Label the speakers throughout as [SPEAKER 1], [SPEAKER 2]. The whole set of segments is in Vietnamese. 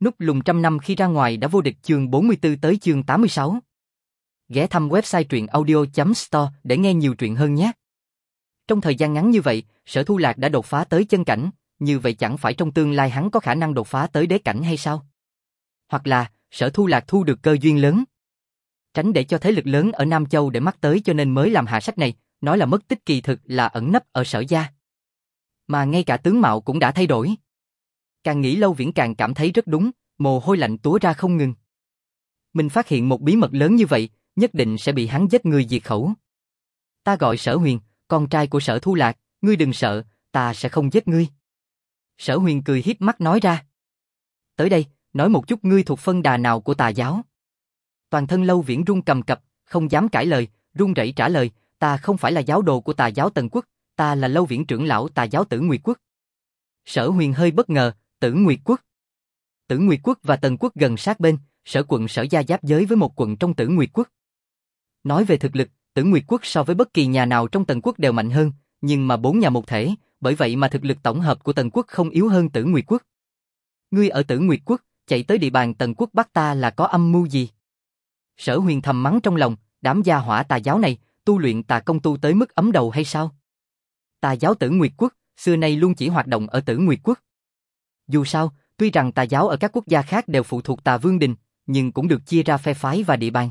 [SPEAKER 1] Nút lùng trăm năm khi ra ngoài đã vô địch chương 44 tới chương 86. Ghé thăm website truyệnaudio.store để nghe nhiều truyện hơn nhé. Trong thời gian ngắn như vậy, Sở Thu Lạc đã đột phá tới chân cảnh, như vậy chẳng phải trong tương lai hắn có khả năng đột phá tới đế cảnh hay sao? Hoặc là, Sở Thu Lạc thu được cơ duyên lớn. Tránh để cho thế lực lớn ở Nam Châu để mắt tới cho nên mới làm hạ sách này, nói là mất tích kỳ thực là ẩn nấp ở Sở gia. Mà ngay cả tướng mạo cũng đã thay đổi. Càng nghĩ Lâu Viễn càng cảm thấy rất đúng, mồ hôi lạnh túa ra không ngừng. Mình phát hiện một bí mật lớn như vậy, nhất định sẽ bị hắn giết người diệt khẩu. Ta gọi Sở Huyền, con trai của Sở Thu Lạc, ngươi đừng sợ, ta sẽ không giết ngươi. Sở Huyền cười hiếp mắt nói ra. Tới đây, nói một chút ngươi thuộc phân đà nào của Tà giáo. Toàn thân Lâu Viễn run cầm cập, không dám cãi lời, run rẩy trả lời, ta không phải là giáo đồ của Tà giáo Tần Quốc, ta là Lâu Viễn trưởng lão Tà giáo Tử Nguyệt Quốc. Sở Huyền hơi bất ngờ, Tử Nguyệt Quốc. Tử Nguyệt Quốc và Tần Quốc gần sát bên, Sở quận Sở gia giáp giới với một quận trong Tử Nguyệt Quốc. Nói về thực lực, Tử Nguyệt Quốc so với bất kỳ nhà nào trong Tần Quốc đều mạnh hơn, nhưng mà bốn nhà một thể, bởi vậy mà thực lực tổng hợp của Tần Quốc không yếu hơn Tử Nguyệt Quốc. Ngươi ở Tử Nguyệt Quốc, chạy tới địa bàn Tần Quốc bắt ta là có âm mưu gì? Sở Huyền thầm mắng trong lòng, đám gia hỏa Tà giáo này, tu luyện tà công tu tới mức ấm đầu hay sao? Tà giáo Tử Nguyệt Quốc, xưa nay luôn chỉ hoạt động ở Tử Nguyệt Quốc. Dù sao, tuy rằng tà giáo ở các quốc gia khác đều phụ thuộc Tà Vương Đình, nhưng cũng được chia ra phe phái và địa bàn.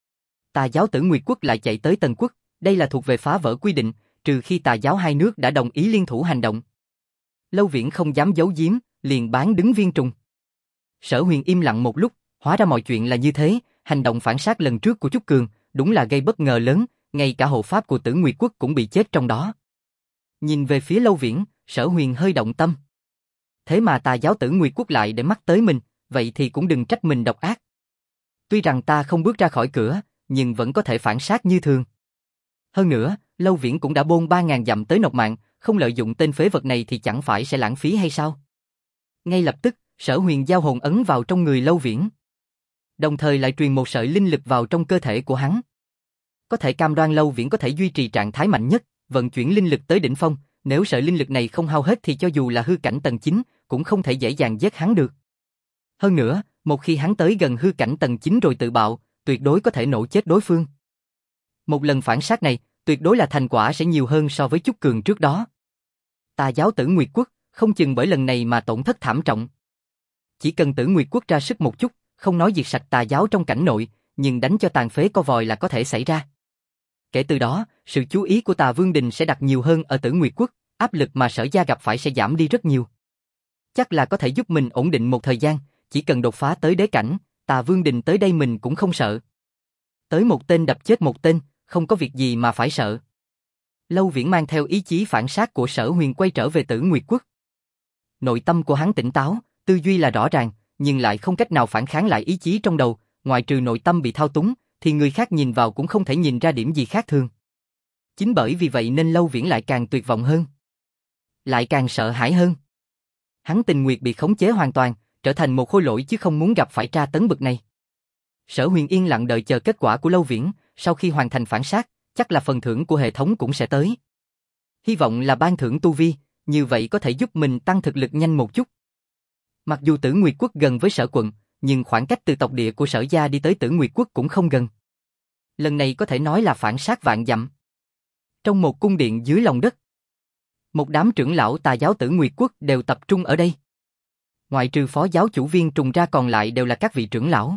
[SPEAKER 1] Tà giáo Tử Nguyệt Quốc lại chạy tới Tần Quốc, đây là thuộc về phá vỡ quy định, trừ khi tà giáo hai nước đã đồng ý liên thủ hành động. Lâu Viễn không dám giấu giếm, liền bán đứng Viên Trùng. Sở Huyền im lặng một lúc, hóa ra mọi chuyện là như thế, hành động phản sát lần trước của Trúc Cường, đúng là gây bất ngờ lớn, ngay cả hộ pháp của Tử Nguyệt Quốc cũng bị chết trong đó. Nhìn về phía Lâu Viễn, Sở Huyền hơi động tâm. Thế mà tà giáo Tử Nguyệt Quốc lại để mắt tới mình, vậy thì cũng đừng trách mình độc ác. Tuy rằng ta không bước ra khỏi cửa, nhưng vẫn có thể phản sát như thường. Hơn nữa, Lâu Viễn cũng đã bôn 3.000 dặm tới nộp mạng, không lợi dụng tên phế vật này thì chẳng phải sẽ lãng phí hay sao? Ngay lập tức, Sở Huyền giao hồn ấn vào trong người Lâu Viễn. Đồng thời lại truyền một sợi linh lực vào trong cơ thể của hắn. Có thể cam đoan Lâu Viễn có thể duy trì trạng thái mạnh nhất, vận chuyển linh lực tới đỉnh phong, nếu sợi linh lực này không hao hết thì cho dù là hư cảnh tầng 9, cũng không thể dễ dàng giết hắn được. Hơn nữa, một khi hắn tới gần hư cảnh tầng 9 rồi tự bạo, tuyệt đối có thể nổ chết đối phương. Một lần phản sát này, tuyệt đối là thành quả sẽ nhiều hơn so với Trúc Cường trước đó. Tà giáo Tử Nguyệt Quốc, không chừng bởi lần này mà tổn thất thảm trọng. Chỉ cần Tử Nguyệt Quốc ra sức một chút, không nói diệt sạch tà giáo trong cảnh nội, nhưng đánh cho tàn phế co vòi là có thể xảy ra. Kể từ đó, sự chú ý của Tà Vương Đình sẽ đặt nhiều hơn ở Tử Nguyệt Quốc, áp lực mà Sở gia gặp phải sẽ giảm đi rất nhiều. Chắc là có thể giúp mình ổn định một thời gian, chỉ cần đột phá tới đế cảnh, Tà Vương Đình tới đây mình cũng không sợ. Tới một tên đập chết một tên, không có việc gì mà phải sợ. Lâu Viễn mang theo ý chí phản sát của Sở Huyền quay trở về Tử Nguyệt Quốc. Nội tâm của hắn tỉnh táo, tư duy là rõ ràng, nhưng lại không cách nào phản kháng lại ý chí trong đầu, ngoại trừ nội tâm bị thao túng, thì người khác nhìn vào cũng không thể nhìn ra điểm gì khác thường. Chính bởi vì vậy nên Lâu Viễn lại càng tuyệt vọng hơn, lại càng sợ hãi hơn. Hắn tình nguyện bị khống chế hoàn toàn, trở thành một khối lỗi chứ không muốn gặp phải tra tấn bực này. Sở Huyền yên lặng đợi chờ kết quả của Lâu Viễn, sau khi hoàn thành phản sát, chắc là phần thưởng của hệ thống cũng sẽ tới. Hy vọng là ban thưởng tu vi, như vậy có thể giúp mình tăng thực lực nhanh một chút. Mặc dù Tử Nguyệt Quốc gần với Sở quận, nhưng khoảng cách từ tộc địa của Sở gia đi tới Tử Nguyệt Quốc cũng không gần. Lần này có thể nói là phản sát vạn dặm. Trong một cung điện dưới lòng đất, một đám trưởng lão tà giáo Tử Nguyệt Quốc đều tập trung ở đây. Ngoại trừ phó giáo chủ Viên Trùng ra còn lại đều là các vị trưởng lão.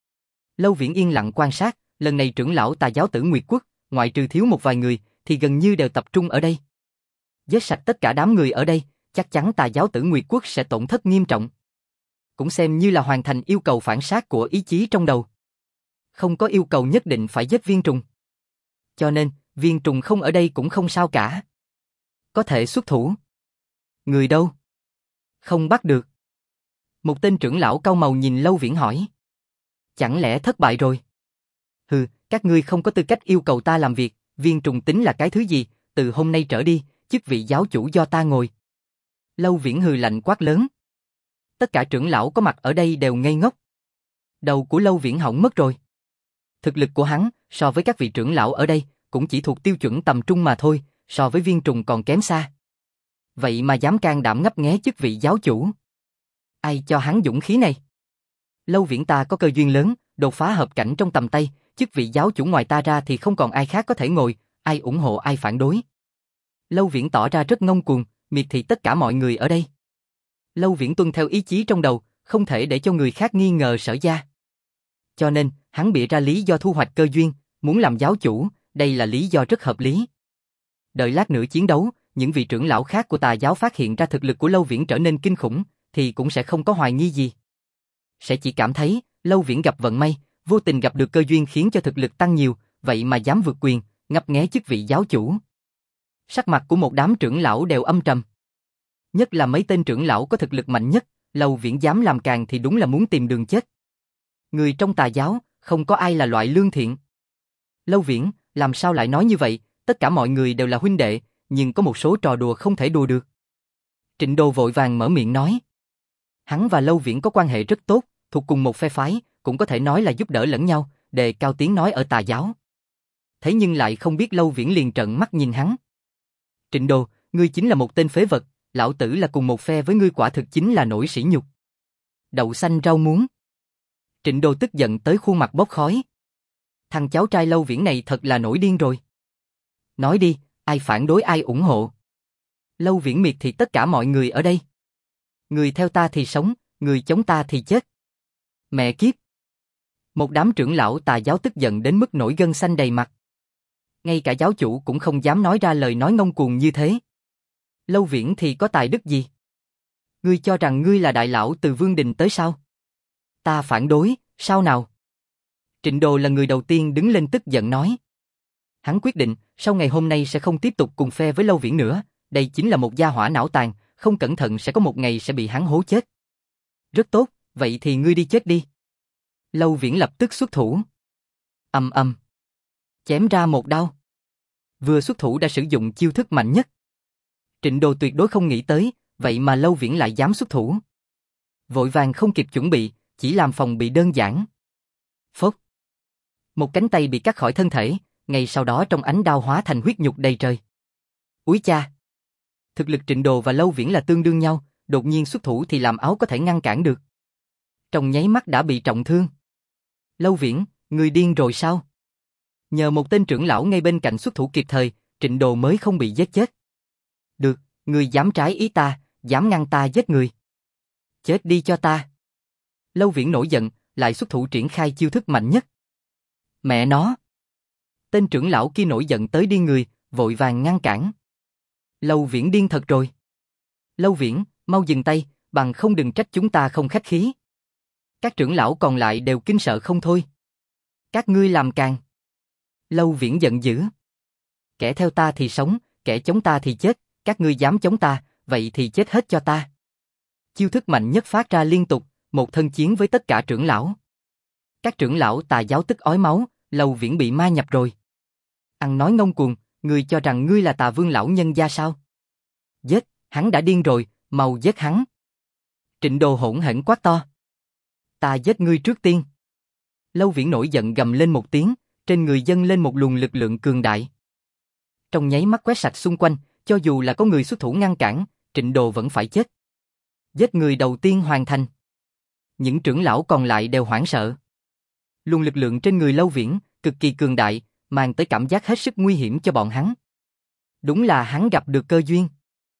[SPEAKER 1] Lâu Viễn yên lặng quan sát, lần này trưởng lão tà giáo Tử Nguyệt Quốc, ngoại trừ thiếu một vài người, thì gần như đều tập trung ở đây. Giết sạch tất cả đám người ở đây, chắc chắn tà giáo Tử Nguyệt Quốc sẽ tổn thất nghiêm trọng. Cũng xem như là hoàn thành yêu cầu phản sát của ý chí trong đầu. Không có yêu cầu nhất định phải giết Viên Trùng. Cho nên, Viên Trùng không ở đây cũng không sao cả. Có thể xuất thủ. Người đâu? Không bắt được. Một tên trưởng lão cau màu nhìn Lâu Viễn hỏi. Chẳng lẽ thất bại rồi? Hừ, các ngươi không có tư cách yêu cầu ta làm việc, Viên Trùng tính là cái thứ gì, từ hôm nay trở đi, chức vị giáo chủ do ta ngồi. Lâu Viễn hừ lạnh quát lớn. Tất cả trưởng lão có mặt ở đây đều ngây ngốc. Đầu của Lâu Viễn hỏng mất rồi. Thực lực của hắn, so với các vị trưởng lão ở đây, cũng chỉ thuộc tiêu chuẩn tầm trung mà thôi, so với Viên Trùng còn kém xa. Vậy mà dám can đảm ngấp nghé chức vị giáo chủ. Ai cho hắn dũng khí này? Lâu Viễn ta có cơ duyên lớn, đột phá hợp cảnh trong tầm tay, chức vị giáo chủ ngoài ta ra thì không còn ai khác có thể ngồi, ai ủng hộ ai phản đối. Lâu Viễn tỏ ra rất ngông cuồng, miệt thị tất cả mọi người ở đây. Lâu Viễn tuân theo ý chí trong đầu, không thể để cho người khác nghi ngờ Sở gia. Cho nên, hắn bịa ra lý do thu hoạch cơ duyên, muốn làm giáo chủ, đây là lý do rất hợp lý. Đợi lát nữa chiến đấu, những vị trưởng lão khác của tà giáo phát hiện ra thực lực của Lâu Viễn trở nên kinh khủng, thì cũng sẽ không có hoài nghi gì. Sẽ chỉ cảm thấy, Lâu Viễn gặp vận may, vô tình gặp được cơ duyên khiến cho thực lực tăng nhiều, vậy mà dám vượt quyền, ngấp nghé chức vị giáo chủ. Sắc mặt của một đám trưởng lão đều âm trầm. Nhất là mấy tên trưởng lão có thực lực mạnh nhất, Lâu Viễn dám làm càn thì đúng là muốn tìm đường chết. Người trong tà giáo, không có ai là loại lương thiện. Lâu Viễn, làm sao lại nói như vậy, tất cả mọi người đều là huynh đệ, nhưng có một số trò đùa không thể đùa được. Trịnh Đô vội vàng mở miệng nói. Hắn và Lâu Viễn có quan hệ rất tốt, thuộc cùng một phe phái, cũng có thể nói là giúp đỡ lẫn nhau, đề cao tiếng nói ở tà giáo. Thế nhưng lại không biết Lâu Viễn liền trợn mắt nhìn hắn. Trịnh Đô, ngươi chính là một tên phế vật, lão tử là cùng một phe với ngươi quả thực chính là nỗi sỉ nhục. Đậu xanh rau muống. Trịnh Đô tức giận tới khuôn mặt bốc khói. Thằng cháu trai Lâu Viễn này thật là nổi điên rồi. Nói đi, ai phản đối ai ủng hộ. Lâu Viễn miệt thì tất cả mọi người ở đây. Người theo ta thì sống, người chống ta thì chết. Mẹ kiếp. Một đám trưởng lão tà giáo tức giận đến mức nổi gân xanh đầy mặt. Ngay cả giáo chủ cũng không dám nói ra lời nói ngông cuồng như thế. Lâu Viễn thì có tài đức gì? Ngươi cho rằng ngươi là đại lão từ Vương Đình tới sao? Ta phản đối, sao nào? Trịnh Đô là người đầu tiên đứng lên tức giận nói. Hắn quyết định, sau ngày hôm nay sẽ không tiếp tục cùng phe với Lâu Viễn nữa, đây chính là một gia hỏa não tàn, không cẩn thận sẽ có một ngày sẽ bị hắn hố chết. Rất tốt, vậy thì ngươi đi chết đi. Lâu Viễn lập tức xuất thủ. Ầm ầm. Chém ra một đao. Vừa xuất thủ đã sử dụng chiêu thức mạnh nhất. Trịnh Đô tuyệt đối không nghĩ tới, vậy mà Lâu Viễn lại dám xuất thủ. Vội vàng không kịp chuẩn bị, chỉ làm phòng bị đơn giản. Phốc. Một cánh tay bị cắt khỏi thân thể, ngay sau đó trong ánh đao hóa thành huyết nhục đầy trời. Úi cha! Thực lực Trịnh Đô và Lâu Viễn là tương đương nhau, đột nhiên xuất thủ thì làm áo có thể ngăn cản được. Trong nháy mắt đã bị trọng thương. Lâu Viễn, ngươi điên rồi sao? Nhờ một tên trưởng lão ngay bên cạnh xuất thủ kịp thời, Trịnh Đô mới không bị giết chết. Được, ngươi dám trái ý ta, dám ngăn ta giết người. Chết đi cho ta. Lâu Viễn nổi giận, lại xuất thủ triển khai chiêu thức mạnh nhất. Mẹ nó! Tên trưởng lão kia nổi giận tới điên người, vội vàng ngăn cản. Lâu Viễn điên thật rồi. Lâu Viễn, mau dừng tay, bằng không đừng trách chúng ta không khách khí. Các trưởng lão còn lại đều kinh sợ không thôi. Các ngươi làm càn. Lâu Viễn giận dữ. Kẻ theo ta thì sống, kẻ chống ta thì chết, các ngươi dám chống ta, vậy thì chết hết cho ta. Chiêu thức mạnh nhất phát ra liên tục, một thân chiến với tất cả trưởng lão. Các trưởng lão tà giáo tức ói máu, Lâu Viễn bị ma nhập rồi. Ăn nói ngông cuồng, ngươi cho rằng ngươi là Tà Vương lão nhân gia sao? Giết, hắn đã điên rồi, mau giết hắn. Trịnh Đô hỗn hển quát to. Ta giết ngươi trước tiên. Lâu Viễn nổi giận gầm lên một tiếng, trên người dâng lên một luồng lực lượng cường đại. Trong nháy mắt quét sạch xung quanh, cho dù là có người xuất thủ ngăn cản, Trịnh Đô vẫn phải chết. Giết người đầu tiên hoàn thành. Những trưởng lão còn lại đều hoảng sợ. Luồng lực lượng trên người Lâu Viễn, cực kỳ cường đại, mang tới cảm giác hết sức nguy hiểm cho bọn hắn. Đúng là hắn gặp được cơ duyên.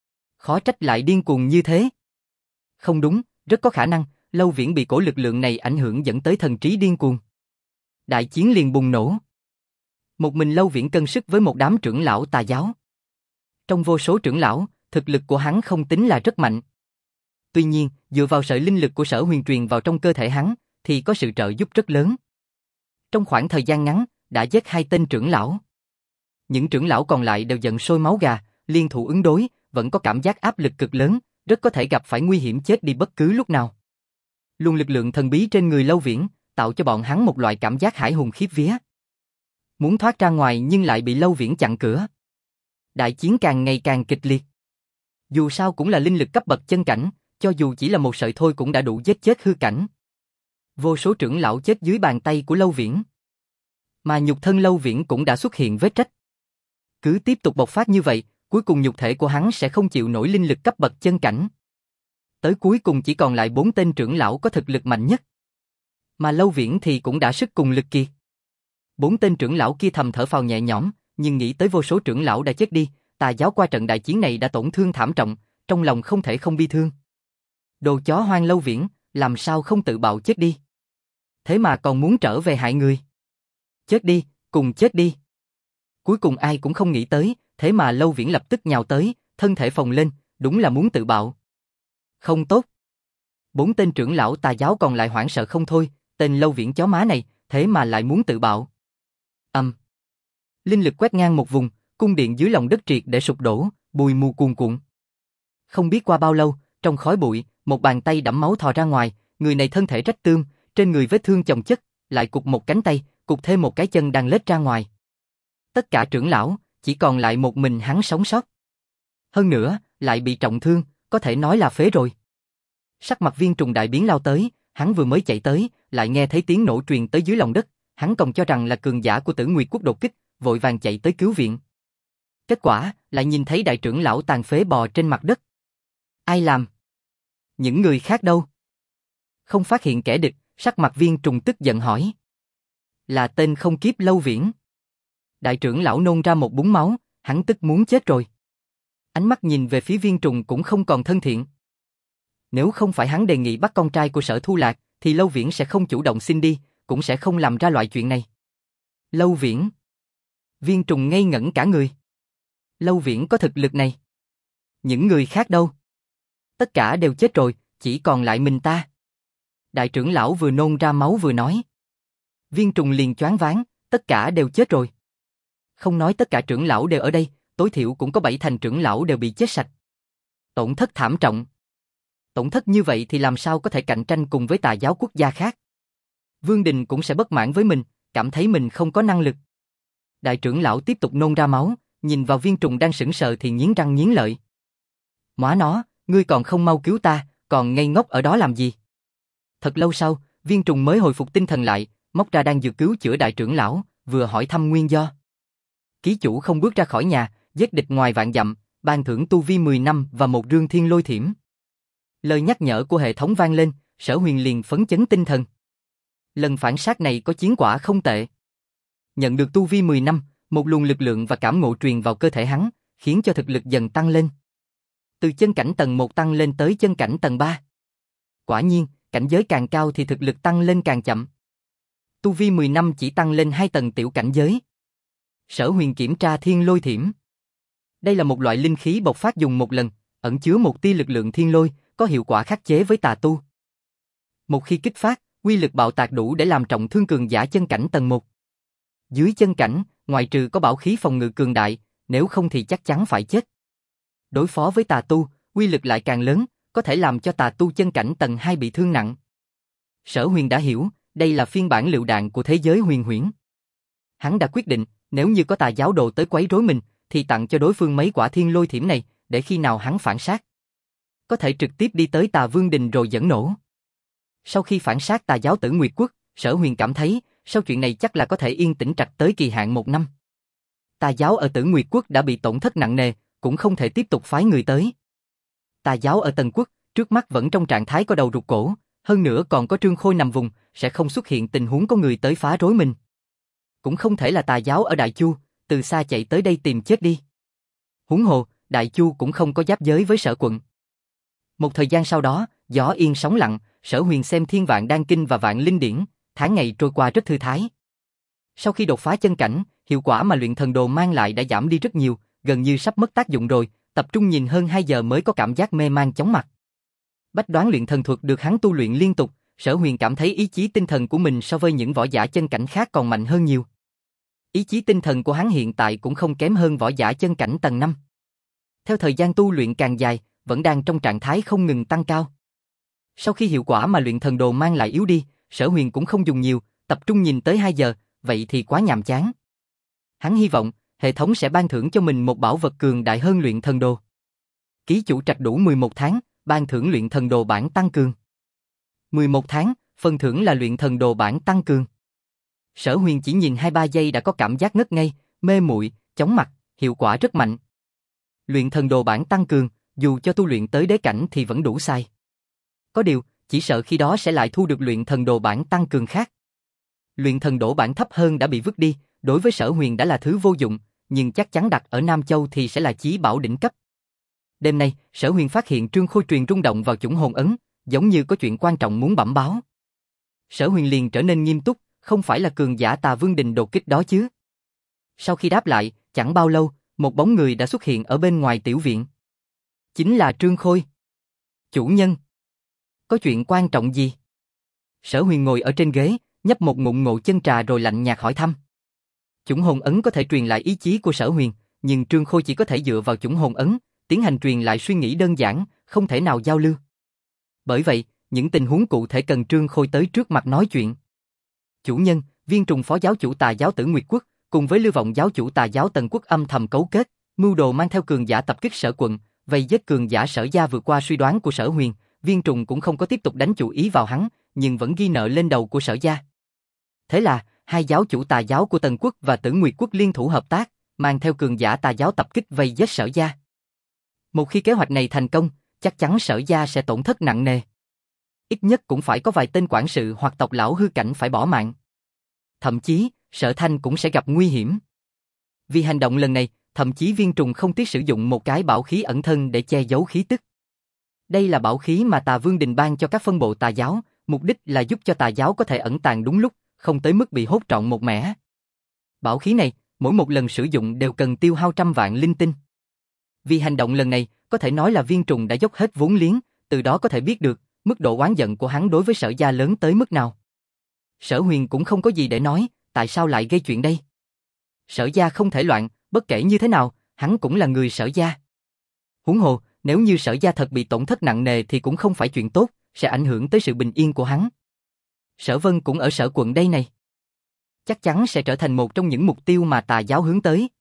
[SPEAKER 1] Khó trách lại điên cuồng như thế. Không đúng, rất có khả năng, Lâu Viễn bị cổ lực lượng này ảnh hưởng dẫn tới thần trí điên cuồng. Đại chiến liền bùng nổ. Một mình Lâu Viễn cân sức với một đám trưởng lão tà giáo. Trong vô số trưởng lão, thực lực của hắn không tính là rất mạnh. Tuy nhiên, dựa vào sợi linh lực của Sở Huyền truyền vào trong cơ thể hắn, thì có sự trợ giúp rất lớn. Trong khoảng thời gian ngắn, đã giết 2 tên trưởng lão. Những trưởng lão còn lại đều giận sôi máu gà, liên thủ ứng đối, vẫn có cảm giác áp lực cực lớn, rất có thể gặp phải nguy hiểm chết đi bất cứ lúc nào. Luồng lực lượng thần bí trên người Lâu Viễn, tạo cho bọn hắn một loại cảm giác hãi hùng khiếp vía. Muốn thoát ra ngoài nhưng lại bị Lâu Viễn chặn cửa. Đại chiến càng ngày càng kịch liệt. Dù sao cũng là linh lực cấp bậc chân cảnh, cho dù chỉ là một sợi thôi cũng đã đủ giết chết hư cảnh. Vô số trưởng lão chết dưới bàn tay của Lâu Viễn. Mà nhục thân Lâu Viễn cũng đã xuất hiện vết rách. Cứ tiếp tục bộc phát như vậy, cuối cùng nhục thể của hắn sẽ không chịu nổi linh lực cấp bậc chân cảnh. Tới cuối cùng chỉ còn lại 4 tên trưởng lão có thực lực mạnh nhất. Mà Lâu Viễn thì cũng đã sức cùng lực kiệt. 4 tên trưởng lão kia thầm thở phào nhẹ nhõm, nhưng nghĩ tới vô số trưởng lão đã chết đi, tà giáo qua trận đại chiến này đã tổn thương thảm trọng, trong lòng không thể không bi thương. Đồ chó hoang Lâu Viễn, làm sao không tự bạo chết đi? Thế mà còn muốn trở về hại người. Chết đi, cùng chết đi. Cuối cùng ai cũng không nghĩ tới, thế mà Lâu Viễn lập tức nhào tới, thân thể phồng lên, đúng là muốn tự bạo. Không tốt. 4 tên trưởng lão tà giáo còn lại hoảng sợ không thôi, tên Lâu Viễn chó má này, thế mà lại muốn tự bạo. Linh lực quét ngang một vùng, cung điện dưới lòng đất triệt để sụp đổ, bụi mù cuồn cuộn. Không biết qua bao lâu, trong khói bụi, một bàn tay đẫm máu thò ra ngoài, người này thân thể rách tươm, trên người vết thương chồng chất, lại cụt một cánh tay, cụt thêm một cái chân đang lết ra ngoài. Tất cả trưởng lão, chỉ còn lại một mình hắn sống sót. Hơn nữa, lại bị trọng thương, có thể nói là phế rồi. Sắc mặt Viên Trùng đại biến lao tới, hắn vừa mới chạy tới, lại nghe thấy tiếng nổ truyền tới dưới lòng đất, hắn còn cho rằng là cường giả của Tử Nguyệt Quốc đột kích, vội vàng chạy tới cứu viện. Kết quả, lại nhìn thấy đại trưởng lão tàn phế bò trên mặt đất. Ai làm? Những người khác đâu? Không phát hiện kẻ địch, sắc mặt Viên Trùng tức giận hỏi. Là tên không kiếp Lâu Viễn. Đại trưởng lão nôn ra một búng máu, hắn tức muốn chết rồi. Ánh mắt nhìn về phía Viên Trùng cũng không còn thân thiện. Nếu không phải hắn đề nghị bắt con trai của Sở Thu Lạc, thì Lâu Viễn sẽ không chủ động xin đi, cũng sẽ không làm ra loại chuyện này. Lâu Viễn. Viên Trùng ngây ngẩn cả người. Lâu Viễn có thực lực này. Những người khác đâu? Tất cả đều chết rồi, chỉ còn lại mình ta. Đại trưởng lão vừa nôn ra máu vừa nói. Viên Trùng liền choáng váng, tất cả đều chết rồi. Không nói tất cả trưởng lão đều ở đây, tối thiểu cũng có 7 thành trưởng lão đều bị chết sạch. Tổn thất thảm trọng. Tổn thất như vậy thì làm sao có thể cạnh tranh cùng với tà giáo quốc gia khác. Vương Đình cũng sẽ bất mãn với mình, cảm thấy mình không có năng lực. Đại trưởng lão tiếp tục nôn ra máu, nhìn vào Viên Trùng đang sững sờ thì nghiến răng nghiến lợi. Móa nó, ngươi còn không mau cứu ta, còn ngây ngốc ở đó làm gì? Thật lâu sau, Viên Trùng mới hồi phục tinh thần lại, móc ra đan dược cứu chữa đại trưởng lão, vừa hỏi thăm nguyên do. Ký chủ không bước ra khỏi nhà, giết địch ngoài vạn dặm, ban thưởng tu vi 10 năm và một rương thiên lôi thiểm. Lời nhắc nhở của hệ thống vang lên, Sở Huyền liền phấn chấn tinh thần. Lần phản sát này có chiến quả không tệ. Nhận được tu vi 10 năm, một luồng lực lượng và cảm ngộ truyền vào cơ thể hắn, khiến cho thực lực dần tăng lên. Từ chân cảnh tầng 1 tăng lên tới chân cảnh tầng 3. Quả nhiên, cảnh giới càng cao thì thực lực tăng lên càng chậm. Tu vi 10 năm chỉ tăng lên 2 tầng tiểu cảnh giới. Sở Huyền kiểm tra thiên lôi thiểm. Đây là một loại linh khí bộc phát dùng một lần, ẩn chứa một tia lực lượng thiên lôi, có hiệu quả khắc chế với tà tu. Một khi kích phát, uy lực bạo tạc đủ để làm trọng thương cường giả chân cảnh tầng 1. Dưới chân cảnh, ngoài trừ có bảo khí phòng ngự cường đại, nếu không thì chắc chắn phải chết. Đối phó với tà tu, uy lực lại càng lớn, có thể làm cho tà tu chân cảnh tầng 2 bị thương nặng. Sở Huyền đã hiểu, đây là phiên bản lựu đạn của thế giới huyền huyễn. Hắn đã quyết định, nếu như có tà giáo đồ tới quấy rối mình, thì tặng cho đối phương mấy quả thiên lôi thiểm này, để khi nào hắn phản sát, có thể trực tiếp đi tới Tà Vương Đình rồi dẫn nổ. Sau khi phản sát tà giáo Tử Nguyệt Quốc, Sở Huyền cảm thấy, sau chuyện này chắc là có thể yên tĩnh trạch tới kỳ hạn 1 năm. Tà giáo ở Tử Nguyệt Quốc đã bị tổn thất nặng nề, cũng không thể tiếp tục phái người tới. Tà giáo ở Tần Quốc, trước mắt vẫn trong trạng thái có đầu rụt cổ, hơn nữa còn có Trương Khôi nằm vùng, sẽ không xuất hiện tình huống có người tới phá rối mình. Cũng không thể là tà giáo ở Đại Chu, từ xa chạy tới đây tìm chết đi. Huống hồ, Đại Chu cũng không có giáp giới với Sở quận. Một thời gian sau đó, gió yên sóng lặng, Sở Huyền xem Thiên Vạn Đan Kinh và Vạn Linh Điển, tháng ngày trôi qua rất thư thái. Sau khi đột phá chân cảnh, hiệu quả mà luyện thần đồ mang lại đã giảm đi rất nhiều, gần như sắp mất tác dụng rồi, tập trung nhìn hơn 2 giờ mới có cảm giác mê man chóng mặt. Bách đoán luyện thần thuật được hắn tu luyện liên tục, Sở Huyền cảm thấy ý chí tinh thần của mình so với những võ giả chân cảnh khác còn mạnh hơn nhiều. Ý chí tinh thần của hắn hiện tại cũng không kém hơn võ giả chân cảnh tầng 5. Theo thời gian tu luyện càng dài, vẫn đang trong trạng thái không ngừng tăng cao. Sau khi hiệu quả mà luyện thần đồ mang lại yếu đi, Sở Huyền cũng không dùng nhiều, tập trung nhìn tới 2 giờ, vậy thì quá nhàm chán. Hắn hy vọng, hệ thống sẽ ban thưởng cho mình một bảo vật cường đại hơn luyện thần đồ. Ký chủ trạch đủ 11 tháng, ban thưởng luyện thần đồ bản tăng cường. 11 tháng, phần thưởng là luyện thần đồ bản tăng cường. Sở Huyền chỉ nhìn 2-3 giây đã có cảm giác ngất ngây, mê muội, chóng mặt, hiệu quả rất mạnh. Luyện thần đồ bản tăng cường, dù cho tu luyện tới đế cảnh thì vẫn đủ sai. Có điều, chỉ sợ khi đó sẽ lại thu được luyện thần đồ bản tăng cường khác. Luyện thần đồ bản thấp hơn đã bị vứt đi, đối với Sở Huyền đã là thứ vô dụng, nhưng chắc chắn đặt ở Nam Châu thì sẽ là chí bảo đỉnh cấp. Đêm nay, Sở Huyền phát hiện Trương Khôi truyền rung động vào chủng hồn ấn, giống như có chuyện quan trọng muốn bẩm báo. Sở Huyền liền trở nên nghiêm túc, không phải là cường giả Tà Vương Đình đột kích đó chứ. Sau khi đáp lại, chẳng bao lâu, một bóng người đã xuất hiện ở bên ngoài tiểu viện. Chính là Trương Khôi. Chủ nhân. Có chuyện quan trọng gì? Sở Huyền ngồi ở trên ghế, nhấp một ngụm ngộ chân trà rồi lạnh nhạt hỏi thăm. Chủng hồn ấn có thể truyền lại ý chí của Sở Huyền, nhưng Trương Khôi chỉ có thể dựa vào chủng hồn ấn, tiến hành truyền lại suy nghĩ đơn giản, không thể nào giao lưu. Bởi vậy, những tình huống cụ thể cần Trương Khôi tới trước mặt nói chuyện. Chủ nhân, Viên Trùng phó giáo chủ Tà giáo Tử Nguyệt Quốc, cùng với Lưu Vọng giáo chủ Tà giáo Tần Quốc âm thầm cấu kết, mưu đồ mang theo cường giả tập kích Sở quận, vây giết cường giả Sở gia vượt qua suy đoán của Sở Huyền. Viên Trùng cũng không có tiếp tục đánh chủ ý vào hắn, nhưng vẫn ghi nợ lên đầu của Sở gia. Thế là, hai giáo chủ Tà giáo của Tần Quốc và Tử Nguyệt Quốc liên thủ hợp tác, mang theo cường giả Tà giáo tập kích vây giết Sở gia. Một khi kế hoạch này thành công, chắc chắn Sở gia sẽ tổn thất nặng nề. Ít nhất cũng phải có vài tên quản sự hoặc tộc lão hư cảnh phải bỏ mạng. Thậm chí, Sở Thanh cũng sẽ gặp nguy hiểm. Vì hành động lần này, thậm chí Viên Trùng không tiếc sử dụng một cái bảo khí ẩn thân để che giấu khí tức. Đây là bảo khí mà Tà Vương Đình ban cho các phân bộ Tà giáo, mục đích là giúp cho Tà giáo có thể ẩn tàng đúng lúc, không tới mức bị hốt trọn một mẻ. Bảo khí này, mỗi một lần sử dụng đều cần tiêu hao trăm vạn linh tinh. Vì hành động lần này, có thể nói là Viên Trùng đã dốc hết vốn liếng, từ đó có thể biết được mức độ oán giận của hắn đối với Sở gia lớn tới mức nào. Sở Huyền cũng không có gì để nói, tại sao lại gây chuyện đây? Sở gia không thể loạn, bất kể như thế nào, hắn cũng là người Sở gia. Huống hồ, nếu như Sở gia thật bị tổn thất nặng nề thì cũng không phải chuyện tốt, sẽ ảnh hưởng tới sự bình yên của hắn. Sở Vân cũng ở Sở quận đây này. Chắc chắn sẽ trở thành một trong những mục tiêu mà Tà giáo hướng tới.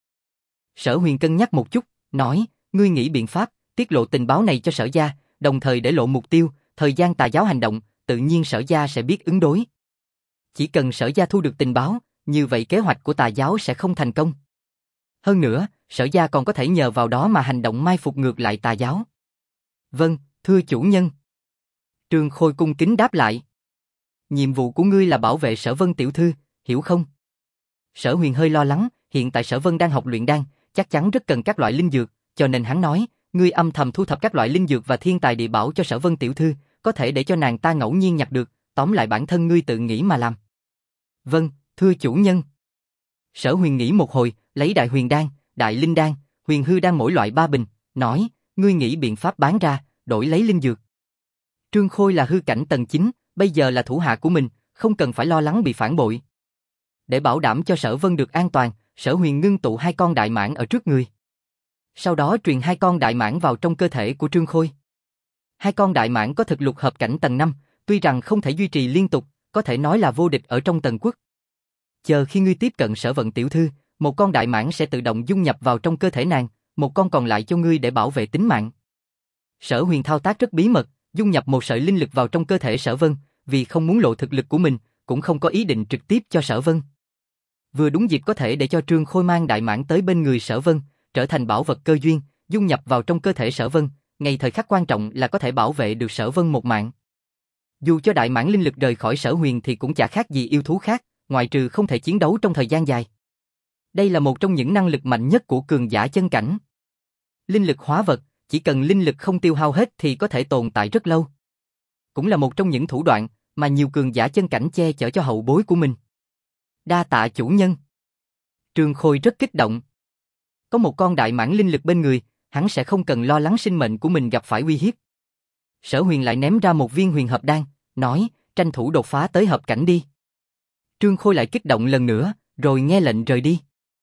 [SPEAKER 1] Sở Huyền cân nhắc một chút, nói, ngươi nghĩ biện pháp, tiết lộ tình báo này cho Sở gia, đồng thời để lộ mục tiêu, thời gian Tà giáo hành động, tự nhiên Sở gia sẽ biết ứng đối. Chỉ cần Sở gia thu được tình báo, như vậy kế hoạch của Tà giáo sẽ không thành công. Hơn nữa, Sở gia còn có thể nhờ vào đó mà hành động mai phục ngược lại Tà giáo. Vâng, thưa chủ nhân. Trương Khôi cung kính đáp lại. Nhiệm vụ của ngươi là bảo vệ Sở Vân tiểu thư, hiểu không? Sở Huyền hơi lo lắng, hiện tại Sở Vân đang học luyện đan, chắc chắn rất cần các loại linh dược, cho nên hắn nói, ngươi âm thầm thu thập các loại linh dược và thiên tài địa bảo cho Sở Vân tiểu thư, có thể để cho nàng ta ngẫu nhiên nhặt được, tóm lại bản thân ngươi tự nghĩ mà làm. Vâng, thưa chủ nhân. Sở Huyền nghĩ một hồi, lấy đại huyền đan, đại linh đan, huyền hư đan mỗi loại 3 bình, nói, ngươi nghĩ biện pháp bán ra, đổi lấy linh dược. Trương Khôi là hư cảnh tầng 9, bây giờ là thủ hạ của mình, không cần phải lo lắng bị phản bội. Để bảo đảm cho Sở Vân được an toàn, Sở Huyền ngưng tụ 2 con đại mãng ở trước người. Sau đó truyền 2 con đại mãng vào trong cơ thể của Trương Khôi. 2 con đại mãng có thực lực hợp cảnh tầng 5, tuy rằng không thể duy trì liên tục, có thể nói là vô địch ở trong Tần Quốc. Chờ khi ngươi tiếp cận Sở Vận tiểu thư, một con đại mãng sẽ tự động dung nhập vào trong cơ thể nàng, một con còn lại cho ngươi để bảo vệ tính mạng. Sở Huyền thao tác rất bí mật, dung nhập một sợi linh lực vào trong cơ thể Sở Vân, vì không muốn lộ thực lực của mình, cũng không có ý định trực tiếp cho Sở Vân. Vừa đúng dịp có thể để cho Trương Khôi mang đại mãng tới bên người Sở Vân, trở thành bảo vật cơ duyên, dung nhập vào trong cơ thể Sở Vân, ngay thời khắc quan trọng là có thể bảo vệ được Sở Vân một mạng. Dù cho đại mãng linh lực rời khỏi Sở Huyền thì cũng chả khác gì yêu thú khác, ngoại trừ không thể chiến đấu trong thời gian dài. Đây là một trong những năng lực mạnh nhất của cường giả chân cảnh. Linh lực hóa vật, chỉ cần linh lực không tiêu hao hết thì có thể tồn tại rất lâu. Cũng là một trong những thủ đoạn mà nhiều cường giả chân cảnh che chở cho hậu bối của mình. Đa tạ chủ nhân. Trương Khôi rất kích động. Có một con đại mãng linh lực bên người, hắn sẽ không cần lo lắng sinh mệnh của mình gặp phải uy hiếp. Sở Huyền lại ném ra một viên huyền hợp đan, nói, tranh thủ đột phá tới hợp cảnh đi. Trương Khôi lại kích động lần nữa, rồi nghe lệnh rời đi.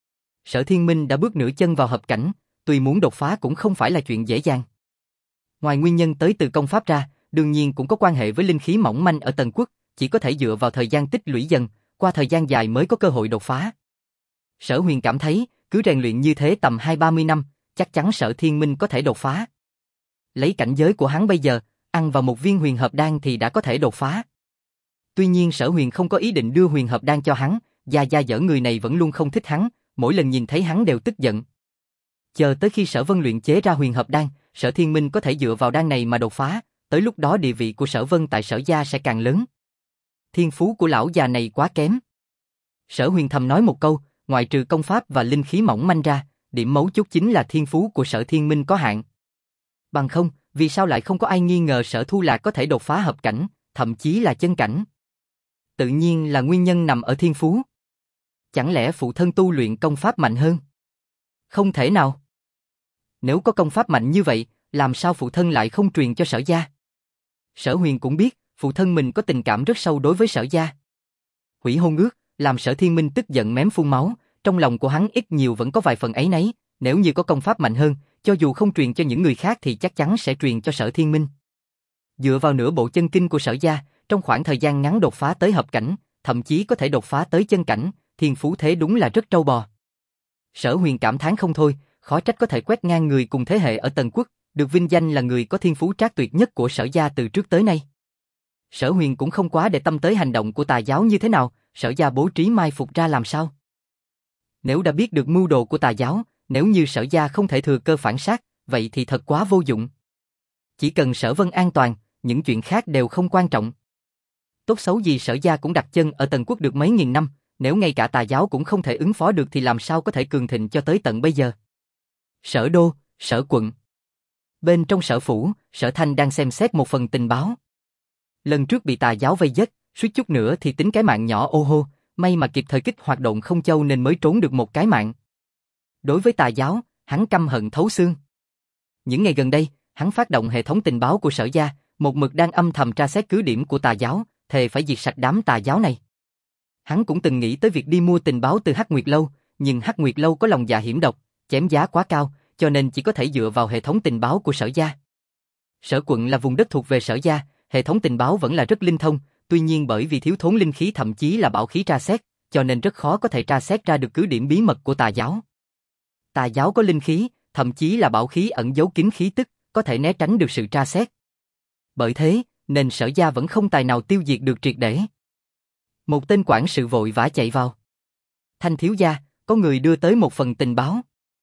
[SPEAKER 1] Sở Thiên Minh đã bước nửa chân vào hợp cảnh, tuy muốn đột phá cũng không phải là chuyện dễ dàng. Ngoài nguyên nhân tới từ công pháp ra, đương nhiên cũng có quan hệ với linh khí mỏng manh ở Tần Quốc, chỉ có thể dựa vào thời gian tích lũy dần, qua thời gian dài mới có cơ hội đột phá. Sở Huyền cảm thấy, cứ rèn luyện như thế tầm 20-30 năm, chắc chắn Sở Thiên Minh có thể đột phá. Lấy cảnh giới của hắn bây giờ, ăn vào một viên huyền hợp đan thì đã có thể đột phá. Tuy nhiên Sở Huyền không có ý định đưa huyền hợp đan cho hắn, Gia Gia dở người này vẫn luôn không thích hắn, mỗi lần nhìn thấy hắn đều tức giận. Chờ tới khi Sở Vân luyện chế ra huyền hợp đan, Sở Thiên Minh có thể dựa vào đan này mà đột phá, tới lúc đó địa vị của Sở Vân tại Sở gia sẽ càng lớn. Thiên phú của lão già này quá kém. Sở Huyền thầm nói một câu, ngoại trừ công pháp và linh khí mỏng manh ra, điểm mấu chốt chính là thiên phú của Sở Thiên Minh có hạn. Bằng không, vì sao lại không có ai nghi ngờ Sở Thu Lạc có thể đột phá hợp cảnh, thậm chí là chân cảnh? Tự nhiên là nguyên nhân nằm ở thiên phú. Chẳng lẽ phụ thân tu luyện công pháp mạnh hơn? Không thể nào. Nếu có công pháp mạnh như vậy, làm sao phụ thân lại không truyền cho Sở gia? Sở Huyền cũng biết, phụ thân mình có tình cảm rất sâu đối với Sở gia. Hủy hôn ước, làm Sở Thiên Minh tức giận mém phun máu, trong lòng của hắn ít nhiều vẫn có vài phần áy náy, nếu như có công pháp mạnh hơn, cho dù không truyền cho những người khác thì chắc chắn sẽ truyền cho Sở Thiên Minh. Dựa vào nửa bộ chân kinh của Sở gia, trong khoảng thời gian ngắn đột phá tới hợp cảnh, thậm chí có thể đột phá tới chân cảnh, thiên phú thế đúng là rất trâu bò. Sở Huyền cảm thán không thôi, khó trách có thể quét ngang người cùng thế hệ ở Tần Quốc, được vinh danh là người có thiên phú trác tuyệt nhất của Sở gia từ trước tới nay. Sở Huyền cũng không quá để tâm tới hành động của tà giáo như thế nào, Sở gia bố trí mai phục ra làm sao. Nếu đã biết được mưu đồ của tà giáo, nếu như Sở gia không thể thừa cơ phản sát, vậy thì thật quá vô dụng. Chỉ cần Sở Vân an toàn, những chuyện khác đều không quan trọng. Tốt xấu gì Sở gia cũng đặt chân ở Tần Quốc được mấy nghìn năm, nếu ngay cả tà giáo cũng không thể ứng phó được thì làm sao có thể cường thịnh cho tới tận bây giờ. Sở đô, Sở quận. Bên trong Sở phủ, Sở Thanh đang xem xét một phần tình báo. Lần trước bị tà giáo vây giết, suýt chút nữa thì tính cái mạng nhỏ ô hô, may mà kịp thời kích hoạt động không châu nên mới trốn được một cái mạng. Đối với tà giáo, hắn căm hận thấu xương. Những ngày gần đây, hắn phát động hệ thống tình báo của Sở gia, một mực đang âm thầm tra xét cứ điểm của tà giáo, thề phải diệt sạch đám tà giáo này. Hắn cũng từng nghĩ tới việc đi mua tình báo từ Hắc Nguyệt Lâu, nhưng Hắc Nguyệt Lâu có lòng dạ hiểm độc, chém giá quá cao, cho nên chỉ có thể dựa vào hệ thống tình báo của Sở gia. Sở quận là vùng đất thuộc về Sở gia, hệ thống tình báo vẫn là rất linh thông, tuy nhiên bởi vì thiếu thốn linh khí thậm chí là bảo khí tra xét, cho nên rất khó có thể tra xét ra được cứ điểm bí mật của tà giáo. Tà giáo có linh khí, thậm chí là bảo khí ẩn giấu kín khí tức, có thể né tránh được sự tra xét. Bởi thế, nên Sở gia vẫn không tài nào tiêu diệt được triệt để. Một tên quản sự vội vã chạy vào. Thanh thiếu gia, có người đưa tới một phần tình báo.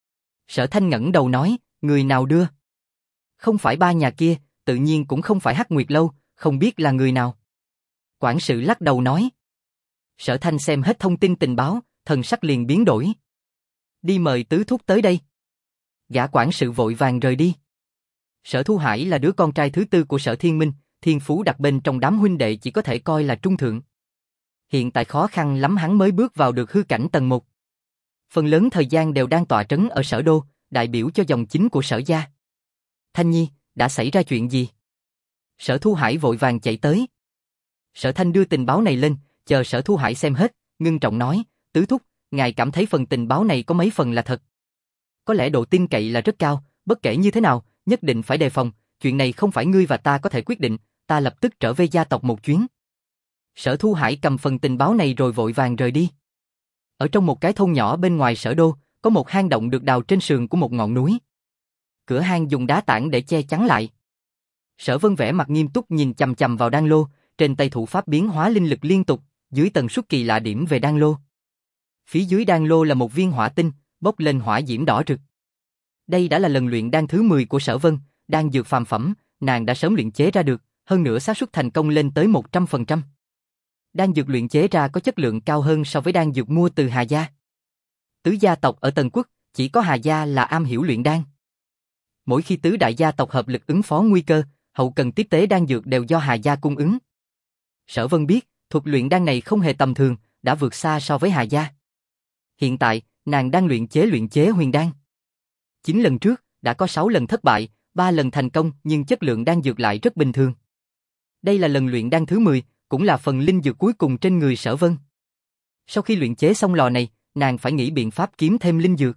[SPEAKER 1] Sở Thanh ngẩng đầu nói, người nào đưa? Không phải ba nhà kia, tự nhiên cũng không phải Hắc Nguyệt Lâu, không biết là người nào. Quản sự lắc đầu nói. Sở Thanh xem hết thông tin tình báo, thần sắc liền biến đổi. Đi mời tứ thúc tới đây. Gã quản sự vội vàng rời đi. Sở Thu Hải là đứa con trai thứ tư của Sở Thiên Minh, thiên phú đặt bên trong đám huynh đệ chỉ có thể coi là trung thượng. Hiện tại khó khăn lắm hắn mới bước vào được hư cảnh tầng 1. Phần lớn thời gian đều đang tọa trấn ở Sở đô, đại biểu cho dòng chính của Sở gia. Thanh Nhi, đã xảy ra chuyện gì? Sở Thu Hải vội vàng chạy tới. Sở Thanh đưa tình báo này lên, chờ Sở Thu Hải xem hết, ngưng trọng nói, tứ thúc, ngài cảm thấy phần tình báo này có mấy phần là thật. Có lẽ độ tin cậy là rất cao, bất kể như thế nào, nhất định phải đề phòng, chuyện này không phải ngươi và ta có thể quyết định, ta lập tức trở về gia tộc một chuyến. Sở Thu Hải cầm phần tình báo này rồi vội vàng rời đi. Ở trong một cái thôn nhỏ bên ngoài Sở đô, có một hang động được đào trên sườn của một ngọn núi. Cửa hang dùng đá tảng để che chắn lại. Sở Vân vẻ mặt nghiêm túc nhìn chằm chằm vào đan lô, trên tay thủ pháp biến hóa linh lực liên tục, dưới tần suất kỳ lạ điểm về đan lô. Phía dưới đan lô là một viên hỏa tinh, bốc lên hỏa diễm đỏ rực. Đây đã là lần luyện đan thứ 10 của Sở Vân, đan dược phàm phẩm, nàng đã sớm luyện chế ra được, hơn nữa xác suất thành công lên tới 100%. Đan dược luyện chế ra có chất lượng cao hơn so với đan dược mua từ Hà gia. Tứ gia tộc ở Tần Quốc, chỉ có Hà gia là am hiểu luyện đan. Mỗi khi tứ đại gia tộc hợp lực ứng phó nguy cơ, hậu cần tiếp tế đan dược đều do Hà gia cung ứng. Sở Vân biết, thuật luyện đan này không hề tầm thường, đã vượt xa so với Hà gia. Hiện tại, nàng đang luyện chế huyền đan. 9 lần trước, đã có 6 lần thất bại, 3 lần thành công nhưng chất lượng đan dược lại rất bình thường. Đây là lần luyện đan thứ 10, cũng là phần linh dược cuối cùng trên người Sở Vân. Sau khi luyện chế xong lò này, nàng phải nghĩ biện pháp kiếm thêm linh dược.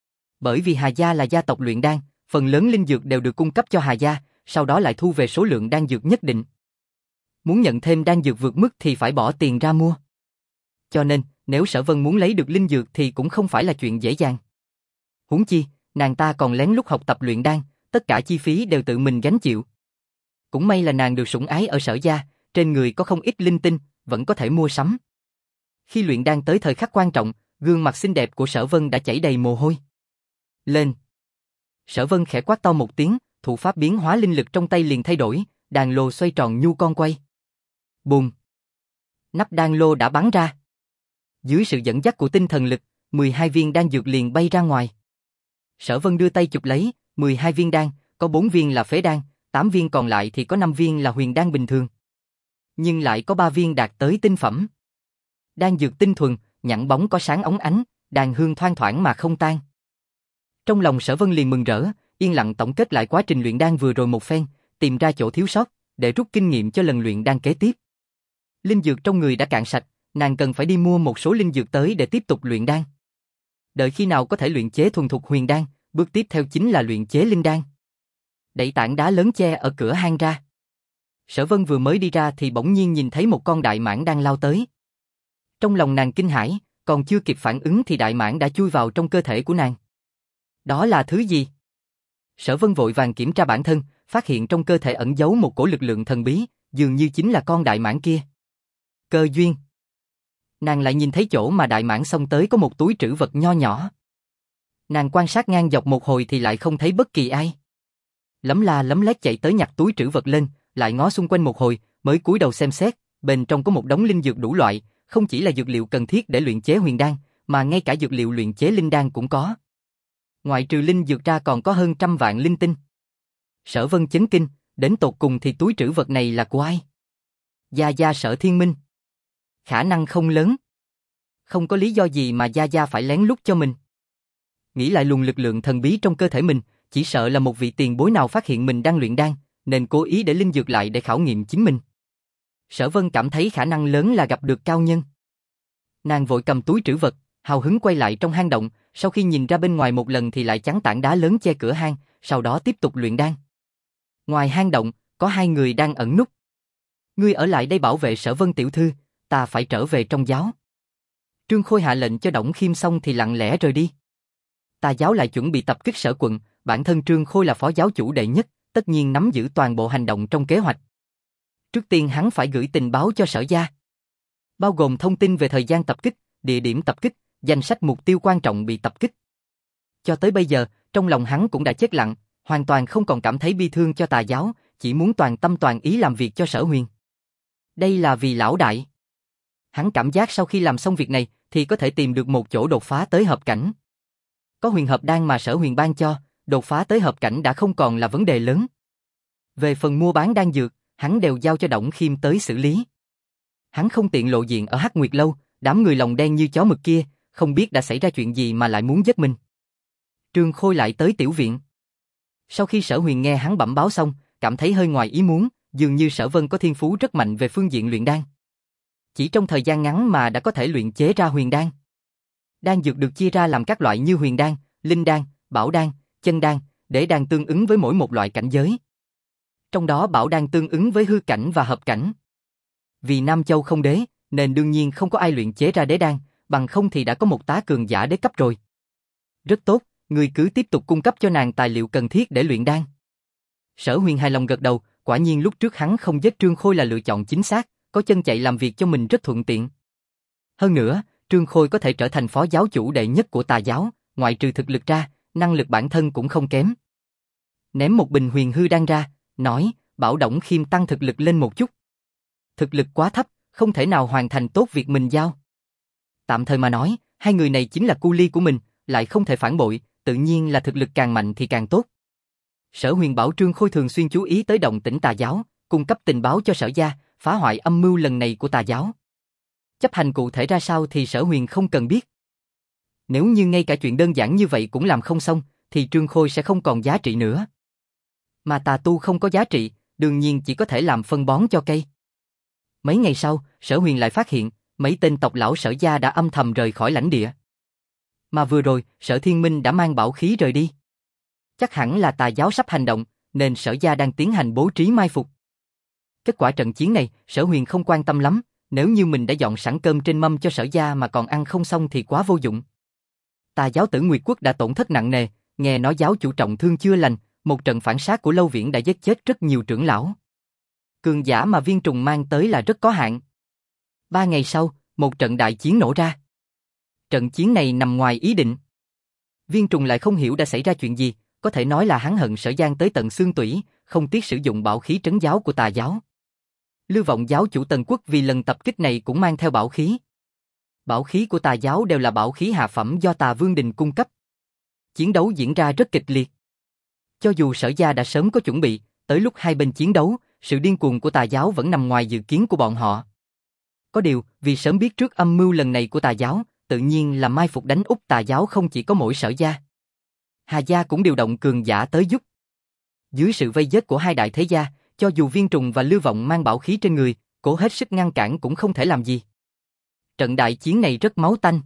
[SPEAKER 1] Bởi vì Hà gia là gia tộc luyện đan, phần lớn linh dược đều được cung cấp cho Hà gia, sau đó lại thu về số lượng đan dược nhất định. Muốn nhận thêm đan dược vượt mức thì phải bỏ tiền ra mua. Cho nên, nếu Sở Vân muốn lấy được linh dược thì cũng không phải là chuyện dễ dàng. Huống chi, nàng ta còn lén lút học tập luyện đan, tất cả chi phí đều tự mình gánh chịu. Cũng may là nàng được sủng ái ở Sở gia, trên người có không ít linh tinh, vẫn có thể mua sắm. Khi luyện đan tới thời khắc quan trọng, gương mặt xinh đẹp của Sở Vân đã chảy đầy mồ hôi. Lên! Sở Vân khẽ quát to một tiếng, thủ pháp biến hóa linh lực trong tay liền thay đổi, đàn lô xoay tròn nhu con quay. Bùm! Nắp đan lô đã bắn ra. Dưới sự dẫn dắt của tinh thần lực, 12 viên đan dược liền bay ra ngoài. Sở Vân đưa tay chụp lấy, 12 viên đan, có 4 viên là phế đan, 8 viên còn lại thì có 5 viên là huyền đan bình thường. Nhưng lại có 3 viên đạt tới tinh phẩm. Đan dược tinh thuần, nhẵn bóng có sáng óng ánh, đàn hương thoang thoảng mà không tan. Trong lòng Sở Vân liền mừng rỡ, yên lặng tổng kết lại quá trình luyện đan vừa rồi một phen, tìm ra chỗ thiếu sót, để rút kinh nghiệm cho lần luyện đan kế tiếp. Linh dược trong người đã cạn sạch, nàng cần phải đi mua một số linh dược tới để tiếp tục luyện đan. Đợi khi nào có thể luyện chế thuần thục huyền đan, bước tiếp theo chính là luyện chế linh đan. Đẩy tảng đá lớn che ở cửa hang ra. Sở Vân vừa mới đi ra thì bỗng nhiên nhìn thấy một con đại mãng đang lao tới. Trong lòng nàng kinh hãi, còn chưa kịp phản ứng thì đại mãng đã chui vào trong cơ thể của nàng. Đó là thứ gì? Sở Vân vội vàng kiểm tra bản thân, phát hiện trong cơ thể ẩn giấu một cổ lực lượng thần bí, dường như chính là con đại mãng kia. Cơ duyên. Nàng lại nhìn thấy chỗ mà đại mãng xông tới có một túi trữ vật nho nhỏ. Nàng quan sát ngang dọc một hồi thì lại không thấy bất kỳ ai. Lấm la lấm lét chạy tới nhặt túi trữ vật lên, lại ngó xung quanh một hồi, mới cúi đầu xem xét, bên trong có một đống linh dược đủ loại, không chỉ là dược liệu cần thiết để luyện chế huyền đan, mà ngay cả dược liệu luyện chế linh đan cũng có. Ngoại trừ linh dược ra còn có hơn 100 vạn linh tinh. Sở Vân chấn kinh, đến tột cùng thì túi trữ vật này là của ai? Gia Gia Sở Thiên Minh. Khả năng không lớn. Không có lý do gì mà Gia Gia phải lén lút cho mình. Nghĩ lại luồng lực lượng thần bí trong cơ thể mình, chỉ sợ là một vị tiền bối nào phát hiện mình đang luyện đan, nên cố ý để linh dược lại để khảo nghiệm chính mình. Sở Vân cảm thấy khả năng lớn là gặp được cao nhân. Nàng vội cầm túi trữ vật, hào hứng quay lại trong hang động, sau khi nhìn ra bên ngoài một lần thì lại chắn tảng đá lớn che cửa hang, sau đó tiếp tục luyện đan. Ngoài hang động, có 2 người đang ẩn núp. Ngươi ở lại đây bảo vệ Sở Vân tiểu thư, ta phải trở về trong giáo. Trương Khôi hạ lệnh cho Đổng Khiêm xong thì lặng lẽ rời đi. Tà giáo lại chuẩn bị tập kích Sở quận, bản thân Trương Khôi là phó giáo chủ đệ nhất, tất nhiên nắm giữ toàn bộ hành động trong kế hoạch. Trước tiên hắn phải gửi tình báo cho Sở gia, bao gồm thông tin về thời gian tập kích, địa điểm tập kích, danh sách mục tiêu quan trọng bị tập kích. Cho tới bây giờ, trong lòng hắn cũng đã chết lặng, hoàn toàn không còn cảm thấy bi thương cho tà giáo, chỉ muốn toàn tâm toàn ý làm việc cho Sở Huyền. Đây là vì lão đại. Hắn cảm giác sau khi làm xong việc này thì có thể tìm được một chỗ đột phá tới hợp cảnh. Có huyền hợp đan mà Sở Huyền ban cho, đột phá tới hợp cảnh đã không còn là vấn đề lớn. Về phần mua bán đan dược, hắn đều giao cho Đổng Khiêm tới xử lý. Hắn không tiện lộ diện ở Hắc Nguyệt lâu, đám người lòng đen như chó mực kia, không biết đã xảy ra chuyện gì mà lại muốn giết mình. Trương Khôi lại tới tiểu viện. Sau khi Sở Huyền nghe hắn bẩm báo xong, cảm thấy hơi ngoài ý muốn, dường như Sở Vân có thiên phú rất mạnh về phương diện luyện đan. Chỉ trong thời gian ngắn mà đã có thể luyện chế ra huyền đan. Đan dược được chia ra làm các loại như huyền đan, linh đan, bảo đan, chân đan, để đan tương ứng với mỗi một loại cảnh giới. Trong đó bảo đan tương ứng với hư cảnh và hợp cảnh. Vì Nam Châu không đế, nên đương nhiên không có ai luyện chế ra đế đan, bằng không thì đã có một tá cường giả đế cấp rồi. Rất tốt, người cứ tiếp tục cung cấp cho nàng tài liệu cần thiết để luyện đan. Sở Huyền hài lòng gật đầu, quả nhiên lúc trước hắn không giết Trương Khôi là lựa chọn chính xác, có chân chạy làm việc cho mình rất thuận tiện. Hơn nữa, Trương Khôi có thể trở thành phó giáo chủ đệ nhất của tà giáo, ngoại trừ thực lực ra, năng lực bản thân cũng không kém. Ném một bình huyền hư đan ra, nói, bảo Đổng Khiêm tăng thực lực lên một chút. Thực lực quá thấp, không thể nào hoàn thành tốt việc mình giao. Tạm thời mà nói, 2 người này chính là cu ly của mình, lại không thể phản bội, tự nhiên là thực lực càng mạnh thì càng tốt. Sở Huyền bảo Trương Khôi thường xuyên chú ý tới động tĩnh tà giáo, cung cấp tình báo cho Sở gia, phá hoại âm mưu lần này của tà giáo. Chấp hành cụ thể ra sao thì Sở Huyền không cần biết. Nếu như ngay cả chuyện đơn giản như vậy cũng làm không xong, thì Trương Khôi sẽ không còn giá trị nữa. Mà tà tu không có giá trị, đương nhiên chỉ có thể làm phân bón cho cây. Mấy ngày sau, Sở Huyền lại phát hiện, mấy tên tộc lão Sở gia đã âm thầm rời khỏi lãnh địa. Mà vừa rồi, Sở Thiên Minh đã mang bảo khí rời đi. Chắc hẳn là tà giáo sắp hành động, nên Sở gia đang tiến hành bố trí mai phục. Kết quả trận chiến này, Sở Huyền không quan tâm lắm, nếu như mình đã dọn sẵn cơm trên mâm cho Sở gia mà còn ăn không xong thì quá vô dụng. Tà giáo Tử Nguyệt Quốc đã tổn thất nặng nề, nghe nói giáo chủ trọng thương chưa lành, một trận phản sát của Lâu Viễn đã giết chết rất nhiều trưởng lão. Cường giả mà Viên Trùng mang tới là rất có hạn. 3 ngày sau, một trận đại chiến nổ ra. Trận chiến này nằm ngoài ý định. Viên Trùng lại không hiểu đã xảy ra chuyện gì, có thể nói là hắn hận Sở Giang tới tận xương tủy, không tiếc sử dụng bảo khí trấn giáo của tà giáo. Lưu Vọng giáo chủ Tần Quốc vì lần tập kích này cũng mang theo bảo khí. Bảo khí của tà giáo đều là bảo khí hạ phẩm do Tà Vương Đình cung cấp. Chiến đấu diễn ra rất kịch liệt. Cho dù Sở Gia đã sớm có chuẩn bị, tới lúc hai bên chiến đấu, sự điên cuồng của tà giáo vẫn nằm ngoài dự kiến của bọn họ. Có điều, vì sớm biết trước âm mưu lần này của tà giáo, tự nhiên là mai phục đánh úp tà giáo không chỉ có mỗi Sở Gia. Hà Gia cũng điều động cường giả tới giúp. Dưới sự vây giết của hai đại thế gia, cho dù Viên Trùng và Lưu Vọng mang bảo khí trên người, cố hết sức ngăn cản cũng không thể làm gì. Trận đại chiến này rất máu tanh.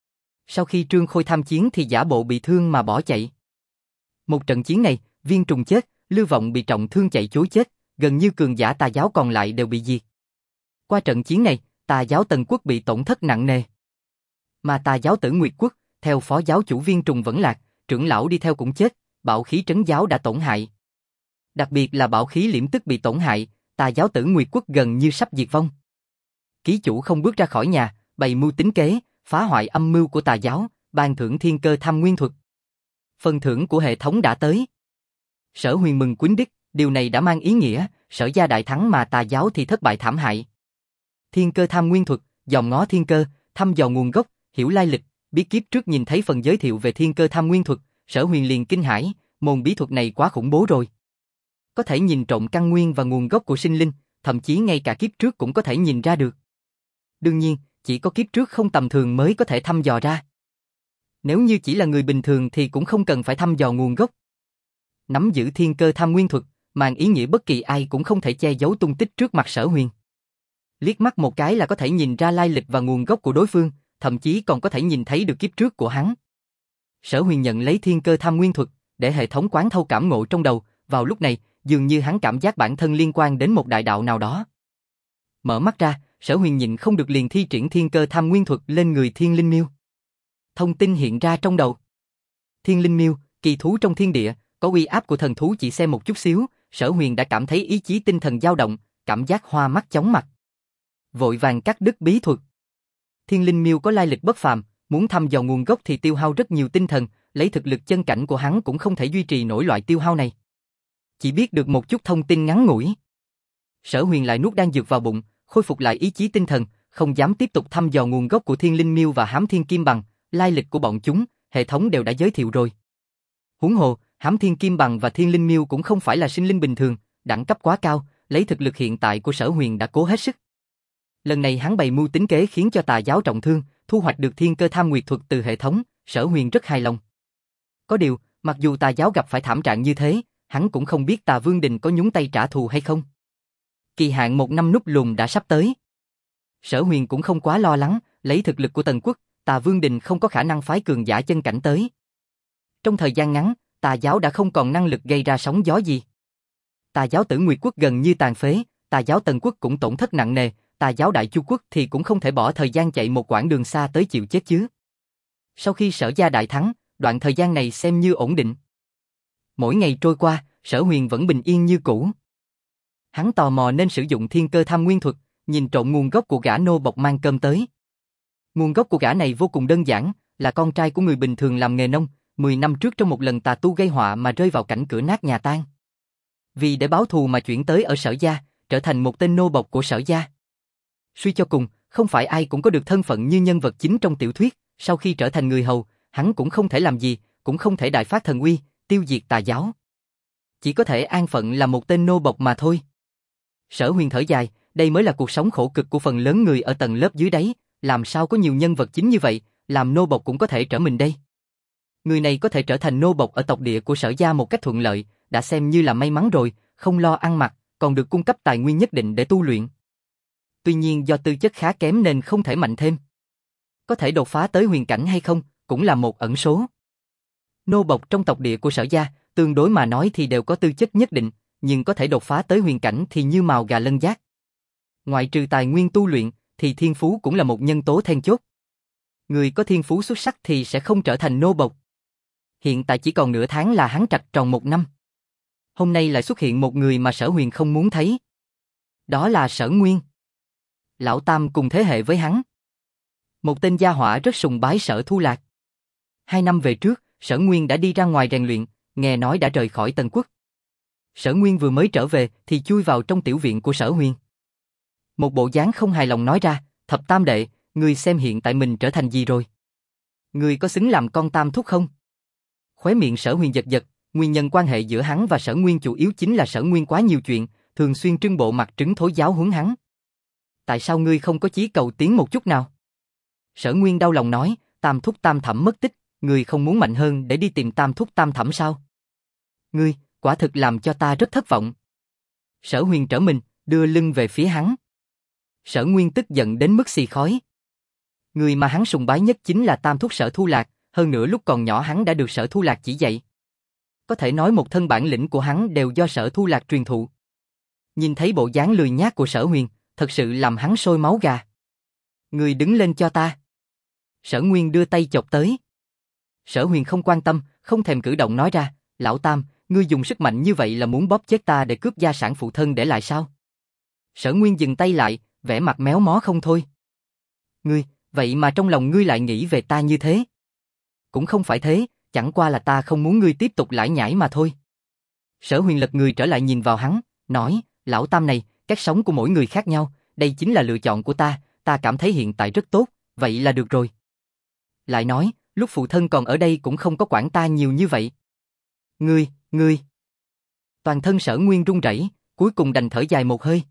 [SPEAKER 1] Sau khi Trương Khôi tham chiến thì giả bộ bị thương mà bỏ chạy. Một trận chiến này, Viên Trùng chết, Lưu Vọng bị trọng thương chạy chối chết, gần như cường giả tà giáo còn lại đều bị diệt. Qua trận chiến này, tà giáo Tần Quốc bị tổn thất nặng nề. Mà tà giáo Tử Nguyệt Quốc, theo phó giáo chủ Viên Trùng vẫn lạc, trưởng lão đi theo cũng chết, bảo khí trấn giáo đã tổn hại. Đặc biệt là bảo khí liễm tức bị tổn hại, tà giáo Tử Nguyệt Quốc gần như sắp diệt vong. Ký chủ không bước ra khỏi nhà, bày mưu tính kế, phá hoại âm mưu của tà giáo, ban thưởng thiên cơ tham nguyên thuật. Phần thưởng của hệ thống đã tới. Sở Huyền mừng quýnh đích, điều này đã mang ý nghĩa, Sở Gia đại thắng mà tà giáo thì thất bại thảm hại. Thiên cơ tham nguyên thuật, dòm ngó thiên cơ, thăm dò nguồn gốc, hiểu lai lịch, biết kiếp trước nhìn thấy phần giới thiệu về thiên cơ tham nguyên thuật, Sở Huyền liền kinh hãi, môn bí thuật này quá khủng bố rồi. Có thể nhìn trộm căn nguyên và nguồn gốc của sinh linh, thậm chí ngay cả kiếp trước cũng có thể nhìn ra được. Đương nhiên, chỉ có kiếp trước không tầm thường mới có thể thăm dò ra. Nếu như chỉ là người bình thường thì cũng không cần phải thăm dò nguồn gốc. Nắm giữ thiên cơ tham nguyên thuật, mang ý nghĩa bất kỳ ai cũng không thể che giấu tung tích trước mặt Sở Huyền. Liếc mắt một cái là có thể nhìn ra lai lịch và nguồn gốc của đối phương, thậm chí còn có thể nhìn thấy được kiếp trước của hắn. Sở Huyền nhận lấy thiên cơ tham nguyên thuật, để hệ thống quán thâu cảm ngộ trong đầu, vào lúc này, dường như hắn cảm giác bản thân liên quan đến một đại đạo nào đó. Mở mắt ra, Sở Huyền nhịn không được liền thi triển thiên cơ tham nguyên thuật lên người Thiên Linh Miêu. Thông tin hiện ra trong đầu. Thiên Linh Miêu, kỳ thú trong thiên địa, có uy áp của thần thú chỉ xem một chút xíu, Sở Huyền đã cảm thấy ý chí tinh thần dao động, cảm giác hoa mắt chóng mặt. Vội vàng cắt đứt bí thuật. Thiên Linh Miêu có lai lịch bất phàm, muốn thăm dò nguồn gốc thì tiêu hao rất nhiều tinh thần, lấy thực lực chân cảnh của hắn cũng không thể duy trì nổi loại tiêu hao này. Chỉ biết được một chút thông tin ngắn ngủi. Sở Huyền lại nuốt đan dược vào bụng, khôi phục lại ý chí tinh thần, không dám tiếp tục thăm dò nguồn gốc của Thiên Linh Miêu và Hám Thiên Kim Bằng, lai lịch của bọn chúng, hệ thống đều đã giới thiệu rồi. Huống hồ, Hám Thiên Kim Bằng và Thiên Linh Miêu cũng không phải là sinh linh bình thường, đẳng cấp quá cao, lấy thực lực hiện tại của Sở Huyền đã cố hết sức. Lần này hắn bày mưu tính kế khiến cho tà giáo trọng thương, thu hoạch được thiên cơ tham nguyệt thuật từ hệ thống, Sở Huyền rất hài lòng. Có điều, mặc dù tà giáo gặp phải thảm trạng như thế, hắn cũng không biết Tà Vương Đình có nhúng tay trả thù hay không. Kỳ hạn 1 năm nút lùn đã sắp tới. Sở Huyền cũng không quá lo lắng, lấy thực lực của Tần Quốc, Tà Vương Đình không có khả năng phái cường giả chân cảnh tới. Trong thời gian ngắn, tà giáo đã không còn năng lực gây ra sóng gió gì. Tà giáo Tử Nguyệt Quốc gần như tàn phế, tà giáo Tần Quốc cũng tổn thất nặng nề, tà giáo Đại Chu Quốc thì cũng không thể bỏ thời gian chạy một quãng đường xa tới chịu chết chứ. Sau khi Sở Gia đại thắng, đoạn thời gian này xem như ổn định. Mỗi ngày trôi qua, Sở Huyền vẫn bình yên như cũ. Hắn tò mò nên sử dụng thiên cơ tham nguyên thuật, nhìn trộm nguồn gốc của gã nô bộc mang cơm tới. Nguồn gốc của gã này vô cùng đơn giản, là con trai của người bình thường làm nghề nông, 10 năm trước trong một lần tà tu gây họa mà rơi vào cảnh cửa nát nhà tan. Vì để báo thù mà chuyển tới ở Sở Gia, trở thành một tên nô bộc của Sở Gia. Suy cho cùng, không phải ai cũng có được thân phận như nhân vật chính trong tiểu thuyết, sau khi trở thành người hầu, hắn cũng không thể làm gì, cũng không thể đại phát thần uy, tiêu diệt tà giáo. Chỉ có thể an phận là một tên nô bộc mà thôi. Sở Huyền thở dài, đây mới là cuộc sống khổ cực của phần lớn người ở tầng lớp dưới đáy, làm sao có nhiều nhân vật chính như vậy, làm nô bộc cũng có thể trở mình đây. Người này có thể trở thành nô bộc ở tộc địa của Sở Gia một cách thuận lợi, đã xem như là may mắn rồi, không lo ăn mặc, còn được cung cấp tài nguyên nhất định để tu luyện. Tuy nhiên do tư chất khá kém nên không thể mạnh thêm. Có thể đột phá tới huyền cảnh hay không, cũng là một ẩn số. Nô bộc trong tộc địa của Sở Gia, tương đối mà nói thì đều có tư chất nhất định, nhưng có thể đột phá tới huyền cảnh thì như mào gà lân giác. Ngoại trừ tài nguyên tu luyện, thì thiên phú cũng là một nhân tố then chốt. Người có thiên phú xuất sắc thì sẽ không trở thành nô bộc. Hiện tại chỉ còn nửa tháng là hắn trạch tròn 1 năm. Hôm nay lại xuất hiện một người mà Sở Huyền không muốn thấy. Đó là Sở Nguyên. Lão Tam cùng thế hệ với hắn. Một tên gia hỏa rất sùng bái Sở Thu Lạc. 2 năm về trước, Sở Nguyên đã đi ra ngoài rèn luyện, nghe nói đã rời khỏi Tần Quốc. Sở Nguyên vừa mới trở về thì chui vào trong tiểu viện của Sở Huyền. Một bộ dáng không hài lòng nói ra, Thập Tam đệ, ngươi xem hiện tại mình trở thành gì rồi? Ngươi có xứng làm con tam thúc không? Khóe miệng Sở Huyền giật giật, nguyên nhân quan hệ giữa hắn và Sở Nguyên chủ yếu chính là Sở Nguyên quá nhiều chuyện, thường xuyên trưng bộ mặt trứng thối giáo huấn hắn. Tại sao ngươi không có chí cầu tiến một chút nào? Sở Nguyên đau lòng nói, tam thúc tam thẩm mất tích, ngươi không muốn mạnh hơn để đi tìm tam thúc tam thẩm sao? Ngươi, quả thực làm cho ta rất thất vọng. Sở Huyền trở mình, đưa lưng về phía hắn. Sở Nguyên tức giận đến mức xì khói. Người mà hắn sùng bái nhất chính là tam thúc Sở Thu Lạc, hơn nữa lúc còn nhỏ hắn đã được Sở Thu Lạc chỉ dạy. Có thể nói một thân bản lĩnh của hắn đều do Sở Thu Lạc truyền thụ. Nhìn thấy bộ dáng lười nhác của Sở Huyền, thật sự làm hắn sôi máu gà. Người đứng lên cho ta. Sở Nguyên đưa tay chộp tới. Sở Huyền không quan tâm, không thèm cử động nói ra, lão tam, ngươi dùng sức mạnh như vậy là muốn bóp chết ta để cướp gia sản phụ thân để lại sao? Sở Nguyên dừng tay lại, vẻ mặt méo mó không thôi. Ngươi, vậy mà trong lòng ngươi lại nghĩ về ta như thế? Cũng không phải thế, chẳng qua là ta không muốn ngươi tiếp tục lải nhải mà thôi. Sở Huyền lật người trở lại nhìn vào hắn, nói, lão tam này, cách sống của mỗi người khác nhau, đây chính là lựa chọn của ta cảm thấy hiện tại rất tốt, vậy là được rồi. Lại nói, lúc phụ thân còn ở đây cũng không có quản ta nhiều như vậy. Ngươi. Toàn thân Sở Nguyên run rẩy, cuối cùng đành thở dài một hơi.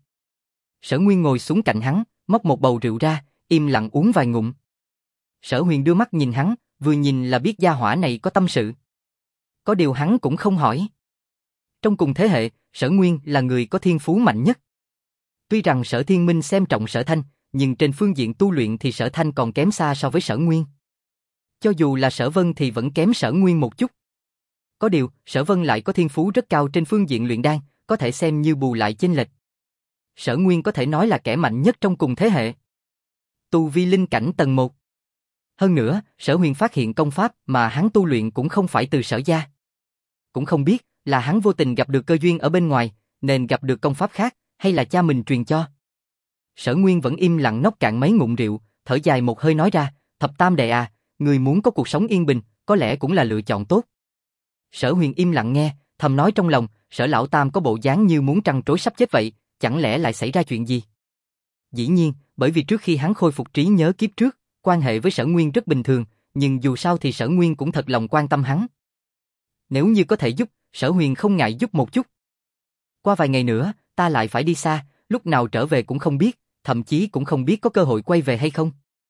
[SPEAKER 1] Sở Nguyên ngồi xuống cạnh hắn, móc một bầu rượu ra, im lặng uống vài ngụm. Sở Huyền đưa mắt nhìn hắn, vừa nhìn là biết gia hỏa này có tâm sự. Có điều hắn cũng không hỏi. Trong cùng thế hệ, Sở Nguyên là người có thiên phú mạnh nhất. Tuy rằng Sở Thiên Minh xem trọng Sở Thanh, nhưng trên phương diện tu luyện thì Sở Thanh còn kém xa so với Sở Nguyên. Cho dù là Sở Vân thì vẫn kém Sở Nguyên một chút. Có điều, Sở Vân lại có thiên phú rất cao trên phương diện luyện đan, có thể xem như bù lại chênh lệch. Sở Nguyên có thể nói là kẻ mạnh nhất trong cùng thế hệ. Tu vi linh cảnh tầng 1. Hơn nữa, Sở Huyền phát hiện công pháp mà hắn tu luyện cũng không phải từ Sở gia. Cũng không biết là hắn vô tình gặp được cơ duyên ở bên ngoài, nên gặp được công pháp khác, hay là cha mình truyền cho. Sở Nguyên vẫn im lặng nốc cạn mấy ngụm rượu, thở dài một hơi nói ra, Thập Tam đệ à, người muốn có cuộc sống yên bình, có lẽ cũng là lựa chọn tốt. Sở Huyền im lặng nghe, thầm nói trong lòng, Sở lão tam có bộ dáng như muốn trăn trối sắp chết vậy, chẳng lẽ lại xảy ra chuyện gì? Dĩ nhiên, bởi vì trước khi hắn khôi phục trí nhớ kiếp trước, quan hệ với Sở Nguyên rất bình thường, nhưng dù sao thì Sở Nguyên cũng thật lòng quan tâm hắn. Nếu như có thể giúp, Sở Huyền không ngại giúp một chút. Qua vài ngày nữa, ta lại phải đi xa, lúc nào trở về cũng không biết, thậm chí cũng không biết có cơ hội quay về hay không.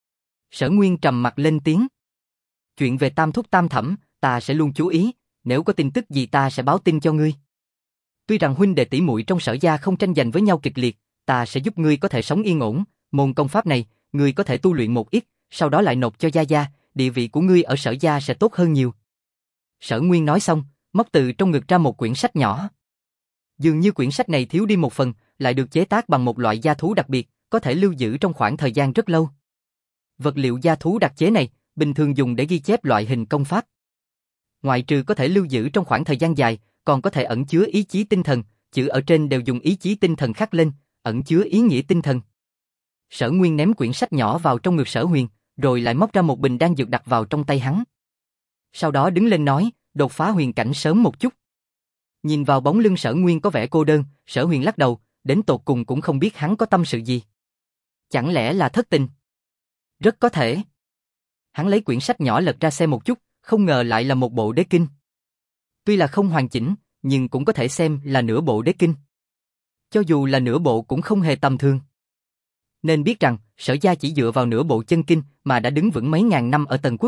[SPEAKER 1] Sở Nguyên trầm mặt lên tiếng. Chuyện về tam thúc tam thẩm, ta sẽ luôn chú ý, nếu có tin tức gì ta sẽ báo tin cho ngươi. Tuy rằng huynh đệ tỷ muội trong Sở gia không tranh giành với nhau kịch liệt, ta sẽ giúp ngươi có thể sống yên ổn, môn công pháp này, ngươi có thể tu luyện một ít, sau đó lại nộp cho gia gia, địa vị của ngươi ở Sở gia sẽ tốt hơn nhiều. Sở Nguyên nói xong, móc từ trong ngực ra một quyển sách nhỏ. Dường như quyển sách này thiếu đi một phần, lại được chế tác bằng một loại gia thú đặc biệt, có thể lưu giữ trong khoảng thời gian rất lâu. Vật liệu gia thú đặc chế này, bình thường dùng để ghi chép loại hình công pháp. Ngoại trừ có thể lưu giữ trong khoảng thời gian dài, còn có thể ẩn chứa ý chí tinh thần, chữ ở trên đều dùng ý chí tinh thần khắc lên, ẩn chứa ý nghĩa tinh thần. Sở Nguyên ném quyển sách nhỏ vào trong ngực Sở Huyền, rồi lại móc ra một bình đan dược đặt vào trong tay hắn. Sau đó đứng lên nói, đột phá huyền cảnh sớm một chút. Nhìn vào bóng lưng Sở Nguyên có vẻ cô đơn, Sở Huyền lắc đầu, đến tột cùng cũng không biết hắn có tâm sự gì. Chẳng lẽ là thất tình? Rất có thể. Hắn lấy quyển sách nhỏ lật ra xem một chút, không ngờ lại là một bộ đế kinh. Tuy là không hoàn chỉnh, nhưng cũng có thể xem là nửa bộ đế kinh. Cho dù là nửa bộ cũng không hề tầm thường. Nên biết rằng, Sở gia chỉ dựa vào nửa bộ chân kinh mà đã đứng vững mấy ngàn năm ở Tần Quốc.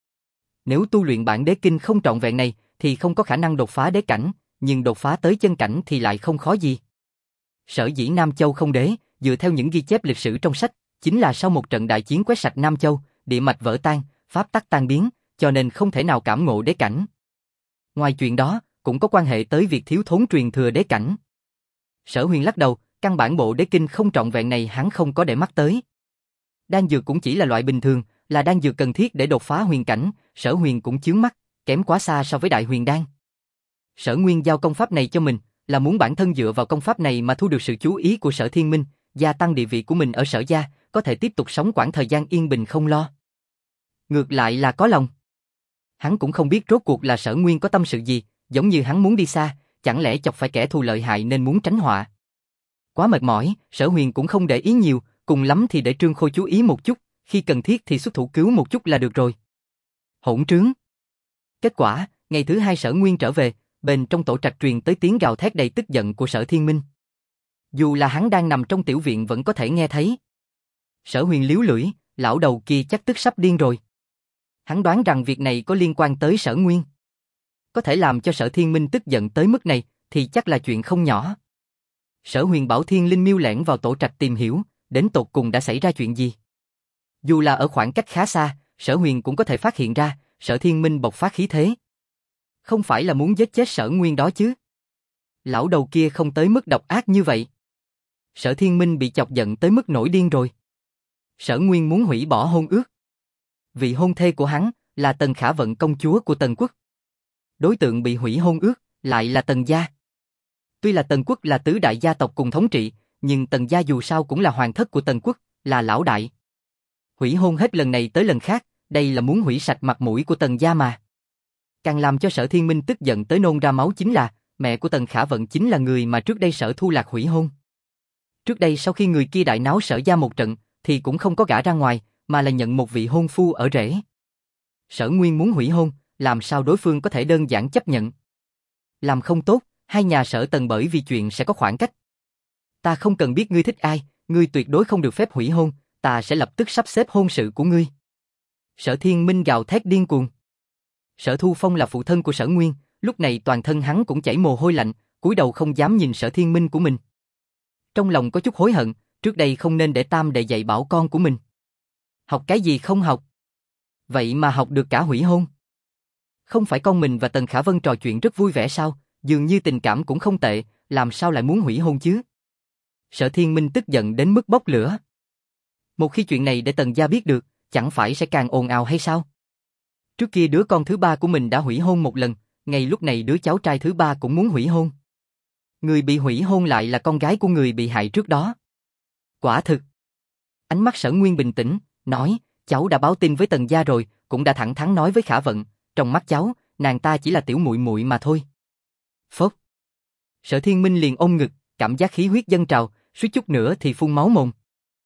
[SPEAKER 1] Nếu tu luyện bản đế kinh không trọn vẹn này, thì không có khả năng đột phá đế cảnh, nhưng đột phá tới chân cảnh thì lại không khó gì. Sở dĩ Nam Châu không đế, dựa theo những ghi chép lịch sử trong sách, chính là sau một trận đại chiến quét sạch Nam Châu, địa mạch vỡ tan, pháp tắc tan biến, cho nên không thể nào cảm ngộ đế cảnh. Ngoài chuyện đó, cũng có quan hệ tới việc thiếu thốn truyền thừa đế cảnh. Sở Huyền lắc đầu, căn bản bộ đế kinh không trọn vẹn này hắn không có để mắt tới. Đan dược cũng chỉ là loại bình thường, là đan dược cần thiết để đột phá huyền cảnh, Sở Huyền cũng chướng mắt, kém quá xa so với đại huyền đan. Sở Nguyên giao công pháp này cho mình, là muốn bản thân dựa vào công pháp này mà thu được sự chú ý của Sở Thiên Minh, gia tăng địa vị của mình ở Sở gia, có thể tiếp tục sống quãng thời gian yên bình không lo. Ngược lại là có lòng. Hắn cũng không biết rốt cuộc là Sở Nguyên có tâm sự gì, giống như hắn muốn đi xa, chẳng lẽ chọc phải kẻ thù lợi hại nên muốn tránh họa. Quá mệt mỏi, Sở Huyền cũng không để ý nhiều, cùng lắm thì để Trương Khôi chú ý một chút, khi cần thiết thì xuất thủ cứu một chút là được rồi. Hỗn trướng. Kết quả, ngày thứ hai Sở Nguyên trở về, bên trong tổ trạch truyền tới tiếng gào thét đầy tức giận của Sở Thiên Minh. Dù là hắn đang nằm trong tiểu viện vẫn có thể nghe thấy. Sở Huyền liếu lưỡi, lão đầu kia chắc tức sắp điên rồi. Hắn đoán rằng việc này có liên quan tới Sở Nguyên. Có thể làm cho Sở Thiên Minh tức giận tới mức này thì chắc là chuyện không nhỏ. Sở Huyền bảo Thiên Linh miêu lẻn vào tổ trạch tìm hiểu, đến tột cùng đã xảy ra chuyện gì. Dù là ở khoảng cách khá xa, Sở Huyền cũng có thể phát hiện ra, Sở Thiên Minh bộc phát khí thế. Không phải là muốn giết chết Sở Nguyên đó chứ. Lão đầu kia không tới mức độc ác như vậy. Sở Thiên Minh bị chọc giận tới mức nổi điên rồi. Sở Nguyên muốn hủy bỏ hôn ước. Vị hôn thê của hắn là Tần Khả Vận công chúa của Tần Quốc. Đối tượng bị hủy hôn ước lại là Tần gia. Tuy là Tần Quốc là tứ đại gia tộc cùng thống trị, nhưng Tần gia dù sao cũng là hoàng thất của Tần Quốc, là lão đại. Hủy hôn hết lần này tới lần khác, đây là muốn hủy sạch mặt mũi của Tần gia mà. Càng làm cho Sở Thiên Minh tức giận tới nôn ra máu chính là, mẹ của Tần Khả Vận chính là người mà trước đây Sở Thu Lạc hủy hôn. Trước đây sau khi người kia đại náo Sở gia một trận, thì cũng không có gả ra ngoài, mà là nhận một vị hôn phu ở rể. Sở Nguyên muốn hủy hôn, làm sao đối phương có thể đơn giản chấp nhận. Làm không tốt, hai nhà Sở Tần bởi vì chuyện sẽ có khoảng cách. Ta không cần biết ngươi thích ai, ngươi tuyệt đối không được phép hủy hôn, ta sẽ lập tức sắp xếp hôn sự của ngươi. Sở Thiên Minh gào thét điên cuồng. Sở Thu Phong là phụ thân của Sở Nguyên, lúc này toàn thân hắn cũng chảy mồ hôi lạnh, cúi đầu không dám nhìn Sở Thiên Minh của mình. Trong lòng có chút hối hận, trước đây không nên để tam đệ dạy bảo con của mình. Học cái gì không học? Vậy mà học được cả hủy hôn. Không phải con mình và Tần Khả Vân trò chuyện rất vui vẻ sao, dường như tình cảm cũng không tệ, làm sao lại muốn hủy hôn chứ? Sở Thiên Minh tức giận đến mức bốc lửa. Một khi chuyện này để Tần gia biết được, chẳng phải sẽ càng ồn ào hay sao? Trước kia đứa con thứ ba của mình đã hủy hôn một lần, ngay lúc này đứa cháu trai thứ ba cũng muốn hủy hôn. Người bị hủy hôn lại là con gái của người bị hại trước đó. Quả thực. Ánh mắt Sở Nguyên bình tĩnh, nói, cháu đã báo tin với Tần gia rồi, cũng đã thẳng thắn nói với Khả Vận, trong mắt cháu, nàng ta chỉ là tiểu muội muội mà thôi. Phốc. Sở Thiên Minh liền ôm ngực, cảm giác khí huyết dâng trào, suýt chút nữa thì phun máu mồm.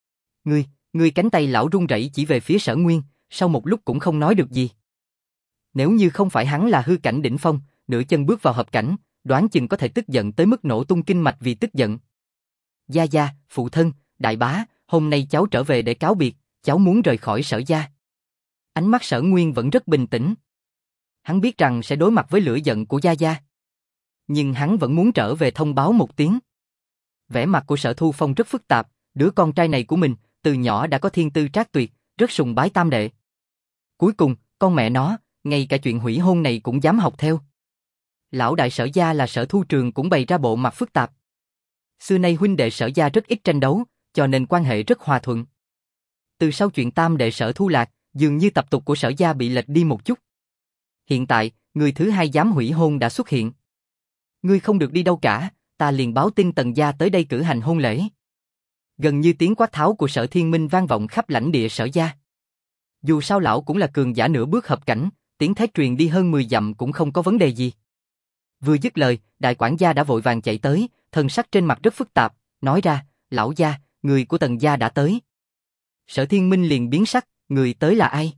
[SPEAKER 1] Ngươi cánh tay lão run rẩy chỉ về phía Sở Nguyên, sau một lúc cũng không nói được gì. Nếu như không phải hắn là hư cảnh đỉnh phong, nửa chân bước vào hợp cảnh, đoán chừng có thể tức giận tới mức nổ tung kinh mạch vì tức giận. Gia gia, phụ thân, đại bá, hôm nay cháu trở về để cáo biệt, cháu muốn rời khỏi Sở gia. Ánh mắt Sở Nguyên vẫn rất bình tĩnh. Hắn biết rằng sẽ đối mặt với lửa giận của gia gia. Nhưng hắn vẫn muốn trở về thông báo một tiếng. Vẻ mặt của Sở Thu Phong rất phức tạp, đứa con trai này của mình, từ nhỏ đã có thiên tư trác tuyệt, rất sùng bái tam đệ. Cuối cùng, con mẹ nó, ngay cả chuyện hủy hôn này cũng dám học theo. Lão đại Sở gia là Sở Thu Trường cũng bày ra bộ mặt phức tạp. Xưa nay huynh đệ Sở gia rất ít tranh đấu, cho nên quan hệ rất hòa thuận. Từ sau chuyện tam đệ Sở Thu Lạc, dường như tập tục của Sở gia bị lệch đi một chút. Hiện tại, người thứ hai dám hủy hôn đã xuất hiện. Ngươi không được đi đâu cả, ta liền báo tin Tần gia tới đây cử hành hôn lễ. Gần như tiếng quát tháo của Sở Thiên Minh vang vọng khắp lãnh địa Sở gia. Dù sao lão cũng là cường giả nửa bước hợp cảnh, tiếng thét truyền đi hơn 10 dặm cũng không có vấn đề gì. Vừa dứt lời, đại quản gia đã vội vàng chạy tới, thần sắc trên mặt rất phức tạp, nói ra, lão gia, người của Tần gia đã tới. Sở Thiên Minh liền biến sắc, người tới là ai?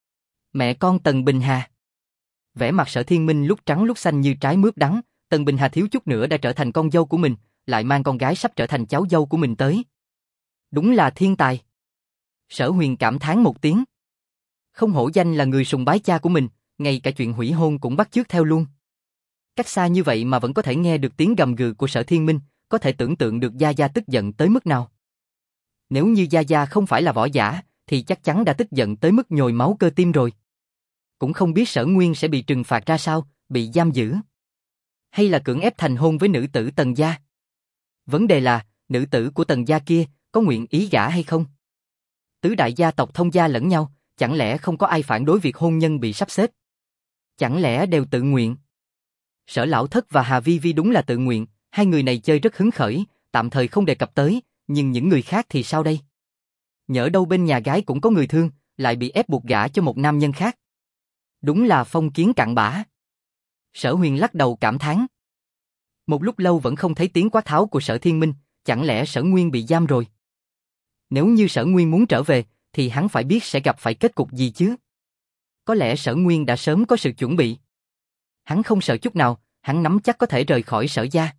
[SPEAKER 1] Mẹ con Tần Bình Hà. Vẻ mặt Sở Thiên Minh lúc trắng lúc xanh như trái mướp đắng, Tần Bình Hà thiếu chút nữa đã trở thành con dâu của mình, lại mang con gái sắp trở thành cháu dâu của mình tới. Đúng là thiên tài. Sở Huyền cảm thán một tiếng. Không hổ danh là người sùng bái cha của mình, ngay cả chuyện hủy hôn cũng bắt chước theo luôn. Cách xa như vậy mà vẫn có thể nghe được tiếng gầm gừ của Sở Thiên Minh, có thể tưởng tượng được Gia Gia tức giận tới mức nào. Nếu như Gia Gia không phải là võ giả, thì chắc chắn đã tức giận tới mức nhồi máu cơ tim rồi. Cũng không biết Sở Nguyên sẽ bị trừng phạt ra sao, bị giam giữ, hay là cưỡng ép thành hôn với nữ tử Tần gia. Vấn đề là, nữ tử của Tần gia kia có nguyện ý gả hay không? Tứ đại gia tộc thông gia lẫn nhau, chẳng lẽ không có ai phản đối việc hôn nhân bị sắp xếp? Chẳng lẽ đều tự nguyện? Sở Lão Thất và Hà Vi Vi đúng là tự nguyện, hai người này chơi rất hứng khởi, tạm thời không đề cập tới, nhưng những người khác thì sao đây? Nhỡ đâu bên nhà gái cũng có người thương, lại bị ép buộc gả cho một nam nhân khác. Đúng là phong kiến cặn bã. Sở Huyền lắc đầu cảm thán. Một lúc lâu vẫn không thấy tiếng quát tháo của Sở Thiên Minh, chẳng lẽ Sở Nguyên bị giam rồi? Nếu như Sở Nguyên muốn trở về, thì hắn phải biết sẽ gặp phải kết cục gì chứ. Có lẽ Sở Nguyên đã sớm có sự chuẩn bị. Hắn không sợ chút nào, hắn nắm chắc có thể rời khỏi Sở gia.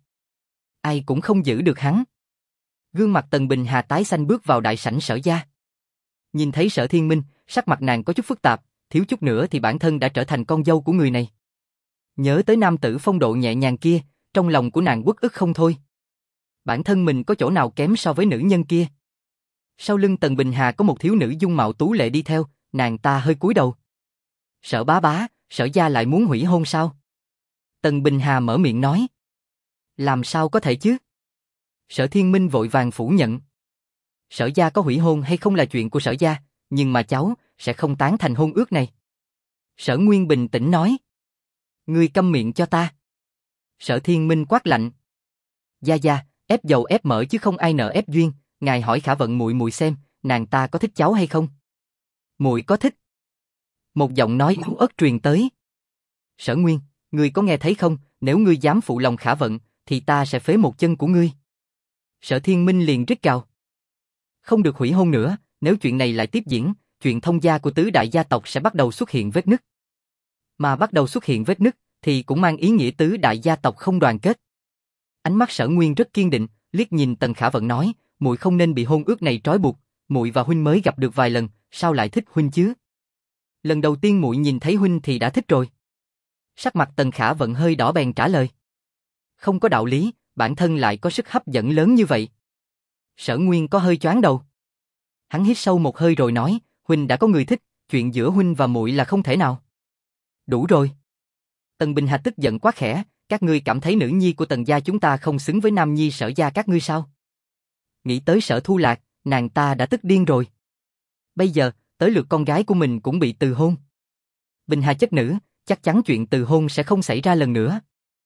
[SPEAKER 1] Ai cũng không giữ được hắn. Gương mặt Tần Bình Hà tái xanh bước vào đại sảnh Sở gia. Nhìn thấy Sở Thiên Minh, sắc mặt nàng có chút phức tạp, thiếu chút nữa thì bản thân đã trở thành con dâu của người này. Nhớ tới nam tử phong độ nhẹ nhàng kia, trong lòng của nàng uất ức không thôi. Bản thân mình có chỗ nào kém so với nữ nhân kia? Sau lưng Tần Bình Hà có một thiếu nữ dung mạo tú lệ đi theo, nàng ta hơi cúi đầu. Sở bá bá, Sở gia lại muốn hủy hôn sao? Tần Bình Hà mở miệng nói. Làm sao có thể chứ? Sở Thiên Minh vội vàng phủ nhận. Sở gia có hủy hôn hay không là chuyện của Sở gia, nhưng mà cháu sẽ không tán thành hôn ước này. Sở Nguyên bình tĩnh nói. Ngươi câm miệng cho ta. Sở Thiên Minh quát lạnh. Gia gia, ép dầu ép mỡ chứ không ai nợ ép duyên, ngài hỏi Khả Vận muội muội xem, nàng ta có thích cháu hay không? Muội có thích. Một giọng nói yếu ớt truyền tới. Sở Nguyên, ngươi có nghe thấy không, nếu ngươi dám phụ lòng Khả Vận, thì ta sẽ phế một chân của ngươi. Sở Thiên Minh liền rít gào. Không được hủy hôn nữa, nếu chuyện này lại tiếp diễn, chuyện thông gia của tứ đại gia tộc sẽ bắt đầu xuất hiện vết nứt. Mà bắt đầu xuất hiện vết nứt, thì cũng mang ý nghĩa tứ đại gia tộc không đoàn kết. Ánh mắt Sở Nguyên rất kiên định, liếc nhìn Tần Khả Vận nói, muội không nên bị hôn ước này trói buộc, muội và huynh mới gặp được vài lần, sao lại thích huynh chứ? Lần đầu tiên muội nhìn thấy huynh thì đã thích rồi. Sắc mặt Tần Khả Vận hơi đỏ bèn trả lời. Không có đạo lý, bản thân lại có sức hấp dẫn lớn như vậy. Sở Nguyên có hơi choáng đầu. Hắn hít sâu một hơi rồi nói, huynh đã có người thích, chuyện giữa huynh và muội là không thể nào. Đủ rồi. Tần Bình Hà tức giận quá khẽ, các ngươi cảm thấy nữ nhi của Tần gia chúng ta không xứng với nam nhi Sở gia các ngươi sao? Nghĩ tới Sở Thu Lạc, nàng ta đã tức điên rồi. Bây giờ, tới lượt con gái của mình cũng bị từ hôn. Bình Hà chất nữ, chắc chắn chuyện từ hôn sẽ không xảy ra lần nữa.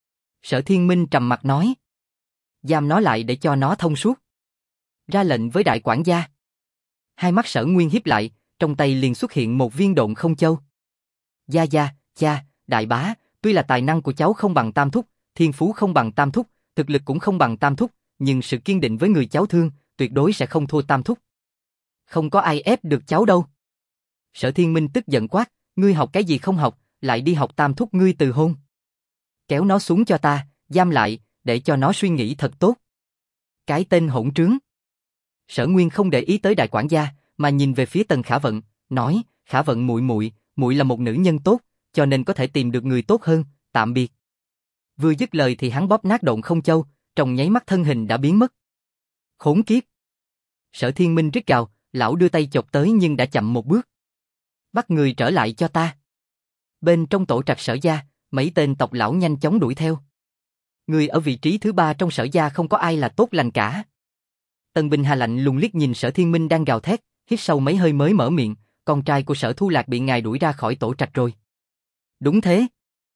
[SPEAKER 1] Sở Thiên Minh trầm mặt nói. Giam nó lại để cho nó thông suốt. Ra lệnh với đại quản gia. Hai mắt Sở Nguyên híp lại, trong tay liền xuất hiện một viên độn không châu. Gia gia, cha, đại bá, tuy là tài năng của cháu không bằng Tam Thúc, thiên phú không bằng Tam Thúc, thực lực cũng không bằng Tam Thúc, nhưng sự kiên định với người cháu thương, tuyệt đối sẽ không thua Tam Thúc. Không có ai ép được cháu đâu. Sở Thiên Minh tức giận quát, ngươi học cái gì không học, lại đi học Tam Thúc ngươi từ hôn. Kéo nó xuống cho ta, giam lại, để cho nó suy nghĩ thật tốt. Cái tên hỗn trướng. Sở Nguyên không để ý tới đại quản gia, mà nhìn về phía Tần Khả Vận, nói, Khả Vận muội muội, muội là một nữ nhân tốt, cho nên có thể tìm được người tốt hơn, tạm biệt. Vừa dứt lời thì hắn bóp nát độn không châu, trong nháy mắt thân hình đã biến mất. Khốn kiếp. Sở Thiên Minh rít gào, lão đưa tay chộp tới nhưng đã chậm một bước. Bắt người trở lại cho ta. Bên trong tổ trạch Sở gia, mấy tên tộc lão nhanh chóng đuổi theo. Người ở vị trí thứ 3 trong Sở gia không có ai là tốt lành cả. Tần Bình Hà lạnh lùng liếc nhìn Sở Thiên Minh đang gào thét, hít sâu mấy hơi mới mở miệng, con trai của Sở Thu Lạc bị ngài đuổi ra khỏi tổ trạch rồi. Đúng thế.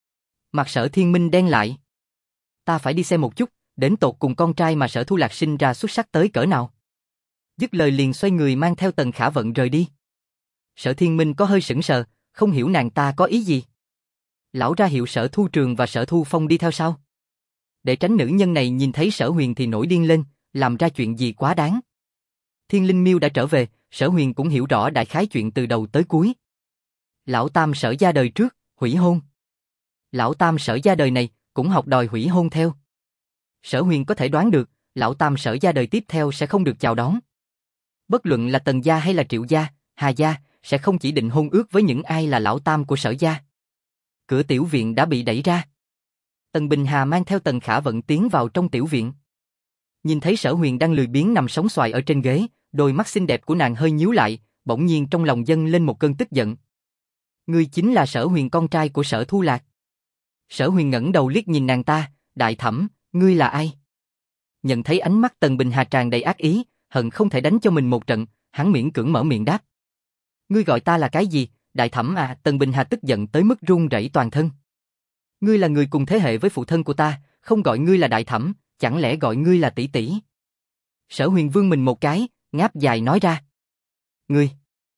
[SPEAKER 1] Mặt Sở Thiên Minh đen lại. Ta phải đi xem một chút, đến tột cùng con trai mà Sở Thu Lạc sinh ra xuất sắc tới cỡ nào. Dứt lời liền xoay người mang theo Tần Khả Vận rời đi. Sở Thiên Minh có hơi sững sờ, không hiểu nàng ta có ý gì. Lão ra hiệu Sở Thu Trường và Sở Thu Phong đi theo sau. Để tránh nữ nhân này nhìn thấy Sở Huyền thì nổi điên lên, làm ra chuyện gì quá đáng. Thiên Linh Miêu đã trở về, Sở Huyền cũng hiểu rõ đại khái chuyện từ đầu tới cuối. Lão Tam Sở gia đời trước, hủy hôn. Lão Tam Sở gia đời này, cũng học đòi hủy hôn theo. Sở Huyền có thể đoán được, Lão Tam Sở gia đời tiếp theo sẽ không được chào đón. Bất luận là Tần gia hay là Triệu gia, Hà gia, sẽ không chỉ định hôn ước với những ai là Lão Tam của Sở gia. Cửa tiểu viện đã bị đẩy ra. Tần Bình Hà mang theo Tần Khả Vận tiến vào trong tiểu viện. Nhìn thấy Sở Huyền đang lười biếng nằm sóng xoài ở trên ghế, đôi mắt xinh đẹp của nàng hơi nhíu lại, bỗng nhiên trong lòng dâng lên một cơn tức giận. Ngươi chính là Sở Huyền con trai của Sở Thu Lạc. Sở Huyền ngẩng đầu liếc nhìn nàng ta, đại thẩm, ngươi là ai? Nhận thấy ánh mắt Tần Bình Hà tràn đầy ác ý, hận không thể đánh cho mình một trận, hắn miễn cưỡng mở miệng đáp. Ngươi gọi ta là cái gì, đại thẩm à? Tần Bình Hà tức giận tới mức run rẩy toàn thân. Ngươi là người cùng thế hệ với phụ thân của ta, không gọi ngươi là đại thẩm, chẳng lẽ gọi ngươi là tỷ tỷ? Sở Huyền vươn mình một cái, ngáp dài nói ra. Ngươi.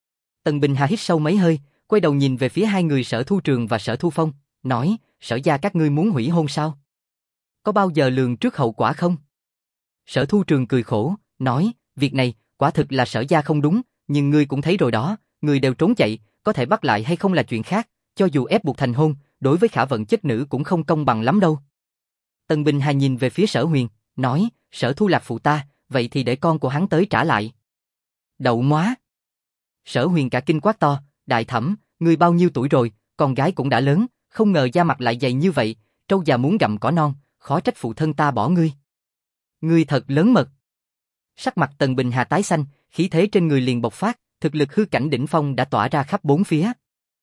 [SPEAKER 1] Tần Bình Hà hít sâu mấy hơi, quay đầu nhìn về phía hai người Sở Thu Trường và Sở Thu Phong, nói, Sở gia các ngươi muốn hủy hôn sao? Có bao giờ lường trước hậu quả không? Sở Thu Trường cười khổ, nói, việc này, quả thực là Sở gia không đúng, nhưng ngươi cũng thấy rồi đó, người đều trốn chạy, có thể bắt lại hay không là chuyện khác, cho dù ép buộc thành hôn, đối với Khả Vận chất nữ cũng không công bằng lắm đâu. Tần Bình Hà nhìn về phía Sở Huyền, nói, Sở Thu Lạc phụ ta, vậy thì để con của hắn tới trả lại. Đậu móa! Sở Huyền cả kinh quát to, đại thẩm, ngươi bao nhiêu tuổi rồi, con gái cũng đã lớn, không ngờ da mặt lại dày như vậy, trâu già muốn gặm cỏ non, khó trách phụ thân ta bỏ ngươi. Ngươi thật lớn mật. Sắc mặt Tần Bình Hà tái xanh, khí thế trên người liền bộc phát, thực lực hư cảnh đỉnh phong đã tỏa ra khắp bốn phía.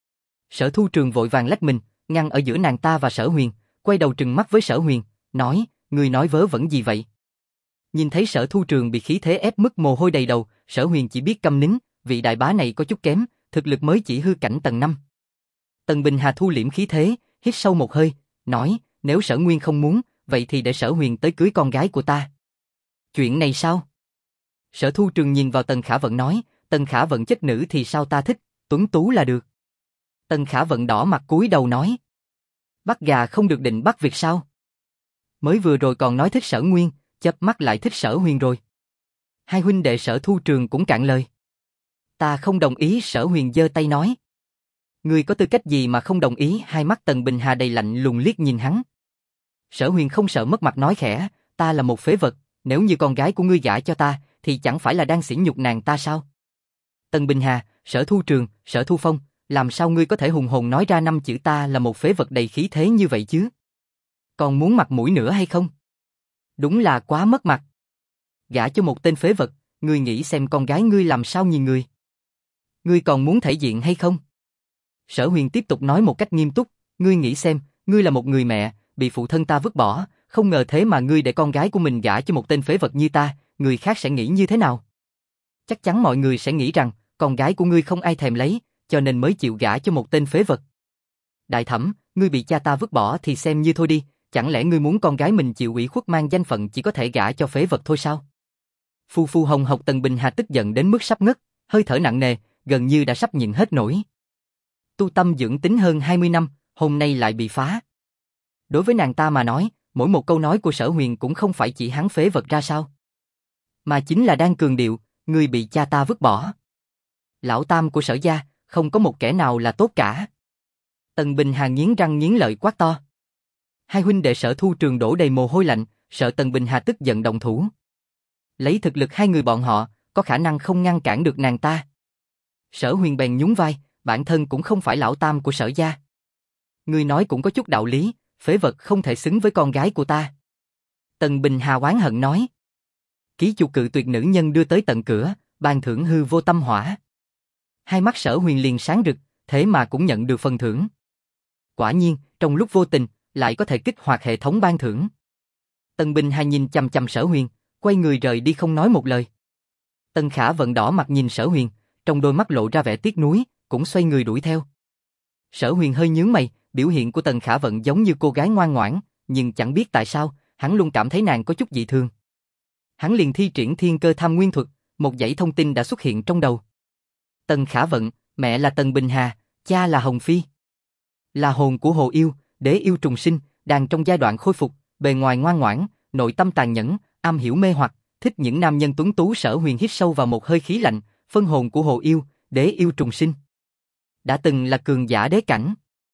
[SPEAKER 1] Sở Thu Trường vội vàng lách mình, ngăn ở giữa nàng ta và Sở Huyền, quay đầu trừng mắt với Sở Huyền, nói, ngươi nói vớ vẩn gì vậy? Nhìn thấy Sở Thu Trường bị khí thế ép mức mồ hôi đầy đầu, Sở Huyền chỉ biết câm nín, vị đại bá này có chút kém, thực lực mới chỉ hư cảnh tầng 5. Tần Bình Hà thu liễm khí thế, hít sâu một hơi, nói, nếu Sở Nguyên không muốn, vậy thì để Sở Huyền tới cưới con gái của ta. Chuyện này sao? Sở Thu Trường nhìn vào Tần Khả Vận nói, Tần Khả Vận chất nữ thì sao ta thích, tuấn tú là được. Tần Khả Vận đỏ mặt cúi đầu nói, bắt gà không được định bắt vịt sao? Mới vừa rồi còn nói thích Sở Nguyên, chớp mắt lại thích Sở Huyền rồi. Hai huynh đệ Sở Thu Trường cũng cạn lời. Ta không đồng ý. Sở Huyền giơ tay nói. Ngươi có tư cách gì mà không đồng ý? Hai mắt Tần Bình Hà đầy lạnh lùng liếc nhìn hắn. Sở Huyền không sợ mất mặt nói khẽ, ta là một phế vật, nếu như con gái của ngươi gả cho ta, thì chẳng phải là đang sỉ nhục nàng ta sao? Tần Bình Hà, Sở Thu Trường, Sở Thu Phong, làm sao ngươi có thể hùng hồn nói ra 5 chữ ta là một phế vật đầy khí thế như vậy chứ? Còn muốn mặt mũi nữa hay không? Đúng là quá mất mặt. Gả cho một tên phế vật, ngươi nghĩ xem con gái ngươi làm sao nhìn người? Ngươi còn muốn thể diện hay không? Sở Huyền tiếp tục nói một cách nghiêm túc, ngươi nghĩ xem, ngươi là một người mẹ, bị phụ thân ta vứt bỏ, không ngờ thế mà ngươi để con gái của mình gả cho một tên phế vật như ta, người khác sẽ nghĩ như thế nào? Chắc chắn mọi người sẽ nghĩ rằng, con gái của ngươi không ai thèm lấy, cho nên mới chịu gả cho một tên phế vật. Đại thẩm, ngươi bị cha ta vứt bỏ thì xem như thôi đi, chẳng lẽ ngươi muốn con gái mình chịu ủy khuất mang danh phận chỉ có thể gả cho phế vật thôi sao? Phu phu hồng hộc. Tần Bình Hà tức giận đến mức sắp ngất, hơi thở nặng nề, gần như đã sắp nhịn hết nổi. Tu tâm dưỡng tính hơn 20 năm, hôm nay lại bị phá. Đối với nàng ta mà nói, mỗi một câu nói của Sở Huyền cũng không phải chỉ hắn phế vật ra sao, mà chính là đang cường điệu, ngươi bị cha ta vứt bỏ. Lão tam của Sở gia, không có một kẻ nào là tốt cả. Tần Bình Hà nghiến răng nghiến lợi quát to. Hai huynh đệ Sở Thu Trường đổ đầy mồ hôi lạnh, sợ Tần Bình Hà tức giận động thủ. Lấy thực lực hai người bọn họ, có khả năng không ngăn cản được nàng ta. Sở Huyền bèn nhún vai, bản thân cũng không phải lão tam của Sở gia. Ngươi nói cũng có chút đạo lý, phế vật không thể xứng với con gái của ta. Tần Bình Hà oán hận nói. Ký chủ cự tuyệt nữ nhân đưa tới tận cửa, ban thưởng hư vô tâm hỏa. Hai mắt Sở Huyền liền sáng rực, thế mà cũng nhận được phần thưởng. Quả nhiên, trong lúc vô tình, lại có thể kích hoạt hệ thống ban thưởng. Tần Bình Hà nhìn chằm chằm Sở Huyền, quay người rời đi không nói một lời. Tần Khả Vận đỏ mặt nhìn Sở Huyền, trong đôi mắt lộ ra vẻ tiếc nuối, cũng xoay người đuổi theo. Sở Huyền hơi nhướng mày, biểu hiện của Tần Khả Vận giống như cô gái ngoan ngoãn, nhưng chẳng biết tại sao, hắn luôn cảm thấy nàng có chút dị thường. Hắn liền thi triển Thiên Cơ Tham Nguyên Thuật, một dãy thông tin đã xuất hiện trong đầu. Tần Khả Vận, mẹ là Tần Bình Hà, cha là Hồng Phi. Là hồn của hồ yêu, đế yêu trùng sinh, đang trong giai đoạn khôi phục, bề ngoài ngoan ngoãn, nội tâm tàn nhẫn, am hiểu mê hoặc, thích những nam nhân tuấn tú. Sở Huyền hít sâu vào một hơi khí lạnh, phân hồn của hồ yêu, đế yêu trùng sinh. Đã từng là cường giả đế cảnh,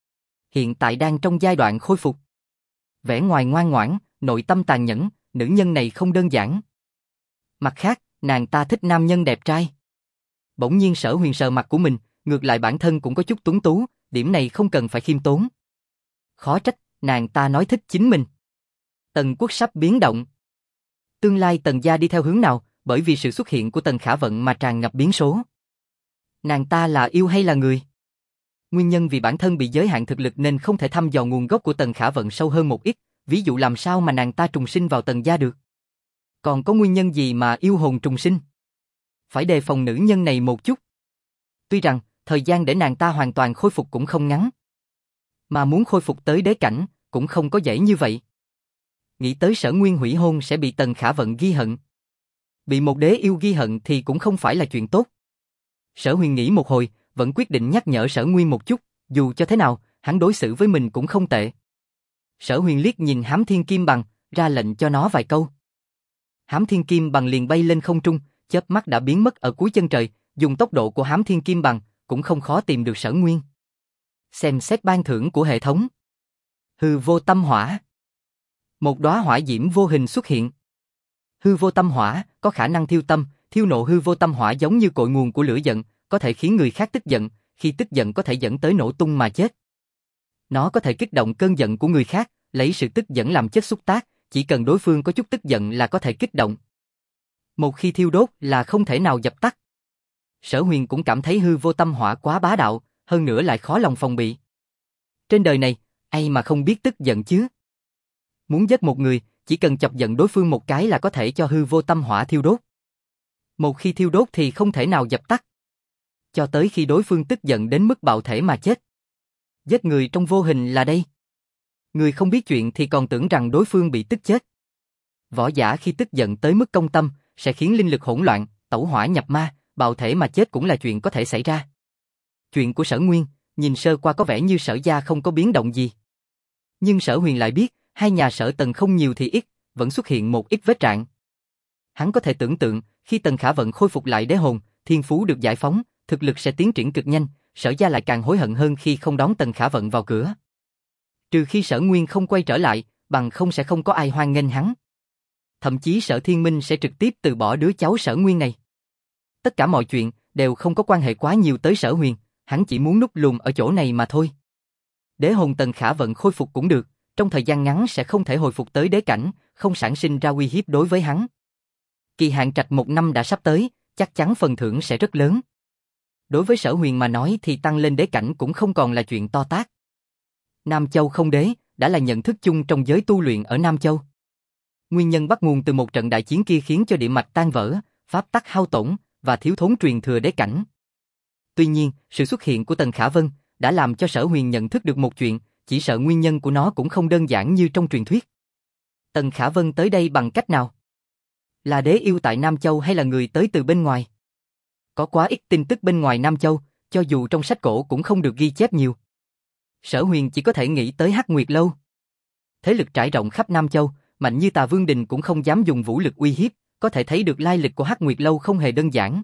[SPEAKER 1] hiện tại đang trong giai đoạn khôi phục. Vẻ ngoài ngoan ngoãn, nội tâm tàn nhẫn, nữ nhân này không đơn giản. Mặt khác, nàng ta thích nam nhân đẹp trai. Bỗng nhiên Sở Huyền sờ mặt của mình, ngược lại bản thân cũng có chút tuấn tú, điểm này không cần phải khiêm tốn. Khó trách, nàng ta nói thích chính mình. Tần quốc sắp biến động. Tương lai Tần gia đi theo hướng nào, bởi vì sự xuất hiện của Tần Khả Vận mà tràn ngập biến số. Nàng ta là yêu hay là người? Nguyên nhân vì bản thân bị giới hạn thực lực nên không thể thăm dò nguồn gốc của Tần Khả Vận sâu hơn một ít, ví dụ làm sao mà nàng ta trùng sinh vào Tần gia được? Còn có nguyên nhân gì mà yêu hồn trùng sinh? Phải đề phòng nữ nhân này một chút. Tuy rằng, thời gian để nàng ta hoàn toàn khôi phục cũng không ngắn. Mà muốn khôi phục tới đế cảnh, cũng không có dễ như vậy. Nghĩ tới Sở Nguyên hủy hôn sẽ bị Tần Khả Vận ghi hận. Bị một đế yêu ghi hận thì cũng không phải là chuyện tốt. Sở Huyền nghĩ một hồi, vẫn quyết định nhắc nhở Sở Nguyên một chút, dù cho thế nào, hắn đối xử với mình cũng không tệ. Sở Huyền liếc nhìn Hám Thiên Kim Bằng, ra lệnh cho nó vài câu. Hám Thiên Kim Bằng liền bay lên không trung, chớp mắt đã biến mất ở cuối chân trời, dùng tốc độ của Hám Thiên Kim Bằng, cũng không khó tìm được Sở Nguyên. Xem xét ban thưởng của hệ thống. Hư vô tâm hỏa. Một đóa hỏa diễm vô hình xuất hiện. Hư vô tâm hỏa có khả năng thiêu tâm, thiêu nộ hư vô tâm hỏa giống như cội nguồn của lửa giận, có thể khiến người khác tức giận, khi tức giận có thể dẫn tới nổ tung mà chết. Nó có thể kích động cơn giận của người khác, lấy sự tức giận làm chất xúc tác, chỉ cần đối phương có chút tức giận là có thể kích động. Một khi thiêu đốt là không thể nào dập tắt. Sở Huyền cũng cảm thấy hư vô tâm hỏa quá bá đạo, hơn nữa lại khó lòng phòng bị. Trên đời này, ai mà không biết tức giận chứ? Muốn giết một người, chỉ cần chọc giận đối phương một cái là có thể cho hư vô tâm hỏa thiêu đốt. Một khi thiêu đốt thì không thể nào dập tắt. Cho tới khi đối phương tức giận đến mức bạo thể mà chết. Giết người trong vô hình là đây. Người không biết chuyện thì còn tưởng rằng đối phương bị tức chết. Võ giả khi tức giận tới mức công tâm, sẽ khiến linh lực hỗn loạn, tẩu hỏa nhập ma, bạo thể mà chết cũng là chuyện có thể xảy ra. Chuyện của Sở Nguyên, nhìn sơ qua có vẻ như Sở gia không có biến động gì. Nhưng Sở Huyền lại biết, hai nhà Sở Tần không nhiều thì ít, vẫn xuất hiện một ít vết rạn. Hắn có thể tưởng tượng, khi Tần Khả Vận khôi phục lại đế hồn, thiên phú được giải phóng, thực lực sẽ tiến triển cực nhanh, Sở gia lại càng hối hận hơn khi không đón Tần Khả Vận vào cửa. Trừ khi Sở Nguyên không quay trở lại, bằng không sẽ không có ai hoan nghênh hắn. Thậm chí Sở Thiên Minh sẽ trực tiếp từ bỏ đứa cháu Sở Nguyên này. Tất cả mọi chuyện đều không có quan hệ quá nhiều tới Sở Huyền, hắn chỉ muốn núp lùm ở chỗ này mà thôi. Đế hồn Tần Khả Vận khôi phục cũng được, trong thời gian ngắn sẽ không thể hồi phục tới đế cảnh, không sản sinh ra uy hiếp đối với hắn. Kỳ hạn trạch 1 năm đã sắp tới, chắc chắn phần thưởng sẽ rất lớn. Đối với Sở Huyền mà nói thì tăng lên đế cảnh cũng không còn là chuyện to tát. Nam Châu không đế, đã là nhận thức chung trong giới tu luyện ở Nam Châu. Nguyên nhân bắt nguồn từ một trận đại chiến kia khiến cho địa mạch tan vỡ, pháp tắc hao tổn, và thiếu thốn truyền thừa đế cảnh. Tuy nhiên, sự xuất hiện của Tần Khả Vân đã làm cho Sở Huyền nhận thức được một chuyện, chỉ sợ nguyên nhân của nó cũng không đơn giản như trong truyền thuyết. Tần Khả Vân tới đây bằng cách nào? Là đế yêu tại Nam Châu hay là người tới từ bên ngoài? Có quá ít tin tức bên ngoài Nam Châu, cho dù trong sách cổ cũng không được ghi chép nhiều. Sở Huyền chỉ có thể nghĩ tới Hắc Nguyệt Lâu. Thế lực trải rộng khắp Nam Châu, mạnh như Tà Vương Đình cũng không dám dùng vũ lực uy hiếp, có thể thấy được lai lịch của Hắc Nguyệt Lâu không hề đơn giản.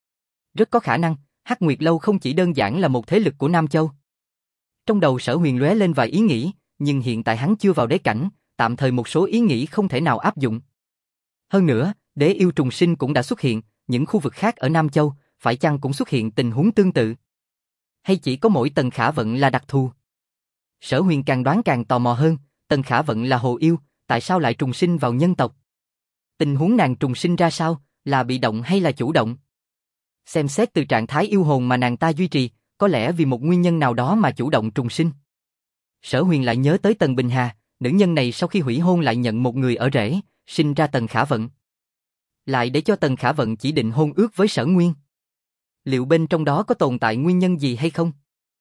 [SPEAKER 1] Rất có khả năng, Hắc Nguyệt Lâu không chỉ đơn giản là một thế lực của Nam Châu. Trong đầu Sở Huyền lóe lên vài ý nghĩ, nhưng hiện tại hắn chưa vào đế cảnh, tạm thời một số ý nghĩ không thể nào áp dụng. Hơn nữa, đế yêu trùng sinh cũng đã xuất hiện, những khu vực khác ở Nam Châu, phải chăng cũng xuất hiện tình huống tương tự? Hay chỉ có mỗi Tần Khả Vận là đặc thù? Sở Huyền càng đoán càng tò mò hơn, Tần Khả Vận là hồ yêu, tại sao lại trùng sinh vào nhân tộc? Tình huống nàng trùng sinh ra sao, là bị động hay là chủ động? Xem xét từ trạng thái yêu hồn mà nàng ta duy trì, có lẽ vì một nguyên nhân nào đó mà chủ động trùng sinh. Sở Huyền lại nhớ tới Tần Bình Hà, nữ nhân này sau khi hủy hôn lại nhận một người ở rể, sinh ra Tần Khả Vận. Lại để cho Tần Khả Vận chỉ định hôn ước với Sở Nguyên. Liệu bên trong đó có tồn tại nguyên nhân gì hay không?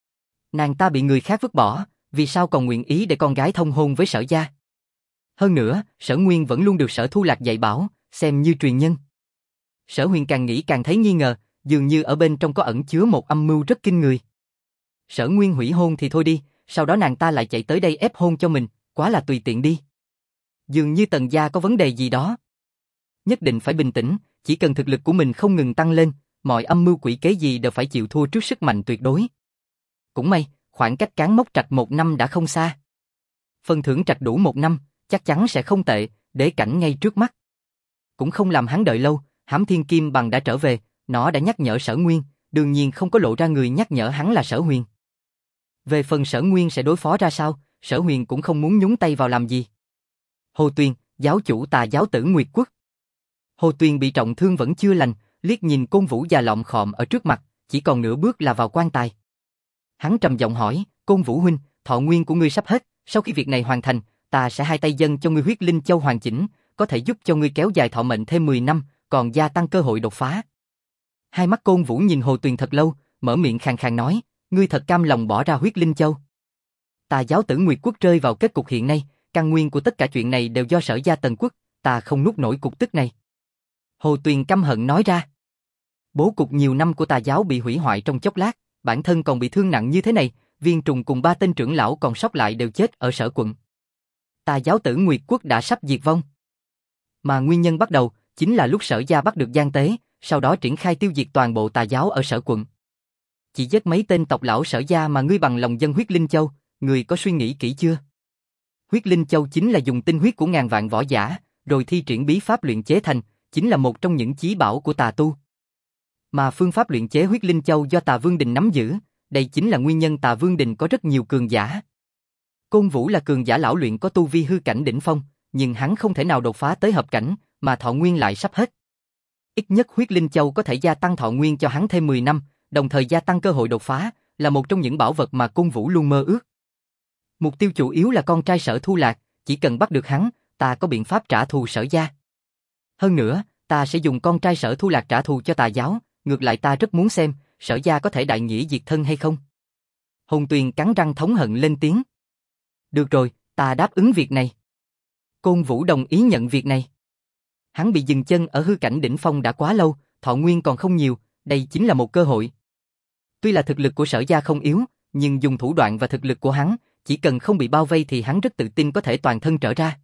[SPEAKER 1] Nàng ta bị người khác vứt bỏ, vì sao còn nguyện ý để con gái thông hôn với Sở gia? Hơn nữa, Sở Nguyên vẫn luôn được Sở Thu Lạc dạy bảo, xem như truyền nhân. Sở Huyền càng nghĩ càng thấy nghi ngờ, dường như ở bên trong có ẩn chứa một âm mưu rất kinh người. Sở Nguyên hủy hôn thì thôi đi, sau đó nàng ta lại chạy tới đây ép hôn cho mình, quá là tùy tiện đi. Dường như Tần gia có vấn đề gì đó. Nhất định phải bình tĩnh, chỉ cần thực lực của mình không ngừng tăng lên, mọi âm mưu quỷ kế gì đều phải chịu thua trước sức mạnh tuyệt đối. Cũng may, khoảng cách cán mốc trạch 1 năm đã không xa. Phần thưởng trạch đủ 1 năm, chắc chắn sẽ không tệ, đế cảnh ngay trước mắt. Cũng không làm hắn đợi lâu, Hám Thiên Kim Bằng đã trở về, nó đã nhắc nhở Sở Nguyên, đương nhiên không có lộ ra người nhắc nhở hắn là Sở Huyền. Về phần Sở Nguyên sẽ đối phó ra sao, Sở Huyền cũng không muốn nhúng tay vào làm gì. Hồ Tuyền, giáo chủ Tà giáo tử Nguyệt Quốc. Hồ Tuyền bị trọng thương vẫn chưa lành, liếc nhìn Côn Vũ già lọm khọm ở trước mặt, chỉ còn nửa bước là vào quan tài. Hắn trầm giọng hỏi, Côn Vũ huynh, thọ nguyên của ngươi sắp hết, sau khi việc này hoàn thành, ta sẽ hai tay dâng cho ngươi huyết linh châu hoàn chỉnh, có thể giúp cho ngươi kéo dài thọ mệnh thêm 10 năm, còn gia tăng cơ hội đột phá. Hai mắt Côn Vũ nhìn Hồ Tuyền thật lâu, mở miệng khàn khàn nói, ngươi thật cam lòng bỏ ra huyết linh châu. Tà giáo tử Nguyệt Quốc rơi vào kết cục hiện nay, căn nguyên của tất cả chuyện này đều do Sở gia Tần Quốc, ta không nuốt nổi cục tức này. Hồ Tuyền căm hận nói ra. Bố cục nhiều năm của tà giáo bị hủy hoại trong chốc lát, bản thân còn bị thương nặng như thế này, Viên Trùng cùng 3 tên trưởng lão còn sót lại đều chết ở Sở quận. Tà giáo Tử Nguyệt Quốc đã sắp diệt vong. Mà nguyên nhân bắt đầu chính là lúc Sở gia bắt được Giang Tế, sau đó triển khai tiêu diệt toàn bộ tà giáo ở Sở quận. Chỉ giết mấy tên tộc lão Sở gia mà ngươi bằng lòng dâng huyết linh châu, ngươi có suy nghĩ kỹ chưa? Huyết linh châu chính là dùng tinh huyết của ngàn vạn võ giả, rồi thi triển bí pháp luyện chế thành, chính là một trong những chí bảo của tà tu. Mà phương pháp luyện chế huyết linh châu do Tà Vương Đình nắm giữ, đây chính là nguyên nhân Tà Vương Đình có rất nhiều cường giả. Côn Vũ là cường giả lão luyện có tu vi hư cảnh đỉnh phong, nhưng hắn không thể nào đột phá tới hợp cảnh, mà thọ nguyên lại sắp hết. Ít nhất huyết linh châu có thể gia tăng thọ nguyên cho hắn thêm 10 năm, đồng thời gia tăng cơ hội đột phá, là một trong những bảo vật mà Côn Vũ luôn mơ ước. Mục tiêu chủ yếu là con trai Sở Thu Lạc, chỉ cần bắt được hắn, ta có biện pháp trả thù Sở gia. Hơn nữa, ta sẽ dùng con trai Sở Thu Lạc trả thù cho tà giáo, ngược lại ta rất muốn xem, Sở gia có thể đại nghĩa diệt thân hay không. Hồn Tuyền cắn răng thống hận lên tiếng. Được rồi, ta đáp ứng việc này. Côn Vũ đồng ý nhận việc này. Hắn bị dừng chân ở hư cảnh đỉnh phong đã quá lâu, thọ nguyên còn không nhiều, đây chính là một cơ hội. Tuy là thực lực của Sở gia không yếu, nhưng dùng thủ đoạn và thực lực của hắn, chỉ cần không bị bao vây thì hắn rất tự tin có thể toàn thân trở ra.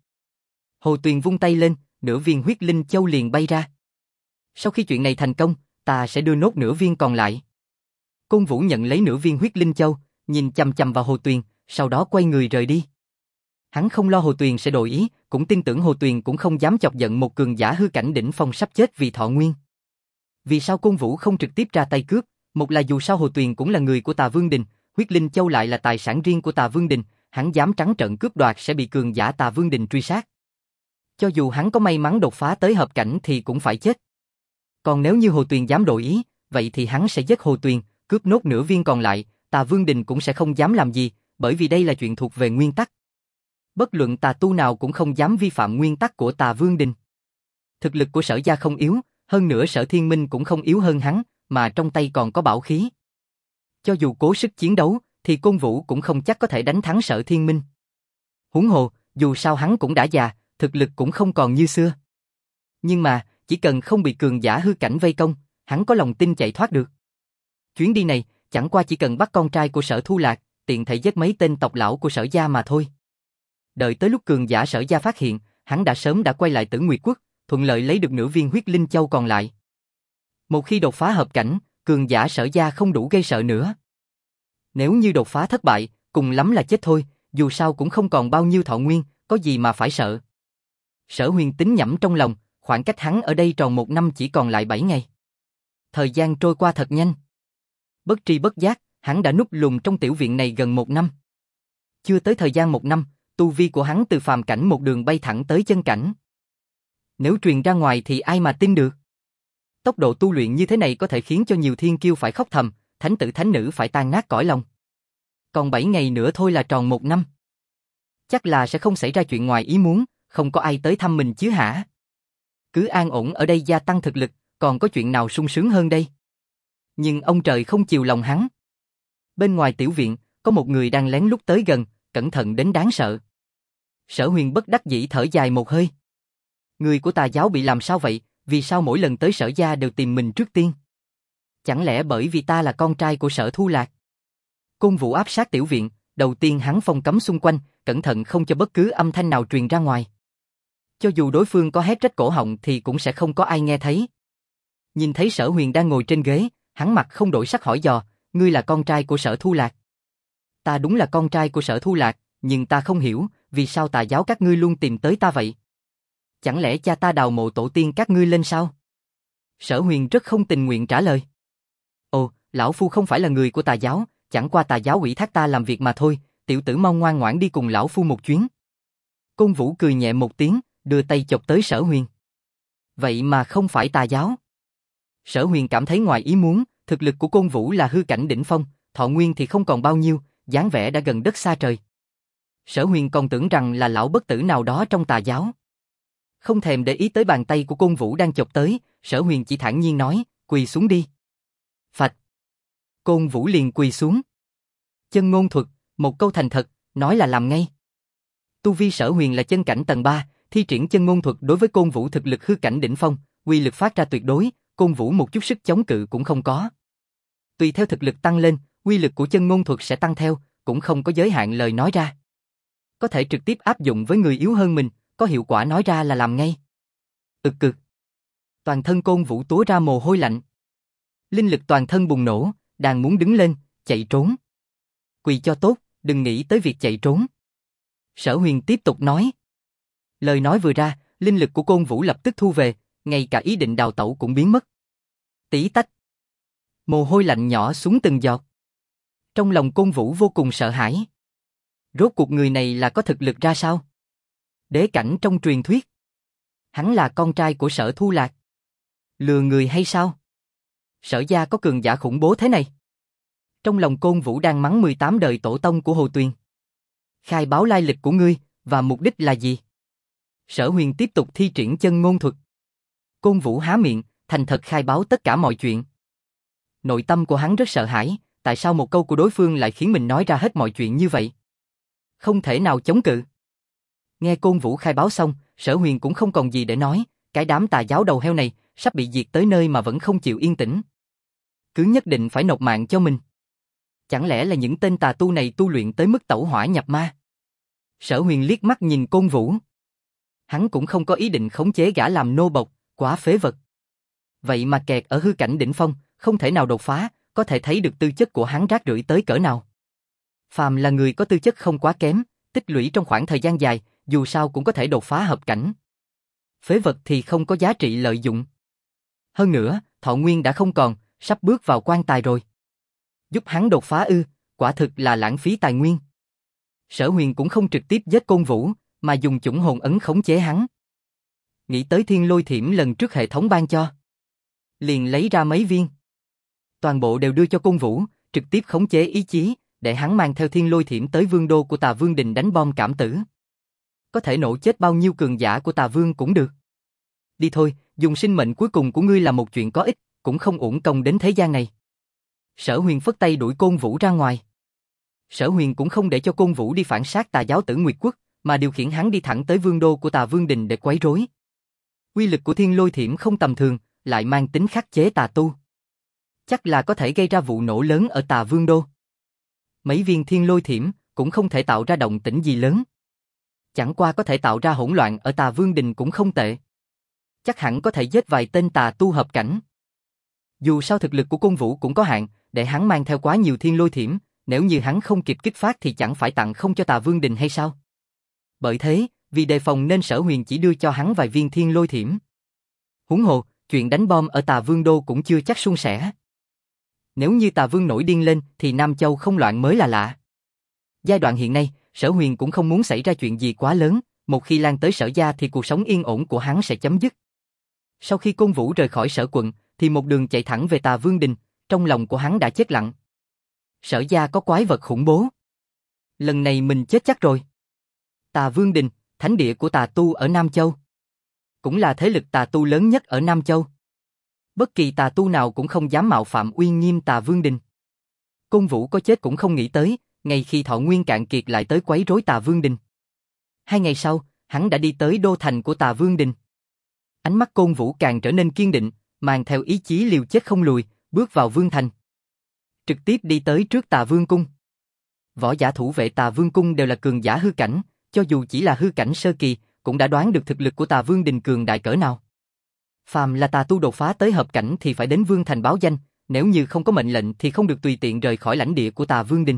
[SPEAKER 1] Hồ Tuyền vung tay lên, nửa viên huyết linh châu liền bay ra. Sau khi chuyện này thành công, ta sẽ đưa nốt nửa viên còn lại. Côn Vũ nhận lấy nửa viên huyết linh châu, nhìn chằm chằm vào Hồ Tuyền, sau đó quay người rời đi. Hắn không lo Hồ Tuyền sẽ đổi ý, cũng tin tưởng Hồ Tuyền cũng không dám chọc giận một cường giả hư cảnh đỉnh phong sắp chết vì thọ nguyên. Vì sao Côn Vũ không trực tiếp ra tay cướp? Một là dù sao Hồ Tuyền cũng là người của Tà Vương Đình, huyết linh châu lại là tài sản riêng của Tà Vương Đình, hắn dám trắng trợn cướp đoạt sẽ bị cường giả Tà Vương Đình truy sát. Cho dù hắn có may mắn đột phá tới hợp cảnh thì cũng phải chết. Còn nếu như Hồ Tuyền dám đổi ý, vậy thì hắn sẽ giết Hồ Tuyền, cướp nốt nửa viên còn lại, Tà Vương Đình cũng sẽ không dám làm gì, bởi vì đây là chuyện thuộc về nguyên tắc. Bất luận tà tu nào cũng không dám vi phạm nguyên tắc của Tà Vương Đình. Thực lực của Sở gia không yếu, hơn nữa Sở Thiên Minh cũng không yếu hơn hắn, mà trong tay còn có bảo khí. Cho dù cố sức chiến đấu, thì Côn Vũ cũng không chắc có thể đánh thắng Sở Thiên Minh. Huống hồ, dù sao hắn cũng đã già, thực lực cũng không còn như xưa. Nhưng mà, chỉ cần không bị cường giả hư cảnh vây công, hắn có lòng tin chạy thoát được. Chuyến đi này, chẳng qua chỉ cần bắt con trai của Sở Thu Lạc, tiện thể giết mấy tên tộc lão của Sở gia mà thôi. Đợi tới lúc cường giả Sở gia phát hiện, hắn sớm đã quay lại Tử Nguyệt Quốc, thuận lợi lấy được nửa viên huyết linh châu còn lại. Một khi đột phá hợp cảnh, cường giả Sở gia không đủ gây sợ nữa. Nếu như đột phá thất bại, cùng lắm là chết thôi, dù sao cũng không còn bao nhiêu thọ nguyên, có gì mà phải sợ. Sở Huyền tính nhẩm trong lòng, khoảng cách hắn ở đây tròn 1 năm chỉ còn lại 7 ngày. Thời gian trôi qua thật nhanh. Bất tri bất giác, hắn đã núp lùm trong tiểu viện này gần 1 năm. Chưa tới thời gian 1 năm, tu vi của hắn từ phàm cảnh một đường bay thẳng tới chân cảnh. Nếu truyền ra ngoài thì ai mà tin được? Tốc độ tu luyện như thế này có thể khiến cho nhiều thiên kiêu phải khóc thầm, thánh tử thánh nữ phải tan nát cõi lòng. Còn 7 ngày nữa thôi là tròn 1 năm. Chắc là sẽ không xảy ra chuyện ngoài ý muốn, không có ai tới thăm mình chứ hả? Cứ an ổn ở đây gia tăng thực lực, còn có chuyện nào sung sướng hơn đây? Nhưng ông trời không chiều lòng hắn. Bên ngoài tiểu viện, có một người đang lén lút tới gần, cẩn thận đến đáng sợ. Sở Huyền bất đắc dĩ thở dài một hơi. Người của tà giáo bị làm sao vậy? Vì sao mỗi lần tới Sở gia đều tìm mình trước tiên? Chẳng lẽ bởi vì ta là con trai của Sở Thu Lạc? Côn Vũ áp sát tiểu viện, đầu tiên hắn phong cấm xung quanh, cẩn thận không cho bất cứ âm thanh nào truyền ra ngoài. Cho dù đối phương có hét rách cổ họng thì cũng sẽ không có ai nghe thấy. Nhìn thấy Sở Huyền đang ngồi trên ghế, hắn mặt không đổi sắc hỏi dò, ngươi là con trai của Sở Thu Lạc? Ta đúng là con trai của Sở Thu Lạc, nhưng ta không hiểu, vì sao tà giáo các ngươi luôn tìm tới ta vậy? Chẳng lẽ cha ta đào mộ tổ tiên các ngươi lên sao? Sở Huyền rất không tình nguyện trả lời. Ồ, lão phu không phải là người của tà giáo, chẳng qua tà giáo ủy thác ta làm việc mà thôi, tiểu tử mau ngoan ngoãn đi cùng lão phu một chuyến. Côn Vũ cười nhẹ một tiếng, đưa tay chộp tới Sở Huyền. Vậy mà không phải tà giáo. Sở Huyền cảm thấy ngoài ý muốn, thực lực của Côn Vũ là hư cảnh đỉnh phong, thọ nguyên thì không còn bao nhiêu, dáng vẻ đã gần đất xa trời. Sở Huyền còn tưởng rằng là lão bất tử nào đó trong tà giáo. Không thèm để ý tới bàn tay của Côn Vũ đang chộp tới, Sở Huyền chỉ thản nhiên nói, quỳ xuống đi. Phạch. Côn Vũ liền quỳ xuống. Chân ngôn thuật, một câu thành thật, nói là làm ngay. Tu vi Sở Huyền là chân cảnh tầng 3, thi triển chân ngôn thuật đối với Côn Vũ thực lực hư cảnh đỉnh phong, uy lực phát ra tuyệt đối, Côn Vũ một chút sức chống cự cũng không có. Tùy theo thực lực tăng lên, uy lực của chân ngôn thuật sẽ tăng theo, cũng không có giới hạn lời nói ra. có thể trực tiếp áp dụng với người yếu hơn mình, có hiệu quả nói ra là làm ngay. Ực cực. Toàn thân Côn Vũ túa ra mồ hôi lạnh. Linh lực toàn thân bùng nổ, đang muốn đứng lên, chạy trốn. Quỳ cho tốt, đừng nghĩ tới việc chạy trốn. Sở Huyền tiếp tục nói. Lời nói vừa ra, linh lực của Côn Vũ lập tức thu về, ngay cả ý định đào tẩu cũng biến mất. Tí tách. Mồ hôi lạnh nhỏ xuống từng giọt. Trong lòng Côn Vũ vô cùng sợ hãi. Rốt cuộc người này là có thực lực ra sao? Đế cảnh trong truyền thuyết. Hắn là con trai của Sở Thu Lạc. Lừa người hay sao? Sở gia có cường giả khủng bố thế này. Trong lòng Côn Vũ đang mắng 18 đời tổ tông của Hồ Tuyền. Khai báo lai lịch của ngươi, và mục đích là gì? Sở Huyền tiếp tục thi triển chân ngôn thuật. Côn Vũ há miệng, thành thật khai báo tất cả mọi chuyện. Nội tâm của hắn rất sợ hãi, tại sao một câu của đối phương lại khiến mình nói ra hết mọi chuyện như vậy? Không thể nào chống cự. Nghe Côn Vũ khai báo xong, Sở Huyền cũng không còn gì để nói, cái đám tà giáo đầu heo này sắp bị diệt tới nơi mà vẫn không chịu yên tĩnh. Cứ nhất định phải nộp mạng cho mình. Chẳng lẽ là những tên tà tu này tu luyện tới mức tẩu hỏa nhập ma? Sở Huyền liếc mắt nhìn Côn Vũ. Hắn cũng không có ý định khống chế gã làm nô bộc, quá phế vật. Vậy mà kẹt ở hư cảnh đỉnh phong, không thể nào đột phá, có thể thấy được tư chất của hắn rác rưởi tới cỡ nào. Phàm là người có tư chất không quá kém, tích lũy trong khoảng thời gian dài, dù sao cũng có thể đột phá hợp cảnh. Phế vật thì không có giá trị lợi dụng. Hơn nữa, thọ nguyên đã không còn, sắp bước vào quan tài rồi. Giúp hắn đột phá ư, quả thực là lãng phí tài nguyên. Sở Huyền cũng không trực tiếp giết Côn Vũ, mà dùng chủng hồn ấn khống chế hắn. Nghĩ tới thiên lôi thiểm lần trước hệ thống ban cho. Liền lấy ra mấy viên. Toàn bộ đều đưa cho Côn Vũ, trực tiếp khống chế ý chí, để hắn mang theo thiên lôi thiểm tới vương đô của Tà Vương Đình đánh bom cảm tử. Có thể nổ chết bao nhiêu cường giả của Tà Vương cũng được. Đi thôi, dùng sinh mệnh cuối cùng của ngươi là một chuyện có ích, cũng không uổng công đến thế gian này. Sở Huyền phất tay đuổi Côn Vũ ra ngoài. Sở Huyền cũng không để cho Côn Vũ đi phản sát tà giáo Tử Nguyệt Quốc, mà điều khiển hắn đi thẳng tới vương đô của Tà Vương Đình để quấy rối. Uy lực của thiên lôi thiểm không tầm thường, lại mang tính khắc chế tà tu. Chắc là có thể gây ra vụ nổ lớn ở Tà Vương đô. Mấy viên thiên lôi thiểm cũng không thể tạo ra động tĩnh gì lớn. Chẳng qua có thể tạo ra hỗn loạn ở Tà Vương Đình cũng không tệ. Chắc hẳn có thể giết vài tên tà tu hợp cảnh. Dù sao thực lực của Côn Vũ cũng có hạn, để hắn mang theo quá nhiều thiên lôi thiểm, nếu như hắn không kịp kích phát thì chẳng phải tặng không cho Tà Vương Đình hay sao? Bởi thế, vì đề phòng nên Sở Huyền chỉ đưa cho hắn vài viên thiên lôi thiểm. Huống hồ, chuyện đánh bom ở Tà Vương đô cũng chưa chắc suôn sẻ. Nếu như Tà Vương nổi điên lên thì Nam Châu không loạn mới là lạ. Giai đoạn hiện nay, Sở Huyền cũng không muốn xảy ra chuyện gì quá lớn, một khi lan tới Sở gia thì cuộc sống yên ổn của hắn sẽ chấm dứt. Sau khi Côn Vũ rời khỏi Sở quận, thì một đường chạy thẳng về Tà Vương Đình, trong lòng của hắn đã chết lặng. Sở gia có quái vật khủng bố. Lần này mình chết chắc rồi. Tà Vương Đình, thánh địa của tà tu ở Nam Châu. Cũng là thế lực tà tu lớn nhất ở Nam Châu. Bất kỳ tà tu nào cũng không dám mạo phạm uy nghiêm Tà Vương Đình. Côn Vũ có chết cũng không nghĩ tới, ngay khi thọ nguyên cạn kiệt lại tới quấy rối Tà Vương Đình. 2 ngày sau, hắn đã đi tới đô thành của Tà Vương Đình. Ánh mắt Côn Vũ càng trở nên kiên định, mang theo ý chí liều chết không lùi, bước vào vương thành. Trực tiếp đi tới trước Tà Vương cung. Võ giả thủ vệ Tà Vương cung đều là cường giả hư cảnh, cho dù chỉ là hư cảnh sơ kỳ, cũng đã đoán được thực lực của Tà Vương Đình cường đại cỡ nào. Phàm là tà tu đột phá tới hợp cảnh thì phải đến vương thành báo danh, nếu như không có mệnh lệnh thì không được tùy tiện rời khỏi lãnh địa của Tà Vương Đình.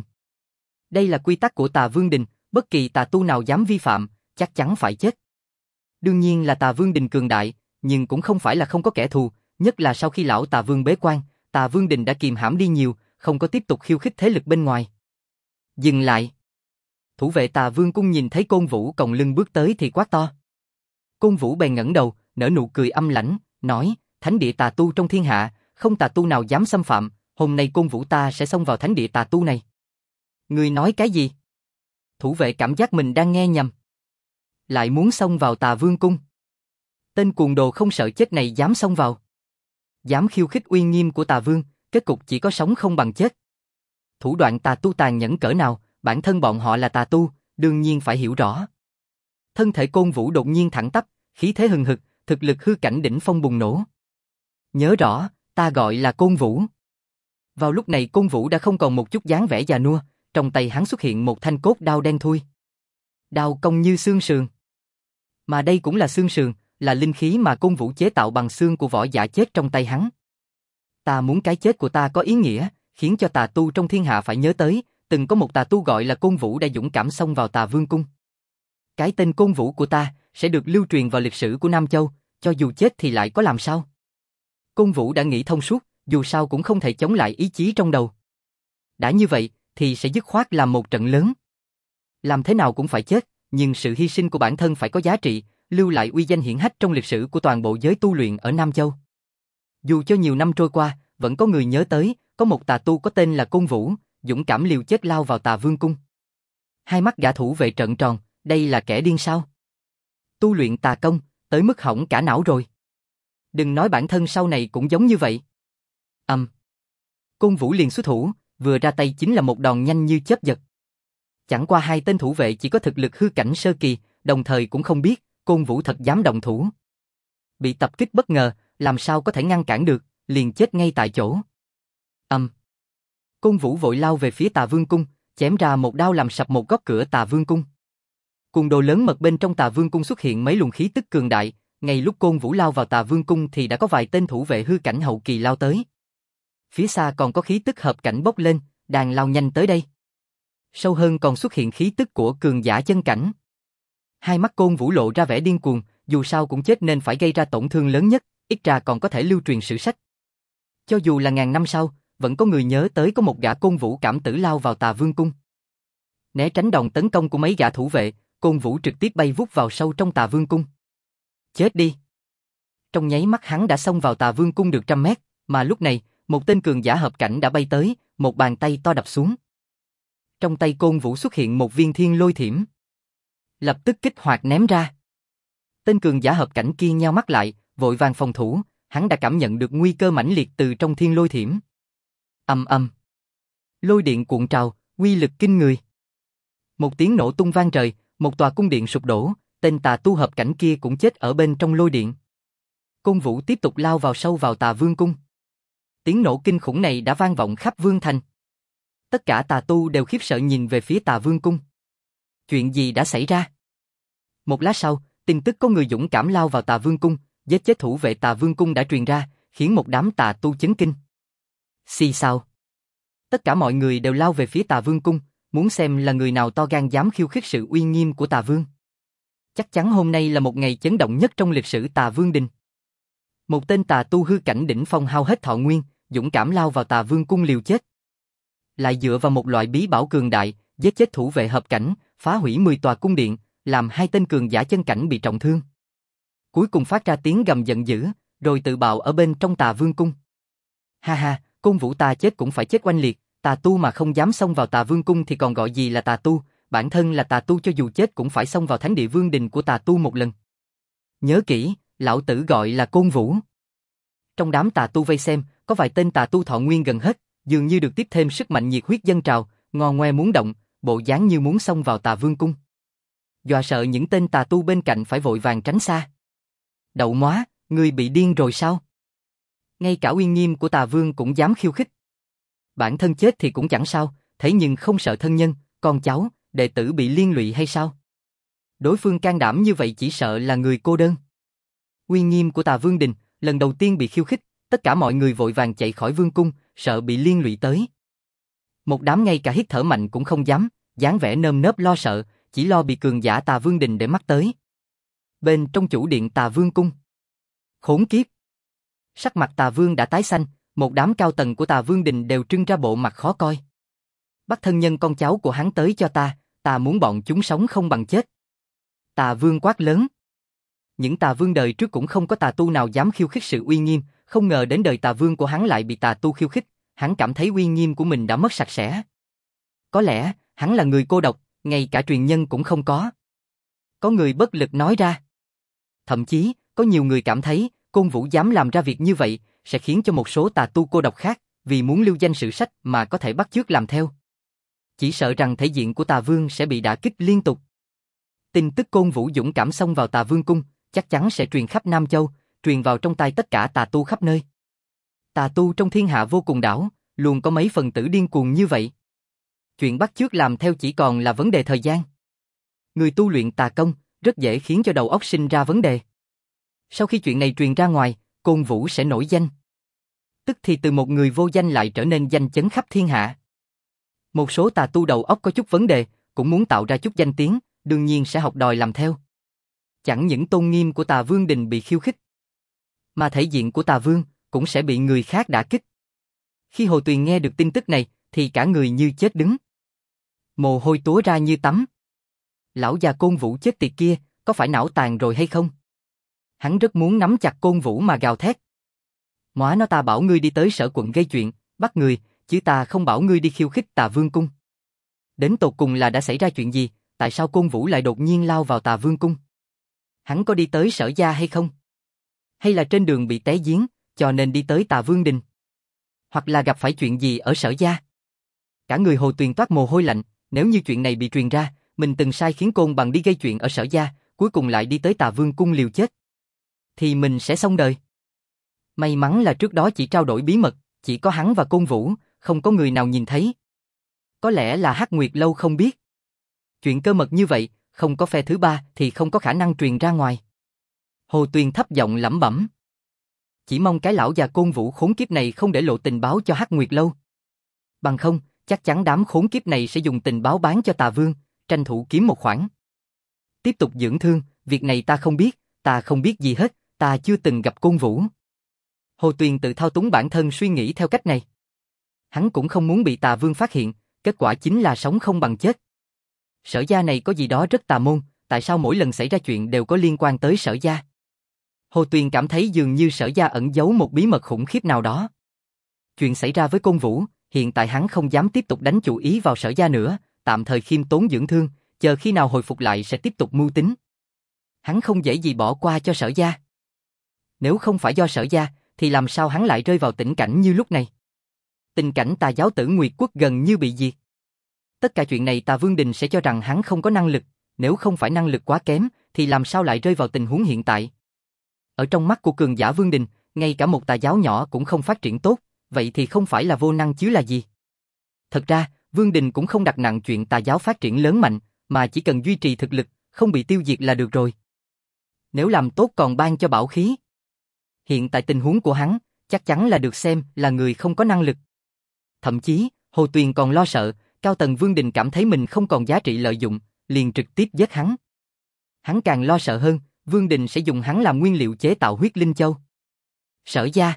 [SPEAKER 1] Đây là quy tắc của Tà Vương Đình, bất kỳ tà tu nào dám vi phạm, chắc chắn phải chết. Đương nhiên là Tà Vương Đình cường đại, nhưng cũng không phải là không có kẻ thù, nhất là sau khi lão Tà Vương bế quan, Tà Vương Đình đã kìm hãm đi nhiều, không có tiếp tục khiêu khích thế lực bên ngoài. Dừng lại. Thủ vệ Tà Vương cung nhìn thấy Côn Vũ còng lưng bước tới thì quát to. Côn Vũ bèn ngẩng đầu, nở nụ cười âm lãnh, nói, thánh địa tà tu trong thiên hạ, không tà tu nào dám xâm phạm, hôm nay Côn Vũ ta sẽ xông vào thánh địa tà tu này. Ngươi nói cái gì? Thủ vệ cảm giác mình đang nghe nhầm. Lại muốn xông vào Tà Vương cung. Tên cuồng đồ không sợ chết này dám xông vào. Dám khiêu khích uy nghiêm của Tà Vương, kết cục chỉ có sống không bằng chết. Thủ đoạn tà tu tàn nhẫn cỡ nào, bản thân bọn họ là tà tu, đương nhiên phải hiểu rõ. Thân thể Côn Vũ đột nhiên thẳng tắp, khí thế hừng hực, thực lực hư cảnh đỉnh phong bùng nổ. Nhớ rõ, ta gọi là Côn Vũ. Vào lúc này Côn Vũ đã không còn một chút dáng vẻ già nua, trong tay hắn xuất hiện một thanh cốt đao đen thui. Đao cong như xương sườn. Mà đây cũng là xương sườn, là linh khí mà Côn Vũ chế tạo bằng xương của võ giả chết trong tay hắn. Ta muốn cái chết của ta có ý nghĩa, khiến cho tà tu trong thiên hạ phải nhớ tới, từng có một tà tu gọi là Côn Vũ đã dũng cảm xông vào Tà Vương cung. Cái tên Côn Vũ của ta sẽ được lưu truyền vào lịch sử của Nam Châu, cho dù chết thì lại có làm sao. Côn Vũ đã nghĩ thông suốt, dù sao cũng không thể chống lại ý chí trong đầu. Đã như vậy, thì sẽ dứt khoát làm một trận lớn. Làm thế nào cũng phải chết, nhưng sự hy sinh của bản thân phải có giá trị, lưu lại uy danh hiển hách trong lịch sử của toàn bộ giới tu luyện ở Nam Châu. Dù cho nhiều năm trôi qua, vẫn có người nhớ tới, có một tà tu có tên là Côn Vũ, dũng cảm liều chết lao vào Tà Vương cung. Hai mắt gã thủ vệ trợn tròn, đây là kẻ điên sao? Tu luyện tà công, tới mức hỏng cả não rồi. Đừng nói bản thân sau này cũng giống như vậy. Côn Vũ liền xuất thủ, vừa ra tay chính là một đòn nhanh như chớp giật. Chẳng qua hai tên thủ vệ chỉ có thực lực hư cảnh sơ kỳ, đồng thời cũng không biết Côn Vũ thật dám động thủ. Bị tập kích bất ngờ, làm sao có thể ngăn cản được, liền chết ngay tại chỗ. Côn Vũ vội lao về phía Tà Vương cung, chém ra một đao làm sập một góc cửa Tà Vương cung. Cuồng đồ lớn mật bên trong Tà Vương cung xuất hiện mấy luồng khí tức cường đại, ngay lúc Côn Vũ lao vào Tà Vương cung thì đã có vài tên thủ vệ hư cảnh hậu kỳ lao tới. Phía xa còn có khí tức hợp cảnh bốc lên, đang lao nhanh tới đây. Sâu hơn còn xuất hiện khí tức của cường giả chân cảnh. Hai mắt Côn Vũ lộ ra vẻ điên cuồng, dù sao cũng chết nên phải gây ra tổn thương lớn nhất, ít ra còn có thể lưu truyền sử sách. Cho dù là ngàn năm sau, vẫn có người nhớ tới có một gã Côn Vũ cảm tử lao vào Tà Vương cung. Né tránh đòn tấn công của mấy gã thủ vệ, Côn Vũ trực tiếp bay vút vào sâu trong Tà Vương cung. Chết đi! Trong nháy mắt hắn đã xông vào Tà Vương cung được 100 mét, mà lúc này, một tên cường giả hợp cảnh đã bay tới, một bàn tay to đập xuống. Trong tay Côn Vũ xuất hiện một viên thiên lôi thiểm. Lập tức kích hoạt ném ra. Tên cường giả hợp cảnh kia nheo mắt lại, vội vàng phòng thủ, hắn đã cảm nhận được nguy cơ mãnh liệt từ trong thiên lôi thiểm. Lôi điện cuộn trào, uy lực kinh người. Một tiếng nổ tung vang trời, một tòa cung điện sụp đổ, tên tà tu hợp cảnh kia cũng chết ở bên trong lôi điện. Côn Vũ tiếp tục lao vào sâu vào Tà Vương cung. Tiếng nổ kinh khủng này đã vang vọng khắp Vương thành. Tất cả tà tu đều khiếp sợ nhìn về phía Tà Vương cung. Chuyện gì đã xảy ra? Một lát sau, tin tức có người dũng cảm lao vào Tà Vương cung, giết chết thủ vệ Tà Vương cung đã truyền ra, khiến một đám tà tu chấn kinh. Xì xào. Tất cả mọi người đều lao về phía Tà Vương cung, muốn xem là người nào to gan dám khiêu khích sự uy nghiêm của Tà Vương. Chắc chắn hôm nay là một ngày chấn động nhất trong lịch sử Tà Vương đình. Một tên tà tu hư cảnh đỉnh phong hao hết thọ nguyên, dũng cảm lao vào Tà Vương cung liều chết. Lại dựa vào một loại bí bảo cường đại, giết chết thủ vệ hợp cảnh, phá hủy 10 tòa cung điện, làm hai tên cường giả chân cảnh bị trọng thương. Cuối cùng phát ra tiếng gầm giận dữ, rồi tự bạo ở bên trong Tà Vương cung. Ha ha, Côn Vũ ta chết cũng phải chết oanh liệt, tà tu mà không dám xông vào Tà Vương cung thì còn gọi gì là tà tu, bản thân là tà tu cho dù chết cũng phải xông vào thánh địa vương đình của tà tu một lần. Nhớ kỹ, lão tử gọi là Côn Vũ. Trong đám tà tu vây xem, có vài tên tà tu thọ nguyên gần hết, dường như được tiếp thêm sức mạnh nhiệt huyết dâng trào, ngò ngoe muốn động, bộ dáng như muốn xông vào Tà Vương cung. Dọa sợ những tên tà tu bên cạnh phải vội vàng tránh xa. Đậu móa, ngươi bị điên rồi sao? Ngay cả uy nghiêm của Tà Vương cũng dám khiêu khích. Bản thân chết thì cũng chẳng sao, thế nhưng không sợ thân nhân, con cháu, đệ tử bị liên lụy hay sao? Đối phương can đảm như vậy chỉ sợ là người cô đơn. Uy nghiêm của Tà Vương đình, lần đầu tiên bị khiêu khích, tất cả mọi người vội vàng chạy khỏi vương cung, sợ bị liên lụy tới. Một đám ngay cả hít thở mạnh cũng không dám, dáng vẻ nơm nớp lo sợ, chỉ lo bị cường giả Tà Vương đình để mắt tới. Bên trong chủ điện Tà Vương cung. Khốn kiếp! Sắc mặt Tà Vương đã tái xanh, một đám cao tầng của Tà Vương đình đều trưng ra bộ mặt khó coi. Bắt thân nhân con cháu của hắn tới cho ta muốn bọn chúng sống không bằng chết. Tà Vương quát lớn. Những Tà Vương đời trước cũng không có tà tu nào dám khiêu khích sự uy nghiêm, không ngờ đến đời Tà Vương của hắn lại bị tà tu khiêu khích, hắn cảm thấy uy nghiêm của mình đã mất sạch sẽ. Có lẽ, hắn là người cô độc, ngay cả truyền nhân cũng không có. Có người bất lực nói ra. Thậm chí, có nhiều người cảm thấy, Côn Vũ dám làm ra việc như vậy, sẽ khiến cho một số tà tu cô độc khác, vì muốn lưu danh sử sách mà có thể bắt chước làm theo. Chỉ sợ rằng thể diện của Tà Vương sẽ bị đả kích liên tục. Tin tức Côn Vũ dũng cảm xông vào Tà Vương cung, chắc chắn sẽ truyền khắp Nam Châu, truyền vào trong tai tất cả tà tu khắp nơi. Tà tu trong thiên hạ vô cùng đảo, luôn có mấy phần tử điên cuồng như vậy. Chuyện bắt chước làm theo chỉ còn là vấn đề thời gian. Người tu luyện tà công, rất dễ khiến cho đầu óc sinh ra vấn đề. Sau khi chuyện này truyền ra ngoài, Côn Vũ sẽ nổi danh. Tức thì từ một người vô danh lại trở nên danh chấn khắp thiên hạ. Một số tà tu đầu óc có chút vấn đề, cũng muốn tạo ra chút danh tiếng, đương nhiên sẽ học đòi làm theo. Chẳng những tôn nghiêm của Tà Vương Đình bị khiêu khích, mà thể diện của Tà Vương cũng sẽ bị người khác đả kích. Khi Hồ Tuyền nghe được tin tức này, thì cả người như chết đứng. Mồ hôi túa ra như tắm. Lão già Côn Vũ chết tiệt kia, có phải não tàn rồi hay không? Hắn rất muốn nắm chặt Côn Vũ mà gào thét. Móa nó, ta bảo ngươi đi tới sở quận gây chuyện, bắt người, chứ ta không bảo ngươi đi khiêu khích Tà Vương cung. Đến tột cùng là đã xảy ra chuyện gì, tại sao Côn Vũ lại đột nhiên lao vào Tà Vương cung? Hắn có đi tới sở gia hay không? Hay là trên đường bị té giếng, cho nên đi tới Tà Vương đình? Hoặc là gặp phải chuyện gì ở sở gia? Cả người Hồ Tuyền toát mồ hôi lạnh, nếu như chuyện này bị truyền ra, mình từng sai khiến Côn Bằng đi gây chuyện ở sở gia, cuối cùng lại đi tới Tà Vương cung liều chết, thì mình sẽ xong đời. May mắn là trước đó chỉ trao đổi bí mật, chỉ có hắn và Côn Vũ, không có người nào nhìn thấy. Có lẽ là Hắc Nguyệt Lâu không biết. Chuyện cơ mật như vậy, không có phe thứ ba thì không có khả năng truyền ra ngoài. Hồ Tuyền thấp giọng lẩm bẩm. Chỉ mong cái lão già Côn Vũ khốn kiếp này không để lộ tình báo cho Hắc Nguyệt Lâu. Bằng không, chắc chắn đám khốn kiếp này sẽ dùng tình báo bán cho Tà Vương, tranh thủ kiếm một khoản. Tiếp tục dưỡng thương, việc này ta không biết gì hết, ta chưa từng gặp Côn Vũ. Hồ Tuyền tự thao túng bản thân suy nghĩ theo cách này. Hắn cũng không muốn bị Tà Vương phát hiện, kết quả chính là sống không bằng chết. Sở gia này có gì đó rất tà môn, tại sao mỗi lần xảy ra chuyện đều có liên quan tới sở gia? Hồ Tuyền cảm thấy dường như sở gia ẩn giấu một bí mật khủng khiếp nào đó. Chuyện xảy ra với Côn Vũ, hiện tại hắn không dám tiếp tục đánh chủ ý vào sở gia nữa, tạm thời khiêm tốn dưỡng thương, chờ khi nào hồi phục lại sẽ tiếp tục mưu tính. Hắn không dễ gì bỏ qua cho sở gia. Nếu không phải do sở gia, thì làm sao hắn lại rơi vào tình cảnh như lúc này? Tình cảnh Tà giáo Tử Nguyệt Quốc gần như bị diệt. Tất cả chuyện này Tà Vương Đình sẽ cho rằng hắn không có năng lực, nếu không phải năng lực quá kém, thì làm sao lại rơi vào tình huống hiện tại? Ở trong mắt của cường giả Vương Đình, ngay cả một tà giáo nhỏ cũng không phát triển tốt, vậy thì không phải là vô năng chứ là gì? Thật ra, Vương Đình cũng không đặt nặng chuyện tà giáo phát triển lớn mạnh, mà chỉ cần duy trì thực lực, không bị tiêu diệt là được rồi. Nếu làm tốt còn ban cho bảo khí. Hiện tại tình huống của hắn, chắc chắn là được xem là người không có năng lực. Thậm chí, Hồ Tuyền còn lo sợ, cao tầng Vương Đình cảm thấy mình không còn giá trị lợi dụng, liền trực tiếp giết hắn. Hắn càng lo sợ hơn, Vương Đình sẽ dùng hắn làm nguyên liệu chế tạo huyết linh châu. Sở gia.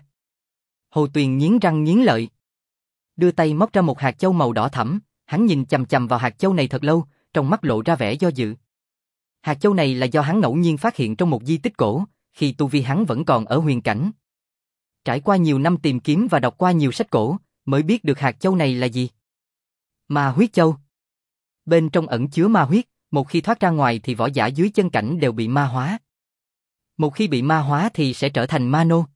[SPEAKER 1] Hồ Tuyền nghiến răng nghiến lợi. Đưa tay móc ra một hạt châu màu đỏ thẫm, hắn nhìn chằm chằm vào hạt châu này thật lâu, trong mắt lộ ra vẻ do dự. Hạt châu này là do hắn ngẫu nhiên phát hiện trong một di tích cổ, khi tu vi hắn vẫn còn ở huyền cảnh. Trải qua nhiều năm tìm kiếm và đọc qua nhiều sách cổ, mới biết được hạt châu này là gì. Ma huyết châu. Bên trong ẩn chứa ma huyết, một khi thoát ra ngoài thì võ giả dưới chân cảnh đều bị ma hóa. Một khi bị ma hóa thì sẽ trở thành ma nô.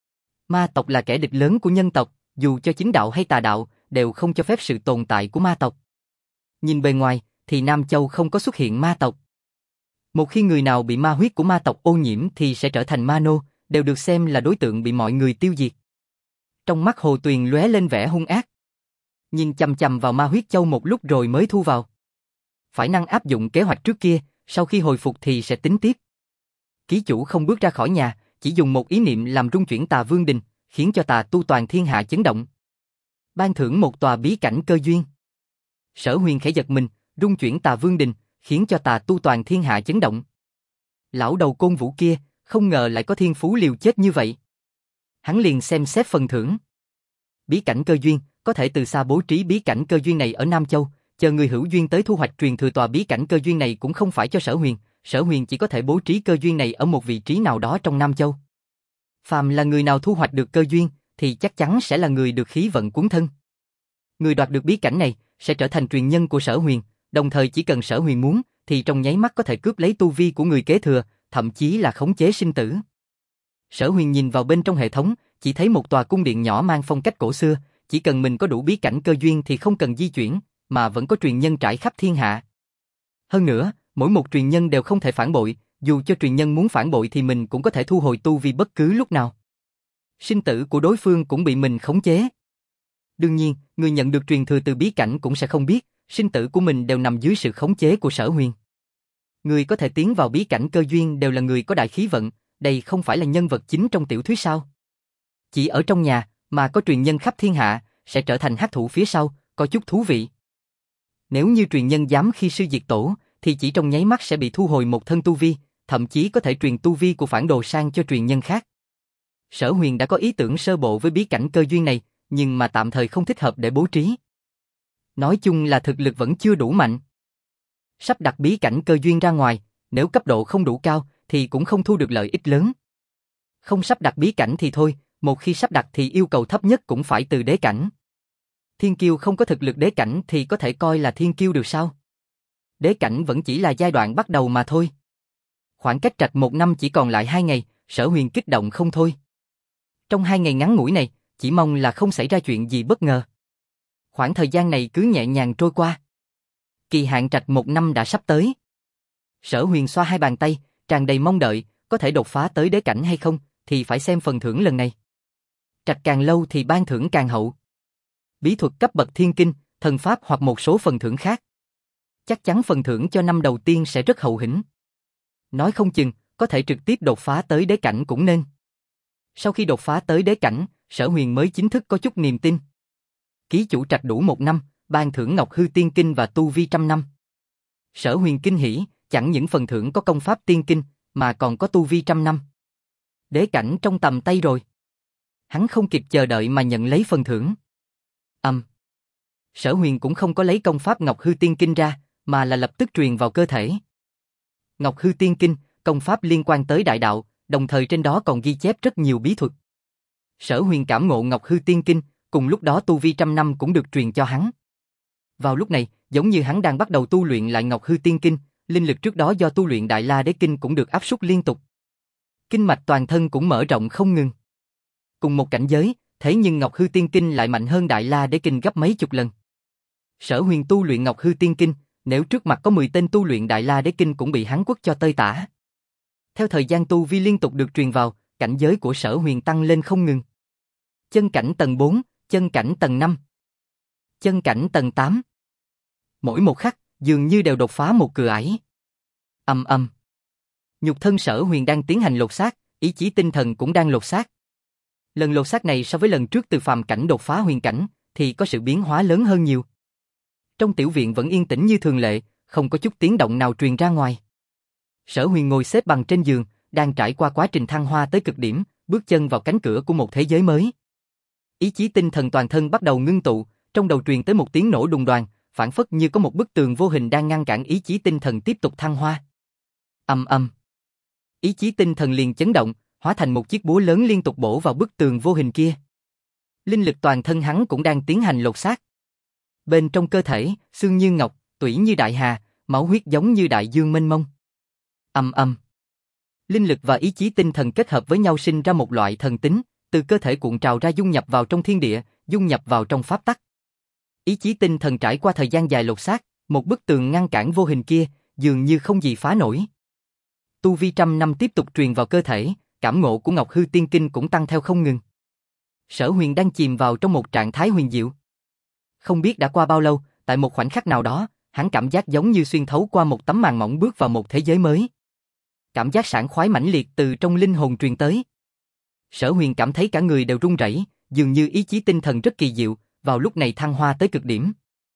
[SPEAKER 1] Ma tộc là kẻ địch lớn của nhân tộc, dù cho chính đạo hay tà đạo, đều không cho phép sự tồn tại của ma tộc. Nhìn bề ngoài, thì Nam Châu không có xuất hiện ma tộc. Một khi người nào bị ma huyết của ma tộc ô nhiễm thì sẽ trở thành ma nô, đều được xem là đối tượng bị mọi người tiêu diệt. Trong mắt Hồ Tuyền lóe lên vẻ hung ác. Nhìn chằm chằm vào ma huyết châu một lúc rồi mới thu vào. Phải năng áp dụng kế hoạch trước kia, sau khi hồi phục thì sẽ tính tiếp. Ký chủ không bước ra khỏi nhà, chỉ dùng một ý niệm làm rung chuyển Tà Vương Đình, khiến cho tà tu toàn thiên hạ chấn động. Ban thưởng một tòa bí cảnh cơ duyên. Sở Huyền khẽ giật mình, rung chuyển Tà Vương Đình, khiến cho tà tu toàn thiên hạ chấn động. Lão đầu Côn Vũ kia, không ngờ lại có thiên phú liều chết như vậy. Hắn liền xem xét phần thưởng. Bí cảnh cơ duyên, có thể từ xa bố trí bí cảnh cơ duyên này ở Nam Châu, chờ người hữu duyên tới thu hoạch truyền thừa tòa bí cảnh cơ duyên này cũng không phải cho Sở Huyền chỉ có thể bố trí cơ duyên này ở một vị trí nào đó trong Nam Châu. Phàm là người nào thu hoạch được cơ duyên, thì chắc chắn sẽ là người được khí vận cuốn thân. Người đoạt được bí cảnh này, sẽ trở thành truyền nhân của Sở Huyền, đồng thời chỉ cần Sở Huyền muốn, thì trong nháy mắt có thể cướp lấy tu vi của người kế thừa, thậm chí là khống chế sinh tử. Sở Huyền nhìn vào bên trong hệ thống, chỉ thấy một tòa cung điện nhỏ mang phong cách cổ xưa, chỉ cần mình có đủ bí cảnh cơ duyên thì không cần di chuyển, mà vẫn có truyền nhân trải khắp thiên hạ. Hơn nữa, mỗi một truyền nhân đều không thể phản bội, dù cho truyền nhân muốn phản bội thì mình cũng có thể thu hồi tu vi bất cứ lúc nào. Sinh tử của đối phương cũng bị mình khống chế. Đương nhiên, người nhận được truyền thừa từ bí cảnh cũng sẽ không biết, sinh tử của mình đều nằm dưới sự khống chế của Sở Huyền. Người có thể tiến vào bí cảnh cơ duyên đều là người có đại khí vận, đây không phải là nhân vật chính trong tiểu thuyết sao? Chỉ ở trong nhà, mà có truyền nhân khắp thiên hạ, sẽ trở thành hắc thủ phía sau, có chút thú vị. Nếu như truyền nhân dám khi sư diệt tổ, thì chỉ trong nháy mắt sẽ bị thu hồi một thân tu vi, thậm chí có thể truyền tu vi của phản đồ sang cho truyền nhân khác. Sở Huyền đã có ý tưởng sơ bộ với bí cảnh cơ duyên này, nhưng mà tạm thời không thích hợp để bố trí. Nói chung là thực lực vẫn chưa đủ mạnh. Sắp đặt bí cảnh cơ duyên ra ngoài, nếu cấp độ không đủ cao, thì cũng không thu được lợi ích lớn. Không sắp đặt bí cảnh thì thôi, một khi sắp đặt thì yêu cầu thấp nhất cũng phải từ đế cảnh. Thiên kiêu không có thực lực đế cảnh thì có thể coi là thiên kiêu được sao? Đế cảnh vẫn chỉ là giai đoạn bắt đầu mà thôi. Khoảng cách trạch 1 năm chỉ còn lại 2 ngày, Sở Huyền kích động không thôi. Trong 2 ngày ngắn ngủi này, chỉ mong là không xảy ra chuyện gì bất ngờ. Khoảng thời gian này cứ nhẹ nhàng trôi qua. Kỳ hạn trạch 1 năm đã sắp tới. Sở Huyền xoa hai bàn tay, tràn đầy mong đợi, có thể đột phá tới đế cảnh hay không, thì phải xem phần thưởng lần này. Trạch càng lâu thì ban thưởng càng hậu. Bí thuật cấp bậc thiên kinh, thần pháp hoặc một số phần thưởng khác. Chắc chắn phần thưởng cho năm đầu tiên sẽ rất hậu hĩnh. Nói không chừng, có thể trực tiếp đột phá tới đế cảnh cũng nên. Sau khi đột phá tới đế cảnh, Sở Huyền mới chính thức có chút niềm tin. Ký chủ trạch đủ 1 năm, ban thưởng Ngọc Hư Tiên Kinh và tu vi 100 năm. Sở Huyền kinh hỉ, chẳng những phần thưởng có công pháp tiên kinh, mà còn có tu vi 100 năm. Đế cảnh trong tầm tay rồi. Hắn không kịp chờ đợi mà nhận lấy phần thưởng. Sở Huyền cũng không có lấy công pháp Ngọc Hư Tiên Kinh ra, mà là lập tức truyền vào cơ thể. Ngọc Hư Tiên Kinh, công pháp liên quan tới đại đạo, đồng thời trên đó còn ghi chép rất nhiều bí thuật. Sở Huyền cảm ngộ Ngọc Hư Tiên Kinh, cùng lúc đó tu vi 100 năm cũng được truyền cho hắn. Vào lúc này, giống như hắn đang bắt đầu tu luyện lại Ngọc Hư Tiên Kinh, linh lực trước đó do tu luyện Đại La Đế Kinh cũng được áp suất liên tục. Kinh mạch toàn thân cũng mở rộng không ngừng. Cùng một cảnh giới, thế nhưng Ngọc Hư Tiên Kinh lại mạnh hơn Đại La Đế Kinh gấp mấy chục lần. Sở Huyền tu luyện Ngọc Hư Tiên Kinh, nếu trước mặt có 10 tên tu luyện Đại La Đế Kinh cũng bị hắn quất cho tơi tả. Theo thời gian tu vi liên tục được truyền vào, cảnh giới của Sở Huyền tăng lên không ngừng. Chân cảnh tầng 4, chân cảnh tầng 5, chân cảnh tầng 8. Mỗi một khắc, dường như đều đột phá một cửa ải. Nhục thân Sở Huyền đang tiến hành lột xác, ý chí tinh thần cũng đang lột xác. Lần lột xác này so với lần trước từ phàm cảnh đột phá huyền cảnh, thì có sự biến hóa lớn hơn nhiều. Trong tiểu viện vẫn yên tĩnh như thường lệ, không có chút tiếng động nào truyền ra ngoài. Sở Huyền ngồi xếp bằng trên giường, đang trải qua quá trình thăng hoa tới cực điểm, bước chân vào cánh cửa của một thế giới mới. Ý chí tinh thần toàn thân bắt đầu ngưng tụ, trong đầu truyền tới một tiếng nổ đùng đoàng, phảng phất như có một bức tường vô hình đang ngăn cản ý chí tinh thần tiếp tục thăng hoa. Ý chí tinh thần liền chấn động, hóa thành một chiếc búa lớn liên tục bổ vào bức tường vô hình kia. Linh lực toàn thân hắn cũng đang tiến hành lột xác. Bên trong cơ thể, xương như ngọc, tủy như đại hà, máu huyết giống như đại dương mênh mông. Linh lực và ý chí tinh thần kết hợp với nhau sinh ra một loại thần tính, từ cơ thể cuộn trào ra dung nhập vào trong thiên địa, dung nhập vào trong pháp tắc. Ý chí tinh thần trải qua thời gian dài lột xác, một bức tường ngăn cản vô hình kia, dường như không gì phá nổi. Tu vi 100 năm tiếp tục truyền vào cơ thể, cảm ngộ của Ngọc Hư Tiên Kinh cũng tăng theo không ngừng. Sở Huyền đang chìm vào trong một trạng thái huyền diệu. Không biết đã qua bao lâu, tại một khoảnh khắc nào đó, hắn cảm giác giống như xuyên thấu qua một tấm màn mỏng bước vào một thế giới mới. Cảm giác sảng khoái mãnh liệt từ trong linh hồn truyền tới. Sở Huyền cảm thấy cả người đều run rẩy, dường như ý chí tinh thần rất kỳ diệu, vào lúc này thăng hoa tới cực điểm.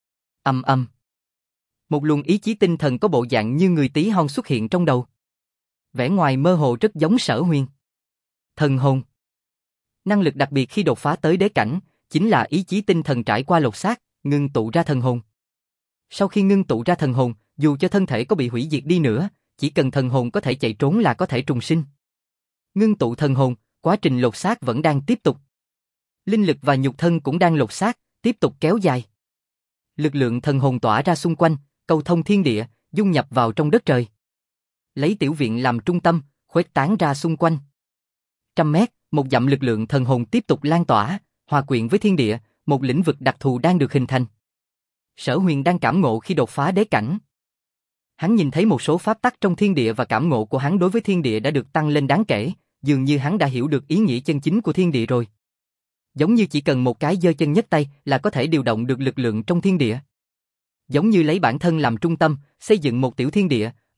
[SPEAKER 1] Một luồng ý chí tinh thần có bộ dạng như người tí hon xuất hiện trong đầu. Vẻ ngoài mơ hồ rất giống Sở Huyền. Thần hồn. Năng lực đặc biệt khi đột phá tới đế cảnh, chính là ý chí tinh thần trải qua lột xác, ngưng tụ ra thần hồn. Sau khi ngưng tụ ra thần hồn, dù cho thân thể có bị hủy diệt đi nữa, chỉ cần thần hồn có thể chạy trốn là có thể trùng sinh. Ngưng tụ thần hồn, quá trình lột xác vẫn đang tiếp tục. Linh lực và nhục thân cũng đang lột xác, tiếp tục kéo dài. Lực lượng thần hồn tỏa ra xung quanh, cầu thông thiên địa, dung nhập vào trong đất trời. Lấy tiểu viện làm trung tâm, khuếch tán ra xung quanh. 100 mét, một dặm lực lượng thần hồn tiếp tục lan tỏa, hòa quyện với thiên địa, một lĩnh vực đặc thù đang được hình thành. Sở Huyền đang cảm ngộ khi đột phá đế cảnh. Hắn nhìn thấy một số pháp tắc trong thiên địa và cảm ngộ của hắn đối với thiên địa đã được tăng lên đáng kể, dường như hắn đã hiểu được ý nghĩa chân chính của thiên địa rồi. Giống như chỉ cần một cái giơ chân nhấc tay là có thể điều động được lực lượng trong thiên địa. Giống như lấy bản thân làm trung tâm, xây dựng một tiểu thiên địa,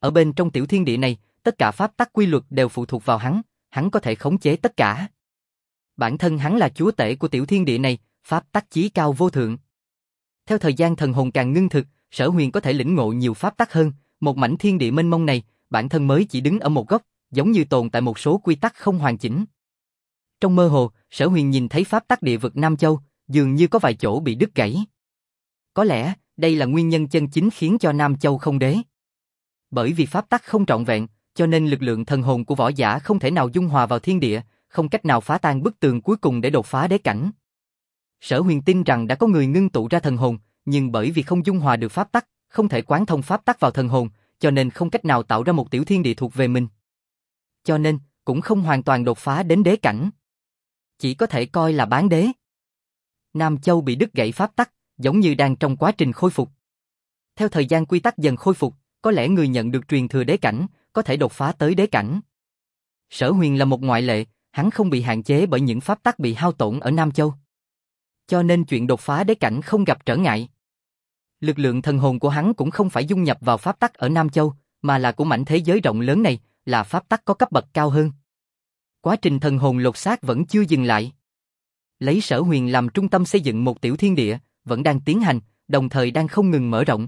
[SPEAKER 1] Ở bên trong tiểu thiên địa này, tất cả pháp tắc quy luật đều phụ thuộc vào hắn có thể khống chế tất cả. Bản thân hắn là chúa tể của tiểu thiên địa này, pháp tắc chí cao vô thượng. Theo thời gian thần hồn càng ngưng thực, Sở Huyền có thể lĩnh ngộ nhiều pháp tắc hơn, một mảnh thiên địa mênh mông này, bản thân mới chỉ đứng ở một góc, giống như tồn tại một số quy tắc không hoàn chỉnh. Trong mơ hồ, Sở Huyền nhìn thấy pháp tắc địa vực Nam Châu, dường như có vài chỗ bị đứt gãy. Có lẽ, đây là nguyên nhân chân chính khiến cho Nam Châu không đế. Bởi vì pháp tắc không trọn vẹn, cho nên lực lượng thần hồn của võ giả không thể nào dung hòa vào thiên địa, không cách nào phá tan bức tường cuối cùng để đột phá đế cảnh. Sở Huyền tin rằng đã có người ngưng tụ ra thần hồn, nhưng bởi vì không dung hòa được pháp tắc, không thể quán thông pháp tắc vào thần hồn, cho nên không cách nào tạo ra một tiểu thiên địa thuộc về mình. Cho nên, cũng không hoàn toàn đột phá đến đế cảnh. Chỉ có thể coi là bán đế. Nam Châu bị đứt gãy pháp tắc, giống như đang trong quá trình khôi phục. Theo thời gian quy tắc dần khôi phục, có lẽ người nhận được truyền thừa đế cảnh, có thể đột phá tới đế cảnh. Sở Huyền là một ngoại lệ, hắn không bị hạn chế bởi những pháp tắc bị hao tổn ở Nam Châu. Cho nên chuyện đột phá đế cảnh không gặp trở ngại. Lực lượng thần hồn của hắn cũng không phải dung nhập vào pháp tắc ở Nam Châu, mà là của mảnh thế giới rộng lớn này, là pháp tắc có cấp bậc cao hơn. Quá trình thần hồn lột xác vẫn chưa dừng lại. Lấy Sở Huyền làm trung tâm xây dựng một tiểu thiên địa, vẫn đang tiến hành, đồng thời đang không ngừng mở rộng.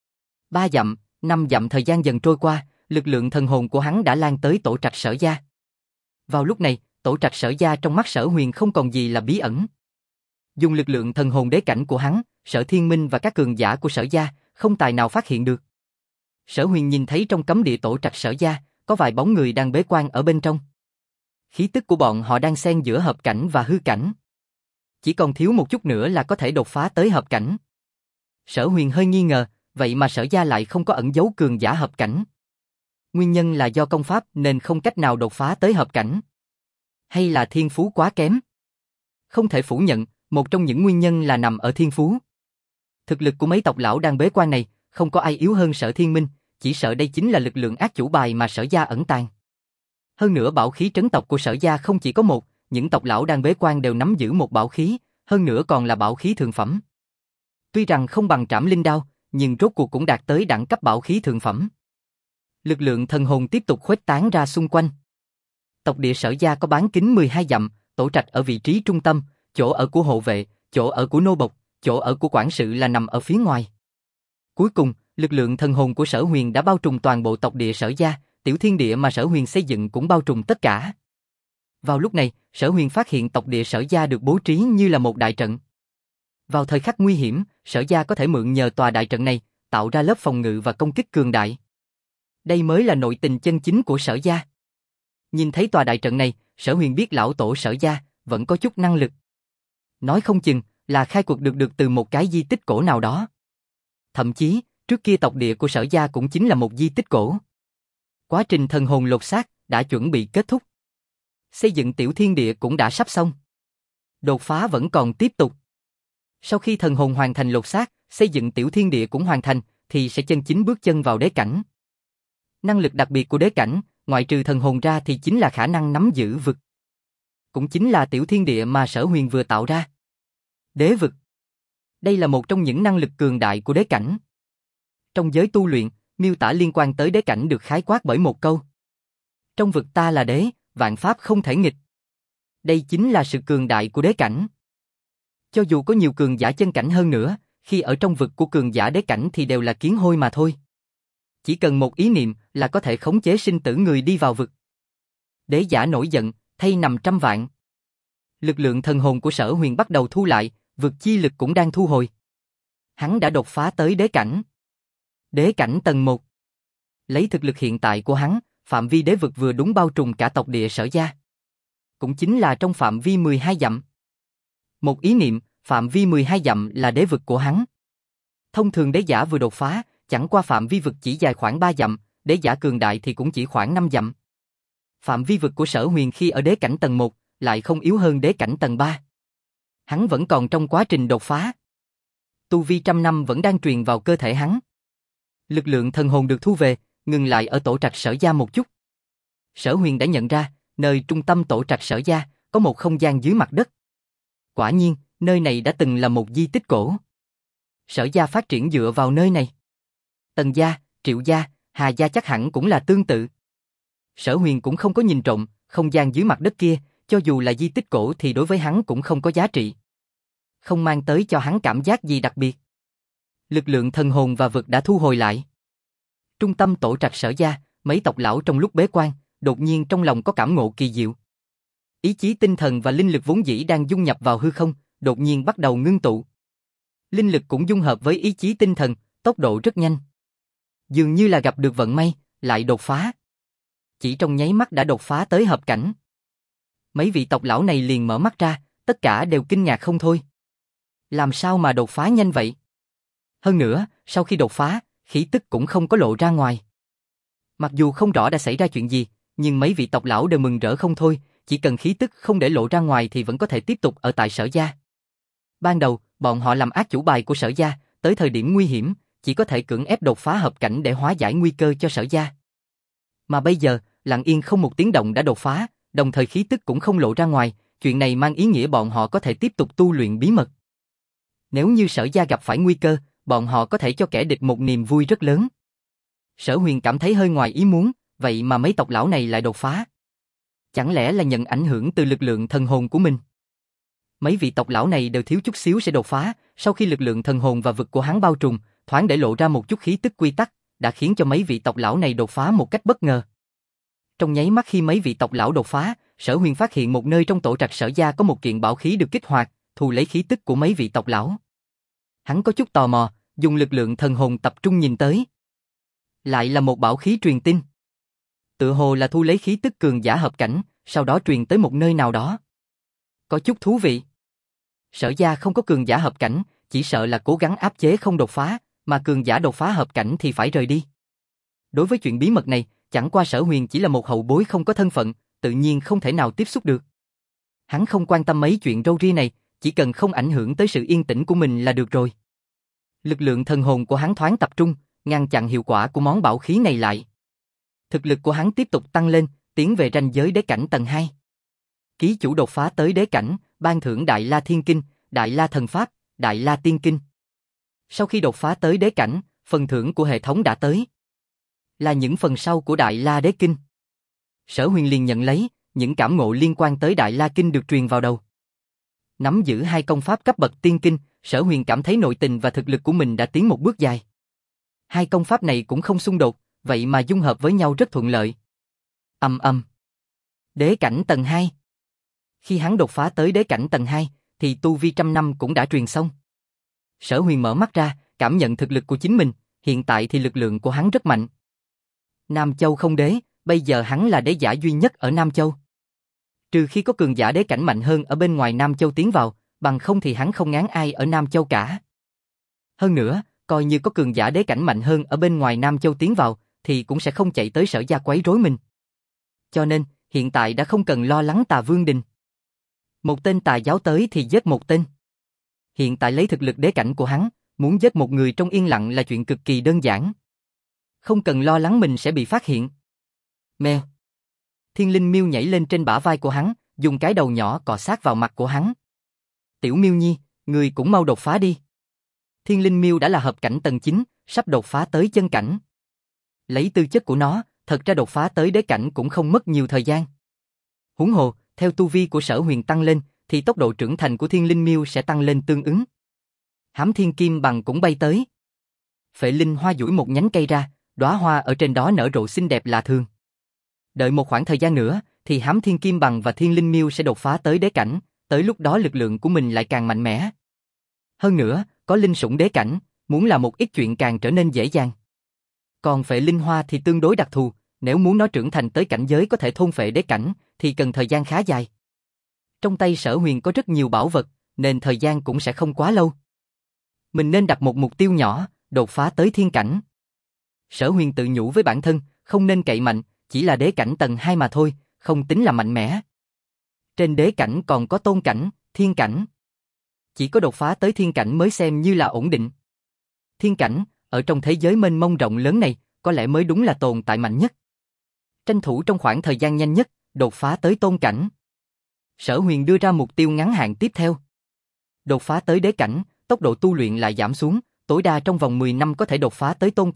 [SPEAKER 1] 3 dặm, 5 dặm thời gian dần trôi qua, lực lượng thần hồn của hắn đã lan tới tổ trạch Sở gia. Vào lúc này, tổ trạch Sở gia trong mắt Sở Huyền không còn gì là bí ẩn. Dùng lực lượng thần hồn đế cảnh của hắn, Sở Thiên Minh và các cường giả của Sở gia không tài nào phát hiện được. Sở Huyền nhìn thấy trong cấm địa tổ trạch Sở gia, có vài bóng người đang bế quan ở bên trong. Khí tức của bọn họ đang xen giữa hợp cảnh và hư cảnh. Chỉ còn thiếu một chút nữa là có thể đột phá tới hợp cảnh. Sở Huyền hơi nghi ngờ, vậy mà Sở gia lại không có ẩn giấu cường giả hợp cảnh. Nguyên nhân là do công pháp nên không cách nào đột phá tới hợp cảnh. Hay là thiên phú quá kém? Không thể phủ nhận, một trong những nguyên nhân là nằm ở thiên phú. Thực lực của mấy tộc lão đang bế quan này, không có ai yếu hơn Sở Thiên Minh, chỉ sợ đây chính là lực lượng ác chủ bài mà Sở gia ẩn tàng. Hơn nữa bảo khí trấn tộc của Sở gia không chỉ có một, những tộc lão đang bế quan đều nắm giữ một bảo khí, hơn nữa còn là bảo khí thượng phẩm. Tuy rằng không bằng Trảm Linh Đao, nhưng rốt cuộc cũng đạt tới đẳng cấp bảo khí thượng phẩm. Lực lượng thần hồn tiếp tục khuếch tán ra xung quanh. Tộc địa Sở gia có bán kính 12 dặm, tổ trạch ở vị trí trung tâm, chỗ ở của hộ vệ, chỗ ở của nô bộc, chỗ ở của quản sự là nằm ở phía ngoài. Cuối cùng, lực lượng thần hồn của Sở Huyền đã bao trùm toàn bộ tộc địa Sở gia, tiểu thiên địa mà Sở Huyền xây dựng cũng bao trùm tất cả. Vào lúc này, Sở Huyền phát hiện tộc địa Sở gia được bố trí như là một đại trận. Vào thời khắc nguy hiểm, Sở gia có thể mượn nhờ tòa đại trận này, tạo ra lớp phòng ngự và công kích cường đại. Đây mới là nội tình chân chính của Sở gia. Nhìn thấy tòa đại trận này, Sở Huyền biết lão tổ Sở gia vẫn có chút năng lực. Nói không chừng là khai quật được từ một cái di tích cổ nào đó. Thậm chí, trước kia tộc địa của Sở gia cũng chính là một di tích cổ. Quá trình thần hồn lột xác đã chuẩn bị kết thúc. Xây dựng tiểu thiên địa cũng đã sắp xong. Đột phá vẫn còn tiếp tục. Sau khi thần hồn hoàn thành lột xác, xây dựng tiểu thiên địa cũng hoàn thành, thì sẽ chân chính bước chân vào đế cảnh. Năng lực đặc biệt của đế cảnh, ngoại trừ thần hồn ra thì chính là khả năng nắm giữ vực. Cũng chính là tiểu thiên địa mà Sở Huyền vừa tạo ra. Đế vực. Đây là một trong những năng lực cường đại của đế cảnh. Trong giới tu luyện, miêu tả liên quan tới đế cảnh được khái quát bởi một câu. Trong vực ta là đế, vạn pháp không thể nghịch. Đây chính là sự cường đại của đế cảnh. Cho dù có nhiều cường giả chân cảnh hơn nữa, khi ở trong vực của cường giả đế cảnh thì đều là kiến hôi mà thôi. Chỉ cần một ý niệm là có thể khống chế sinh tử người đi vào vực. Đế giả nổi giận, thay nằm trăm vạn. Lực lượng thần hồn của Sở Huyền bắt đầu thu lại, vực chi lực cũng đang thu hồi. Hắn đã đột phá tới đế cảnh. Đế cảnh tầng 1. Lấy thực lực hiện tại của hắn, phạm vi đế vực vừa đúng bao trùm cả tộc địa Sở gia. Cũng chính là trong phạm vi 12 dặm. Một ý niệm, phạm vi 12 dặm là đế vực của hắn. Thông thường đế giả vừa đột phá, chẳng qua phạm vi vực chỉ dài khoảng 3 dặm, đế giả cường đại thì cũng chỉ khoảng 5 dặm. Phạm vi vực của Sở Huyền khi ở đế cảnh tầng 1, lại không yếu hơn đế cảnh tầng 3. Hắn vẫn còn trong quá trình đột phá. Tu vi trăm năm vẫn đang truyền vào cơ thể hắn. Lực lượng thần hồn được thu về, ngừng lại ở tổ trạch Sở gia một chút. Sở Huyền đã nhận ra, nơi trung tâm tổ trạch Sở gia, có một không gian dưới mặt đất. Quả nhiên, nơi này đã từng là một di tích cổ. Sở gia phát triển dựa vào nơi này. Tần gia, Triệu gia, Hà gia chắc hẳn cũng là tương tự. Sở Huyền cũng không có nhìn trộm, không gian dưới mặt đất kia, cho dù là di tích cổ thì đối với hắn cũng không có giá trị. Không mang tới cho hắn cảm giác gì đặc biệt. Lực lượng thần hồn và vực đã thu hồi lại. Trung tâm tổ trạch Sở gia, mấy tộc lão trong lúc bế quan, đột nhiên trong lòng có cảm ngộ kỳ diệu. Ý chí tinh thần và linh lực vốn dĩ đang dung nhập vào hư không, đột nhiên bắt đầu ngưng tụ. Linh lực cũng dung hợp với ý chí tinh thần, tốc độ rất nhanh. Dường như là gặp được vận may, lại đột phá. Chỉ trong nháy mắt đã đột phá tới hợp cảnh. Mấy vị tộc lão này liền mở mắt ra, tất cả đều kinh ngạc không thôi. Làm sao mà đột phá nhanh vậy? Hơn nữa, sau khi đột phá, khí tức cũng không có lộ ra ngoài. Mặc dù không rõ đã xảy ra chuyện gì, nhưng mấy vị tộc lão đều mừng rỡ không thôi, chỉ cần khí tức không để lộ ra ngoài thì vẫn có thể tiếp tục ở tại Sở gia. Ban đầu, bọn họ làm ác chủ bài của Sở gia, tới thời điểm nguy hiểm, chỉ có thể cưỡng ép đột phá hợp cảnh để hóa giải nguy cơ cho Sở gia. Mà bây giờ, lặng yên không một tiếng động đã đột phá, đồng thời khí tức cũng không lộ ra ngoài, chuyện này mang ý nghĩa bọn họ có thể tiếp tục tu luyện bí mật. Nếu như Sở gia gặp phải nguy cơ, bọn họ có thể cho kẻ địch một niềm vui rất lớn. Sở Huyền cảm thấy hơi ngoài ý muốn, vậy mà mấy tộc lão này lại đột phá. Chẳng lẽ là nhận ảnh hưởng từ lực lượng thần hồn của mình? Mấy vị tộc lão này đều thiếu chút xíu sẽ đột phá, sau khi lực lượng thần hồn và vực của hắn bao trùm, thoáng để lộ ra một chút khí tức quy tắc, đã khiến cho mấy vị tộc lão này đột phá một cách bất ngờ. Trong nháy mắt khi mấy vị tộc lão đột phá, Sở Huyền phát hiện một nơi trong tổ trạch Sở gia có một kiện bảo khí được kích hoạt, thu lấy khí tức của mấy vị tộc lão. Hắn có chút tò mò, dùng lực lượng thần hồn tập trung nhìn tới. Lại là một bảo khí truyền tin. Tựa hồ là thu lấy khí tức cường giả hợp cảnh, sau đó truyền tới một nơi nào đó. Có chút thú vị. Sở gia không có cường giả hợp cảnh, chỉ sợ là cố gắng áp chế không đột phá, mà cường giả đột phá hợp cảnh thì phải rời đi. Đối với chuyện bí mật này, chẳng qua Sở Huyền chỉ là một hậu bối không có thân phận, tự nhiên không thể nào tiếp xúc được. Hắn không quan tâm mấy chuyện râu ria này, chỉ cần không ảnh hưởng tới sự yên tĩnh của mình là được rồi. Lực lượng thần hồn của hắn thoáng tập trung, ngăn chặn hiệu quả của món bảo khí này lại. Thực lực của hắn tiếp tục tăng lên, tiến về ranh giới đế cảnh tầng 2. Ký chủ đột phá tới đế cảnh, ban thưởng Đại La Thiên Kinh, Đại La Thần Pháp, Đại La Tiên Kinh. Sau khi đột phá tới đế cảnh, phần thưởng của hệ thống đã tới. Là những phần sau của Đại La Đế Kinh. Sở Huyền liền nhận lấy, những cảm ngộ liên quan tới Đại La Kinh được truyền vào đầu. Nắm giữ hai công pháp cấp bậc tiên kinh, Sở Huyền cảm thấy nội tình và thực lực của mình đã tiến một bước dài. Hai công pháp này cũng không xung đột, vậy mà dung hợp với nhau rất thuận lợi. Đế cảnh tầng 2. Khi hắn đột phá tới đế cảnh tầng 2, thì tu vi trăm năm cũng đã truyền xong. Sở Huyền mở mắt ra, cảm nhận thực lực của chính mình, hiện tại thì lực lượng của hắn rất mạnh. Nam Châu không đế, bây giờ hắn là đế giả duy nhất ở Nam Châu. Trừ khi có cường giả đế cảnh mạnh hơn ở bên ngoài Nam Châu tiến vào, bằng không thì hắn không ngán ai ở Nam Châu cả. Hơn nữa, coi như có cường giả đế cảnh mạnh hơn ở bên ngoài Nam Châu tiến vào, thì cũng sẽ không chạy tới Sở gia quấy rối mình. Cho nên, hiện tại đã không cần lo lắng Tà Vương Đình. Một tên tà giáo tới thì giết một tên. Hiện tại lấy thực lực đế cảnh của hắn, muốn giết một người trong yên lặng là chuyện cực kỳ đơn giản. Không cần lo lắng mình sẽ bị phát hiện. Mèo. Thiên Linh Miêu nhảy lên trên bả vai của hắn, dùng cái đầu nhỏ cọ sát vào mặt của hắn. Tiểu Miêu Nhi, người cũng mau đột phá đi. Thiên Linh Miêu đã là hợp cảnh tầng 9, sắp đột phá tới chân cảnh. Lấy tư chất của nó, thật ra đột phá tới đế cảnh cũng không mất nhiều thời gian. Huống hồ, theo tu vi của Sở Huyền tăng lên, thì tốc độ trưởng thành của Thiên Linh Miêu sẽ tăng lên tương ứng. Hám Thiên Kim Bằng cũng bay tới. Phệ Linh Hoa duỗi một nhánh cây ra, đóa hoa ở trên đó nở rộ xinh đẹp lạ thường. Đợi một khoảng thời gian nữa, thì Hám Thiên Kim Bằng và Thiên Linh Miêu sẽ đột phá tới đế cảnh, tới lúc đó lực lượng của mình lại càng mạnh mẽ. Hơn nữa, có linh sủng đế cảnh, muốn làm một ít chuyện càng trở nên dễ dàng. Còn Phệ Linh Hoa thì tương đối đặc thù, nếu muốn nó trưởng thành tới cảnh giới có thể thôn phệ đế cảnh, thì cần thời gian khá dài. Trong tay Sở Huyền có rất nhiều bảo vật, nên thời gian cũng sẽ không quá lâu. Mình nên đặt một mục tiêu nhỏ, đột phá tới thiên cảnh. Sở Huyền tự nhủ với bản thân, không nên cậy mạnh, chỉ là đế cảnh tầng 2 mà thôi, không tính là mạnh mẽ. Trên đế cảnh còn có tôn cảnh, thiên cảnh. Chỉ có đột phá tới thiên cảnh mới xem như là ổn định. Thiên cảnh, ở trong thế giới mênh mông rộng lớn này, có lẽ mới đúng là tồn tại mạnh nhất. Tranh thủ trong khoảng thời gian nhanh nhất, đột phá tới tôn cảnh. Sở Huyền đưa ra mục tiêu ngắn hạn tiếp theo. Đột phá tới đế cảnh, tốc độ tu luyện lại giảm xuống, tối đa trong vòng 10 năm có thể đột phá tới tôn cảnh,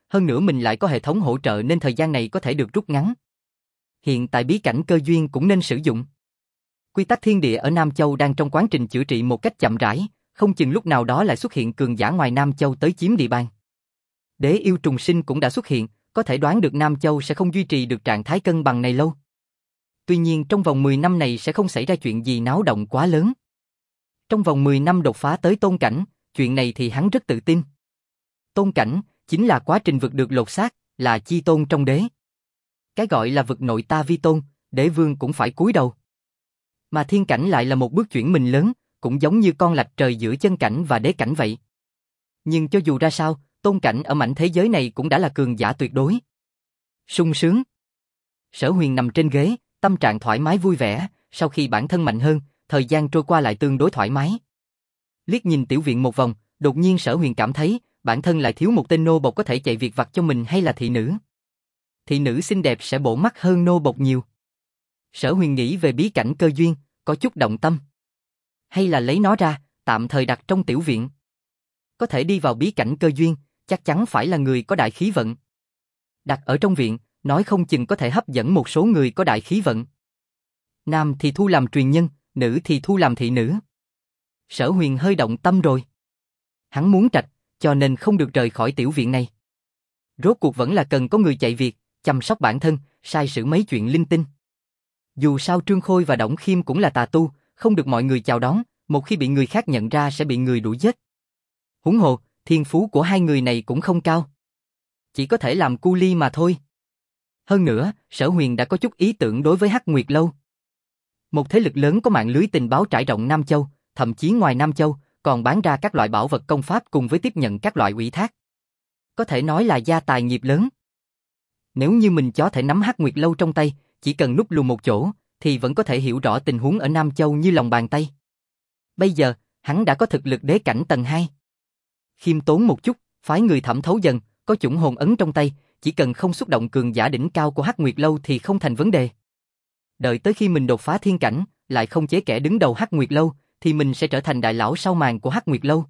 [SPEAKER 1] hơn nữa mình lại có hệ thống hỗ trợ nên thời gian này có thể được rút ngắn. Hiện tại bí cảnh cơ duyên cũng nên sử dụng. Quy tắc thiên địa ở Nam Châu đang trong quá trình chữa trị một cách chậm rãi, không chừng lúc nào đó lại xuất hiện cường giả ngoài Nam Châu tới chiếm địa bàn. Đế yêu trùng sinh cũng đã xuất hiện, có thể đoán được Nam Châu sẽ không duy trì được trạng thái cân bằng này lâu. Tuy nhiên trong vòng 10 năm này sẽ không xảy ra chuyện gì náo động quá lớn. Trong vòng 10 năm đột phá tới tôn cảnh, chuyện này thì hắn rất tự tin. Tôn cảnh chính là quá trình vực được lột xác, là chi tôn trong đế. Cái gọi là vực nội ta vi tôn, đế vương cũng phải cúi đầu. Mà thiên cảnh lại là một bước chuyển mình lớn, cũng giống như con lạch trời giữa chân cảnh và đế cảnh vậy. Nhưng cho dù ra sao, tôn cảnh ở mảnh thế giới này cũng đã là cường giả tuyệt đối. Sung sướng. Sở Huyền nằm trên ghế, tâm trạng thoải mái vui vẻ, sau khi bản thân mạnh hơn, thời gian trôi qua lại tương đối thoải mái. Liếc nhìn tiểu viện một vòng, đột nhiên Sở Huyền cảm thấy, bản thân lại thiếu một tên nô bộc có thể chạy việc vặt cho mình hay là thị nữ. Thị nữ xinh đẹp sẽ bổ mắt hơn nô bộc nhiều. Sở Huyền nghĩ về bí cảnh cơ duyên, có chút động tâm. Hay là lấy nó ra, tạm thời đặt trong tiểu viện. Có thể đi vào bí cảnh cơ duyên, chắc chắn phải là người có đại khí vận. Đặt ở trong viện, nói không chừng có thể hấp dẫn một số người có đại khí vận. Nam thì thu làm truyền nhân, nữ thì thu làm thị nữ. Sở Huyền hơi động tâm rồi. Hắn muốn trạch, cho nên không được rời khỏi tiểu viện này. Rốt cuộc vẫn là cần có người chạy việc, chăm sóc bản thân, sai sử mấy chuyện linh tinh. Dù sao Trương Khôi và Đổng Khiêm cũng là tà tu, không được mọi người chào đón, một khi bị người khác nhận ra sẽ bị người đuổi giết. Huống hồ, thiên phú của hai người này cũng không cao. Chỉ có thể làm cu ly mà thôi. Hơn nữa, Sở Huyền đã có chút ý tưởng đối với Hắc Nguyệt Lâu. Một thế lực lớn có mạng lưới tình báo trải rộng Nam Châu, thậm chí ngoài Nam Châu, còn bán ra các loại bảo vật công pháp cùng với tiếp nhận các loại ủy thác. Có thể nói là gia tài nghiệp lớn. Nếu như mình có thể nắm Hắc Nguyệt Lâu trong tay, chỉ cần núp lùi một chỗ, thì vẫn có thể hiểu rõ tình huống ở Nam Châu như lòng bàn tay. Bây giờ, hắn đã có thực lực đế cảnh tầng 2. Khiêm tốn một chút, phái người thẩm thấu dần, có chủng hồn ấn trong tay, chỉ cần không xúc động cường giả đỉnh cao của Hắc Nguyệt Lâu thì không thành vấn đề. Đợi tới khi mình đột phá thiên cảnh, lại không chế kẻ đứng đầu Hắc Nguyệt Lâu, thì mình sẽ trở thành đại lão sau màn của Hắc Nguyệt Lâu.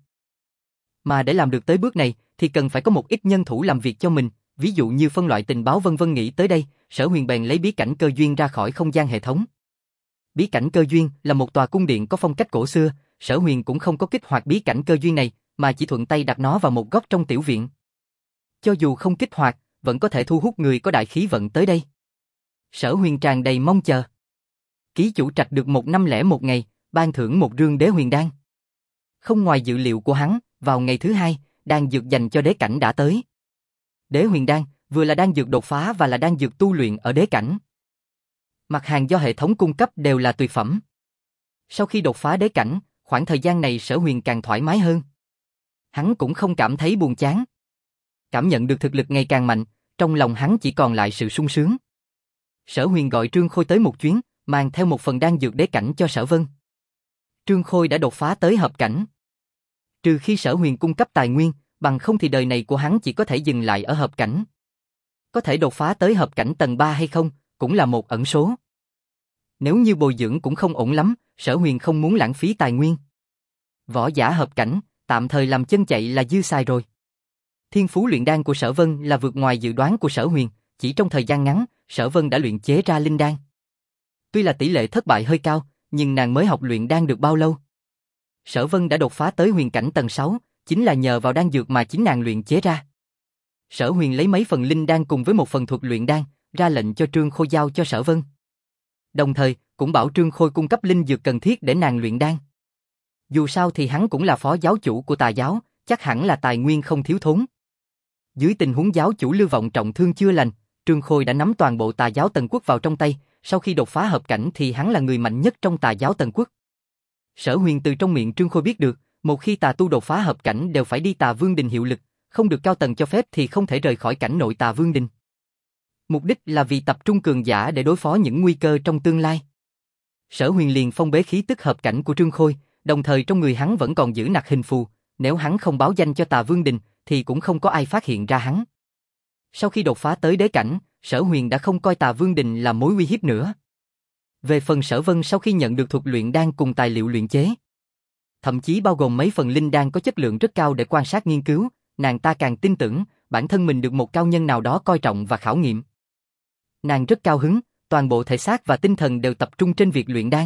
[SPEAKER 1] Mà để làm được tới bước này, thì cần phải có một ít nhân thủ làm việc cho mình, ví dụ như phân loại tình báo vân vân. Nghĩ tới đây, Sở Huyền bèn lấy bí cảnh cơ duyên ra khỏi không gian hệ thống. Bí cảnh cơ duyên là một tòa cung điện có phong cách cổ xưa, Sở Huyền cũng không có kích hoạt bí cảnh cơ duyên này, mà chỉ thuận tay đặt nó vào một góc trong tiểu viện. Cho dù không kích hoạt, vẫn có thể thu hút người có đại khí vận tới đây. Sở Huyền tràn đầy mong chờ. Ký chủ trạch được 1 năm 01 ngày, ban thưởng một rương đế huyền đan. Không ngoài dự liệu của hắn, vào ngày thứ 2, đan dược dành cho đế cảnh đã tới. Đế huyền đan, vừa là đan dược đột phá và là đan dược tu luyện ở đế cảnh. Mặt hàng do hệ thống cung cấp đều là tuyệt phẩm. Sau khi đột phá đế cảnh, khoảng thời gian này Sở Huyền càng thoải mái hơn. Hắn cũng không cảm thấy buồn chán. Cảm nhận được thực lực ngày càng mạnh, trong lòng hắn chỉ còn lại sự sung sướng. Sở Huyền gọi Trương Khôi tới một chuyến, mang theo một phần đan dược đế cảnh cho Sở Vân. Trương Khôi đã đột phá tới hợp cảnh. Trừ khi Sở Huyền cung cấp tài nguyên, bằng không thì đời này của hắn chỉ có thể dừng lại ở hợp cảnh. Có thể đột phá tới hợp cảnh tầng 3 hay không, cũng là một ẩn số. Nếu như bồi dưỡng cũng không ổn lắm, Sở Huyền không muốn lãng phí tài nguyên. Võ giả hợp cảnh, tạm thời làm chân chạy là dư xài rồi. Thiên phú luyện đan của Sở Vân là vượt ngoài dự đoán của Sở Huyền, chỉ trong thời gian ngắn, Sở Vân đã luyện chế ra linh đan. Tuy là tỷ lệ thất bại hơi cao, nhưng nàng mới học luyện đan được bao lâu? Sở Vân đã đột phá tới huyền cảnh tầng 6, chính là nhờ vào đan dược mà chính nàng luyện chế ra. Sở Huyền lấy mấy phần linh đan cùng với một phần thuật luyện đan, ra lệnh cho Trương Khôi giao cho Sở Vân. Đồng thời, cũng bảo Trương Khôi cung cấp linh dược cần thiết để nàng luyện đan. Dù sao thì hắn cũng là phó giáo chủ của tà giáo, chắc hẳn là tài nguyên không thiếu thốn. Dưới tình huống giáo chủ Lưu Vọng trọng thương chưa lành, Trương Khôi đã nắm toàn bộ tà giáo Tần Quốc vào trong tay, sau khi đột phá hợp cảnh thì hắn là người mạnh nhất trong tà giáo Tần Quốc. Sở Huyền từ trong miệng Trương Khôi biết được, một khi tà tu đột phá hợp cảnh đều phải đi Tà Vương Đình hiệu lực, không được cao tầng cho phép thì không thể rời khỏi cảnh nội Tà Vương Đình. Mục đích là vì tập trung cường giả để đối phó những nguy cơ trong tương lai. Sở Huyền liền phong bế khí tức hợp cảnh của Trương Khôi, đồng thời trong người hắn vẫn còn giữ nặc hình phù, nếu hắn không báo danh cho Tà Vương Đình thì cũng không có ai phát hiện ra hắn. Sau khi đột phá tới đế cảnh, Sở Huyền đã không coi Tà Vương Đình là mối uy hiếp nữa. Về phần Sở Vân sau khi nhận được thuật luyện đan cùng tài liệu luyện chế, thậm chí bao gồm mấy phần linh đan có chất lượng rất cao để quan sát nghiên cứu, nàng ta càng tin tưởng, bản thân mình được một cao nhân nào đó coi trọng và khảo nghiệm. Nàng rất cao hứng, toàn bộ thể xác và tinh thần đều tập trung trên việc luyện đan.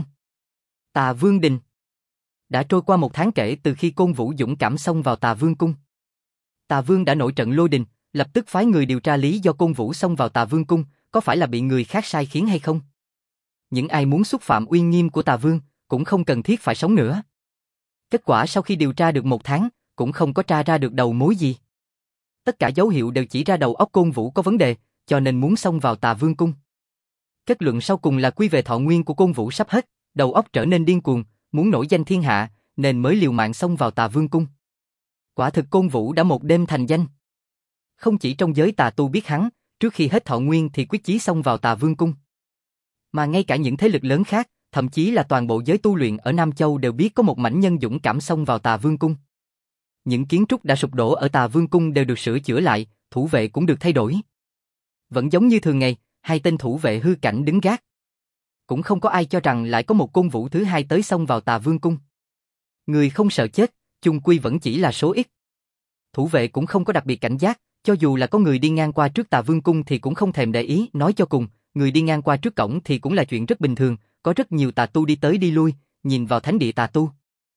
[SPEAKER 1] Tà Vương Đình. Đã trôi qua 1 tháng kể từ khi Côn Vũ dũng cảm xông vào Tà Vương cung. Tà Vương đã nổi trận lôi đình, lập tức phái người điều tra lý do Côn Vũ xông vào Tà Vương cung, có phải là bị người khác sai khiến hay không? Những ai muốn xúc phạm uy nghiêm của Tà Vương, cũng không cần thiết phải sống nữa. Kết quả sau khi điều tra được 1 tháng, cũng không có tra ra được đầu mối gì. Tất cả dấu hiệu đều chỉ ra đầu óc Côn Vũ có vấn đề, cho nên muốn xông vào Tà Vương cung. Kết luận sau cùng là quy về thọ nguyên của Côn Vũ sắp hết, đầu óc trở nên điên cuồng, muốn nổi danh thiên hạ, nên mới liều mạng xông vào Tà Vương cung. Quả thực Côn Vũ đã một đêm thành danh. Không chỉ trong giới tà tu biết hắn, trước khi hết thọ nguyên thì quyết chí xông vào Tà Vương cung. Mà ngay cả những thế lực lớn khác, thậm chí là toàn bộ giới tu luyện ở Nam Châu đều biết có một mãnh nhân dũng cảm xông vào Tà Vương cung. Những kiến trúc đã sụp đổ ở Tà Vương cung đều được sửa chữa lại, thủ vệ cũng được thay đổi. Vẫn giống như thường ngày, 2 tên thủ vệ hư cảnh đứng gác. Cũng không có ai cho rằng lại có một Côn Vũ thứ hai tới xông vào Tà Vương cung. Người không sợ chết, chung quy vẫn chỉ là số ít. Thủ vệ cũng không có đặc biệt cảnh giác, cho dù là có người đi ngang qua trước Tà Vương cung thì cũng không thèm để ý, nói cho cùng, người đi ngang qua trước cổng thì cũng là chuyện rất bình thường, có rất nhiều tà tu đi tới đi lui, nhìn vào thánh địa tà tu.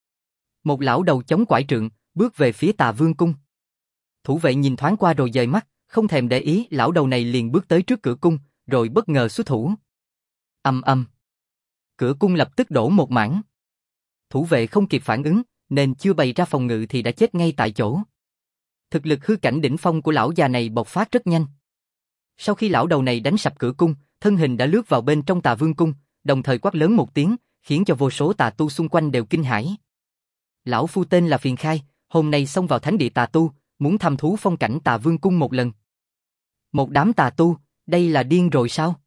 [SPEAKER 1] Một lão đầu chống quải trượng, bước về phía Tà Vương cung. Thủ vệ nhìn thoáng qua rồi dời mắt, không thèm để ý, lão đầu này liền bước tới trước cửa cung, rồi bất ngờ xuất thủ. Ầm ầm. Cửa cung lập tức đổ một mảng. Thủ vệ không kịp phản ứng, nên chưa bày ra phòng ngự thì đã chết ngay tại chỗ. Thực lực hư cảnh đỉnh phong của lão già này bộc phát rất nhanh. Sau khi lão đầu này đánh sập cửa cung, thân hình đã lướt vào bên trong Tà Vương cung, đồng thời quát lớn một tiếng, khiến cho vô số tà tu xung quanh đều kinh hãi. Lão phu tên là Phiền Khai, hôm nay xông vào thánh địa tà tu, muốn thăm thú phong cảnh Tà Vương cung một lần. Một đám tà tu, đây là điên rồi sao?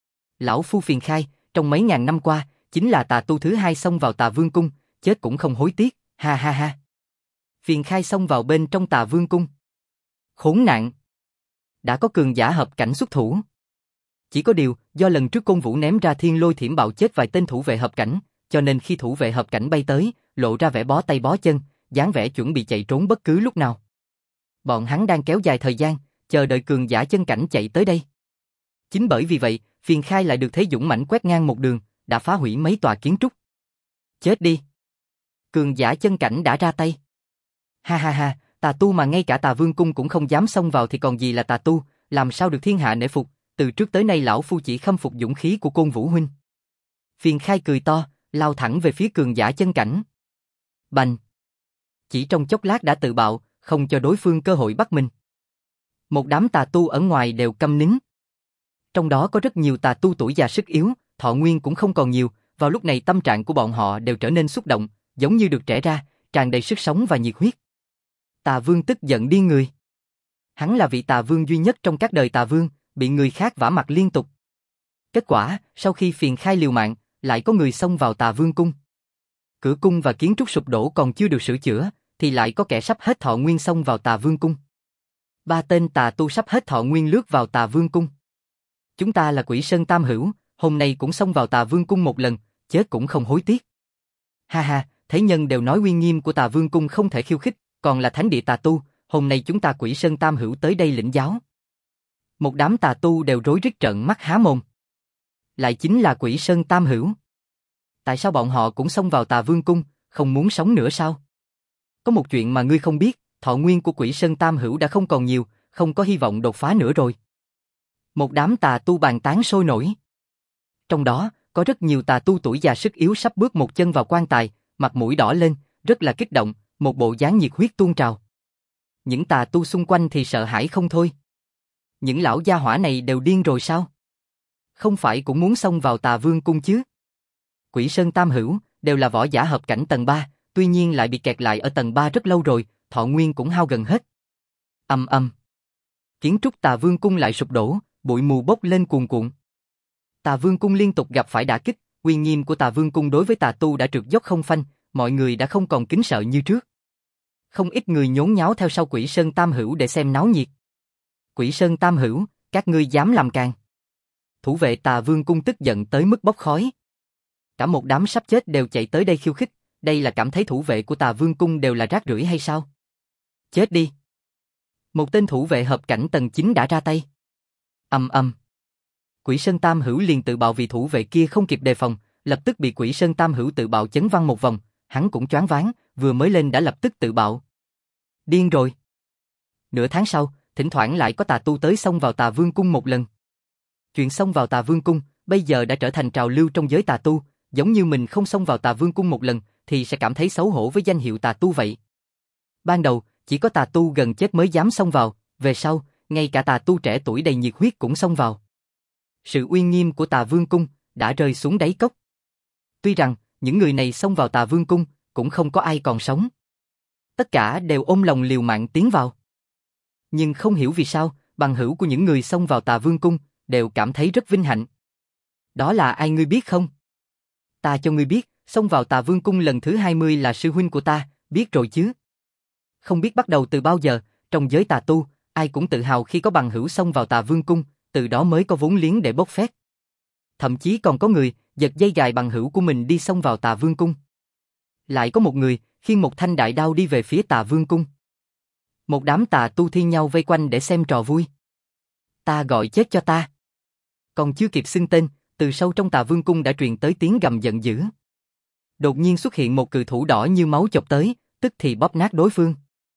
[SPEAKER 1] Lão phu Phiền Khai, trong mấy ngàn năm qua, chính là tà tu thứ hai xông vào Tà Vương cung, chết cũng không hối tiếc, ha ha ha. Phiền Khai xông vào bên trong Tà Vương cung. Khốn nạn! Đã có cường giả hợp cảnh xuất thủ. Chỉ có điều, do lần trước Côn Vũ ném ra thiên lôi thiểm bạo chết vài tên thủ vệ hợp cảnh, cho nên khi thủ vệ hợp cảnh bay tới, lộ ra vẻ bó tay bó chân, dáng vẻ chuẩn bị chạy trốn bất cứ lúc nào. Bọn hắn đang kéo dài thời gian, chờ đợi cường giả chân cảnh chạy tới đây. Chính bởi vì vậy, Phiền Khai lại được thế dũng mãnh quét ngang một đường, đã phá hủy mấy tòa kiến trúc. Chết đi! Cường giả chân cảnh đã ra tay. Ha ha ha, tà tu mà ngay cả Tà Vương cung cũng không dám xông vào thì còn gì là tà tu, làm sao được thiên hạ nể phục, từ trước tới nay lão phu chỉ khâm phục dũng khí của Côn Vũ huynh. Phiền Khai cười to, lao thẳng về phía cường giả chân cảnh. Bành! Chỉ trong chốc lát đã tự bạo, không cho đối phương cơ hội bắt mình. Một đám tà tu ở ngoài đều câm nín. Trong đó có rất nhiều tà tu tuổi già sức yếu, thọ nguyên cũng không còn nhiều, vào lúc này tâm trạng của bọn họ đều trở nên xúc động, giống như được trẻ ra, tràn đầy sức sống và nhiệt huyết. Tà Vương tức giận điên người. Hắn là vị Tà Vương duy nhất trong các đời Tà Vương, bị người khác vả mặt liên tục. Kết quả, sau khi Phiền Khai liều mạng, lại có người xông vào Tà Vương cung. Cửa cung và kiến trúc sụp đổ còn chưa được sửa chữa, thì lại có kẻ sắp hết thọ nguyên xông vào Tà Vương cung. 3 tên tà tu sắp hết thọ nguyên lướt vào Tà Vương cung. Chúng ta là Quỷ Sơn Tam Hữu, hôm nay cũng xông vào Tà Vương cung một lần, chết cũng không hối tiếc. Ha ha, thế nhân đều nói uy nghiêm của Tà Vương cung không thể khiêu khích, còn là thánh địa tà tu, hôm nay chúng ta Quỷ Sơn Tam Hữu tới đây lĩnh giáo. Một đám tà tu đều rối rít trợn mắt há mồm. Lại chính là Quỷ Sơn Tam Hữu. Tại sao bọn họ cũng xông vào Tà Vương cung, không muốn sống nữa sao? Có một chuyện mà ngươi không biết, thọ nguyên của Quỷ Sơn Tam Hữu đã không còn nhiều, không có hy vọng đột phá nữa rồi. Một đám tà tu bàn tán sôi nổi. Trong đó, có rất nhiều tà tu tuổi già sức yếu sắp bước một chân vào quan tài, mặt mũi đỏ lên, rất là kích động, một bộ dáng nhiệt huyết tuôn trào. Những tà tu xung quanh thì sợ hãi không thôi. Những lão gia hỏa này đều điên rồi sao? Không phải cũng muốn xông vào Tà Vương cung chứ? Quỷ Sơn Tam Hữu đều là võ giả hợp cảnh tầng 3, tuy nhiên lại bị kẹt lại ở tầng 3 rất lâu rồi, thọ nguyên cũng hao gần hết. Ầm ầm. Kiến trúc Tà Vương cung lại sụp đổ, bụi mù bốc lên cuồn cuộn. Tà Vương cung liên tục gặp phải đả kích, uy nghiêm của Tà Vương cung đối với tà tu đã trượt dốc không phanh, mọi người đã không còn kính sợ như trước. Không ít người nhốn nháo theo sau Quỷ Sơn Tam Hữu để xem náo nhiệt. Quỷ Sơn Tam Hữu, các ngươi dám làm càn. Thủ vệ Tà Vương cung tức giận tới mức bốc khói. Cả một đám sắp chết đều chạy tới đây khiêu khích, đây là cảm thấy thủ vệ của Tà Vương cung đều là rác rưởi hay sao? Chết đi. Một tên thủ vệ hợp cảnh tầng 9 đã ra tay. Ầm ầm. Quỷ Sơn Tam Hữu liền tự bạo vì thủ vệ kia không kịp đề phòng, lập tức bị Quỷ Sơn Tam Hữu tự bạo chấn văng một vòng, hắn cũng choáng váng, vừa mới lên đã lập tức tự bạo. Điên rồi. Nửa tháng sau, thỉnh thoảng lại có tà tu tới xông vào Tà Vương cung một lần. Chuyện xông vào Tà Vương cung bây giờ đã trở thành trào lưu trong giới tà tu, giống như mình không xông vào Tà Vương cung một lần thì sẽ cảm thấy xấu hổ với danh hiệu tà tu vậy. Ban đầu, chỉ có tà tu gần chết mới dám xông vào, về sau, ngay cả tà tu trẻ tuổi đầy nhiệt huyết cũng xông vào. Sự uy nghiêm của Tà Vương cung đã rơi xuống đáy cốc. Tuy rằng, những người này xông vào Tà Vương cung, cũng không có ai còn sống. Tất cả đều ôm lòng liều mạng tiến vào. Nhưng không hiểu vì sao, bằng hữu của những người xông vào Tà Vương cung đều cảm thấy rất vinh hạnh. Đó là ai ngươi biết không? Ta cho ngươi biết, xông vào Tà Vương cung lần thứ 20 là sư huynh của ta, biết rồi chứ? Không biết bắt đầu từ bao giờ, trong giới tà tu, ai cũng tự hào khi có bằng hữu xông vào Tà Vương cung, từ đó mới có vốn liếng để bốc phét. Thậm chí còn có người giật dây gài bằng hữu của mình đi xông vào Tà Vương cung. Lại có một người khiêng một thanh đại đao đi về phía Tà Vương cung. Một đám tà tu thi nhau vây quanh để xem trò vui. Ta gọi chết cho ta. Còn chưa kịp xưng tên, từ sâu trong Tà Vương cung đã truyền tới tiếng gầm giận dữ. Đột nhiên xuất hiện một cự thủ đỏ như máu chộp tới, tức thì bóp nát đối phương.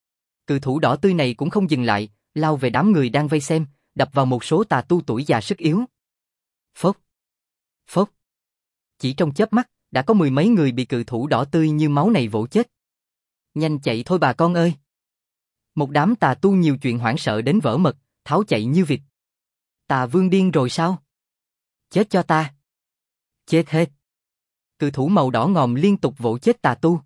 [SPEAKER 1] Cự thủ đỏ tươi này cũng không dừng lại, lao về đám người đang vây xem, đập vào một số tà tu tuổi già sức yếu. Phốc, phốc. Chỉ trong chớp mắt, đã có mười mấy người bị cự thủ đỏ tươi như máu này vỗ chết. Nhanh chạy thôi bà con ơi. Một đám tà tu nhiều chuyện hoảng sợ đến vỡ mật, tháo chạy như vịt. Tà Vương điên rồi sao? Chết cho ta. Chết hết. Cự thủ màu đỏ ngòm liên tục vỗ chết tà tu.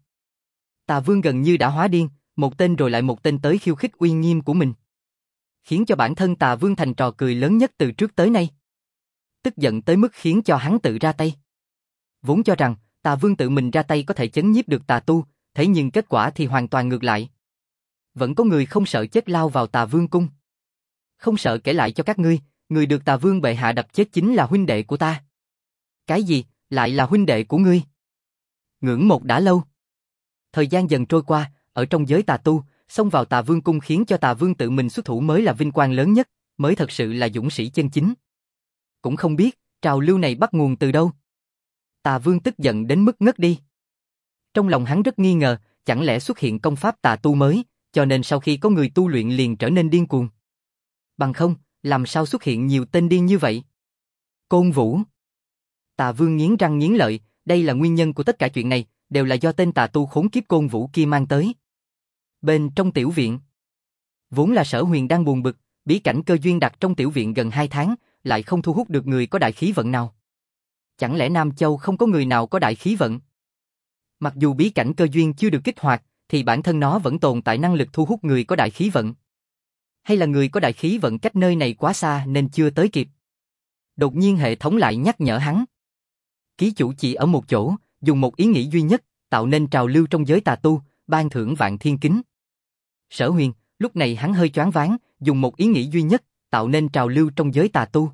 [SPEAKER 1] Tà Vương gần như đã hóa điên, một tên rồi lại một tên tới khiêu khích uy nghiêm của mình. Khiến cho bản thân Tà Vương thành trò cười lớn nhất từ trước tới nay. Tức giận tới mức khiến cho hắn tự ra tay. Vốn cho rằng Tà Vương tự mình ra tay có thể chấn nhiếp được tà tu, thế nhưng kết quả thì hoàn toàn ngược lại. Vẫn có người không sợ chết lao vào Tà Vương cung. Không sợ kể lại cho các ngươi, người được Tà Vương bệ hạ đập chết chính là huynh đệ của ta. Cái gì, lại là huynh đệ của ngươi? Ngưỡng một đã lâu. Thời gian dần trôi qua, ở trong giới tà tu, xông vào Tà Vương cung khiến cho Tà Vương tự mình xuất thủ mới là vinh quang lớn nhất, mới thật sự là dũng sĩ chân chính. Cũng không biết, trào lưu này bắt nguồn từ đâu. Tà Vương tức giận đến mức ngất đi. Trong lòng hắn rất nghi ngờ, chẳng lẽ xuất hiện công pháp tà tu mới, cho nên sau khi có người tu luyện liền trở nên điên cuồng. Bằng không, làm sao xuất hiện nhiều tên điên như vậy? Côn Vũ. Tà Vương nghiến răng nghiến lợi, đây là nguyên nhân của tất cả chuyện này, đều là do tên tà tu khốn kiếp Côn Vũ kia mang tới. Bên trong tiểu viện, vốn là Sở Huyền đang buồn bực, bí cảnh cơ duyên đặt trong tiểu viện gần 2 tháng, lại không thu hút được người có đại khí vận nào. Chẳng lẽ Nam Châu không có người nào có đại khí vận? Mặc dù bí cảnh cơ duyên chưa được kích hoạt, thì bản thân nó vẫn tồn tại năng lực thu hút người có đại khí vận. Hay là người có đại khí vận cách nơi này quá xa nên chưa tới kịp? Đột nhiên hệ thống lại nhắc nhở hắn. Ký chủ chỉ ở một chỗ, dùng một ý nghĩ duy nhất, tạo nên trào lưu trong giới tà tu, ban thưởng vạn thiên kính. Sở Huyền, lúc này hắn hơi choáng váng, dùng một ý nghĩ duy nhất, tạo nên trào lưu trong giới tà tu.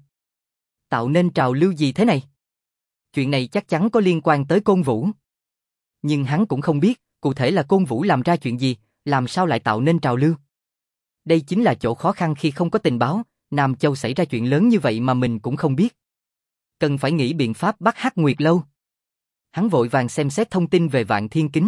[SPEAKER 1] Tạo nên trào lưu gì thế này? Chuyện này chắc chắn có liên quan tới Côn Vũ. Nhưng hắn cũng không biết, cụ thể là Côn Vũ làm ra chuyện gì, làm sao lại tạo nên trào lưu. Đây chính là chỗ khó khăn khi không có tình báo, Nam Châu xảy ra chuyện lớn như vậy mà mình cũng không biết. Cần phải nghĩ biện pháp bắt Hắc Nguyệt Lâu. Hắn vội vàng xem xét thông tin về Vạn Thiên Kính.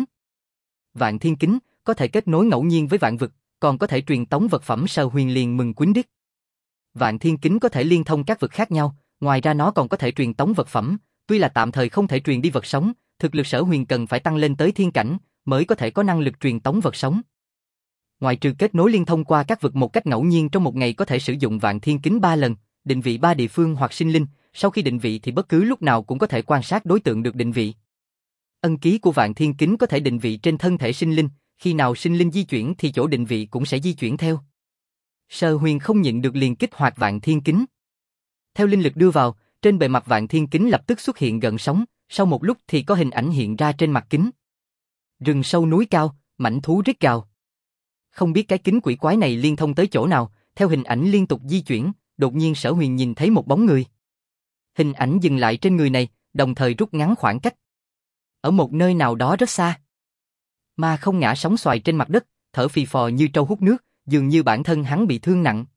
[SPEAKER 1] Vạn Thiên Kính có thể kết nối ngẫu nhiên với vạn vực, còn có thể truyền tống vật phẩm. Sở Huyền liền mừng quýnh đít. Vạn Thiên Kính có thể liên thông các vực khác nhau, ngoài ra nó còn có thể truyền tống vật phẩm, tuy là tạm thời không thể truyền đi vật sống, thực lực Sở Huyền cần phải tăng lên tới thiên cảnh mới có thể có năng lực truyền tống vật sống. Ngoài trừ kết nối liên thông qua các vực một cách ngẫu nhiên trong một ngày có thể sử dụng Vạn Thiên Kính 3 lần, định vị 3 địa phương hoặc sinh linh, sau khi định vị thì bất cứ lúc nào cũng có thể quan sát đối tượng được định vị. Ân ký của Vạn Thiên Kính có thể định vị trên thân thể sinh linh, khi nào sinh linh di chuyển thì chỗ định vị cũng sẽ di chuyển theo. Sở Huyền không nhịn được liền kích hoạt Vạn Thiên Kính. Theo linh lực đưa vào, trên bề mặt Vạn Thiên Kính lập tức xuất hiện gợn sóng, sau một lúc thì có hình ảnh hiện ra trên mặt kính. Rừng sâu núi cao, mãnh thú rít gào. Không biết cái kính quỷ quái này liên thông tới chỗ nào, theo hình ảnh liên tục di chuyển, đột nhiên Sở Huyền nhìn thấy một bóng người. Hình ảnh dừng lại trên người này, đồng thời rút ngắn khoảng cách. Ở một nơi nào đó rất xa. Ma không ngã sóng xoài trên mặt đất, thở phì phò như trâu hút nước, dường như bản thân hắn bị thương nặng.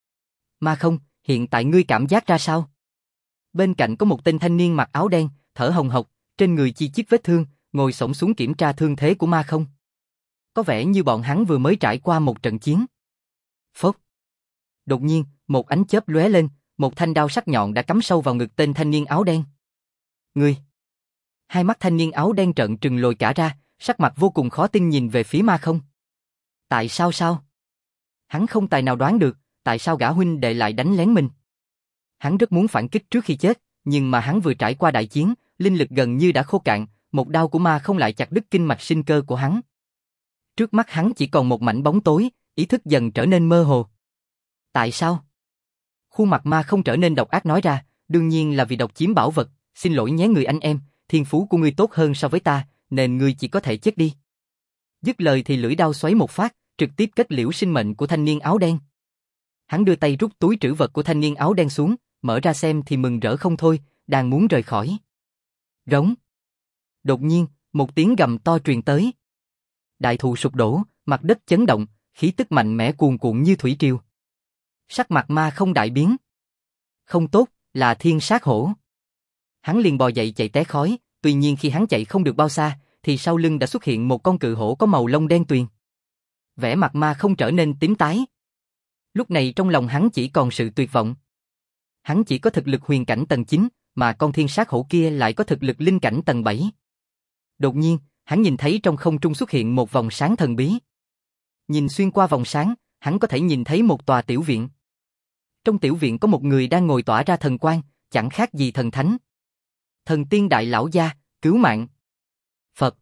[SPEAKER 1] Ma Không, hiện tại ngươi cảm giác ra sao? Bên cạnh có một tên thanh niên mặc áo đen, thở hồng hộc, trên người chi chít vết thương, ngồi xổm xuống kiểm tra thương thế của Ma Không. Có vẻ như bọn hắn vừa mới trải qua một trận chiến. Phốc. Đột nhiên, một ánh chớp lóe lên, một thanh đao sắc nhọn đã cắm sâu vào ngực tên thanh niên áo đen. Ngươi! Hai mắt thanh niên áo đen trợn trừng lồi cả ra, sắc mặt vô cùng khó tin nhìn về phía Ma Không. Tại sao sao? Hắn không tài nào đoán được, tại sao gã huynh đệ lại đánh lén mình. Hắn rất muốn phản kích trước khi chết, nhưng mà hắn vừa trải qua đại chiến, linh lực gần như đã khô cạn, một đao của Ma Không lại chặt đứt kinh mạch sinh cơ của hắn. Trước mắt hắn chỉ còn một mảnh bóng tối, ý thức dần trở nên mơ hồ. Tại sao? Khuôn mặt Ma Không trở nên độc ác nói ra, đương nhiên là vì độc chiếm bảo vật, xin lỗi nhé người anh em, thiên phú của ngươi tốt hơn so với ta, nên ngươi chỉ có thể chết đi. Dứt lời thì lưỡi đao xoáy một phát, trực tiếp kết liễu sinh mệnh của thanh niên áo đen. Hắn đưa tay rút túi trữ vật của thanh niên áo đen xuống, mở ra xem thì mừng rỡ không thôi, đang muốn rời khỏi. Rống. Đột nhiên, một tiếng gầm to truyền tới. Đại thụ sụp đổ, mặt đất chấn động, khí tức mạnh mẽ cuồn cuộn như thủy triều. Sắc mặt Ma Không đại biến. Không tốt, là thiên sát hổ. Hắn liền bò dậy chạy té khói, tuy nhiên khi hắn chạy không được bao xa, thì sau lưng đã xuất hiện một con cự hổ có màu lông đen tuyền. Vẻ mặt Ma Không trở nên tím tái. Lúc này trong lòng hắn chỉ còn sự tuyệt vọng. Hắn chỉ có thực lực huyền cảnh tầng 9, mà con thiên sát hổ kia lại có thực lực linh cảnh tầng 7. Đột nhiên, hắn nhìn thấy trong không trung xuất hiện một vòng sáng thần bí. Nhìn xuyên qua vòng sáng, hắn có thể nhìn thấy một tòa tiểu viện. Trong tiểu viện có một người đang ngồi tỏa ra thần quang, chẳng khác gì thần thánh. Thần tiên đại lão gia, cứu mạng. Phật.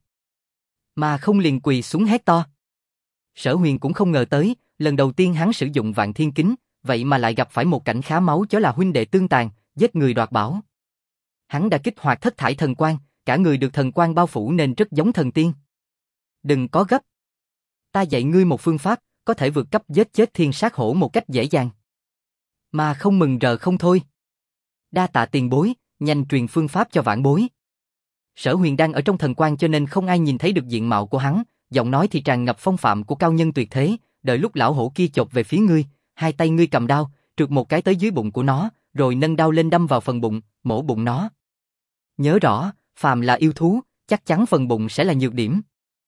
[SPEAKER 1] Ma Không liền quỳ xuống hét to. Sở Huyền cũng không ngờ tới, lần đầu tiên hắn sử dụng Vạn Thiên Kính, vậy mà lại gặp phải một cảnh khá máu chó là huynh đệ tương tàn, giết người đoạt bảo. Hắn đã kích hoạt thất thải thần quang, cả người được thần quang bao phủ nên rất giống thần tiên. Đừng có gấp. Ta dạy ngươi một phương pháp, có thể vượt cấp giết chết thiên sát hổ một cách dễ dàng. Ma Không mừng rỡ không thôi. Đa tạ tiền bối, nhanh truyền phương pháp cho vãn bối. Sở Huyền đang ở trong thần quang cho nên không ai nhìn thấy được diện mạo của hắn, giọng nói thì tràn ngập phong phạm của cao nhân tuyệt thế, đợi lúc lão hổ kia chộp về phía ngươi, hai tay ngươi cầm đao, trượt một cái tới dưới bụng của nó, rồi nâng đao lên đâm vào phần bụng, mổ bụng nó. Nhớ rõ, phàm là yêu thú, chắc chắn phần bụng sẽ là nhược điểm.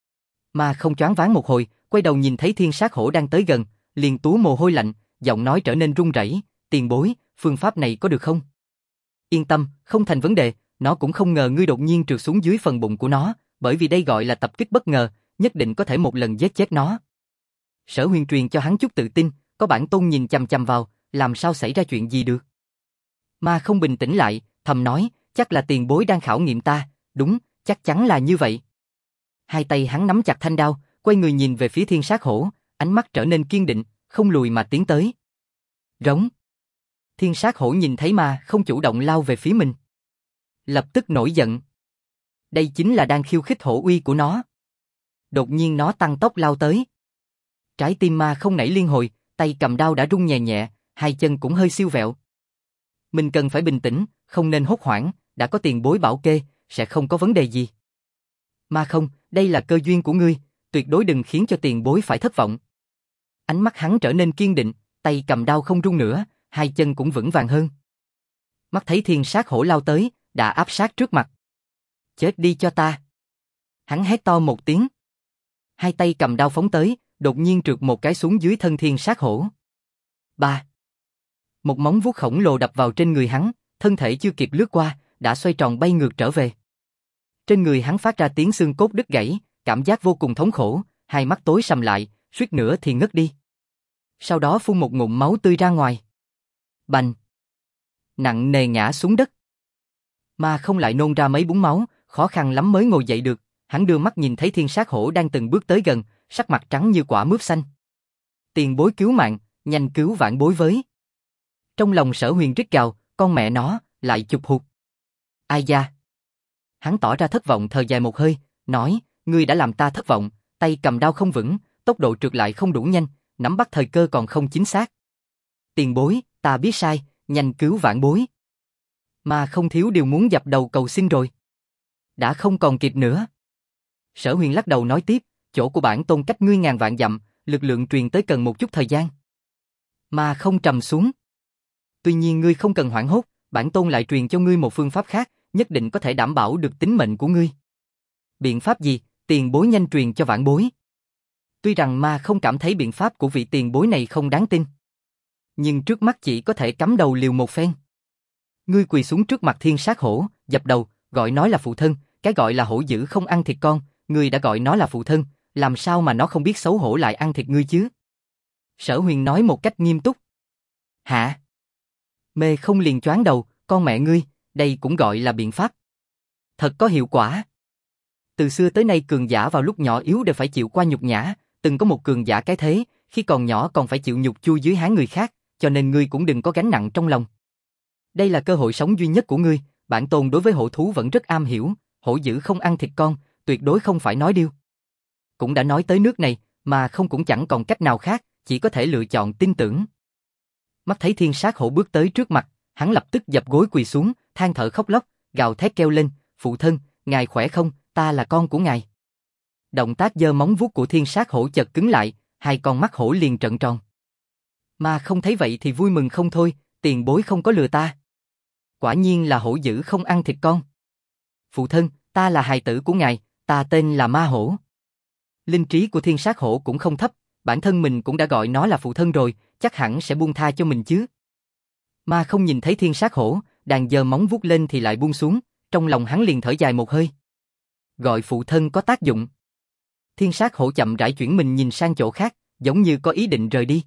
[SPEAKER 1] Ma Không choáng váng một hồi, quay đầu nhìn thấy thiên sát hổ đang tới gần, liền túa mồ hôi lạnh, giọng nói trở nên run rẩy, tiền bối, phương pháp này có được không? Yên tâm, không thành vấn đề, nó cũng không ngờ ngươi đột nhiên trượt xuống dưới phần bụng của nó, bởi vì đây gọi là tập kích bất ngờ, nhất định có thể một lần giết chết nó. Sở Huyền truyền cho hắn chút tự tin, có bản tôn nhìn chằm chằm vào, làm sao xảy ra chuyện gì được. Ma Không bình tĩnh lại, thầm nói, chắc là tiền bối đang khảo nghiệm ta, đúng, chắc chắn là như vậy. Hai tay hắn nắm chặt thanh đao, quay người nhìn về phía thiên sát hổ, ánh mắt trở nên kiên định, không lùi mà tiến tới. Rống. Thiên sát hổ nhìn thấy Ma Không chủ động lao về phía mình. Lập tức nổi giận. Đây chính là đang khiêu khích hổ uy của nó. Đột nhiên nó tăng tốc lao tới. Trái tim Ma Không nảy liên hồi, tay cầm đao đã rung nhẹ nhẹ, hai chân cũng hơi siêu vẹo. Mình cần phải bình tĩnh, không nên hốt hoảng, đã có tiền bối bảo kê, sẽ không có vấn đề gì. Ma Không, đây là cơ duyên của ngươi, tuyệt đối đừng khiến cho tiền bối phải thất vọng. Ánh mắt hắn trở nên kiên định, tay cầm đao không rung nữa, hai chân cũng vững vàng hơn. Mắt thấy thiên sát hổ lao tới, đã áp sát trước mặt. Chết đi cho ta. Hắn hét to một tiếng. Hai tay cầm đao phóng tới, đột nhiên trượt một cái xuống dưới thân thiên sát hổ. Ba. Một móng vuốt khổng lồ đập vào trên người hắn, thân thể chưa kịp lướt qua, đã xoay tròn bay ngược trở về. Trên người hắn phát ra tiếng xương cốt đứt gãy, cảm giác vô cùng thống khổ, hai mắt tối sầm lại, suýt nữa thì ngất đi. Sau đó phun một ngụm máu tươi ra ngoài. Bành. Nặng nề ngã xuống đất. Ma Không lại nôn ra mấy búng máu, khó khăn lắm mới ngồi dậy được, hắn đưa mắt nhìn thấy thiên sát hổ đang từng bước tới gần, sắc mặt trắng như quả mướp xanh. Tiền bối cứu mạng, nhanh cứu vãn bối với. Trong lòng Sở Huyền rít gào, con mẹ nó, lại chụp hụt. Ai da. Hắn tỏ ra thất vọng thở dài một hơi, nói, ngươi đã làm ta thất vọng, tay cầm đao không vững, tốc độ trượt lại không đủ nhanh, nắm bắt thời cơ còn không chính xác. Tiền bối, ta biết sai, nhanh cứu vãn bối. Mà không thiếu điều muốn dập đầu cầu xin rồi. Đã không còn kịp nữa. Sở Huyền lắc đầu nói tiếp, chỗ của bản tôn cách ngươi ngàn vạn dặm, lực lượng truyền tới cần một chút thời gian. Mà không trầm xuống. Tuy nhiên ngươi không cần hoảng hốt, bản tôn lại truyền cho ngươi một phương pháp khác, nhất định có thể đảm bảo được tính mệnh của ngươi. Biện pháp gì? Tiền bối nhanh truyền cho vãn bối. Tuy rằng ma không cảm thấy biện pháp của vị tiền bối này không đáng tin. Nhưng trước mắt chỉ có thể cắm đầu liều một phen. Ngươi quỳ xuống trước mặt thiên sát hổ, dập đầu, gọi nó là phụ thân, cái gọi là hổ dữ không ăn thịt con, ngươi đã gọi nó là phụ thân, làm sao mà nó không biết xấu hổ lại ăn thịt ngươi chứ? Sở Huyền nói một cách nghiêm túc. Hả? Mê không liền choáng đầu, con mẹ ngươi, đây cũng gọi là biện pháp. Thật có hiệu quả. Từ xưa tới nay cường giả vào lúc nhỏ yếu đều phải chịu qua nhục nhã, từng có một cường giả cái thế, khi còn nhỏ còn phải chịu nhục chui dưới háng người khác, cho nên ngươi cũng đừng có gánh nặng trong lòng. Đây là cơ hội sống duy nhất của ngươi, bản tôn đối với hổ thú vẫn rất am hiểu, hổ dữ không ăn thịt con, tuyệt đối không phải nói điêu. Cũng đã nói tới nước này, mà không cũng chẳng còn cách nào khác, chỉ có thể lựa chọn tin tưởng. Mắt thấy thiên sát hổ bước tới trước mặt, hắn lập tức dập gối quỳ xuống, than thở khóc lóc, gào thét kêu lên, phụ thân, ngài khỏe không, ta là con của ngài. Động tác giơ móng vuốt của thiên sát hổ chợt cứng lại, hai con mắt hổ liền trợn tròn. Mà không thấy vậy thì vui mừng không thôi, tiền bối không có lừa ta. Quả nhiên là hổ dữ không ăn thịt con. Phụ thân, ta là hài tử của ngài, ta tên là Ma Hổ. Linh trí của thiên sát hổ cũng không thấp, bản thân mình cũng đã gọi nó là phụ thân rồi, chắc hẳn sẽ buông tha cho mình chứ. Ma không nhìn thấy thiên sát hổ, đang giơ móng vuốt lên thì lại buông xuống, trong lòng hắn liền thở dài một hơi. Gọi phụ thân có tác dụng. Thiên sát hổ chậm rãi chuyển mình nhìn sang chỗ khác, giống như có ý định rời đi.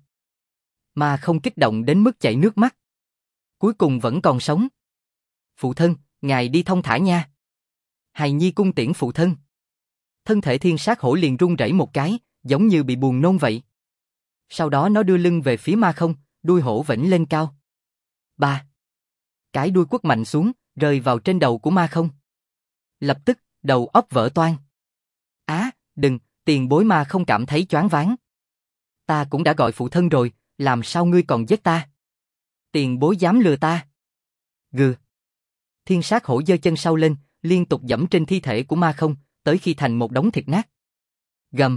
[SPEAKER 1] Ma không kích động đến mức chảy nước mắt. Cuối cùng vẫn còn sống. Phụ thân, ngài đi thong thả nha. Hài nhi cung tiễn phụ thân. Thân thể thiên sát hổ liền run rẩy một cái, giống như bị buồn nôn vậy. Sau đó nó đưa lưng về phía Ma không, đuôi hổ vểnh lên cao. Ba. Cái đuôi quất mạnh xuống, rơi vào trên đầu của Ma không. Lập tức, đầu óc vỡ toang. Á, đừng, tiền bối Ma không cảm thấy choáng váng. Ta cũng đã gọi phụ thân rồi, làm sao ngươi còn giết ta? Tiền bối dám lừa ta? Gừ. Thiên sát hổ giơ chân sau lên, liên tục giẫm trên thi thể của Ma không, tới khi thành một đống thịt nát. Gầm.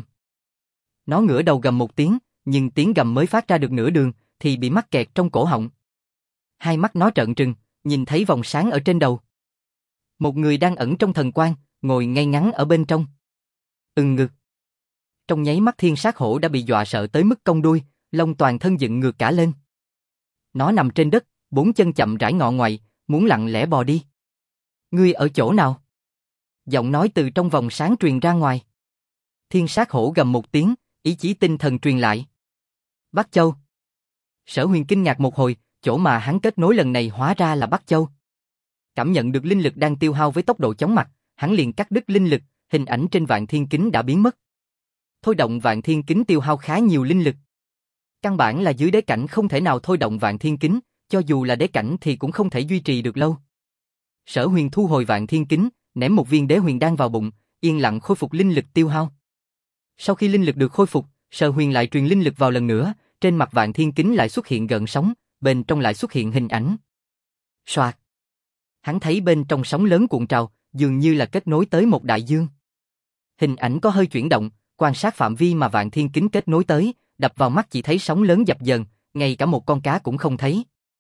[SPEAKER 1] Nó ngửa đầu gầm một tiếng, nhưng tiếng gầm mới phát ra được nửa đường, thì bị mắc kẹt trong cổ họng. Hai mắt nó trợn trừng, nhìn thấy vòng sáng ở trên đầu. Một người đang ẩn trong thần quang, ngồi ngay ngắn ở bên trong. Ngực. Trong nháy mắt thiên sát hổ đã bị dọa sợ tới mức cong đuôi, lông toàn thân dựng ngược cả lên. Nó nằm trên đất, bốn chân chậm rãi ngọ ngoại, muốn lặng lẽ bò đi. Ngươi ở chỗ nào? Giọng nói từ trong vòng sáng truyền ra ngoài. Thiên sát hổ gầm một tiếng, ý chí tinh thần truyền lại. Bắc Châu. Sở Huyền kinh ngạc một hồi, chỗ mà hắn kết nối lần này hóa ra là Bắc Châu. Cảm nhận được linh lực đang tiêu hao với tốc độ chóng mặt, hắn liền cắt đứt linh lực, hình ảnh trên vạn thiên kính đã biến mất. Thôi động vạn thiên kính tiêu hao khá nhiều linh lực. Căn bản là dưới đế cảnh không thể nào thôi động vạn thiên kính, cho dù là đế cảnh thì cũng không thể duy trì được lâu. Sở Huyền thu hồi vạn thiên kính, ném một viên đế huyền đan vào bụng, yên lặng khôi phục linh lực tiêu hao. Sau khi linh lực được khôi phục, Sở Huyền lại truyền linh lực vào lần nữa, trên mặt vạn thiên kính lại xuất hiện gợn sóng, bên trong lại xuất hiện hình ảnh. Soạt. Hắn thấy bên trong sóng lớn cuộn trào, dường như là kết nối tới một đại dương. Hình ảnh có hơi chuyển động, quan sát phạm vi mà vạn thiên kính kết nối tới, đập vào mắt chỉ thấy sóng lớn dập dờn, ngay cả một con cá cũng không thấy.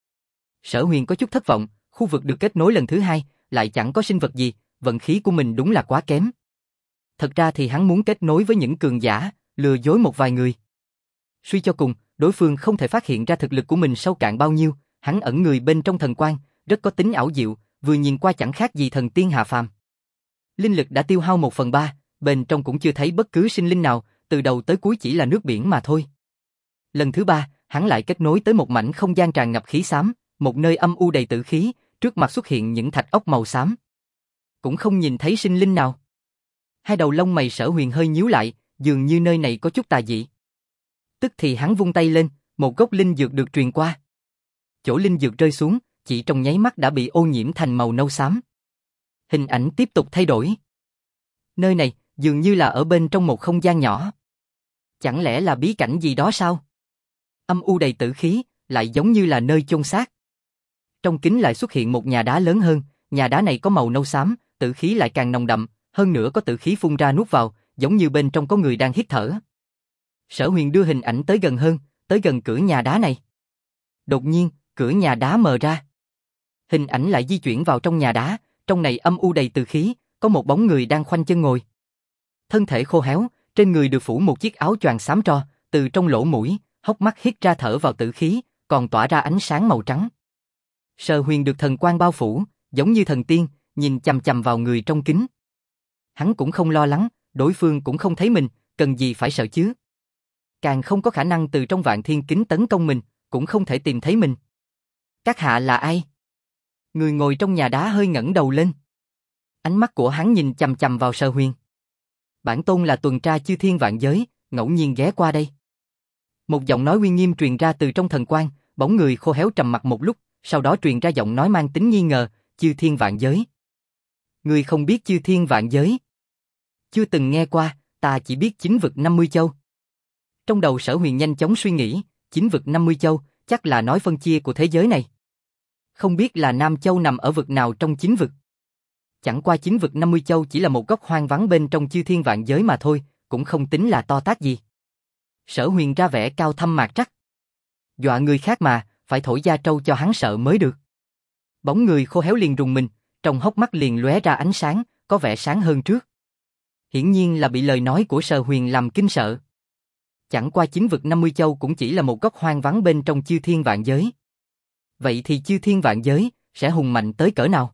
[SPEAKER 1] Sở Huyền có chút thất vọng, khu vực được kết nối lần thứ hai, lại chẳng có sinh vật gì, vận khí của mình đúng là quá kém. Thật ra thì hắn muốn kết nối với những cường giả, lừa dối một vài người. Suy cho cùng, đối phương không thể phát hiện ra thực lực của mình sâu cạn bao nhiêu, hắn ẩn người bên trong thần quang, rất có tính ảo diệu, vừa nhìn qua chẳng khác gì thần tiên hạ phàm. Linh lực đã tiêu hao 1/3, bên trong cũng chưa thấy bất cứ sinh linh nào, từ đầu tới cuối chỉ là nước biển mà thôi. Lần thứ ba, hắn lại kết nối tới một mảnh không gian tràn ngập khí xám, một nơi âm u đầy tử khí, trước mặt xuất hiện những thạch ốc màu xám. Cũng không nhìn thấy sinh linh nào. Hai đầu lông mày Sở Huyền hơi nhíu lại, dường như nơi này có chút tà dị. Tức thì hắn vung tay lên, một gốc linh dược được truyền qua. Chỗ linh dược rơi xuống, chỉ trong nháy mắt đã bị ô nhiễm thành màu nâu xám. Hình ảnh tiếp tục thay đổi. Nơi này, dường như là ở bên trong một không gian nhỏ. Chẳng lẽ là bí cảnh gì đó sao? Âm u đầy tử khí, lại giống như là nơi chôn xác. Trong kính lại xuất hiện một nhà đá lớn hơn, nhà đá này có màu nâu xám, tử khí lại càng nồng đậm, hơn nữa có tử khí phun ra nuốt vào, giống như bên trong có người đang hít thở. Sở Huyền đưa hình ảnh tới gần hơn, tới gần cửa nhà đá này. Đột nhiên, cửa nhà đá mở ra. Hình ảnh lại di chuyển vào trong nhà đá, trong này âm u đầy từ khí, có một bóng người đang khoanh chân ngồi. Thân thể khô héo, trên người được phủ một chiếc áo choàng xám tro, từ trong lỗ mũi, hốc mắt hít ra thở vào tử khí, còn tỏa ra ánh sáng màu trắng. Sở Huyền được thần quang bao phủ, giống như thần tiên, nhìn chằm chằm vào người trong kính. Hắn cũng không lo lắng, đối phương cũng không thấy mình, cần gì phải sợ chứ. Càng không có khả năng từ trong vạn thiên kính tấn công mình, cũng không thể tìm thấy mình. Các hạ là ai? Người ngồi trong nhà đá hơi ngẩng đầu lên. Ánh mắt của hắn nhìn chằm chằm vào Sở Huyền. Bản tôn là tuần tra chư thiên vạn giới, ngẫu nhiên ghé qua đây. Một giọng nói uy nghiêm truyền ra từ trong thần quang, bóng người khô héo trầm mặc một lúc, sau đó truyền ra giọng nói mang tính nghi ngờ, chư thiên vạn giới. Người không biết chư thiên vạn giới? Chưa từng nghe qua, ta chỉ biết chính vực 50 châu. Trong đầu Sở Huyền nhanh chóng suy nghĩ, chính vực 50 châu, chắc là nói phân chia của thế giới này. Không biết là Nam Châu nằm ở vực nào trong chính vực. Chẳng qua chính vực 50 châu chỉ là một góc hoang vắng bên trong chư thiên vạn giới mà thôi, cũng không tính là to tát gì. Sở Huyền ra vẻ cao thâm mạc trắc. Dọa người khác mà, phải thổi da trâu cho hắn sợ mới được. Bóng người khô héo liền rùng mình, trong hốc mắt liền lóe ra ánh sáng, có vẻ sáng hơn trước. Hiển nhiên là bị lời nói của Sở Huyền làm kinh sợ. Chẳng qua chính vực 50 châu cũng chỉ là một góc hoang vắng bên trong chư thiên vạn giới. Vậy thì chư thiên vạn giới sẽ hùng mạnh tới cỡ nào?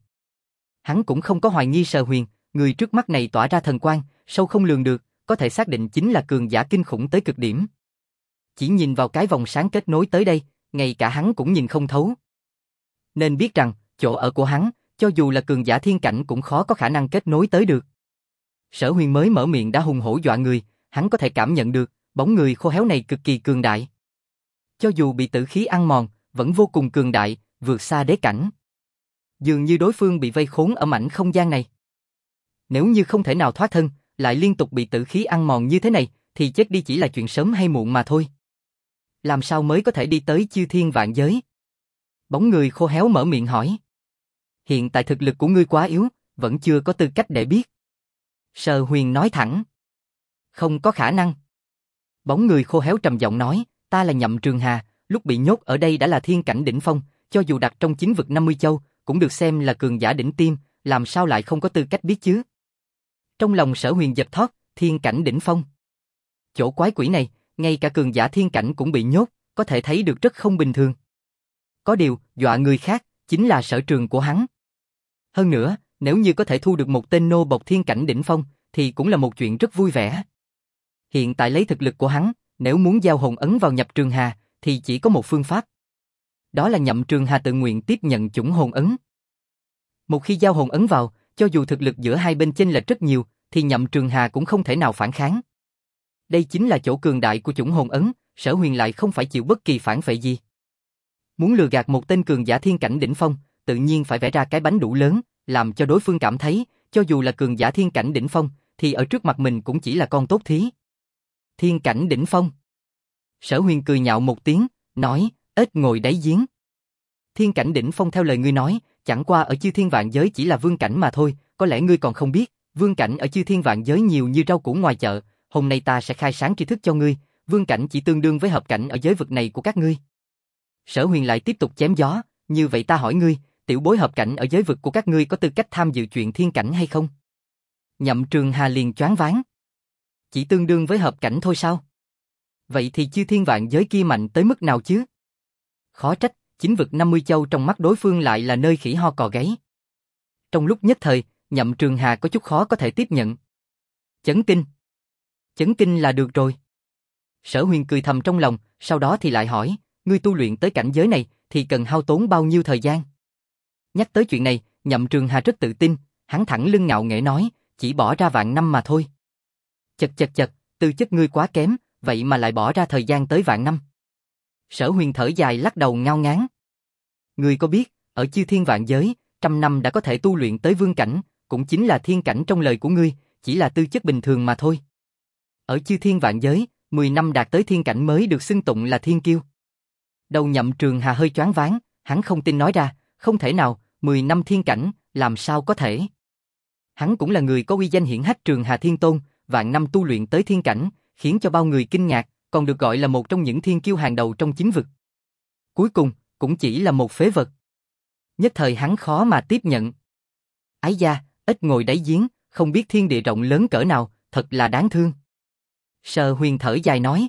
[SPEAKER 1] Hắn cũng không có hoài nghi Sở Huyền, người trước mắt này tỏa ra thần quang, sâu không lường được, có thể xác định chính là cường giả kinh khủng tới cực điểm. Chỉ nhìn vào cái vòng sáng kết nối tới đây, ngay cả hắn cũng nhìn không thấu. Nên biết rằng, chỗ ở của hắn, cho dù là cường giả thiên cảnh cũng khó có khả năng kết nối tới được. Sở Huyền mới mở miệng đã hùng hổ dọa người, hắn có thể cảm nhận được, bóng người khô héo này cực kỳ cường đại. Cho dù bị tử khí ăn mòn, vẫn vô cùng cường đại, vượt xa đế cảnh. Dường như đối phương bị vây khốn ở mảnh không gian này. Nếu như không thể nào thoát thân, lại liên tục bị tử khí ăn mòn như thế này, thì chết đi chỉ là chuyện sớm hay muộn mà thôi. Làm sao mới có thể đi tới chư thiên vạn giới? Bóng người khô héo mở miệng hỏi. Hiện tại thực lực của ngươi quá yếu, vẫn chưa có tư cách để biết. Sở Huyền nói thẳng. Không có khả năng. Bóng người khô héo trầm giọng nói, ta là Nhậm Trường Hà, lúc bị nhốt ở đây đã là thiên cảnh đỉnh phong, cho dù đặt trong chính vực 50 châu, cũng được xem là cường giả đỉnh tiêm, làm sao lại không có tư cách biết chứ? Trong lòng Sở Huyền giật thót, thiên cảnh đỉnh phong. Chỗ quái quỷ này, ngay cả cường giả thiên cảnh cũng bị nhốt, có thể thấy được rất không bình thường. Có điều, dọa người khác, chính là sở trường của hắn. Hơn nữa, nếu như có thể thu được một tên nô bộc thiên cảnh đỉnh phong, thì cũng là một chuyện rất vui vẻ. Hiện tại lấy thực lực của hắn, nếu muốn giao hồn ấn vào Nhậm Trường Hà, thì chỉ có một phương pháp. Đó là Nhậm Trường Hà tự nguyện tiếp nhận chủng hồn ấn. Một khi giao hồn ấn vào, cho dù thực lực giữa hai bên chênh lệch rất nhiều, thì Nhậm Trường Hà cũng không thể nào phản kháng. Đây chính là chỗ cường đại của chủng hồn ấn, Sở Huyền lại không phải chịu bất kỳ phản phệ gì. Muốn lừa gạt một tên cường giả thiên cảnh đỉnh phong, tự nhiên phải vẽ ra cái bánh đủ lớn, làm cho đối phương cảm thấy, cho dù là cường giả thiên cảnh đỉnh phong, thì ở trước mặt mình cũng chỉ là con tốt thí. Thiên cảnh đỉnh phong. Sở Huyền cười nhạo một tiếng, nói, ếch ngồi đáy giếng. Thiên cảnh đỉnh phong theo lời ngươi nói, chẳng qua ở chư thiên vạn giới chỉ là vương cảnh mà thôi, có lẽ ngươi còn không biết, vương cảnh ở chư thiên vạn giới nhiều như rau củ ngoài chợ, hôm nay ta sẽ khai sáng tri thức cho ngươi, vương cảnh chỉ tương đương với hợp cảnh ở giới vực này của các ngươi. Sở Huyền lại tiếp tục chém gió, như vậy ta hỏi ngươi, tiểu bối hợp cảnh ở giới vực của các ngươi có tư cách tham dự chuyện thiên cảnh hay không? Nhậm Trường Hà liền choáng váng. Chỉ tương đương với hợp cảnh thôi sao? Vậy thì chư thiên vạn giới kia mạnh tới mức nào chứ? Khó trách, chính vực 50 châu trong mắt đối phương lại là nơi khỉ ho cò gáy. Trong lúc nhất thời, Nhậm Trường Hà có chút khó có thể tiếp nhận. Chấn kinh. Chấn kinh là được rồi. Sở Huyền cười thầm trong lòng, sau đó thì lại hỏi, ngươi tu luyện tới cảnh giới này thì cần hao tốn bao nhiêu thời gian? Nhắc tới chuyện này, Nhậm Trường Hà rất tự tin, hắn thẳng lưng ngạo nghễ nói, chỉ bỏ ra vạn năm mà thôi. Chật, tư chất ngươi quá kém, vậy mà lại bỏ ra thời gian tới vạn năm. Sở Huyền thở dài lắc đầu ngao ngán. Ngươi có biết, ở chư thiên vạn giới, 100 năm đã có thể tu luyện tới vương cảnh, cũng chính là thiên cảnh trong lời của ngươi, chỉ là tư chất bình thường mà thôi. Ở chư thiên vạn giới, 10 năm đạt tới thiên cảnh mới được xưng tụng là thiên kiêu. Đầu Nhậm Trường Hà hơi choáng váng, hắn không tin nói ra, không thể nào, 10 năm thiên cảnh, làm sao có thể. Hắn cũng là người có uy danh hiển hách Trường Hà Thiên Tôn, vạn năm tu luyện tới thiên cảnh, khiến cho bao người kinh ngạc, còn được gọi là một trong những thiên kiêu hàng đầu trong chính vực. Cuối cùng, cũng chỉ là một phế vật. Nhất thời hắn khó mà tiếp nhận. Ái da, ít ngồi đáy giếng, không biết thiên địa rộng lớn cỡ nào, thật là đáng thương. Sở Huyền thở dài nói.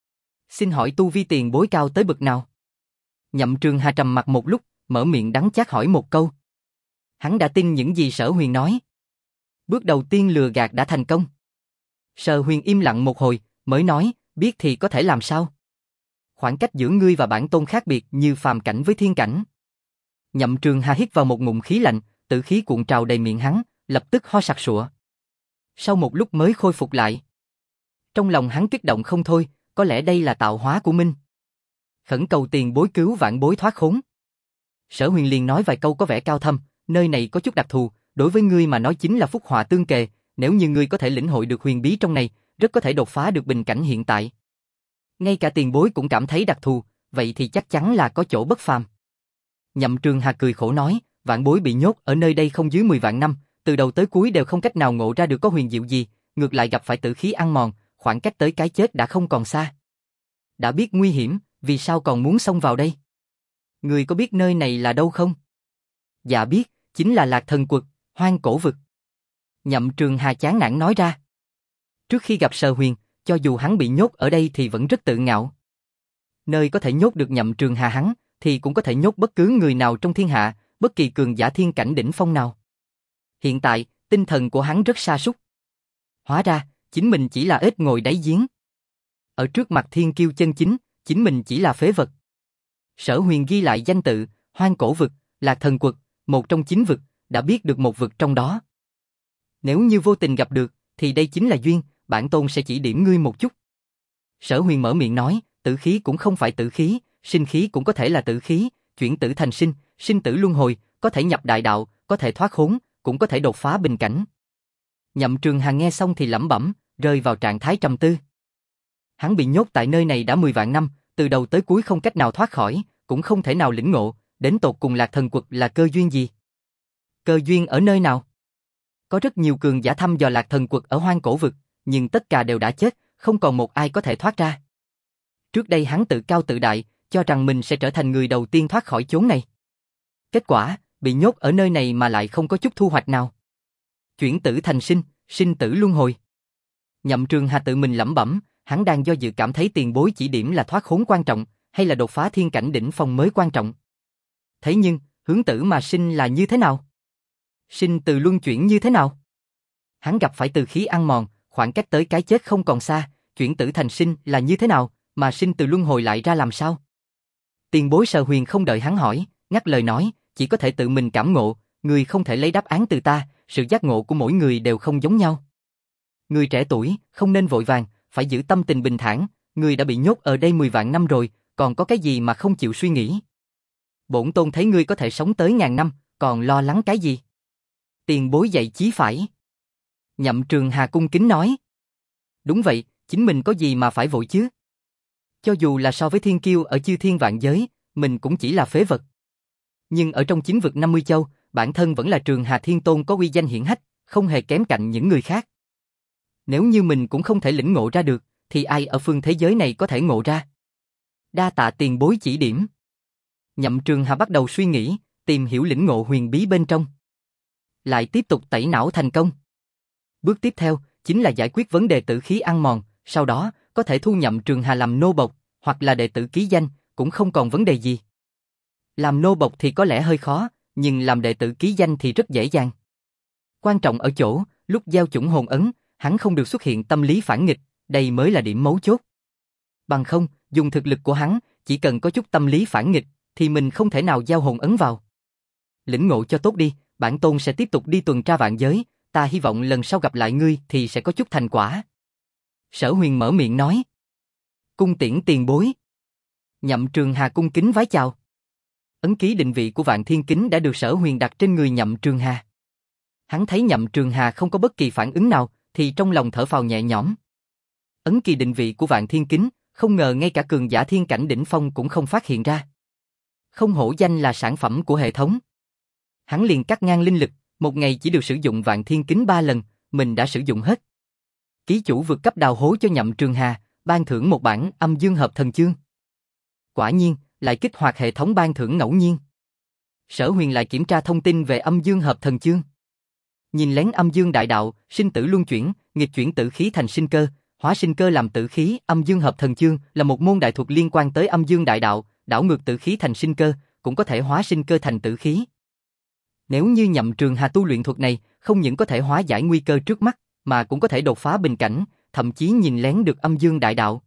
[SPEAKER 1] Xin hỏi tu vi tiền bối cao tới bậc nào? Nhậm Trường Hà trầm mặt một lúc, mở miệng đắng chát hỏi một câu. Hắn đã tin những gì Sở Huyền nói. Bước đầu tiên lừa gạt đã thành công. Sở Huyền im lặng một hồi, mới nói, biết thì có thể làm sao? Khoảng cách giữa ngươi và bản tôn khác biệt như phàm cảnh với thiên cảnh. Nhậm Trường Hà hít vào một ngụm khí lạnh, tử khí cuộn trào đầy miệng hắn, lập tức ho sặc sụa. Sau một lúc mới khôi phục lại. Trong lòng hắn kích động không thôi, có lẽ đây là tạo hóa của Minh. Khẩn cầu tiền bối cứu vãn bối thoát khốn. Sở Huyền liền nói vài câu có vẻ cao thâm, nơi này có chút đặc thù, đối với ngươi mà nói chính là phúc họa tương kề, nếu như ngươi có thể lĩnh hội được huyền bí trong này, rất có thể đột phá được bình cảnh hiện tại. Ngay cả tiền bối cũng cảm thấy đặc thù, vậy thì chắc chắn là có chỗ bất phàm. Nhậm Trường Hà cười khổ nói, vạn bối bị nhốt ở nơi đây không dưới 10 vạn năm, từ đầu tới cuối đều không cách nào ngộ ra được có huyền diệu gì, ngược lại gặp phải tử khí ăn mòn, khoảng cách tới cái chết đã không còn xa. Đã biết nguy hiểm, vì sao còn muốn xông vào đây? Người có biết nơi này là đâu không? Dạ biết, chính là Lạc Thần Quật, hoang cổ vực. Nhậm Trường Hà chán nản nói ra. Trước khi gặp Sở Huyền, cho dù hắn bị nhốt ở đây thì vẫn rất tự ngạo. Nơi có thể nhốt được Nhậm Trường Hà hắn, thì cũng có thể nhốt bất cứ người nào trong thiên hạ, bất kỳ cường giả thiên cảnh đỉnh phong nào. Hiện tại, tinh thần của hắn rất sa sút. Hóa ra, chính mình chỉ là ếch ngồi đáy giếng. Ở trước mặt thiên kiêu chân chính, chính mình chỉ là phế vật. Sở Huyền ghi lại danh tự, hoang cổ vực, Lạc Thần Quật, một trong 9 vực, đã biết được một vực trong đó. Nếu như vô tình gặp được, thì đây chính là duyên, bản tôn sẽ chỉ điểm ngươi một chút. Sở Huyền mở miệng nói, tử khí cũng không phải tử khí, sinh khí cũng có thể là tử khí, chuyển tử thành sinh, sinh tử luân hồi, có thể nhập đại đạo, có thể thoát khốn, cũng có thể đột phá bình cảnh. Nhậm Trường Hà nghe xong thì lẩm bẩm, rơi vào trạng thái trầm tư. Hắn bị nhốt tại nơi này đã 10 vạn năm, từ đầu tới cuối không cách nào thoát khỏi, cũng không thể nào lĩnh ngộ, đến tột cùng Lạc Thần Quật là cơ duyên gì? Cơ duyên ở nơi nào? Có rất nhiều cường giả thăm dò Lạc Thần Quật ở hoang cổ vực, nhưng tất cả đều đã chết, không còn một ai có thể thoát ra. Trước đây hắn tự cao tự đại, cho rằng mình sẽ trở thành người đầu tiên thoát khỏi chốn này. Kết quả, bị nhốt ở nơi này mà lại không có chút thu hoạch nào. Chuyển tử thành sinh, sinh tử luân hồi. Nhậm Trường Hà tự mình lẩm bẩm, hắn đang do dự cảm thấy tiền bối chỉ điểm là thoát khốn quan trọng, hay là đột phá thiên cảnh đỉnh phong mới quan trọng. Thế nhưng, hướng tử mà sinh là như thế nào? Sinh từ luân chuyển như thế nào? Hắn gặp phải từ khí ăn mòn, khoảng cách tới cái chết không còn xa, chuyển tử thành sinh là như thế nào, mà sinh từ luân hồi lại ra làm sao? Tiền bối Sở Huyền không đợi hắn hỏi, ngắt lời nói, chỉ có thể tự mình cảm ngộ, người không thể lấy đáp án từ ta, sự giác ngộ của mỗi người đều không giống nhau. Người trẻ tuổi, không nên vội vàng, phải giữ tâm tình bình thản, người đã bị nhốt ở đây 10 vạn năm rồi, còn có cái gì mà không chịu suy nghĩ? Bổn tôn thấy ngươi có thể sống tới 1000 năm, còn lo lắng cái gì? Tiền bối dạy chí phải. Nhậm Trường Hà cung kính nói. Đúng vậy, chính mình có gì mà phải vội chứ? Cho dù là so với thiên kiêu ở chư thiên vạn giới, mình cũng chỉ là phế vật. Nhưng ở trong chính vực 50 châu, bản thân vẫn là Trường Hà Thiên Tôn có uy danh hiển hách, không hề kém cạnh những người khác. Nếu như mình cũng không thể lĩnh ngộ ra được, thì ai ở phương thế giới này có thể ngộ ra? Đa tạ tiền bối chỉ điểm. Nhậm Trường Hà bắt đầu suy nghĩ, tìm hiểu lĩnh ngộ huyền bí bên trong. Lại tiếp tục tẩy não thành công. Bước tiếp theo, chính là giải quyết vấn đề tử khí ăn mòn, sau đó, có thể thu Nhậm Trường Hà làm nô bộc, hoặc là đệ tử ký danh, cũng không còn vấn đề gì. Làm nô bộc thì có lẽ hơi khó, nhưng làm đệ tử ký danh thì rất dễ dàng. Quan trọng ở chỗ, lúc gieo chủng hồn ấn, hắn không được xuất hiện tâm lý phản nghịch, đây mới là điểm mấu chốt. Bằng không, dùng thực lực của hắn, chỉ cần có chút tâm lý phản nghịch, thì mình không thể nào gieo hồn ấn vào. Lĩnh ngộ cho tốt đi, bản tôn sẽ tiếp tục đi tuần tra vạn giới, ta hy vọng lần sau gặp lại ngươi thì sẽ có chút thành quả. Sở Huyền mở miệng nói. Cung tiễn tiền bối. Nhậm Trường Hà cung kính vái chào. Ấn ký định vị của Vạn Thiên Kính đã được Sở Huyền đặt trên người Nhậm Trường Hà. Hắn thấy Nhậm Trường Hà không có bất kỳ phản ứng nào, thì trong lòng thở phào nhẹ nhõm. Ấn kỳ định vị của Vạn Thiên Kính, không ngờ ngay cả cường giả thiên cảnh đỉnh phong cũng không phát hiện ra. Không hổ danh là sản phẩm của hệ thống. Hắn liền cắt ngang linh lực, một ngày chỉ được sử dụng Vạn Thiên Kính 3 lần, mình đã sử dụng hết. Ký chủ vượt cấp đào hố cho Nhậm Trường Hà, ban thưởng một bản âm dương hợp thần chương. Quả nhiên, lại kích hoạt hệ thống ban thưởng ngẫu nhiên. Sở Huyền lại kiểm tra thông tin về âm dương hợp thần chương. Nhìn lén âm dương đại đạo, sinh tử luân chuyển, nghịch chuyển tử khí thành sinh cơ, hóa sinh cơ làm tử khí, âm dương hợp thần chương là một môn đại thuật liên quan tới âm dương đại đạo, đảo ngược tử khí thành sinh cơ, cũng có thể hóa sinh cơ thành tử khí. Nếu như Nhậm Trường Hà tu luyện thuật này, không những có thể hóa giải nguy cơ trước mắt, mà cũng có thể đột phá bình cảnh, thậm chí nhìn lén được âm dương đại đạo.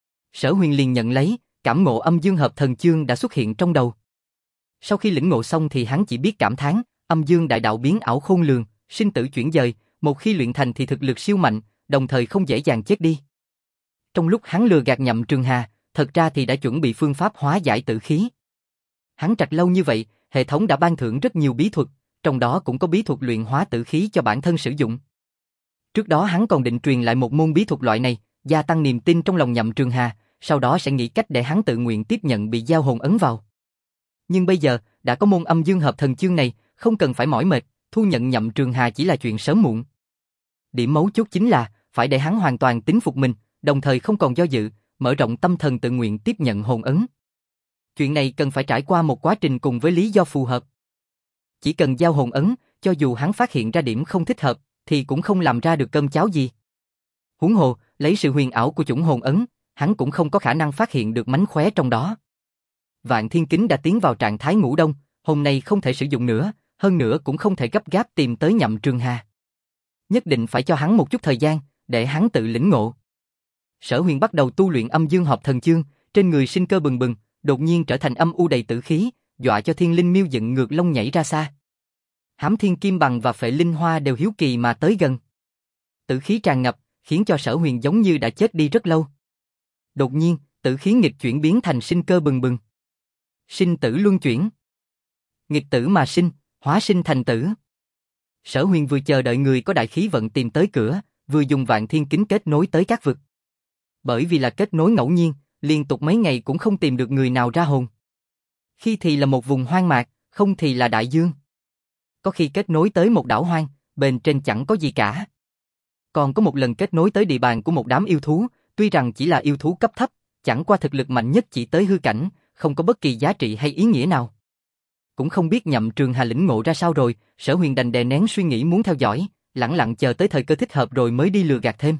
[SPEAKER 1] Sở Huyền liền nhận lấy, cảm ngộ âm dương hợp thần chương đã xuất hiện trong đầu. Sau khi lĩnh ngộ xong thì hắn chỉ biết cảm thán, âm dương đại đạo biến ảo khôn lường, sinh tử chuyển dời, một khi luyện thành thì thực lực siêu mạnh, đồng thời không dễ dàng chết đi. Trong lúc hắn lừa gạt Nhậm Trường Hà, thật ra thì đã chuẩn bị phương pháp hóa giải tử khí. Hắn trạch lâu như vậy, hệ thống đã ban thưởng rất nhiều bí thuật, trong đó cũng có bí thuật luyện hóa tử khí cho bản thân sử dụng. Trước đó hắn còn định truyền lại một môn bí thuật loại này, gia tăng niềm tin trong lòng Nhậm Trường Hà, sau đó sẽ nghĩ cách để hắn tự nguyện tiếp nhận bị giao hồn ấn vào. Nhưng bây giờ, đã có môn âm dương hợp thần chương này, không cần phải mỏi mệt, thu nhận Nhậm Trường Hà chỉ là chuyện sớm muộn. Điểm mấu chốt chính là, phải để hắn hoàn toàn tín phục mình, đồng thời không còn do dự, mở rộng tâm thần tự nguyện tiếp nhận hồn ấn. Chuyện này cần phải trải qua một quá trình cùng với lý do phù hợp. Chỉ cần giao hồn ấn, cho dù hắn phát hiện ra điểm không thích hợp, thì cũng không làm ra được cơm cháo gì. Huống hồ, lấy sự huyền ảo của chủng hồn ấn, hắn cũng không có khả năng phát hiện được mánh khóe trong đó. Vạn Thiên Kính đã tiến vào trạng thái ngủ đông, hôm nay không thể sử dụng nữa, hơn nữa cũng không thể gấp gáp tìm tới Nhậm Trường Hà. Nhất định phải cho hắn một chút thời gian, để hắn tự lĩnh ngộ. Sở Huyền bắt đầu tu luyện âm dương hợp thần chương, trên người sinh cơ bừng bừng, đột nhiên trở thành âm u đầy tử khí, dọa cho Thiên Linh Miêu dựng ngược lông nhảy ra xa. Hám Thiên Kim Bằng và Phệ Linh Hoa đều hiếu kỳ mà tới gần. Tử khí tràn ngập, khiến cho Sở Huyền giống như đã chết đi rất lâu. Đột nhiên, tử khí nghịch chuyển biến thành sinh cơ bừng bừng. Sinh tử luân chuyển. Nghịch tử mà sinh, hóa sinh thành tử. Sở Huyền vừa chờ đợi người có đại khí vận tìm tới cửa, vừa dùng Vạn Thiên Kính kết nối tới các vực. Bởi vì là kết nối ngẫu nhiên, liên tục mấy ngày cũng không tìm được người nào ra hồn. Khi thì là một vùng hoang mạc, không thì là đại dương. Có khi kết nối tới một đảo hoang, bên trên chẳng có gì cả. Còn có một lần kết nối tới địa bàn của một đám yêu thú, tuy rằng chỉ là yêu thú cấp thấp, chẳng qua thực lực mạnh nhất chỉ tới hư cảnh, không có bất kỳ giá trị hay ý nghĩa nào. Cũng không biết Nhậm Trường Hà lĩnh ngộ ra sao rồi, Sở Huyền đành đè nén suy nghĩ muốn theo dõi, lẳng lặng chờ tới thời cơ thích hợp rồi mới đi lừa gạt thêm.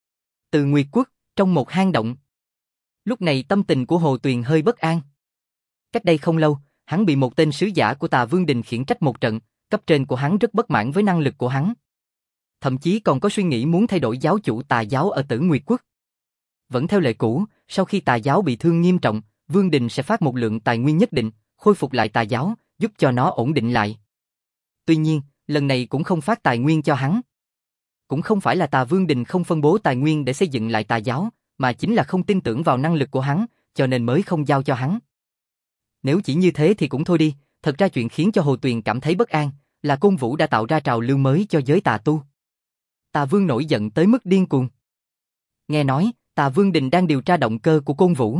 [SPEAKER 1] Từ Nguyệt Quốc, trong một hang động. Lúc này tâm tình của Hồ Tuyền hơi bất an. Cách đây không lâu, hắn bị một tên sứ giả của Tà Vương Đình khiển trách một trận, cấp trên của hắn rất bất mãn với năng lực của hắn. Thậm chí còn có suy nghĩ muốn thay đổi giáo chủ Tà giáo ở Tử Nguyệt Quốc. Vẫn theo lệ cũ, sau khi Tà giáo bị thương nghiêm trọng, Vương Đình sẽ phát một lượng tài nguyên nhất định, khôi phục lại Tà giáo, giúp cho nó ổn định lại. Tuy nhiên, lần này cũng không phát tài nguyên cho hắn. Cũng không phải là Tà Vương Đình không phân bố tài nguyên để xây dựng lại Tà giáo, mà chính là không tin tưởng vào năng lực của hắn, cho nên mới không giao cho hắn. Nếu chỉ như thế thì cũng thôi đi, thật ra chuyện khiến cho Hồ Tuyền cảm thấy bất an, là Côn Vũ đã tạo ra trào lưu mới cho giới tà tu. Tà Vương nổi giận tới mức điên cuồng. Nghe nói, Tà Vương Đình đang điều tra động cơ của Côn Vũ.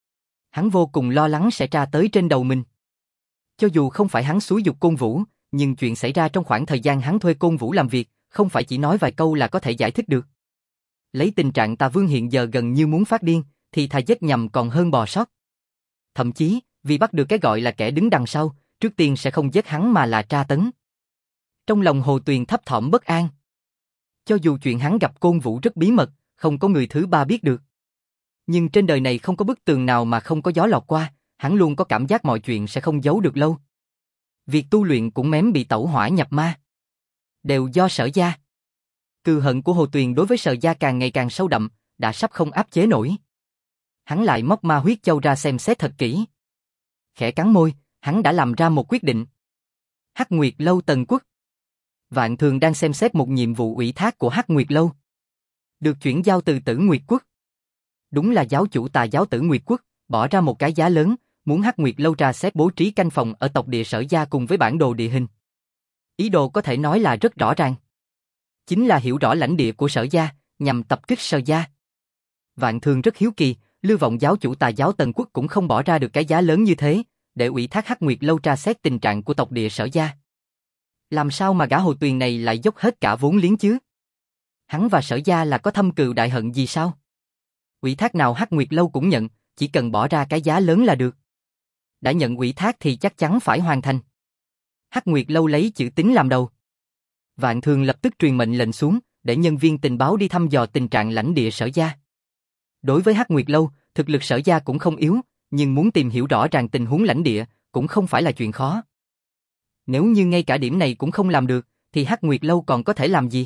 [SPEAKER 1] Hắn vô cùng lo lắng sẽ tra tới trên đầu mình. Cho dù không phải hắn xúi giục Côn Vũ, nhưng chuyện xảy ra trong khoảng thời gian hắn thuê Côn Vũ làm việc, không phải chỉ nói vài câu là có thể giải thích được. Lấy tình trạng Tà Vương hiện giờ gần như muốn phát điên, thì thà giết nhầm còn hơn bò sót. Thậm chí, vì bắt được cái gọi là kẻ đứng đằng sau, trước tiên sẽ không giết hắn mà là tra tấn. Trong lòng Hồ Tuyền thấp thỏm bất an. Cho dù chuyện hắn gặp Côn Vũ rất bí mật, không có người thứ ba biết được. Nhưng trên đời này không có bức tường nào mà không có gió lọt qua, hắn luôn có cảm giác mọi chuyện sẽ không giấu được lâu. Việc tu luyện cũng mém bị tẩu hỏa nhập ma. Đều do Sở gia. Cừu hận của Hồ Tuyền đối với Sở gia càng ngày càng sâu đậm, đã sắp không áp chế nổi. Hắn lại móc ma huyết châu ra xem xét thật kỹ. Khẽ cắn môi, hắn đã làm ra một quyết định. Hắc Nguyệt Lâu Tần Quốc. Vạn Thường đang xem xét một nhiệm vụ ủy thác của Hắc Nguyệt Lâu. Được chuyển giao từ Tử Nguyệt Quốc. Đúng là giáo chủ Tà giáo Tử Nguyệt Quốc, bỏ ra một cái giá lớn, muốn Hắc Nguyệt Lâu tra xét bố trí canh phòng ở tộc địa Sở gia cùng với bản đồ địa hình. Ý đồ có thể nói là rất rõ ràng. Chính là hiểu rõ lãnh địa của Sở gia, nhằm tập kích Sở gia. Vạn Thường rất hiếu kỳ, Lưu Vọng giáo chủ Tà giáo Tần Quốc cũng không bỏ ra được cái giá lớn như thế, để ủy thác Hắc Nguyệt Lâu tra xét tình trạng của tộc địa Sở gia. Làm sao mà gã Hồ Tuyền này lại dốc hết cả vốn liếng chứ? Hắn và Sở gia là có thâm cừu đại hận gì sao? Ủy thác nào Hắc Nguyệt Lâu cũng nhận, chỉ cần bỏ ra cái giá lớn là được. Đã nhận ủy thác thì chắc chắn phải hoàn thành. Hắc Nguyệt Lâu lấy chữ tín làm đầu. Vạn Thường lập tức truyền mệnh lệnh xuống, để nhân viên tình báo đi thăm dò tình trạng lãnh địa Sở Gia. Đối với Hắc Nguyệt Lâu, thực lực Sở Gia cũng không yếu, nhưng muốn tìm hiểu rõ ràng tình huống lãnh địa, cũng không phải là chuyện khó. Nếu như ngay cả điểm này cũng không làm được, thì Hắc Nguyệt Lâu còn có thể làm gì?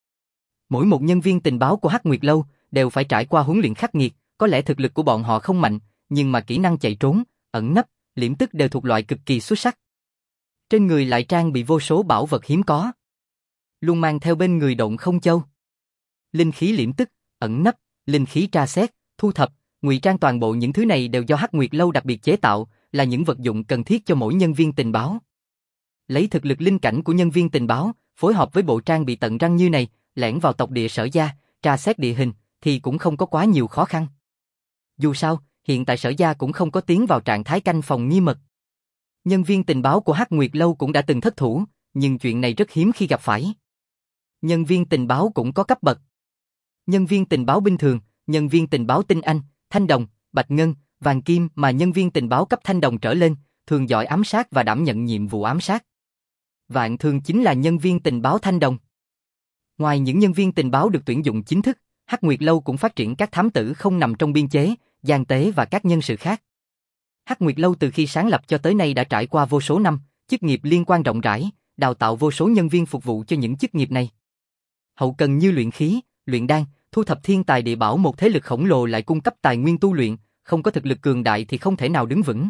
[SPEAKER 1] Mỗi một nhân viên tình báo của Hắc Nguyệt Lâu đều phải trải qua huấn luyện khắc nghiệt, có lẽ thực lực của bọn họ không mạnh, nhưng mà kỹ năng chạy trốn, ẩn nấp, liễm tức đều thuộc loại cực kỳ xuất sắc. Trên người lại trang bị vô số bảo vật hiếm có. Luôn mang theo bên người Độn Không Châu. Linh khí liễm tức, ẩn nấp, linh khí tra xét, thu thập, ngụy trang, toàn bộ những thứ này đều do Hắc Nguyệt Lâu đặc biệt chế tạo, là những vật dụng cần thiết cho mỗi nhân viên tình báo. Lấy thực lực linh cảnh của nhân viên tình báo, phối hợp với bộ trang bị tận răng như này, lẻn vào tộc địa Sở Gia, tra xét địa hình, thì cũng không có quá nhiều khó khăn. Dù sao, hiện tại Sở Gia cũng không có tiến vào trạng thái canh phòng nghiêm mật. Nhân viên tình báo của Hắc Nguyệt Lâu cũng đã từng thất thủ, nhưng chuyện này rất hiếm khi gặp phải. Nhân viên tình báo cũng có cấp bậc. Nhân viên tình báo bình thường, nhân viên tình báo tinh anh, thanh đồng, bạch ngân, vàng kim, mà nhân viên tình báo cấp thanh đồng trở lên, thường giỏi ám sát và đảm nhận nhiệm vụ ám sát. Vạn Thường chính là nhân viên tình báo thanh đồng. Ngoài những nhân viên tình báo được tuyển dụng chính thức, Hắc Nguyệt Lâu cũng phát triển các thám tử không nằm trong biên chế, gian tế và các nhân sự khác. Hắc Nguyệt Lâu từ khi sáng lập cho tới nay đã trải qua vô số năm, chức nghiệp liên quan rộng rãi, đào tạo vô số nhân viên phục vụ cho những chức nghiệp này. Hậu cần như luyện khí, luyện đan, thu thập thiên tài địa bảo, một thế lực khổng lồ lại cung cấp tài nguyên tu luyện, không có thực lực cường đại thì không thể nào đứng vững.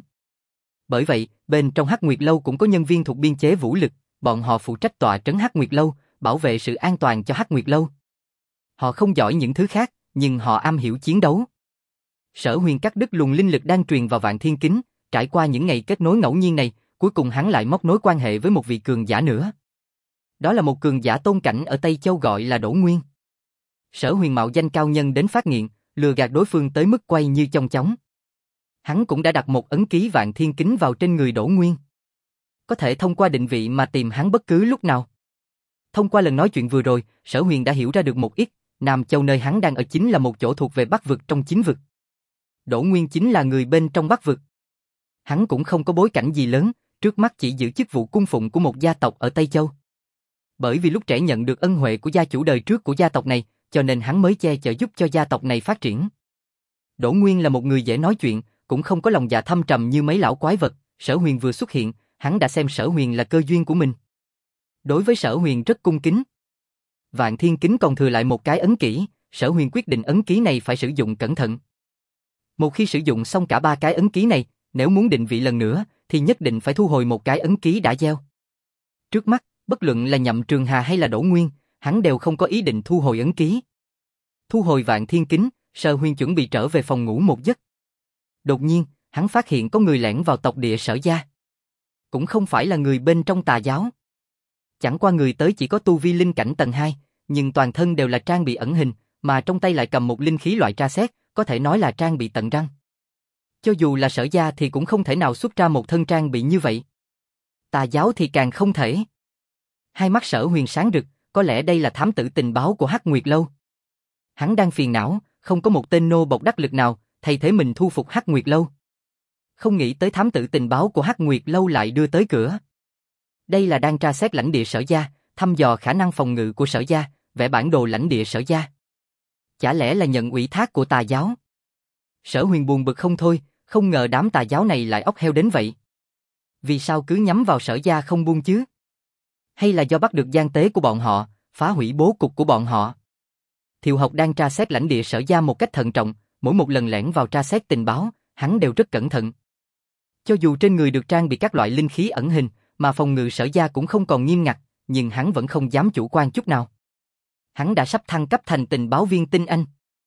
[SPEAKER 1] Bởi vậy, bên trong Hắc Nguyệt Lâu cũng có nhân viên thuộc biên chế vũ lực, bọn họ phụ trách tọa trấn Hắc Nguyệt Lâu, bảo vệ sự an toàn cho Hắc Nguyệt Lâu. Họ không giỏi những thứ khác, nhưng họ am hiểu chiến đấu. Sở Huyền cắt đứt luồng linh lực đang truyền vào Vạn Thiên Kính, trải qua những ngày kết nối ngẫu nhiên này, cuối cùng hắn lại móc nối quan hệ với một vị cường giả nữa. Đó là một cường giả tôn cảnh ở Tây Châu gọi là Đỗ Nguyên. Sở Huyền mạo danh cao nhân đến phát nghiện, lừa gạt đối phương tới mức quay như chong chóng. Hắn cũng đã đặt một ấn ký Vạn Thiên Kính vào trên người Đỗ Nguyên. Có thể thông qua định vị mà tìm hắn bất cứ lúc nào. Thông qua lần nói chuyện vừa rồi, Sở Huyền đã hiểu ra được một ít, Nam Châu nơi hắn đang ở chính là một chỗ thuộc về Bắc vực trong Chính vực. Đỗ Nguyên chính là người bên trong Bắc vực. Hắn cũng không có bối cảnh gì lớn, trước mắt chỉ giữ chức vụ cung phụng của một gia tộc ở Tây Châu. Bởi vì lúc trẻ nhận được ân huệ của gia chủ đời trước của gia tộc này, cho nên hắn mới che chở giúp cho gia tộc này phát triển. Đỗ Nguyên là một người dễ nói chuyện, cũng không có lòng dạ thâm trầm như mấy lão quái vật. Sở Huyền vừa xuất hiện, hắn đã xem Sở Huyền là cơ duyên của mình. Đối với Sở Huyền rất cung kính. Vạn Thiên Kính còn thừa lại một cái ấn kỹ, Sở Huyền quyết định ấn ký này phải sử dụng cẩn thận. Một khi sử dụng xong cả ba cái ấn ký này, nếu muốn định vị lần nữa, thì nhất định phải thu hồi một cái ấn ký đã gieo. Trước mắt, bất luận là Nhậm Trường Hà hay là Đỗ Nguyên, hắn đều không có ý định thu hồi ấn ký. Thu hồi Vạn Thiên Kính, Sở Huyền chuẩn bị trở về phòng ngủ một giấc. Đột nhiên, hắn phát hiện có người lẻn vào tộc địa Sở Gia. Cũng không phải là người bên trong tà giáo. Chẳng qua người tới chỉ có tu vi linh cảnh tầng 2, nhưng toàn thân đều là trang bị ẩn hình, mà trong tay lại cầm một linh khí loại tra xét, có thể nói là trang bị tận răng. Cho dù là Sở Gia thì cũng không thể nào xuất ra một thân trang bị như vậy. Tà giáo thì càng không thể. Hai mắt Sở Huyền sáng rực, có lẽ đây là thám tử tình báo của Hắc Nguyệt Lâu. Hắn đang phiền não, không có một tên nô bộc đắc lực nào, thay thế mình thu phục Hắc Nguyệt Lâu. Không nghĩ tới thám tử tình báo của Hắc Nguyệt Lâu lại đưa tới cửa. Đây là đang tra xét lãnh địa Sở Gia, thăm dò khả năng phòng ngự của Sở Gia, vẽ bản đồ lãnh địa Sở Gia. Chả lẽ là nhận ủy thác của tà giáo? Sở Huyền buồn bực không thôi, không ngờ đám tà giáo này lại ốc heo đến vậy. Vì sao cứ nhắm vào Sở Gia không buông chứ? Hay là do bắt được gian tế của bọn họ, phá hủy bố cục của bọn họ? Thiệu Học đang tra xét lãnh địa Sở Gia một cách thận trọng, mỗi một lần lẻn vào tra xét tình báo, hắn đều rất cẩn thận. Cho dù trên người được trang bị các loại linh khí ẩn hình, mà phòng ngự Sở Gia cũng không còn nghiêm ngặt, nhưng hắn vẫn không dám chủ quan chút nào. Hắn đã sắp thăng cấp thành tình báo viên tinh anh.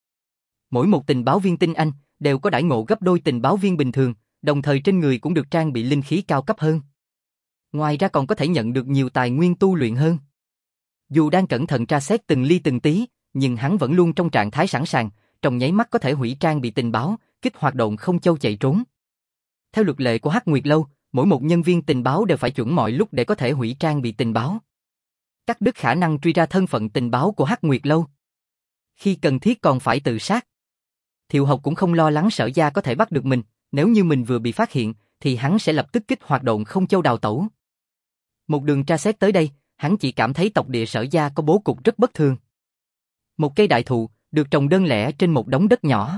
[SPEAKER 1] Mỗi một tình báo viên tinh anh đều có đãi ngộ gấp đôi tình báo viên bình thường, đồng thời trên người cũng được trang bị linh khí cao cấp hơn. Ngoài ra còn có thể nhận được nhiều tài nguyên tu luyện hơn. Dù đang cẩn thận tra xét từng ly từng tí, nhưng hắn vẫn luôn trong trạng thái sẵn sàng, trong nháy mắt có thể hủy trang bị tình báo, kích hoạt Độn Không Châu chạy trốn. Theo luật lệ của Hắc Nguyệt Lâu, mỗi một nhân viên tình báo đều phải chuẩn mọi lúc để có thể hủy trang bị tình báo. Cắt đứt khả năng truy ra thân phận tình báo của Hắc Nguyệt Lâu. Khi cần thiết còn phải tự sát. Thiệu Học cũng không lo lắng Sở Gia có thể bắt được mình, nếu như mình vừa bị phát hiện, thì hắn sẽ lập tức kích hoạt Độn Không Châu đào tẩu. Một đường tra xét tới đây, hắn chỉ cảm thấy tộc địa Sở Gia có bố cục rất bất thường. Một cây đại thụ, được trồng đơn lẻ trên một đống đất nhỏ.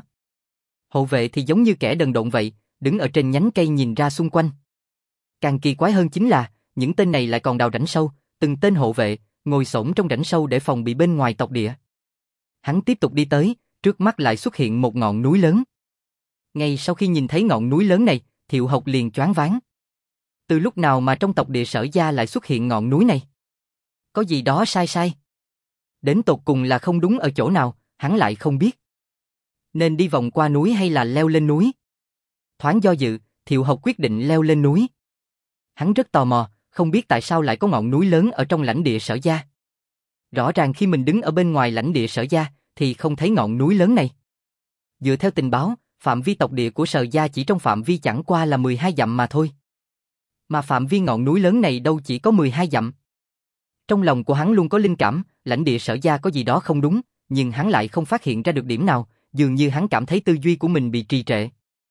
[SPEAKER 1] Hộ vệ thì giống như kẻ đần độn vậy, đứng ở trên nhánh cây nhìn ra xung quanh. Càng kỳ quái hơn chính là, những tên này lại còn đào rãnh sâu, từng tên hộ vệ, ngồi xổm trong rãnh sâu để phòng bị bên ngoài tộc địa. Hắn tiếp tục đi tới, trước mắt lại xuất hiện một ngọn núi lớn. Ngay sau khi nhìn thấy ngọn núi lớn này, Thiệu Học liền choáng váng. Từ lúc nào mà trong tộc địa Sở Gia lại xuất hiện ngọn núi này? Có gì đó sai sai. Đến tột cùng là không đúng ở chỗ nào, hắn lại không biết. Nên đi vòng qua núi hay là leo lên núi? Thoáng do dự, Thiệu Học quyết định leo lên núi. Hắn rất tò mò, không biết tại sao lại có ngọn núi lớn ở trong lãnh địa Sở Gia. Rõ ràng khi mình đứng ở bên ngoài lãnh địa Sở Gia, thì không thấy ngọn núi lớn này. Dựa theo tình báo, phạm vi tộc địa của Sở Gia chỉ trong phạm vi chẳng qua là 12 dặm mà thôi. Mà phạm vi ngọn núi lớn này đâu chỉ có 12 dặm. Trong lòng của hắn luôn có linh cảm, lãnh địa Sở Gia có gì đó không đúng, nhưng hắn lại không phát hiện ra được điểm nào, dường như hắn cảm thấy tư duy của mình bị trì trệ.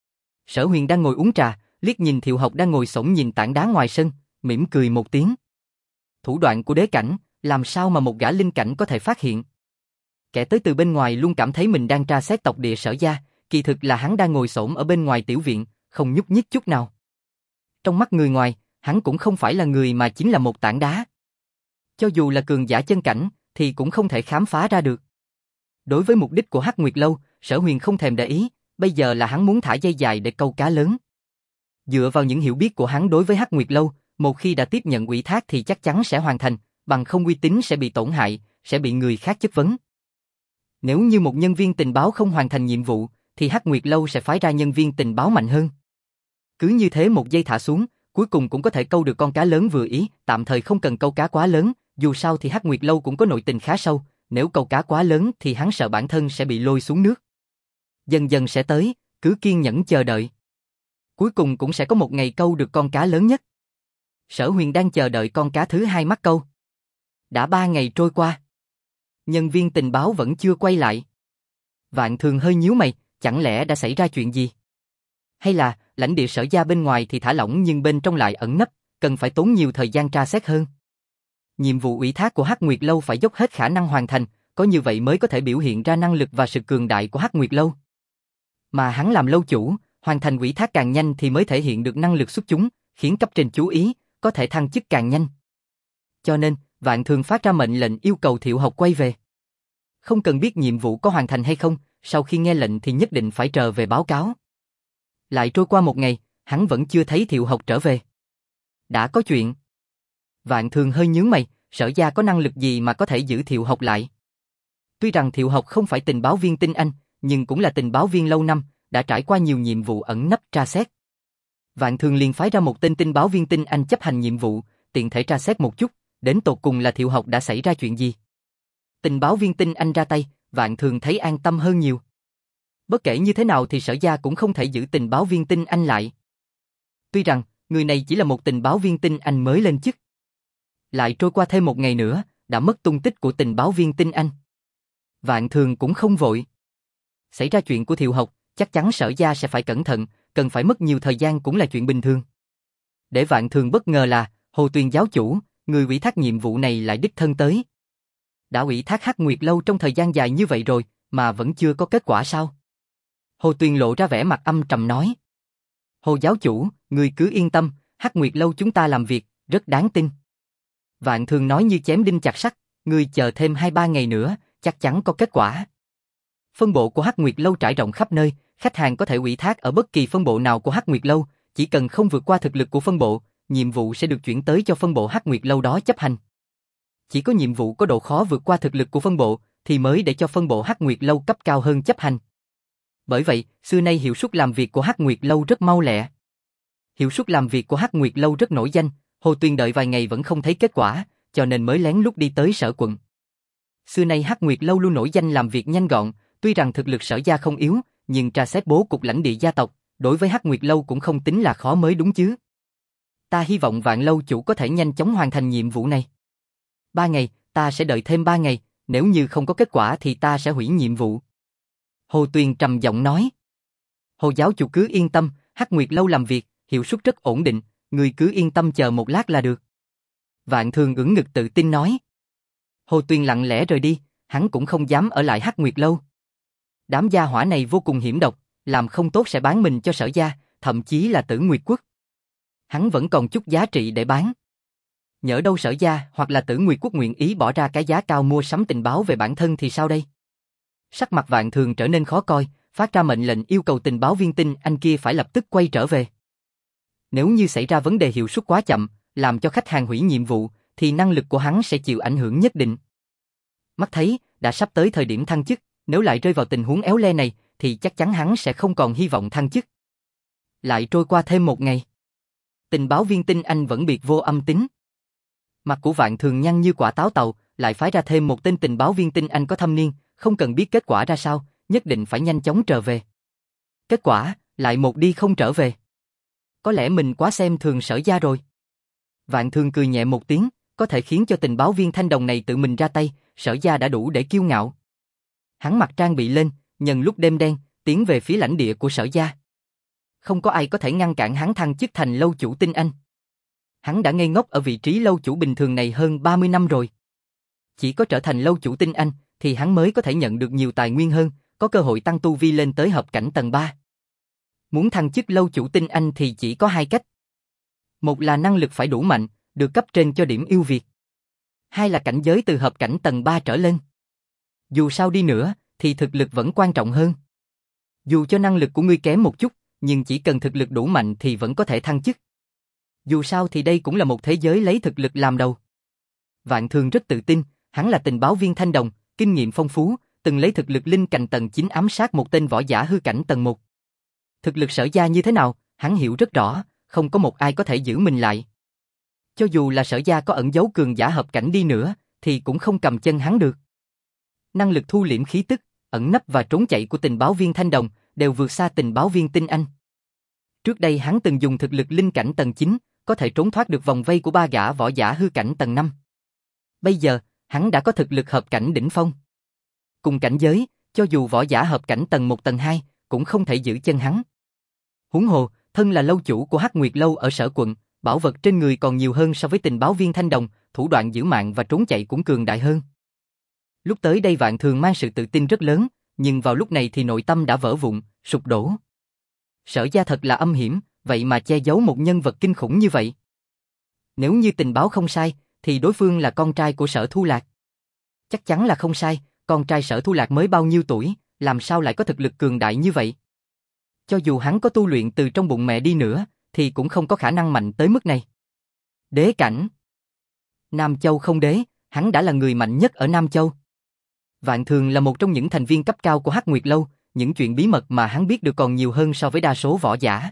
[SPEAKER 1] Sở Huyền đang ngồi uống trà, liếc nhìn Thiệu Học đang ngồi xổm nhìn tảng đá ngoài sân, mỉm cười một tiếng. Thủ đoạn của đế cảnh, làm sao mà một gã linh cảnh có thể phát hiện? Kẻ tới từ bên ngoài luôn cảm thấy mình đang tra xét tộc địa Sở Gia, kỳ thực là hắn đang ngồi xổm ở bên ngoài tiểu viện, không nhúc nhích chút nào. Trong mắt người ngoài, hắn cũng không phải là người mà chính là một tảng đá. Cho dù là cường giả chân cảnh, thì cũng không thể khám phá ra được. Đối với mục đích của Hắc Nguyệt Lâu, Sở Huyền không thèm để ý, bây giờ là hắn muốn thả dây dài để câu cá lớn. Dựa vào những hiểu biết của hắn đối với Hắc Nguyệt Lâu, một khi đã tiếp nhận ủy thác thì chắc chắn sẽ hoàn thành, bằng không uy tín sẽ bị tổn hại, sẽ bị người khác chất vấn. Nếu như một nhân viên tình báo không hoàn thành nhiệm vụ, thì Hắc Nguyệt Lâu sẽ phái ra nhân viên tình báo mạnh hơn. Cứ như thế một giây thả xuống, cuối cùng cũng có thể câu được con cá lớn vừa ý, tạm thời không cần câu cá quá lớn, dù sao thì Hắc Nguyệt Lâu cũng có nội tình khá sâu, nếu câu cá quá lớn thì hắn sợ bản thân sẽ bị lôi xuống nước. Dần dần sẽ tới, cứ kiên nhẫn chờ đợi. Cuối cùng cũng sẽ có một ngày câu được con cá lớn nhất. Sở Huyền đang chờ đợi con cá thứ hai mắc câu. Đã 3 ngày trôi qua. Nhân viên tình báo vẫn chưa quay lại. Vạn Thường hơi nhíu mày, chẳng lẽ đã xảy ra chuyện gì? Hay là, lãnh địa Sở Gia bên ngoài thì thả lỏng nhưng bên trong lại ẩn nấp, cần phải tốn nhiều thời gian tra xét hơn. Nhiệm vụ ủy thác của Hắc Nguyệt Lâu phải dốc hết khả năng hoàn thành, có như vậy mới có thể biểu hiện ra năng lực và sự cường đại của Hắc Nguyệt Lâu. Mà hắn làm lâu chủ, hoàn thành ủy thác càng nhanh thì mới thể hiện được năng lực xuất chúng, khiến cấp trên chú ý, có thể thăng chức càng nhanh. Cho nên, Vạn Thường phát ra mệnh lệnh yêu cầu Thiệu Học quay về. Không cần biết nhiệm vụ có hoàn thành hay không, sau khi nghe lệnh thì nhất định phải trở về báo cáo. Lại trôi qua một ngày, hắn vẫn chưa thấy Thiệu Học trở về. Đã có chuyện. Vạn Thường hơi nhướng mày, Sở Gia có năng lực gì mà có thể giữ Thiệu Học lại? Tuy rằng Thiệu Học không phải tình báo viên tinh anh, nhưng cũng là tình báo viên lâu năm, đã trải qua nhiều nhiệm vụ ẩn nấp tra xét. Vạn Thường liền phái ra một tên tình báo viên tinh anh chấp hành nhiệm vụ, tiện thể tra xét một chút, đến tột cùng là Thiệu Học đã xảy ra chuyện gì. Tình báo viên tinh anh ra tay, Vạn Thường thấy an tâm hơn nhiều. Bất kể như thế nào thì Sở Gia cũng không thể giữ tình báo viên tinh anh lại. Tuy rằng, người này chỉ là một tình báo viên tinh anh mới lên chức. Lại trôi qua thêm một ngày nữa, đã mất tung tích của tình báo viên tinh anh. Vạn Thường cũng không vội. Xảy ra chuyện của Thiệu Học, chắc chắn Sở Gia sẽ phải cẩn thận, cần phải mất nhiều thời gian cũng là chuyện bình thường. Để Vạn Thường bất ngờ là, Hồ Tuyền giáo chủ, người ủy thác nhiệm vụ này lại đích thân tới. Đã ủy thác Hắc Nguyệt Lâu trong thời gian dài như vậy rồi, mà vẫn chưa có kết quả sao? Hồ Tuyền lộ ra vẻ mặt âm trầm nói. Hồ giáo chủ, người cứ yên tâm, Hắc Nguyệt Lâu chúng ta làm việc, rất đáng tin. Vạn Thường nói như chém đinh chặt sắt, người chờ thêm 2-3 ngày nữa, chắc chắn có kết quả. Phân bộ của Hắc Nguyệt Lâu trải rộng khắp nơi, khách hàng có thể ủy thác ở bất kỳ phân bộ nào của Hắc Nguyệt Lâu, chỉ cần không vượt qua thực lực của phân bộ, nhiệm vụ sẽ được chuyển tới cho phân bộ Hắc Nguyệt Lâu đó chấp hành. Chỉ có nhiệm vụ có độ khó vượt qua thực lực của phân bộ, thì mới để cho phân bộ Hắc Nguyệt Lâu cấp cao hơn chấp hành. Bởi vậy, xưa nay hiệu suất làm việc của Hắc Nguyệt Lâu rất mau lẹ. Hiệu suất làm việc của Hắc Nguyệt Lâu rất nổi danh, Hồ Tuyền đợi vài ngày vẫn không thấy kết quả, cho nên mới lén lút đi tới Sở quận. Xưa nay Hắc Nguyệt Lâu luôn nổi danh làm việc nhanh gọn, tuy rằng thực lực Sở Gia không yếu, nhưng tra xét bố cục lãnh địa gia tộc, đối với Hắc Nguyệt Lâu cũng không tính là khó mới đúng chứ. Ta hy vọng Vạn Lâu chủ có thể nhanh chóng hoàn thành nhiệm vụ này. 3 ngày, ta sẽ đợi thêm 3 ngày, nếu như không có kết quả thì ta sẽ hủy nhiệm vụ. Hồ Tuyền trầm giọng nói. Hồ giáo chủ cứ yên tâm, Hắc Nguyệt lâu làm việc, hiệu suất rất ổn định, người cứ yên tâm chờ một lát là được. Vạn Thường ưỡn ngực tự tin nói. Hồ Tuyền lặng lẽ rời đi, hắn cũng không dám ở lại Hắc Nguyệt lâu. Đám gia hỏa này vô cùng hiểm độc, làm không tốt sẽ bán mình cho Sở gia, thậm chí là Tử Nguyệt Quốc. Hắn vẫn còn chút giá trị để bán. Nhỡ đâu Sở gia hoặc là Tử Nguyệt Quốc nguyện ý bỏ ra cái giá cao mua sắm tình báo về bản thân thì sao đây? Sắc mặt Vạn Thường trở nên khó coi, phát ra mệnh lệnh yêu cầu tình báo viên tinh anh kia phải lập tức quay trở về. Nếu như xảy ra vấn đề hiệu suất quá chậm, làm cho khách hàng hủy nhiệm vụ, thì năng lực của hắn sẽ chịu ảnh hưởng nhất định. Mắt thấy, đã sắp tới thời điểm thăng chức, nếu lại rơi vào tình huống éo le này, thì chắc chắn hắn sẽ không còn hy vọng thăng chức. Lại trôi qua thêm một ngày. Tình báo viên tinh anh vẫn biệt vô âm tín. Mặt của Vạn Thường nhăn như quả táo tàu, lại phái ra thêm một tên tình báo viên tinh anh có thâm niên, không cần biết kết quả ra sao, nhất định phải nhanh chóng trở về. Kết quả, lại một đi không trở về. Có lẽ mình quá xem thường Sở gia rồi. Vạn Thường cười nhẹ một tiếng, có thể khiến cho tình báo viên thanh đồng này tự mình ra tay, Sở gia đã đủ để kiêu ngạo. Hắn mặc trang bị lên, nhân lúc đêm đen, tiến về phía lãnh địa của Sở gia. Không có ai có thể ngăn cản hắn thăng chức thành lâu chủ tinh anh. Hắn đã ngây ngốc ở vị trí lâu chủ bình thường này hơn 30 năm rồi. Chỉ có trở thành lâu chủ tinh anh, thì hắn mới có thể nhận được nhiều tài nguyên hơn, có cơ hội tăng tu vi lên tới hợp cảnh tầng 3. Muốn thăng chức lâu chủ tinh anh thì chỉ có hai cách. Một là năng lực phải đủ mạnh, được cấp trên cho điểm ưu việt. Hai là cảnh giới từ hợp cảnh tầng 3 trở lên. Dù sao đi nữa, thì thực lực vẫn quan trọng hơn. Dù cho năng lực của ngươi kém một chút, nhưng chỉ cần thực lực đủ mạnh thì vẫn có thể thăng chức. Dù sao thì đây cũng là một thế giới lấy thực lực làm đầu. Vạn Thường rất tự tin, hắn là tình báo viên thanh đồng, kinh nghiệm phong phú, từng lấy thực lực linh cành tầng 9 ám sát một tên võ giả hư cảnh tầng 1. Thực lực Sở gia như thế nào, hắn hiểu rất rõ, không có một ai có thể giữ mình lại. Cho dù là Sở gia có ẩn giấu cường giả hợp cảnh đi nữa, thì cũng không cầm chân hắn được. Năng lực thu liễm khí tức, ẩn nấp và trốn chạy của tình báo viên thanh đồng đều vượt xa tình báo viên tinh anh. Trước đây hắn từng dùng thực lực linh cảnh tầng 9, có thể trốn thoát được vòng vây của ba gã võ giả hư cảnh tầng 5. Bây giờ, hắn đã có thực lực hợp cảnh đỉnh phong. Cùng cảnh giới, cho dù võ giả hợp cảnh tầng 1 tầng 2, cũng không thể giữ chân hắn. Huống hồ, thân là lâu chủ của Hắc Nguyệt lâu ở Sở quận, bảo vật trên người còn nhiều hơn so với tình báo viên thanh đồng, thủ đoạn giữ mạng và trốn chạy cũng cường đại hơn. Lúc tới đây Vạn Thường mang sự tự tin rất lớn, nhưng vào lúc này thì nội tâm đã vỡ vụn, sụp đổ. Sở gia thật là âm hiểm, vậy mà che giấu một nhân vật kinh khủng như vậy. Nếu như tình báo không sai, thì đối phương là con trai của Sở Thu Lạc. Chắc chắn là không sai, con trai Sở Thu Lạc mới bao nhiêu tuổi, làm sao lại có thực lực cường đại như vậy? Cho dù hắn có tu luyện từ trong bụng mẹ đi nữa, thì cũng không có khả năng mạnh tới mức này. Đế cảnh. Nam Châu không đế, hắn đã là người mạnh nhất ở Nam Châu. Vạn Thường là một trong những thành viên cấp cao của Hắc Nguyệt lâu, những chuyện bí mật mà hắn biết được còn nhiều hơn so với đa số võ giả.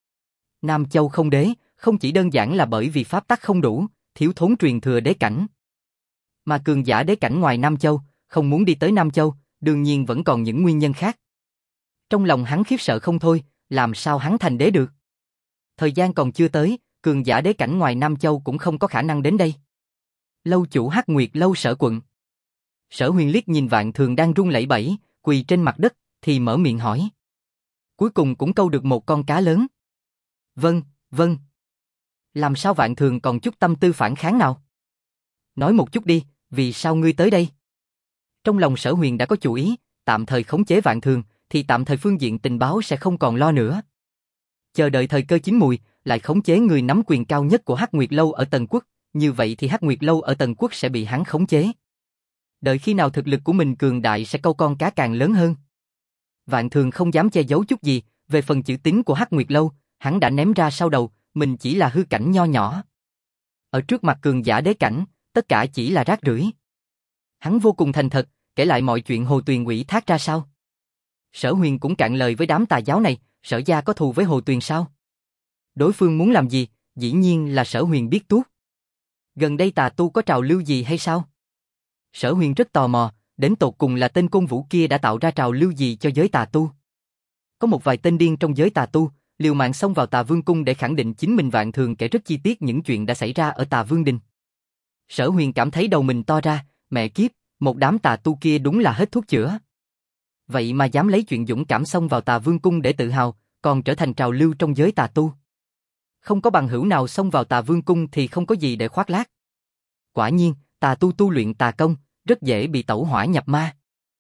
[SPEAKER 1] Nam Châu không đế, không chỉ đơn giản là bởi vì pháp tắc không đủ, thiếu thốn truyền thừa đế cảnh. Mà cường giả đế cảnh ngoài Nam Châu, không muốn đi tới Nam Châu, đương nhiên vẫn còn những nguyên nhân khác. Trong lòng hắn khiếp sợ không thôi, làm sao hắn thành đế được? Thời gian còn chưa tới, cường giả đế cảnh ngoài Nam Châu cũng không có khả năng đến đây. Lâu chủ Hắc Nguyệt lâu Sở quận. Sở Huyền liếc nhìn Vạn Thường đang run lẩy bẩy, quỳ trên mặt đất, thì mở miệng hỏi. Cuối cùng cũng câu được một con cá lớn. Vâng, vâng. Làm sao Vạn Thường còn chút tâm tư phản kháng nào? Nói một chút đi, vì sao ngươi tới đây? Trong lòng Sở Huyền đã có chủ ý, tạm thời khống chế Vạn Thường, thì tạm thời phương diện tình báo sẽ không còn lo nữa. Chờ đợi thời cơ chín mùi, lại khống chế người nắm quyền cao nhất của Hắc Nguyệt lâu ở Tần Quốc, như vậy thì Hắc Nguyệt lâu ở Tần Quốc sẽ bị hắn khống chế. Đợi khi nào thực lực của mình cường đại sẽ câu con cá càng lớn hơn. Vạn Thường không dám che giấu chút gì, về phần chữ tín của Hắc Nguyệt lâu, hắn đã ném ra sau đầu, mình chỉ là hư cảnh nho nhỏ. Ở trước mặt cường giả đế cảnh, tất cả chỉ là rác rưởi. Hắn vô cùng thành thật, kể lại mọi chuyện Hồ Tuyền ủy thác ra sao. Sở Huyền cũng cạn lời với đám tà giáo này, Sở gia có thù với Hồ Tuyền sao? Đối phương muốn làm gì, dĩ nhiên là Sở Huyền biết tuốt. Gần đây tà tu có trào lưu gì hay sao? Sở Huyền rất tò mò, đến tột cùng là tên Côn Vũ kia đã tạo ra trào lưu gì cho giới tà tu. Có một vài tên điên trong giới tà tu, liều mạng xông vào Tà Vương cung để khẳng định chính mình. Vạn Thường kể rất chi tiết những chuyện đã xảy ra ở Tà Vương đình. Sở Huyền cảm thấy đầu mình to ra, mẹ kiếp, một đám tà tu kia đúng là hết thuốc chữa. Vậy mà dám lấy chuyện dũng cảm xông vào Tà Vương cung để tự hào, còn trở thành trào lưu trong giới tà tu. Không có bằng hữu nào xông vào Tà Vương cung thì không có gì để khoác lác. Quả nhiên, tà tu tu luyện tà công, rất dễ bị tẩu hỏa nhập ma.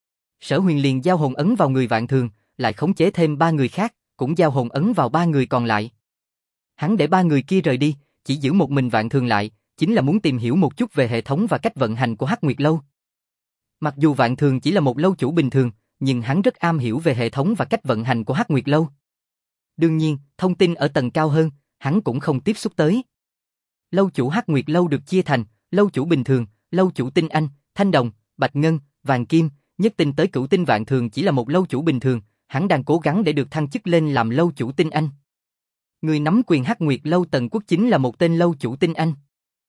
[SPEAKER 1] Sở Huyền liền giao hồn ấn vào người Vạn Thường, lại khống chế thêm 3 người khác, cũng giao hồn ấn vào 3 người còn lại. Hắn để 3 người kia rời đi, chỉ giữ một mình Vạn Thường lại, chính là muốn tìm hiểu một chút về hệ thống và cách vận hành của Hắc Nguyệt Lâu. Mặc dù Vạn Thường chỉ là một lâu chủ bình thường, nhưng hắn rất am hiểu về hệ thống và cách vận hành của Hắc Nguyệt Lâu. Đương nhiên, thông tin ở tầng cao hơn, hắn cũng không tiếp xúc tới. Lâu chủ Hắc Nguyệt Lâu được chia thành lâu chủ bình thường, lâu chủ tinh anh, thanh đồng, bạch ngân, vàng kim, nhất tinh tới cửu tinh. Vạn Thường chỉ là một lâu chủ bình thường, hắn đang cố gắng để được thăng chức lên làm lâu chủ tinh anh. Người nắm quyền Hắc Nguyệt Lâu Tần Quốc chính là một tên lâu chủ tinh anh.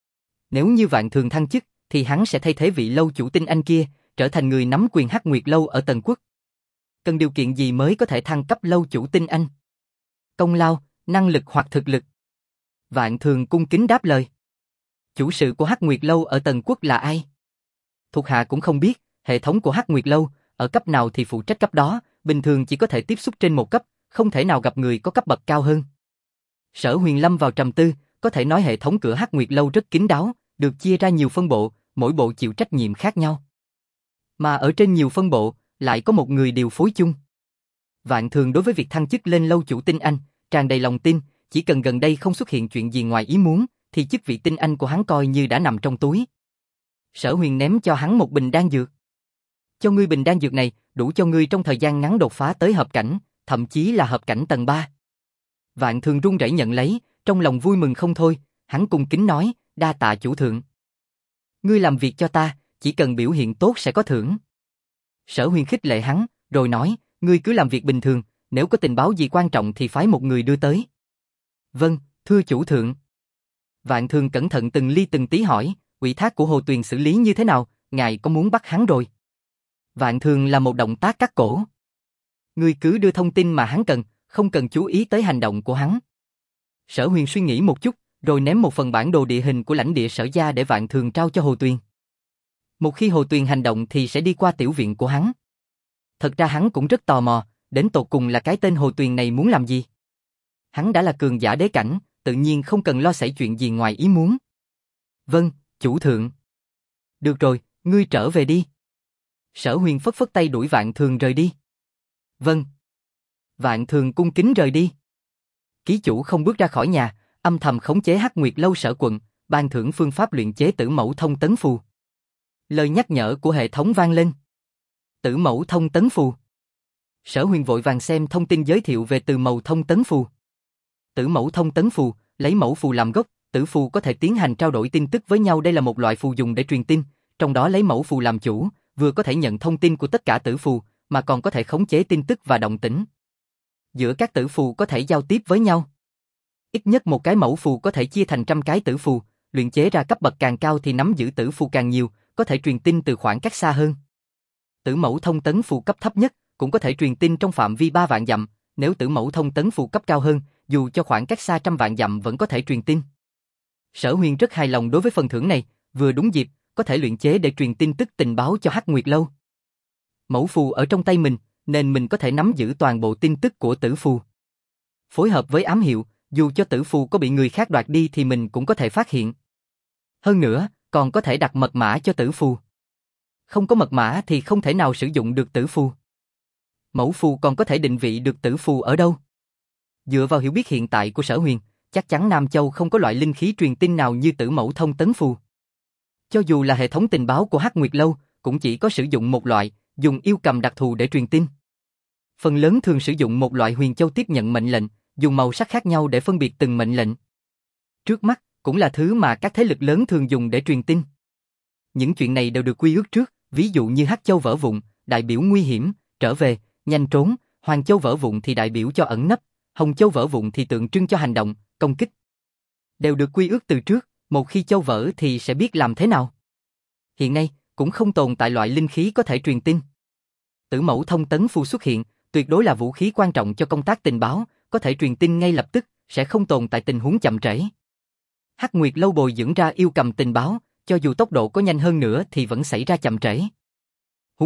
[SPEAKER 1] Nếu như Vạn Thường thăng chức, thì hắn sẽ thay thế vị lâu chủ tinh anh kia, trở thành người nắm quyền Hắc Nguyệt Lâu ở Tần Quốc. Cần điều kiện gì mới có thể thăng cấp lâu chủ tinh anh? Công lao, năng lực hoặc thực lực? Vạn Thường cung kính đáp lời. Chủ sự của Hắc Nguyệt Lâu ở Tần Quốc là ai? Thuộc hạ cũng không biết, hệ thống của Hắc Nguyệt Lâu, ở cấp nào thì phụ trách cấp đó, bình thường chỉ có thể tiếp xúc trên một cấp, không thể nào gặp người có cấp bậc cao hơn. Sở Huyền lâm vào trầm tư, có thể nói hệ thống cửa Hắc Nguyệt Lâu rất kín đáo, được chia ra nhiều phân bộ, mỗi bộ chịu trách nhiệm khác nhau. Mà ở trên nhiều phân bộ, lại có một người điều phối chung. Vạn Thường đối với việc thăng chức lên lâu chủ tinh anh, tràn đầy lòng tin, chỉ cần gần đây không xuất hiện chuyện gì ngoài ý muốn, thì chức vị tinh anh của hắn coi như đã nằm trong túi. Sở Huyền ném cho hắn một bình đan dược. Cho ngươi bình đan dược này, đủ cho ngươi trong thời gian ngắn đột phá tới hợp cảnh, thậm chí là hợp cảnh tầng 3. Vạn Thường run rẩy nhận lấy, trong lòng vui mừng không thôi, hắn cung kính nói, đa tạ chủ thượng. Ngươi làm việc cho ta, chỉ cần biểu hiện tốt sẽ có thưởng. Sở Huyền khích lệ hắn, rồi nói, ngươi cứ làm việc bình thường, nếu có tình báo gì quan trọng thì phái một người đưa tới. Vâng, thưa chủ thượng. Vạn Thường cẩn thận từng ly từng tí hỏi, ủy thác của Hồ Tuyền xử lý như thế nào, ngài có muốn bắt hắn rồi? Vạn Thường là một động tác cắt cổ. Ngươi cứ đưa thông tin mà hắn cần, không cần chú ý tới hành động của hắn. Sở Huyền suy nghĩ một chút, rồi ném một phần bản đồ địa hình của lãnh địa Sở gia để Vạn Thường trao cho Hồ Tuyền. Một khi Hồ Tuyền hành động thì sẽ đi qua tiểu viện của hắn. Thật ra hắn cũng rất tò mò, đến tột cùng là cái tên Hồ Tuyền này muốn làm gì? Hắn đã là cường giả đế cảnh, tự nhiên không cần lo xảy chuyện gì ngoài ý muốn. Vâng, chủ thượng. Được rồi, ngươi trở về đi. Sở Huyền phất phất tay đuổi Vạn Thường rời đi. Vâng. Vạn Thường cung kính rời đi. Ký chủ không bước ra khỏi nhà, âm thầm khống chế Hắc Nguyệt Lâu Sở quận, ban thưởng phương pháp luyện chế Tử Mẫu Thông Tấn Phù. Lời nhắc nhở của hệ thống vang lên. Tử Mẫu Thông Tấn Phù. Sở Huyền vội vàng xem thông tin giới thiệu về Tử Mẫu Thông Tấn Phù. Tử Mẫu Thông Tấn Phù, lấy mẫu phù làm gốc, tử phù có thể tiến hành trao đổi tin tức với nhau. Đây là một loại phù dùng để truyền tin, trong đó lấy mẫu phù làm chủ, vừa có thể nhận thông tin của tất cả tử phù, mà còn có thể khống chế tin tức và động tĩnh. Giữa các tử phù có thể giao tiếp với nhau. Ít nhất một cái mẫu phù có thể chia thành trăm cái tử phù, luyện chế ra cấp bậc càng cao thì nắm giữ tử phù càng nhiều, có thể truyền tin từ khoảng cách xa hơn. Tử Mẫu Thông Tấn Phù cấp thấp nhất cũng có thể truyền tin trong phạm vi 3 vạn dặm, nếu Tử Mẫu Thông Tấn Phù cấp cao hơn, dù cho khoảng cách xa trăm vạn dặm vẫn có thể truyền tin. Sở Huyền rất hài lòng đối với phần thưởng này, vừa đúng dịp, có thể luyện chế để truyền tin tức tình báo cho Hắc Nguyệt Lâu. Mẫu phù ở trong tay mình, nên mình có thể nắm giữ toàn bộ tin tức của tử phù. Phối hợp với ám hiệu, dù cho tử phù có bị người khác đoạt đi thì mình cũng có thể phát hiện. Hơn nữa, còn có thể đặt mật mã cho tử phù. Không có mật mã thì không thể nào sử dụng được tử phù. Mẫu phù còn có thể định vị được tử phù ở đâu. Dựa vào hiểu biết hiện tại của Sở Huyền, chắc chắn Nam Châu không có loại linh khí truyền tin nào như Tử Mẫu Thông Tấn Phù. Cho dù là hệ thống tình báo của Hắc Nguyệt Lâu, cũng chỉ có sử dụng một loại, dùng yêu cầm đặc thù để truyền tin. Phần lớn thường sử dụng một loại huyền châu tiếp nhận mệnh lệnh, dùng màu sắc khác nhau để phân biệt từng mệnh lệnh. Trước mắt, cũng là thứ mà các thế lực lớn thường dùng để truyền tin. Những chuyện này đều được quy ước trước, ví dụ như Hắc Châu vỡ vụn, đại biểu nguy hiểm, trở về, nhanh trốn, Hoàng Châu vỡ vụn thì đại biểu cho ẩn nấp, Hồng Châu vỡ vụn thì tượng trưng cho hành động, công kích. Đều được quy ước từ trước, một khi châu vỡ thì sẽ biết làm thế nào. Hiện nay, cũng không tồn tại loại linh khí có thể truyền tin. Tử Mẫu Thông Tấn Phù xuất hiện, tuyệt đối là vũ khí quan trọng cho công tác tình báo, có thể truyền tin ngay lập tức, sẽ không tồn tại tình huống chậm trễ. Hắc Nguyệt Lâu bồi dưỡng ra yêu cầm tình báo, cho dù tốc độ có nhanh hơn nữa thì vẫn xảy ra chậm trễ. Huống hồ,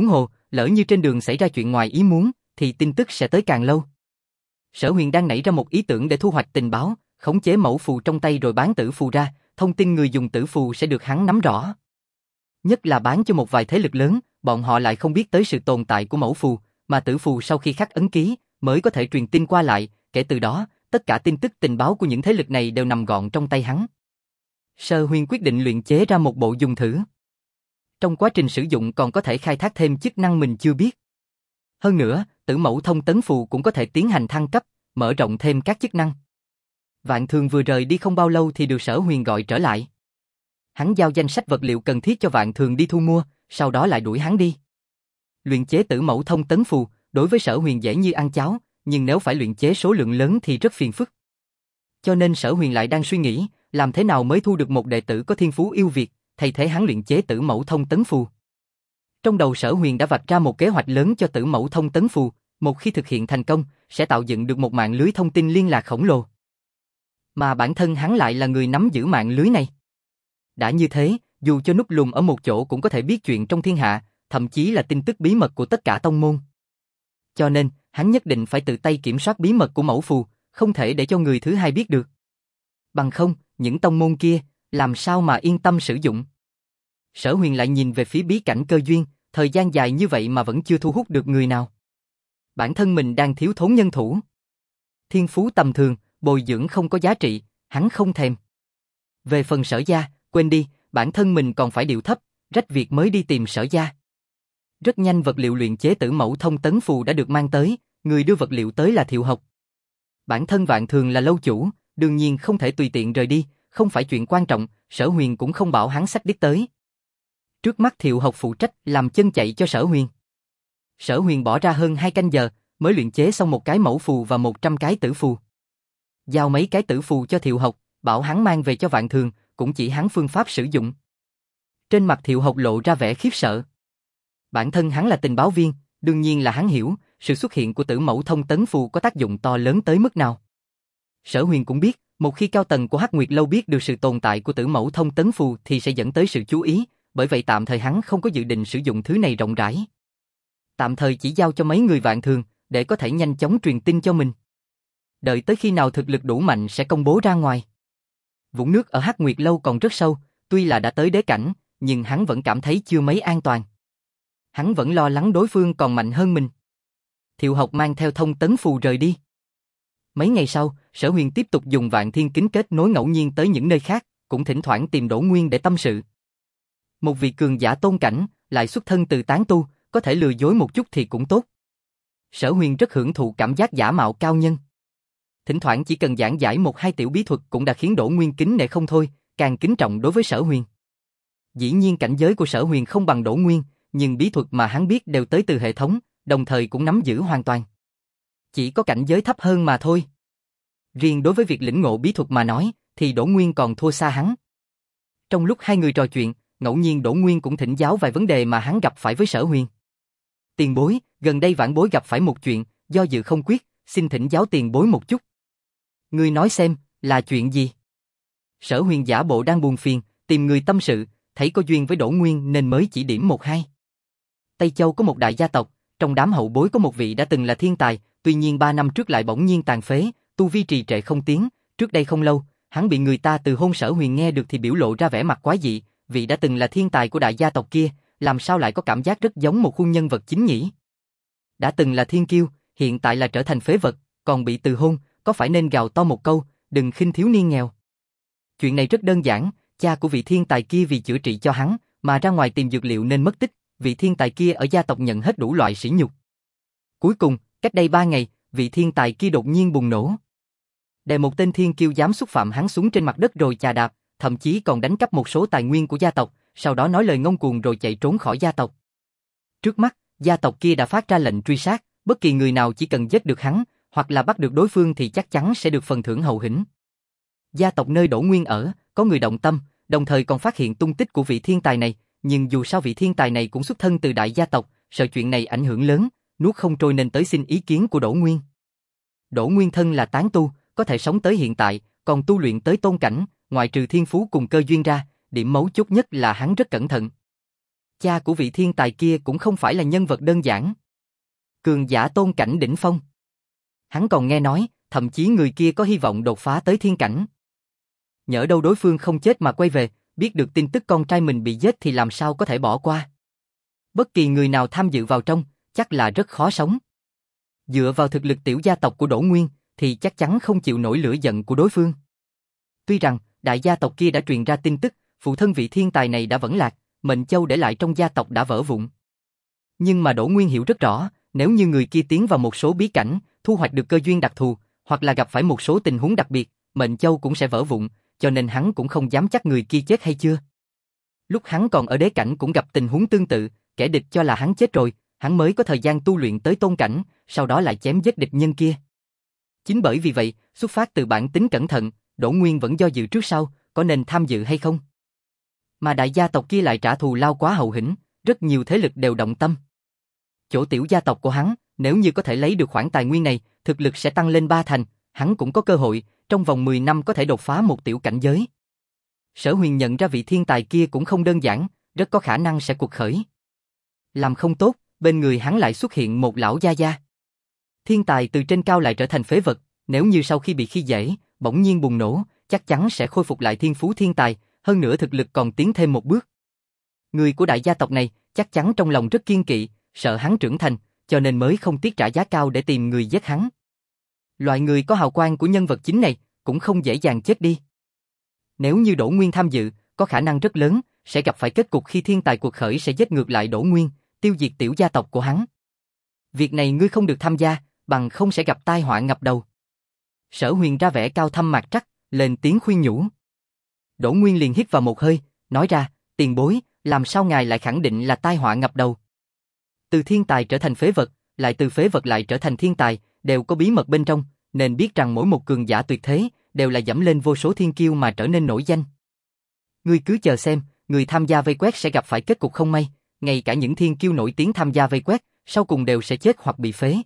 [SPEAKER 1] lỡ như trên đường xảy ra chuyện ngoài ý muốn, thì tin tức sẽ tới càng lâu. Sở Huyền đang nảy ra một ý tưởng để thu hoạch tình báo, khống chế mẫu phù trong tay rồi bán tử phù ra, thông tin người dùng tử phù sẽ được hắn nắm rõ. Nhất là bán cho một vài thế lực lớn, bọn họ lại không biết tới sự tồn tại của mẫu phù, mà tử phù sau khi khắc ấn ký, mới có thể truyền tin qua lại, kể từ đó, tất cả tin tức tình báo của những thế lực này đều nằm gọn trong tay hắn. Sở Huyền quyết định luyện chế ra một bộ dùng thử. Trong quá trình sử dụng còn có thể khai thác thêm chức năng mình chưa biết. Hơn nữa, tử mẫu thông tấn phù cũng có thể tiến hành thăng cấp, mở rộng thêm các chức năng. Vạn Thường vừa rời đi không bao lâu thì được Sở Huyền gọi trở lại. Hắn giao danh sách vật liệu cần thiết cho Vạn Thường đi thu mua, sau đó lại đuổi hắn đi. Luyện chế tử mẫu thông tấn phù, đối với Sở Huyền dễ như ăn cháo, nhưng nếu phải luyện chế số lượng lớn thì rất phiền phức. Cho nên Sở Huyền lại đang suy nghĩ, làm thế nào mới thu được một đệ tử có thiên phú yêu Việt, thay thế hắn luyện chế tử mẫu thông tấn phù. Trong đầu Sở Huyền đã vạch ra một kế hoạch lớn cho tử mẫu thông tấn phù, một khi thực hiện thành công, sẽ tạo dựng được một mạng lưới thông tin liên lạc khổng lồ. Mà bản thân hắn lại là người nắm giữ mạng lưới này. Đã như thế, dù cho núp lùm ở một chỗ cũng có thể biết chuyện trong thiên hạ, thậm chí là tin tức bí mật của tất cả tông môn. Cho nên, hắn nhất định phải tự tay kiểm soát bí mật của mẫu phù, không thể để cho người thứ hai biết được. Bằng không, những tông môn kia, làm sao mà yên tâm sử dụng. Sở Huyền lại nhìn về phía bí cảnh cơ duyên, thời gian dài như vậy mà vẫn chưa thu hút được người nào. Bản thân mình đang thiếu thốn nhân thủ. Thiên phú tầm thường, bồi dưỡng không có giá trị, hắn không thèm. Về phần Sở gia, quên đi, bản thân mình còn phải điệu thấp, rách việc mới đi tìm Sở gia. Rất nhanh vật liệu luyện chế tử mẫu thông tấn phù đã được mang tới, người đưa vật liệu tới là Thiệu Học. Bản thân Vạn Thường là lâu chủ, đương nhiên không thể tùy tiện rời đi, không phải chuyện quan trọng, Sở Huyền cũng không bảo hắn xách đích tới. Trước mắt Thiệu Học phụ trách làm chân chạy cho Sở Huyền. Sở Huyền bỏ ra hơn 2 canh giờ, mới luyện chế xong một cái mẫu phù và 100 cái tử phù. Giao mấy cái tử phù cho Thiệu Học, bảo hắn mang về cho Vạn Thường, cũng chỉ hắn phương pháp sử dụng. Trên mặt Thiệu Học lộ ra vẻ khiếp sợ. Bản thân hắn là tình báo viên, đương nhiên là hắn hiểu, sự xuất hiện của tử mẫu thông tấn phù có tác dụng to lớn tới mức nào. Sở Huyền cũng biết, một khi cao tầng của Hắc Nguyệt Lâu biết được sự tồn tại của tử mẫu thông tấn phù thì sẽ dẫn tới sự chú ý, bởi vậy tạm thời hắn không có dự định sử dụng thứ này rộng rãi. Tạm thời chỉ giao cho mấy người Vạn Thường, để có thể nhanh chóng truyền tin cho mình. Đợi tới khi nào thực lực đủ mạnh sẽ công bố ra ngoài. Vũng nước ở Hắc Nguyệt Lâu còn rất sâu, tuy là đã tới đế cảnh, nhưng hắn vẫn cảm thấy chưa mấy an toàn. Hắn vẫn lo lắng đối phương còn mạnh hơn mình. Thiệu Học mang theo thông tấn phù rời đi. Mấy ngày sau, Sở Huyền tiếp tục dùng Vạn Thiên Kính kết nối ngẫu nhiên tới những nơi khác, cũng thỉnh thoảng tìm Đỗ Nguyên để tâm sự. Một vị cường giả tôn cảnh, lại xuất thân từ tán tu, có thể lừa dối một chút thì cũng tốt. Sở Huyền rất hưởng thụ cảm giác giả mạo cao nhân. Thỉnh thoảng chỉ cần giảng giải 1-2 tiểu bí thuật cũng đã khiến Đỗ Nguyên kính nể không thôi, càng kính trọng đối với Sở Huyền. Dĩ nhiên cảnh giới của Sở Huyền không bằng Đỗ Nguyên, nhưng bí thuật mà hắn biết đều tới từ hệ thống, đồng thời cũng nắm giữ hoàn toàn. Chỉ có cảnh giới thấp hơn mà thôi. Riêng đối với việc lĩnh ngộ bí thuật mà nói, thì Đỗ Nguyên còn thua xa hắn. Trong lúc hai người trò chuyện, ngẫu nhiên Đỗ Nguyên cũng thỉnh giáo vài vấn đề mà hắn gặp phải với Sở Huyền. Tiền bối, gần đây vãn bối gặp phải một chuyện, do dự không quyết, xin thỉnh giáo tiền bối một chút. Ngươi nói xem, là chuyện gì? Sở Huyền giả bộ đang buồn phiền, tìm người tâm sự, thấy có duyên với Đỗ Nguyên nên mới chỉ điểm 1-2. Tây Châu có một đại gia tộc, trong đám hậu bối có một vị đã từng là thiên tài, tuy nhiên 3 năm trước lại bỗng nhiên tàn phế, tu vi trì trệ không tiến, trước đây không lâu, hắn bị người ta từ hôn. Sở Huyền nghe được thì biểu lộ ra vẻ mặt quái dị, vị đã từng là thiên tài của đại gia tộc kia, làm sao lại có cảm giác rất giống một khuôn nhân vật chính nhỉ? Đã từng là thiên kiêu, hiện tại là trở thành phế vật, còn bị từ hôn, có phải nên gào to một câu, đừng khinh thiếu niên nghèo. Chuyện này rất đơn giản, cha của vị thiên tài kia vì chữa trị cho hắn, mà ra ngoài tìm dược liệu nên mất tích, vị thiên tài kia ở gia tộc nhận hết đủ loại sỉ nhục. Cuối cùng, cách đây 3 ngày, vị thiên tài kia đột nhiên bùng nổ. Đè một tên thiên kiêu dám xúc phạm hắn xuống trên mặt đất rồi chà đạp, thậm chí còn đánh cắp một số tài nguyên của gia tộc, sau đó nói lời ngông cuồng rồi chạy trốn khỏi gia tộc. Trước mắt, gia tộc kia đã phát ra lệnh truy sát, bất kỳ người nào chỉ cần giết được hắn, hoặc là bắt được đối phương thì chắc chắn sẽ được phần thưởng hậu hĩnh. Gia tộc nơi Đỗ Nguyên ở, có người động tâm, đồng thời còn phát hiện tung tích của vị thiên tài này, nhưng dù sao vị thiên tài này cũng xuất thân từ đại gia tộc, sợ chuyện này ảnh hưởng lớn, nuốt không trôi nên tới xin ý kiến của Đỗ Nguyên. Đỗ Nguyên thân là tán tu, có thể sống tới hiện tại, còn tu luyện tới tôn cảnh, ngoại trừ thiên phú cùng cơ duyên ra, điểm mấu chốt nhất là hắn rất cẩn thận. Cha của vị thiên tài kia cũng không phải là nhân vật đơn giản. Cường giả tôn cảnh đỉnh phong. Hắn còn nghe nói, thậm chí người kia có hy vọng đột phá tới thiên cảnh. Nhỡ đâu đối phương không chết mà quay về, biết được tin tức con trai mình bị giết thì làm sao có thể bỏ qua. Bất kỳ người nào tham dự vào trong, chắc là rất khó sống. Dựa vào thực lực tiểu gia tộc của Đỗ Nguyên, thì chắc chắn không chịu nổi lửa giận của đối phương. Tuy rằng, đại gia tộc kia đã truyền ra tin tức, phụ thân vị thiên tài này đã vẫn lạc, mệnh châu để lại trong gia tộc đã vỡ vụn. Nhưng mà Đỗ Nguyên hiểu rất rõ, nếu như người kia tiến vào một số bí cảnh, thu hoạch được cơ duyên đặc thù, hoặc là gặp phải một số tình huống đặc biệt, mệnh châu cũng sẽ vỡ vụn, cho nên hắn cũng không dám chắc người kia chết hay chưa. Lúc hắn còn ở đế cảnh cũng gặp tình huống tương tự, kẻ địch cho là hắn chết rồi, hắn mới có thời gian tu luyện tới tôn cảnh, sau đó lại chém giết địch nhân kia. Chính bởi vì vậy, xuất phát từ bản tính cẩn thận, Đỗ Nguyên vẫn do dự trước sau, có nên tham dự hay không. Mà đại gia tộc kia lại trả thù lao quá hậu hĩnh, rất nhiều thế lực đều động tâm. Chỗ tiểu gia tộc của hắn, nếu như có thể lấy được khoản tài nguyên này, thực lực sẽ tăng lên 3 thành, hắn cũng có cơ hội, trong vòng 10 năm có thể đột phá một tiểu cảnh giới. Sở Huyền nhận ra vị thiên tài kia cũng không đơn giản, rất có khả năng sẽ cuộc khởi. Làm không tốt, bên người hắn lại xuất hiện một lão gia gia. Thiên tài từ trên cao lại trở thành phế vật, nếu như sau khi bị khi dễ, bỗng nhiên bùng nổ, chắc chắn sẽ khôi phục lại thiên phú thiên tài, hơn nữa thực lực còn tiến thêm một bước. Người của đại gia tộc này chắc chắn trong lòng rất kiên kỵ, sợ hắn trưởng thành, cho nên mới không tiếc trả giá cao để tìm người giết hắn. Loại người có hào quang của nhân vật chính này cũng không dễ dàng chết đi. Nếu như Đỗ Nguyên tham dự, có khả năng rất lớn sẽ gặp phải kết cục khi thiên tài cuộc khởi sẽ giết ngược lại Đỗ Nguyên, tiêu diệt tiểu gia tộc của hắn. Việc này ngươi không được tham gia, bằng không sẽ gặp tai họa ngập đầu. Sở Huyền ra vẻ cao thâm mạc trắc, lên tiếng khuyên nhủ. Đỗ Nguyên liền hít vào một hơi, nói ra, tiền bối, làm sao ngài lại khẳng định là tai họa ngập đầu? Từ thiên tài trở thành phế vật, lại từ phế vật lại trở thành thiên tài, đều có bí mật bên trong, nên biết rằng mỗi một cường giả tuyệt thế, đều là dẫm lên vô số thiên kiêu mà trở nên nổi danh. Ngươi cứ chờ xem, người tham gia vây quét sẽ gặp phải kết cục không may, ngay cả những thiên kiêu nổi tiếng tham gia vây quét, sau cùng đều sẽ chết hoặc bị phế.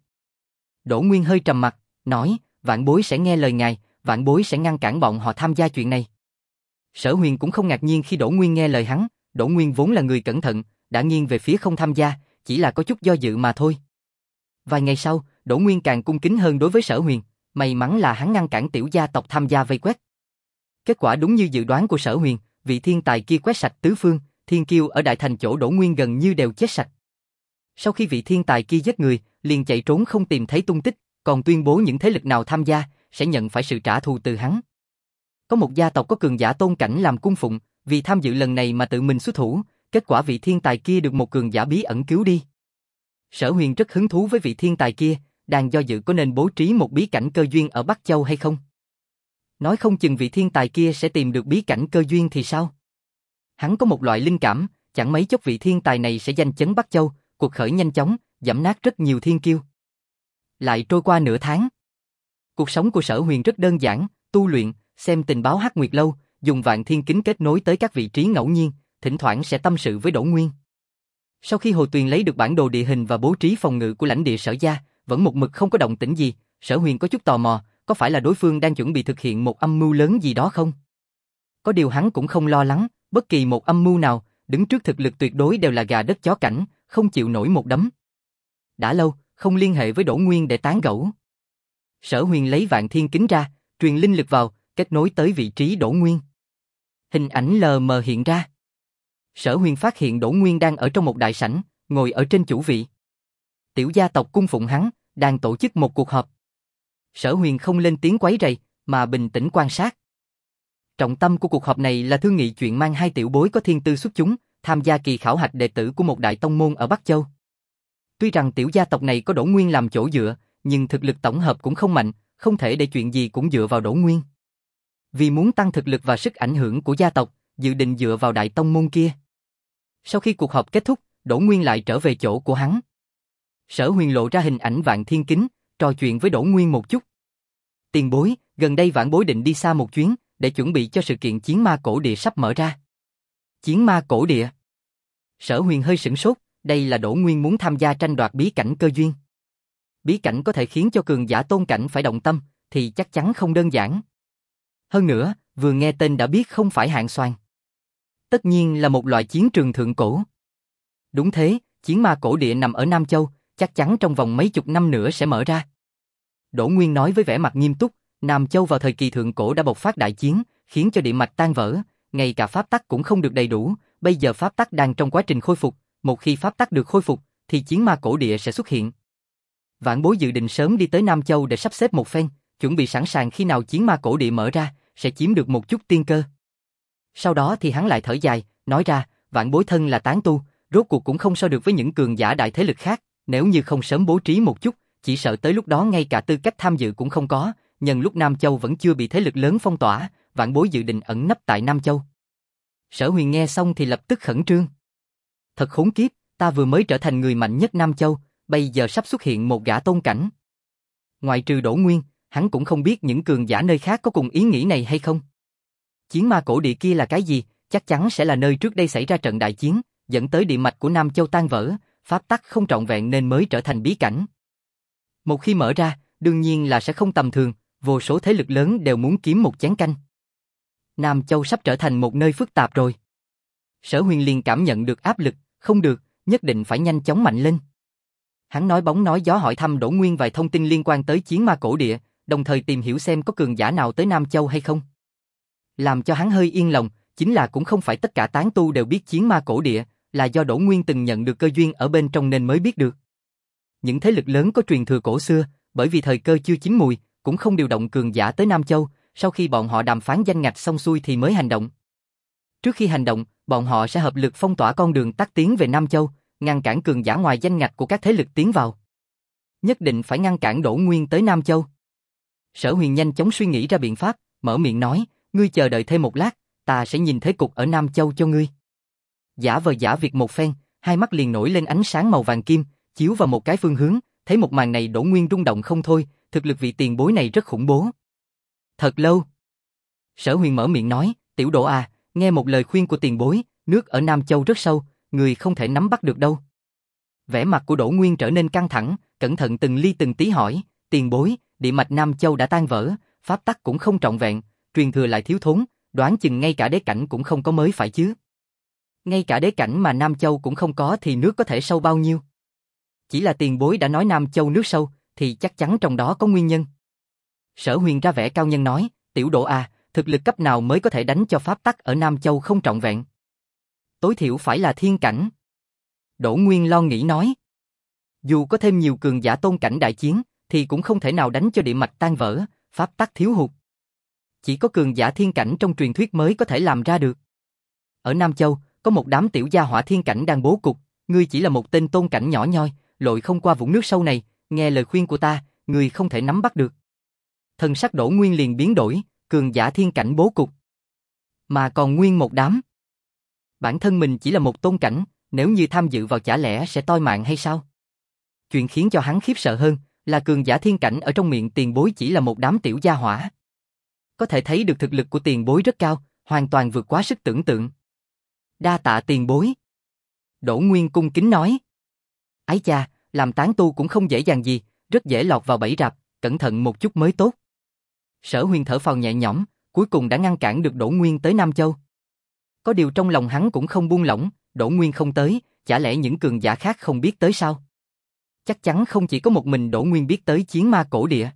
[SPEAKER 1] Đỗ Nguyên hơi trầm mặt, nói, vạn bối sẽ nghe lời ngài, vạn bối sẽ ngăn cản bọn họ tham gia chuyện này. Sở Huyền cũng không ngạc nhiên khi Đỗ Nguyên nghe lời hắn, Đỗ Nguyên vốn là người cẩn thận, đã nghiêng về phía không tham gia, chỉ là có chút do dự mà thôi. Vài ngày sau, Đỗ Nguyên càng cung kính hơn đối với Sở Huyền, may mắn là hắn ngăn cản tiểu gia tộc tham gia vây quét. Kết quả đúng như dự đoán của Sở Huyền, vị thiên tài kia quét sạch tứ phương, thiên kiêu ở đại thành chỗ Đỗ Nguyên gần như đều chết sạch. Sau khi vị thiên tài kia giết người, liền chạy trốn không tìm thấy tung tích, còn tuyên bố những thế lực nào tham gia sẽ nhận phải sự trả thù từ hắn. Có một gia tộc có cường giả tôn cảnh làm cung phụng, vì tham dự lần này mà tự mình xuất thủ, kết quả vị thiên tài kia được một cường giả bí ẩn cứu đi. Sở Huyền rất hứng thú với vị thiên tài kia, đang do dự có nên bố trí một bí cảnh cơ duyên ở Bắc Châu hay không. Nói không chừng vị thiên tài kia sẽ tìm được bí cảnh cơ duyên thì sao? Hắn có một loại linh cảm, chẳng mấy chốc vị thiên tài này sẽ danh chấn Bắc Châu, cuộc khởi nhanh chóng, giẫm nát rất nhiều thiên kiêu. Lại trôi qua nửa tháng. Cuộc sống của Sở Huyền rất đơn giản, tu luyện, xem tình báo Hắc Nguyệt Lâu, dùng vạn thiên kính kết nối tới các vị trí ngẫu nhiên, thỉnh thoảng sẽ tâm sự với Đỗ Nguyên. Sau khi Hồ Tuyền lấy được bản đồ địa hình và bố trí phòng ngự của lãnh địa Sở gia, vẫn một mực không có động tĩnh gì, Sở Huyền có chút tò mò, có phải là đối phương đang chuẩn bị thực hiện một âm mưu lớn gì đó không? Có điều hắn cũng không lo lắng, bất kỳ một âm mưu nào, đứng trước thực lực tuyệt đối đều là gà đất chó cảnh, không chịu nổi một đấm. Đã lâu, không liên hệ với Đỗ Nguyên để tán gẫu. Sở Huyền lấy vạn thiên kính ra, truyền linh lực vào, kết nối tới vị trí Đỗ Nguyên. Hình ảnh lờ mờ hiện ra. Sở Huyền phát hiện Đỗ Nguyên đang ở trong một đại sảnh, ngồi ở trên chủ vị. Tiểu gia tộc cung phụng hắn, đang tổ chức một cuộc họp. Sở Huyền không lên tiếng quấy rầy, mà bình tĩnh quan sát. Trọng tâm của cuộc họp này là thương nghị chuyện mang hai tiểu bối có thiên tư xuất chúng, tham gia kỳ khảo hạch đệ tử của một đại tông môn ở Bắc Châu. Tuy rằng tiểu gia tộc này có Đỗ Nguyên làm chỗ dựa, nhưng thực lực tổng hợp cũng không mạnh, không thể để chuyện gì cũng dựa vào Đỗ Nguyên. Vì muốn tăng thực lực và sức ảnh hưởng của gia tộc, dự định dựa vào đại tông môn kia. Sau khi cuộc họp kết thúc, Đỗ Nguyên lại trở về chỗ của hắn. Sở Huyền lộ ra hình ảnh vạn thiên kính, trò chuyện với Đỗ Nguyên một chút. Tiền bối, gần đây vãn bối định đi xa một chuyến, để chuẩn bị cho sự kiện chiến ma cổ địa sắp mở ra. Chiến ma cổ địa? Sở Huyền hơi sửng sốt, đây là Đỗ Nguyên muốn tham gia tranh đoạt bí cảnh cơ duyên. Bí cảnh có thể khiến cho cường giả tôn cảnh phải động tâm, thì chắc chắn không đơn giản. Hơn nữa, vừa nghe tên đã biết không phải hạng soàn. Tất nhiên là một loại chiến trường thượng cổ. Đúng thế, chiến ma cổ địa nằm ở Nam Châu, chắc chắn trong vòng mấy chục năm nữa sẽ mở ra. Đỗ Nguyên nói với vẻ mặt nghiêm túc, Nam Châu vào thời kỳ thượng cổ đã bộc phát đại chiến, khiến cho địa mạch tan vỡ, ngay cả pháp tắc cũng không được đầy đủ, bây giờ pháp tắc đang trong quá trình khôi phục, một khi pháp tắc được khôi phục, thì chiến ma cổ địa sẽ xuất hiện. Vãn Bối dự định sớm đi tới Nam Châu để sắp xếp một phen, chuẩn bị sẵn sàng khi nào chiến ma cổ địa mở ra, sẽ chiếm được một chút tiên cơ. Sau đó thì hắn lại thở dài, nói ra, Vãn Bối thân là tán tu, rốt cuộc cũng không so được với những cường giả đại thế lực khác, nếu như không sớm bố trí một chút, chỉ sợ tới lúc đó ngay cả tư cách tham dự cũng không có, nhân lúc Nam Châu vẫn chưa bị thế lực lớn phong tỏa, Vãn Bối dự định ẩn nấp tại Nam Châu. Sở Huyền nghe xong thì lập tức khẩn trương. Thật khốn kiếp, ta vừa mới trở thành người mạnh nhất Nam Châu, bây giờ sắp xuất hiện một gã tôn cảnh. Ngoại trừ Đỗ Nguyên, hắn cũng không biết những cường giả nơi khác có cùng ý nghĩ này hay không. Chiến ma cổ địa kia là cái gì, chắc chắn sẽ là nơi trước đây xảy ra trận đại chiến, dẫn tới địa mạch của Nam Châu tan vỡ, pháp tắc không trọn vẹn nên mới trở thành bí cảnh. Một khi mở ra, đương nhiên là sẽ không tầm thường, vô số thế lực lớn đều muốn kiếm một chén canh. Nam Châu sắp trở thành một nơi phức tạp rồi. Sở Huyền liền cảm nhận được áp lực, không được, nhất định phải nhanh chóng mạnh lên. Hắn nói bóng nói gió hỏi thăm Đỗ Nguyên vài thông tin liên quan tới chiến ma cổ địa, đồng thời tìm hiểu xem có cường giả nào tới Nam Châu hay không. Làm cho hắn hơi yên lòng, chính là cũng không phải tất cả tán tu đều biết chiến ma cổ địa, là do Đỗ Nguyên từng nhận được cơ duyên ở bên trong nên mới biết được. Những thế lực lớn có truyền thừa cổ xưa, bởi vì thời cơ chưa chín mùi, cũng không điều động cường giả tới Nam Châu, sau khi bọn họ đàm phán danh ngạch xong xuôi thì mới hành động. Trước khi hành động, bọn họ sẽ hợp lực phong tỏa con đường tắt tiến về Nam Châu, ngăn cản cường giả ngoài danh ngạch của các thế lực tiến vào. Nhất định phải ngăn cản Đỗ Nguyên tới Nam Châu. Sở Huyền nhanh chóng suy nghĩ ra biện pháp, mở miệng nói, ngươi chờ đợi thêm một lát, ta sẽ nhìn thế cục ở Nam Châu cho ngươi. Giả vờ giả việc một phen, hai mắt liền nổi lên ánh sáng màu vàng kim, chiếu vào một cái phương hướng, thấy một màn này Đỗ Nguyên rung động không thôi, thực lực vị tiền bối này rất khủng bố. Thật lâu. Sở Huyền mở miệng nói, tiểu Đỗ à, nghe một lời khuyên của tiền bối, nước ở Nam Châu rất sâu, người không thể nắm bắt được đâu. Vẻ mặt của Đỗ Nguyên trở nên căng thẳng, cẩn thận từng ly từng tí hỏi, tiền bối, địa mạch Nam Châu đã tan vỡ, pháp tắc cũng không trọn vẹn, truyền thừa lại thiếu thốn, đoán chừng ngay cả đế cảnh cũng không có mới phải chứ. Ngay cả đế cảnh mà Nam Châu cũng không có thì nước có thể sâu bao nhiêu? Chỉ là tiền bối đã nói Nam Châu nước sâu, thì chắc chắn trong đó có nguyên nhân. Sở Huyền ra vẻ cao nhân nói, tiểu Đỗ à, thực lực cấp nào mới có thể đánh cho pháp tắc ở Nam Châu không trọn vẹn? Tối thiểu phải là thiên cảnh. Đỗ Nguyên lo nghĩ nói, dù có thêm nhiều cường giả tôn cảnh đại chiến, thì cũng không thể nào đánh cho địa mạch tan vỡ, pháp tắc thiếu hụt. Chỉ có cường giả thiên cảnh trong truyền thuyết mới có thể làm ra được. Ở Nam Châu, có một đám tiểu gia hỏa thiên cảnh đang bố cục, ngươi chỉ là một tên tôn cảnh nhỏ nhoi, lội không qua vũng nước sâu này, nghe lời khuyên của ta, ngươi không thể nắm bắt được. Thần sắc Đỗ Nguyên liền biến đổi, cường giả thiên cảnh bố cục. Mà còn nguyên một đám. Bản thân mình chỉ là một tôn cảnh, nếu như tham dự vào chả lẽ sẽ toi mạng hay sao? Chuyện khiến cho hắn khiếp sợ hơn, là cường giả thiên cảnh ở trong miệng tiền bối chỉ là một đám tiểu gia hỏa. Có thể thấy được thực lực của tiền bối rất cao, hoàn toàn vượt quá sức tưởng tượng. Đa tạ tiền bối. Đỗ Nguyên cung kính nói. Ái cha, làm tán tu cũng không dễ dàng gì, rất dễ lọt vào bẫy rập, cẩn thận một chút mới tốt. Sở Huyền thở phào nhẹ nhõm, cuối cùng đã ngăn cản được Đỗ Nguyên tới Nam Châu. Có điều trong lòng hắn cũng không buông lỏng, Đỗ Nguyên không tới, chả lẽ những cường giả khác không biết tới sao? Chắc chắn không chỉ có một mình Đỗ Nguyên biết tới chiến ma cổ địa.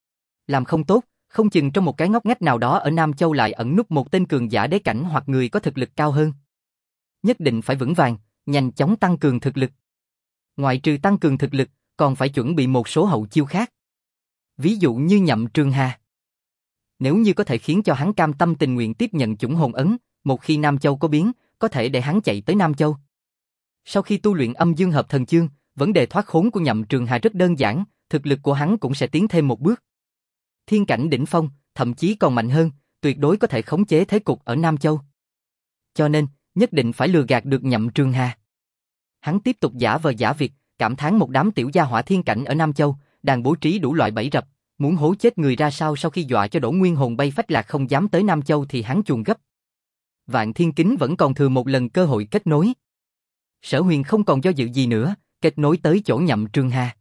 [SPEAKER 1] Làm không tốt, không chừng trong một cái ngóc ngách nào đó ở Nam Châu lại ẩn núp một tên cường giả đế cảnh hoặc người có thực lực cao hơn. Nhất định phải vững vàng, nhanh chóng tăng cường thực lực. Ngoại trừ tăng cường thực lực, còn phải chuẩn bị một số hậu chiêu khác. Ví dụ như Nhậm Trường Hà. Nếu như có thể khiến cho hắn cam tâm tình nguyện tiếp nhận chủng hồn ấn, một khi Nam Châu có biến, có thể để hắn chạy tới Nam Châu. Sau khi tu luyện âm dương hợp thần chương, vấn đề thoát khốn của Nhậm Trường Hà rất đơn giản, thực lực của hắn cũng sẽ tiến thêm một bước. Thiên cảnh đỉnh phong, thậm chí còn mạnh hơn, tuyệt đối có thể khống chế thế cục ở Nam Châu. Cho nên, nhất định phải lừa gạt được Nhậm Trường Hà. Hắn tiếp tục giả vờ giả việc, cảm thán một đám tiểu gia hỏa thiên cảnh ở Nam Châu, đang bố trí đủ loại bẫy rập, muốn hố chết người ra sao. Sau khi dọa cho Đỗ Nguyên hồn bay phách lạc không dám tới Nam Châu thì hắn chuồn gấp. Vạn Thiên Kính vẫn còn thừa một lần cơ hội kết nối. Sở Huyền không còn do dự gì nữa, kết nối tới chỗ Nhậm Trường Hà.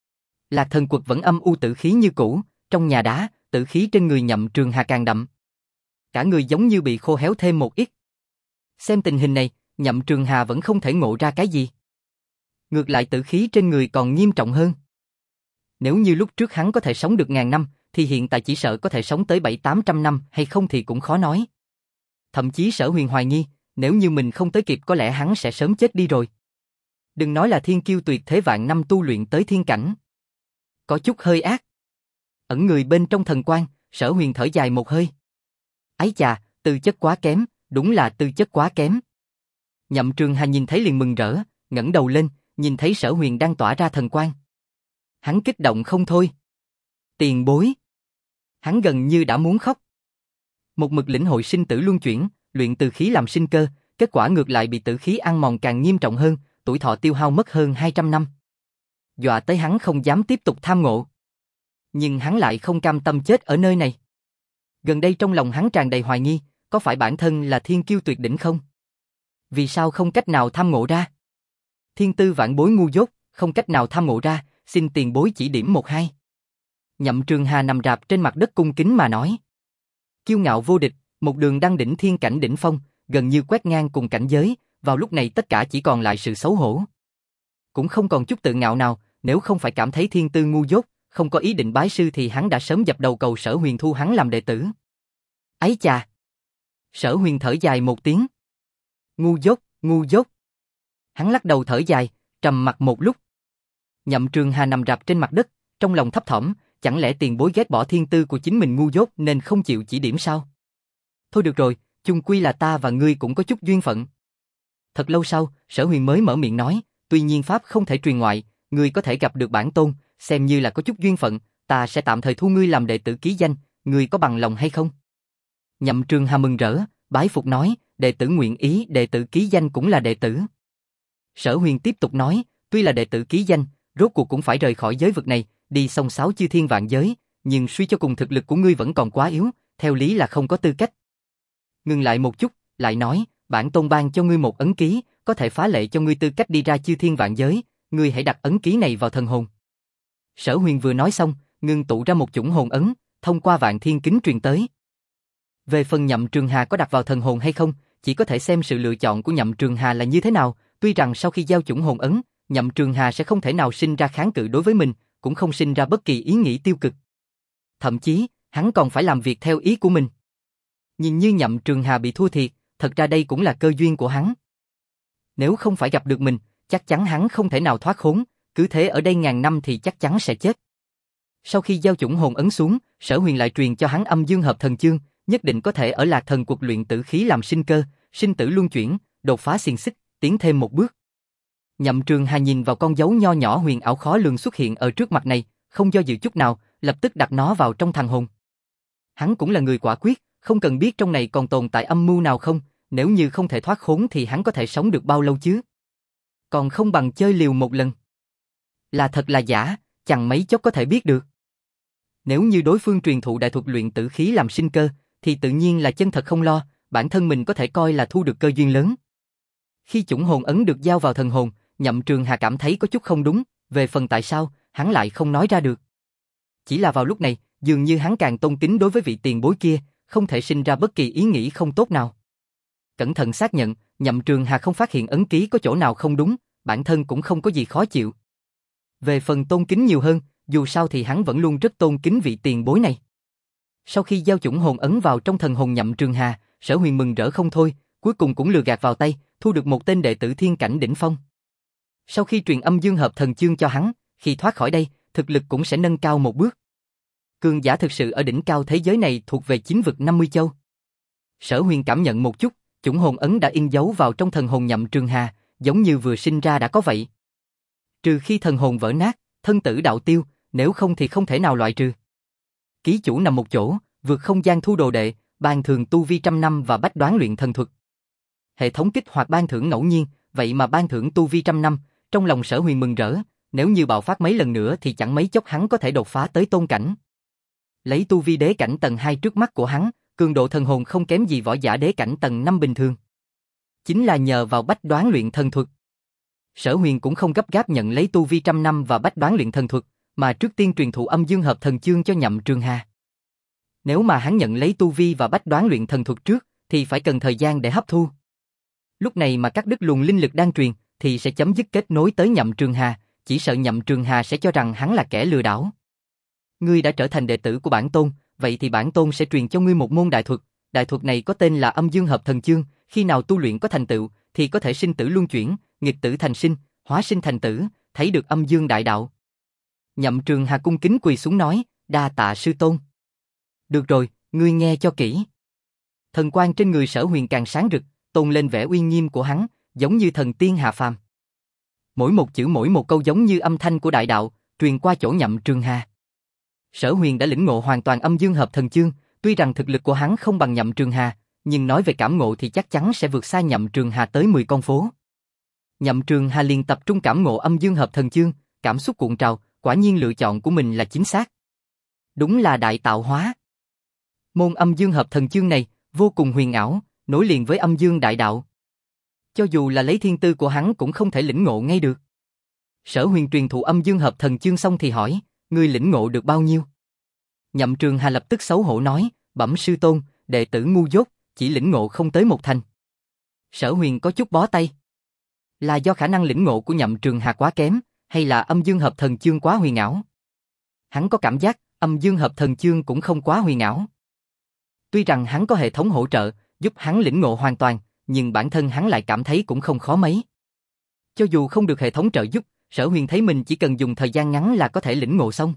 [SPEAKER 1] Lạc Thần Quật vẫn âm u tử khí như cũ, trong nhà đá, tử khí trên người Nhậm Trường Hà càng đậm. Cả người giống như bị khô héo thêm một ít. Xem tình hình này, Nhậm Trường Hà vẫn không thể ngộ ra cái gì. ngược lại tử khí trên người còn nghiêm trọng hơn. Nếu như lúc trước hắn có thể sống được 1000 năm, thì hiện tại chỉ sợ có thể sống tới 700-800 năm hay không thì cũng khó nói. Thậm chí Sở Huyền hoài nghi, nếu như mình không tới kịp có lẽ hắn sẽ sớm chết đi rồi. Đừng nói là thiên kiêu tuyệt thế vạn năm tu luyện tới thiên cảnh. Có chút hơi ác. Ẩn người bên trong thần quan, Sở Huyền thở dài một hơi. Ái chà, tư chất quá kém, đúng là tư chất quá kém. Nhậm Trường Hà nhìn thấy liền mừng rỡ, ngẩng đầu lên, nhìn thấy Sở Huyền đang tỏa ra thần quang. Hắn kích động không thôi. Tiền bối. Hắn gần như đã muốn khóc. Một mực lĩnh hội sinh tử luân chuyển, luyện từ khí làm sinh cơ, kết quả ngược lại bị tử khí ăn mòn càng nghiêm trọng hơn, tuổi thọ tiêu hao mất hơn 200 năm. Dọa tới hắn không dám tiếp tục tham ngộ. Nhưng hắn lại không cam tâm chết ở nơi này. Gần đây trong lòng hắn tràn đầy hoài nghi, có phải bản thân là thiên kiêu tuyệt đỉnh không? Vì sao không cách nào tham ngộ ra? Thiên tư vạn bối ngu dốt, không cách nào tham ngộ ra, xin tiền bối chỉ điểm một hai. Nhậm Trường Hà nằm rạp trên mặt đất cung kính mà nói. Kiêu ngạo vô địch, một đường đăng đỉnh thiên cảnh đỉnh phong, gần như quét ngang cùng cảnh giới, vào lúc này tất cả chỉ còn lại sự xấu hổ. Cũng không còn chút tự ngạo nào, nếu không phải cảm thấy thiên tư ngu dốt, không có ý định bái sư thì hắn đã sớm dập đầu cầu Sở Huyền thu hắn làm đệ tử. Ấy chà! Sở Huyền thở dài một tiếng. Ngu dốt, ngu dốt. Hắn lắc đầu thở dài, trầm mặt một lúc. Nhậm Trường Hà nằm rạp trên mặt đất, trong lòng thấp thỏm, chẳng lẽ tiền bối ghét bỏ thiên tư của chính mình ngu dốt nên không chịu chỉ điểm sao? Thôi được rồi, chung quy là ta và ngươi cũng có chút duyên phận. Thật lâu sau, Sở Huyền mới mở miệng nói, tuy nhiên pháp không thể truyền ngoại, ngươi có thể gặp được bản tôn, xem như là có chút duyên phận, ta sẽ tạm thời thu ngươi làm đệ tử ký danh, ngươi có bằng lòng hay không? Nhậm Trường Hà mừng rỡ, bái phục nói, đệ tử nguyện ý, đệ tử ký danh cũng là đệ tử. Sở Huyền tiếp tục nói, tuy là đệ tử ký danh, rốt cuộc cũng phải rời khỏi giới vực này, đi sông sáo chư thiên vạn giới, nhưng suy cho cùng thực lực của ngươi vẫn còn quá yếu, theo lý là không có tư cách. Ngừng lại một chút, lại nói, bản tôn ban cho ngươi một ấn ký, có thể phá lệ cho ngươi tư cách đi ra chư thiên vạn giới, ngươi hãy đặt ấn ký này vào thần hồn. Sở Huyền vừa nói xong, ngưng tụ ra một chủng hồn ấn, thông qua vạn thiên kính truyền tới. Về phần Nhậm Trường Hà có đặt vào thần hồn hay không, chỉ có thể xem sự lựa chọn của Nhậm Trường Hà là như thế nào, tuy rằng sau khi giao chủng hồn ấn, Nhậm Trường Hà sẽ không thể nào sinh ra kháng cự đối với mình, cũng không sinh ra bất kỳ ý nghĩ tiêu cực. Thậm chí, hắn còn phải làm việc theo ý của mình. Nhìn như Nhậm Trường Hà bị thua thiệt, thật ra đây cũng là cơ duyên của hắn. Nếu không phải gặp được mình, chắc chắn hắn không thể nào thoát khốn, cứ thế ở đây 1000 năm thì chắc chắn sẽ chết. Sau khi giao chủng hồn ấn xuống, Sở Huyền lại truyền cho hắn âm dương hợp thần chương, nhất định có thể ở Lạc Thần Quật luyện tử khí làm sinh cơ, sinh tử luân chuyển, đột phá xiềng xích, tiến thêm một bước. Nhậm Trường Hà nhìn vào con dấu nho nhỏ huyền ảo khó lường xuất hiện ở trước mặt này, không do dự chút nào, lập tức đặt nó vào trong thần hồn. Hắn cũng là người quả quyết, không cần biết trong này còn tồn tại âm mưu nào không, nếu như không thể thoát khốn thì hắn có thể sống được bao lâu chứ? Còn không bằng chơi liều một lần. Là thật là giả, chẳng mấy chốc có thể biết được. Nếu như đối phương truyền thụ đại thuật luyện tử khí làm sinh cơ, thì tự nhiên là chân thật không lo, bản thân mình có thể coi là thu được cơ duyên lớn. Khi chủng hồn ấn được giao vào thần hồn, Nhậm Trường Hà cảm thấy có chút không đúng, về phần tại sao, hắn lại không nói ra được. Chỉ là vào lúc này, dường như hắn càng tôn kính đối với vị tiền bối kia, không thể sinh ra bất kỳ ý nghĩ không tốt nào. Cẩn thận xác nhận, Nhậm Trường Hà không phát hiện ấn ký có chỗ nào không đúng, bản thân cũng không có gì khó chịu. Về phần tôn kính nhiều hơn, dù sao thì hắn vẫn luôn rất tôn kính vị tiền bối này. Sau khi giao chủng hồn ấn vào trong thần hồn Nhậm Trường Hà, Sở Huyền mừng rỡ không thôi, cuối cùng cũng lừa gạt vào tay, thu được một tên đệ tử thiên cảnh đỉnh phong. Sau khi truyền âm dương hợp thần chương cho hắn, khi thoát khỏi đây, thực lực cũng sẽ nâng cao một bước. Cường giả thực sự ở đỉnh cao thế giới này thuộc về 9 vực 50 châu. Sở Huyền cảm nhận một chút, chủng hồn ấn đã in dấu vào trong thần hồn Nhậm Trường Hà, giống như vừa sinh ra đã có vậy. Trừ khi thần hồn vỡ nát, thân tử đạo tiêu, nếu không thì không thể nào loại trừ. Ký chủ nằm một chỗ, vượt không gian thu đồ đệ, ban thường tu vi 100 năm và bách đoán luyện thần thuật. Hệ thống kích hoạt ban thưởng ngẫu nhiên, vậy mà ban thưởng tu vi 100 năm, trong lòng Sở Huyền mừng rỡ, nếu như bạo phát mấy lần nữa thì chẳng mấy chốc hắn có thể đột phá tới tôn cảnh. Lấy tu vi đế cảnh tầng 2 trước mắt của hắn, cường độ thần hồn không kém gì võ giả đế cảnh tầng 5 bình thường. Chính là nhờ vào bách đoán luyện thần thuật. Sở Huyền cũng không gấp gáp nhận lấy tu vi 100 năm và bách đoán luyện thần thuật, mà trước tiên truyền thụ âm dương hợp thần chương cho Nhậm Trường Hà. Nếu mà hắn nhận lấy tu vi và bách đoán luyện thần thuật trước, thì phải cần thời gian để hấp thu. Lúc này mà cắt đứt luồng linh lực đang truyền, thì sẽ chấm dứt kết nối tới Nhậm Trường Hà, chỉ sợ Nhậm Trường Hà sẽ cho rằng hắn là kẻ lừa đảo. Ngươi đã trở thành đệ tử của bản tôn, vậy thì bản tôn sẽ truyền cho ngươi một môn đại thuật này có tên là Âm Dương Hợp Thần Chương, khi nào tu luyện có thành tựu thì có thể sinh tử luân chuyển, nghịch tử thành sinh, hóa sinh thành tử, thấy được âm dương đại đạo. Nhậm Trường Hà cung kính quỳ xuống nói, đa tạ sư tôn. Được rồi, ngươi nghe cho kỹ. Thần quang trên người Sở Huyền càng sáng rực, tôn lên vẻ uy nghiêm của hắn, giống như thần tiên hạ phàm. Mỗi một chữ mỗi một câu giống như âm thanh của đại đạo, truyền qua chỗ Nhậm Trường Hà. Sở Huyền đã lĩnh ngộ hoàn toàn Âm Dương Hợp Thần Chương, tuy rằng thực lực của hắn không bằng Nhậm Trường Hà, nhưng nói về cảm ngộ thì chắc chắn sẽ vượt xa Nhậm Trường Hà tới 10 con phố. Nhậm Trường Hà liền tập trung cảm ngộ Âm Dương Hợp Thần Chương, cảm xúc cuộn trào, quả nhiên lựa chọn của mình là chính xác. Đúng là đại tạo hóa. Môn Âm Dương Hợp Thần Chương này vô cùng huyền ảo, nối liền với âm dương đại đạo. Cho dù là lấy thiên tư của hắn cũng không thể lĩnh ngộ ngay được. Sở Huyền truyền thụ Âm Dương Hợp Thần Chương xong thì hỏi, ngươi lĩnh ngộ được bao nhiêu? Nhậm Trường Hà lập tức xấu hổ nói, bẩm sư tôn, đệ tử ngu dốt, chỉ lĩnh ngộ không tới một thành. Sở Huyền có chút bó tay. Là do khả năng lĩnh ngộ của Nhậm Trường Hà quá kém, hay là Âm Dương Hợp Thần Chương quá huyền ảo? Hắn có cảm giác Âm Dương Hợp Thần Chương cũng không quá huyền ảo. Tuy rằng hắn có hệ thống hỗ trợ, giúp hắn lĩnh ngộ hoàn toàn, nhưng bản thân hắn lại cảm thấy cũng không khó mấy. Cho dù không được hệ thống trợ giúp, Sở Huyền thấy mình chỉ cần dùng thời gian ngắn là có thể lĩnh ngộ xong.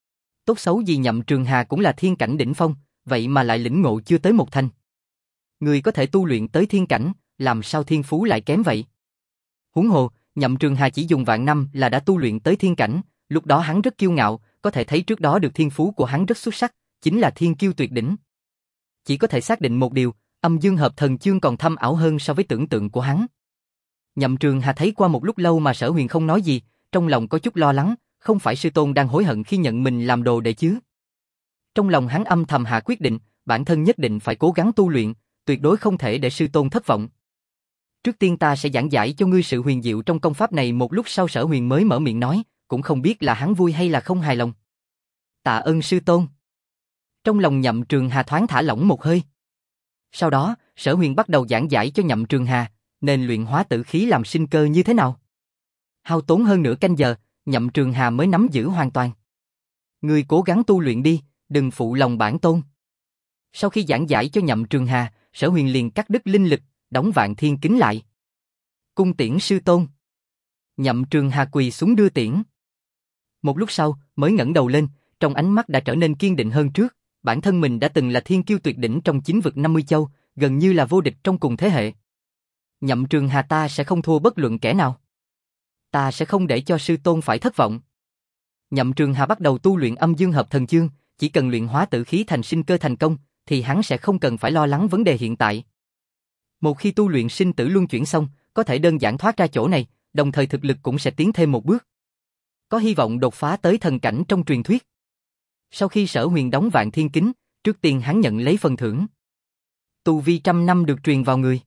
[SPEAKER 1] Tốt xấu gì Nhậm Trường Hà cũng là thiên cảnh đỉnh phong, vậy mà lại lĩnh ngộ chưa tới một thành. Người có thể tu luyện tới thiên cảnh, làm sao thiên phú lại kém vậy? Huống hồ, Nhậm Trường Hà chỉ dùng vạn năm là đã tu luyện tới thiên cảnh, lúc đó hắn rất kiêu ngạo, có thể thấy trước đó được thiên phú của hắn rất xuất sắc, chính là thiên kiêu tuyệt đỉnh. Chỉ có thể xác định một điều, Âm Dương Hợp Thần Chương còn thâm ảo hơn so với tưởng tượng của hắn. Nhậm Trường Hà thấy qua một lúc lâu mà Sở Huyền không nói gì, trong lòng có chút lo lắng, không phải sư tôn đang hối hận khi nhận mình làm đồ đệ chứ? Trong lòng hắn âm thầm hạ quyết định, bản thân nhất định phải cố gắng tu luyện, tuyệt đối không thể để sư tôn thất vọng. Trước tiên ta sẽ giảng giải cho ngươi sự huyền diệu trong công pháp này. Một lúc sau Sở Huyền mới mở miệng nói, cũng không biết là hắn vui hay là không hài lòng. Tạ ơn sư tôn. Trong lòng Nhậm Trường Hà thoáng thả lỏng một hơi. Sau đó, Sở Huyền bắt đầu giảng giải cho Nhậm Trường Hà, nên luyện hóa tử khí làm sinh cơ như thế nào. Hao tốn hơn nửa canh giờ, Nhậm Trường Hà mới nắm giữ hoàn toàn. Ngươi cố gắng tu luyện đi, đừng phụ lòng bản tôn. Sau khi giảng giải cho Nhậm Trường Hà, Sở Huyền liền cắt đứt linh lực, đóng Vạn Thiên Kính lại. Cung tiễn sư tôn. Nhậm Trường Hà quỳ xuống đưa tiễn. Một lúc sau, mới ngẩng đầu lên, trong ánh mắt đã trở nên kiên định hơn trước. Bản thân mình đã từng là thiên kiêu tuyệt đỉnh trong 9 vực 50 châu, gần như là vô địch trong cùng thế hệ. Nhậm Trường Hà ta sẽ không thua bất luận kẻ nào. Ta sẽ không để cho sư tôn phải thất vọng. Nhậm Trường Hà bắt đầu tu luyện Âm Dương Hợp Thần Chương, chỉ cần luyện hóa tử khí thành sinh cơ thành công, thì hắn sẽ không cần phải lo lắng vấn đề hiện tại. Một khi tu luyện sinh tử luân chuyển xong, có thể đơn giản thoát ra chỗ này, đồng thời thực lực cũng sẽ tiến thêm một bước. Có hy vọng đột phá tới thần cảnh trong truyền thuyết. Sau khi Sở Huyền đóng Vạn Thiên Kính, trước tiên hắn nhận lấy phần thưởng. Tu vi 100 năm được truyền vào người.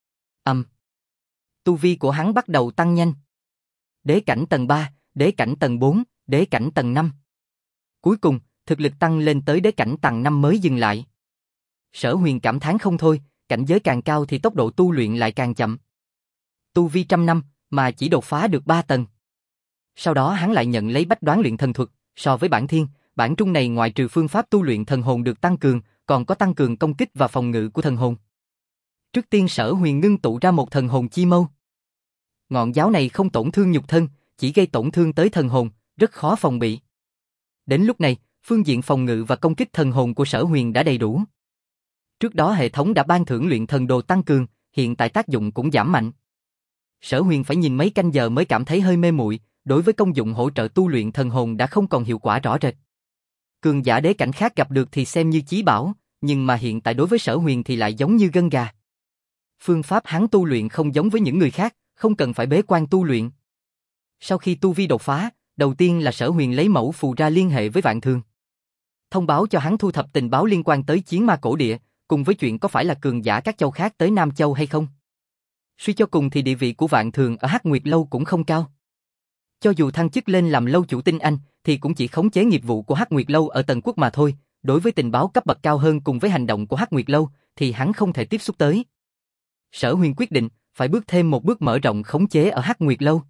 [SPEAKER 1] Tu vi của hắn bắt đầu tăng nhanh. Đế cảnh tầng 3, đế cảnh tầng 4, đế cảnh tầng 5. Cuối cùng, thực lực tăng lên tới đế cảnh tầng 5 mới dừng lại. Sở Huyền cảm thán không thôi, cảnh giới càng cao thì tốc độ tu luyện lại càng chậm. Tu vi 100 năm mà chỉ đột phá được 3 tầng. Sau đó hắn lại nhận lấy Bách Đoán luyện thần thuật, so với bản thiên, bản trung này ngoại trừ phương pháp tu luyện thần hồn được tăng cường, còn có tăng cường công kích và phòng ngự của thần hồn. Trước tiên Sở Huyền ngưng tụ ra một thần hồn chi mâu. Ngọn giáo này không tổn thương nhục thân, chỉ gây tổn thương tới thần hồn, rất khó phòng bị. Đến lúc này, phương diện phòng ngự và công kích thần hồn của Sở Huyền đã đầy đủ. Trước đó hệ thống đã ban thưởng luyện thần đồ tăng cường, hiện tại tác dụng cũng giảm mạnh. Sở Huyền phải nhìn mấy canh giờ mới cảm thấy hơi mê muội, đối với công dụng hỗ trợ tu luyện thần hồn đã không còn hiệu quả rõ rệt. Cường giả đế cảnh khác gặp được thì xem như chí bảo, nhưng mà hiện tại đối với Sở Huyền thì lại giống như gân gà. Phương pháp hắn tu luyện không giống với những người khác, không cần phải bế quan tu luyện. Sau khi tu vi đột phá, đầu tiên là Sở Huyền lấy mẫu phù ra liên hệ với Vạn Thường. Thông báo cho hắn thu thập tình báo liên quan tới chiến ma cổ địa, cùng với chuyện có phải là cường giả các châu khác tới Nam Châu hay không. Suy cho cùng thì địa vị của Vạn Thường ở Hắc Nguyệt Lâu cũng không cao. Cho dù thăng chức lên làm lâu chủ tinh anh, thì cũng chỉ khống chế nghiệp vụ của Hắc Nguyệt Lâu ở Tần Quốc mà thôi, đối với tình báo cấp bậc cao hơn cùng với hành động của Hắc Nguyệt Lâu, thì hắn không thể tiếp xúc tới. Sở Huyền quyết định, phải bước thêm một bước mở rộng khống chế ở Hắc Nguyệt Lâu.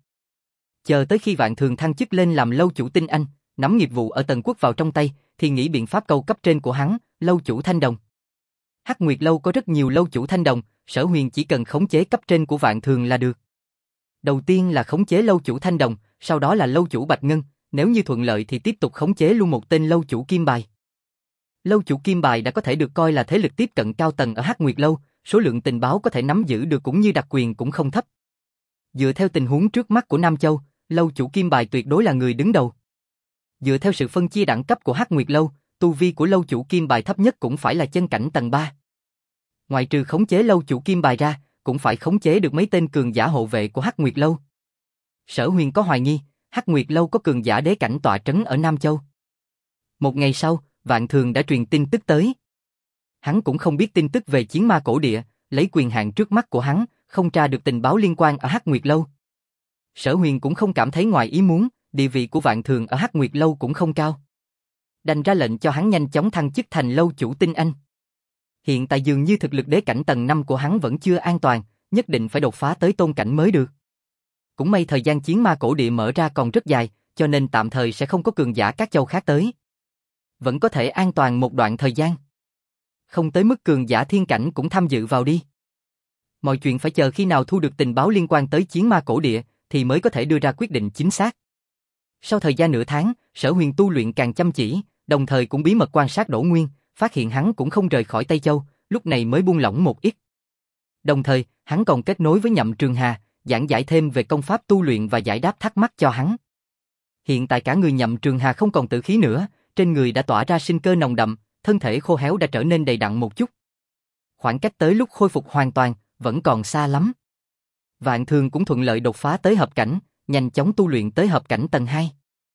[SPEAKER 1] Chờ tới khi Vạn Thường thăng chức lên làm lâu chủ Tinh Anh, nắm nghiệp vụ ở Tần Quốc vào trong tay, thì nghĩ biện pháp câu cấp trên của hắn, lâu chủ Thanh Đồng. Hắc Nguyệt Lâu có rất nhiều lâu chủ Thanh Đồng, Sở Huyền chỉ cần khống chế cấp trên của Vạn Thường là được. Đầu tiên là khống chế lâu chủ Thanh Đồng, sau đó là lâu chủ Bạch Ngân, nếu như thuận lợi thì tiếp tục khống chế luôn một tên lâu chủ Kim Bài. Lâu chủ Kim Bài đã có thể được coi là thế lực tiếp cận cao tầng ở Hắc Nguyệt Lâu, số lượng tình báo có thể nắm giữ được cũng như đặc quyền cũng không thấp. Dựa theo tình huống trước mắt của Nam Châu, lâu chủ Kim Bài tuyệt đối là người đứng đầu. Dựa theo sự phân chia đẳng cấp của Hắc Nguyệt Lâu, tu vi của lâu chủ Kim Bài thấp nhất cũng phải là chân cảnh tầng 3. Ngoài trừ khống chế lâu chủ Kim Bài ra, cũng phải khống chế được mấy tên cường giả hộ vệ của Hắc Nguyệt Lâu. Sở Huyền có hoài nghi, Hắc Nguyệt Lâu có cường giả đế cảnh tọa trấn ở Nam Châu. Một ngày sau, Vạn Thường đã truyền tin tức tới. Hắn cũng không biết tin tức về chiến ma cổ địa, lấy quyền hạn trước mắt của hắn, không tra được tình báo liên quan ở Hắc Nguyệt Lâu. Sở Huyền cũng không cảm thấy ngoài ý muốn, địa vị của Vạn Thường ở Hắc Nguyệt Lâu cũng không cao. Đành ra lệnh cho hắn nhanh chóng thăng chức thành lâu chủ Tinh Anh. Hiện tại dường như thực lực đế cảnh tầng 5 của hắn vẫn chưa an toàn, nhất định phải đột phá tới tôn cảnh mới được. Cũng may thời gian chiến ma cổ địa mở ra còn rất dài, cho nên tạm thời sẽ không có cường giả các châu khác tới. Vẫn có thể an toàn một đoạn thời gian. Không tới mức cường giả thiên cảnh cũng tham dự vào đi. Mọi chuyện phải chờ khi nào thu được tình báo liên quan tới chiến ma cổ địa, thì mới có thể đưa ra quyết định chính xác. Sau thời gian nửa tháng, Sở Huyền tu luyện càng chăm chỉ, đồng thời cũng bí mật quan sát Đỗ Nguyên, phát hiện hắn cũng không rời khỏi Tây Châu, lúc này mới buông lỏng một ít. Đồng thời, hắn còn kết nối với Nhậm Trường Hà, giảng giải thêm về công pháp tu luyện và giải đáp thắc mắc cho hắn. Hiện tại cả người Nhậm Trường Hà không còn tử khí nữa, trên người đã tỏa ra sinh cơ nồng đậm, thân thể khô héo đã trở nên đầy đặn một chút. Khoảng cách tới lúc khôi phục hoàn toàn, vẫn còn xa lắm. Vạn Thường cũng thuận lợi đột phá tới hợp cảnh, nhanh chóng tu luyện tới hợp cảnh tầng 2.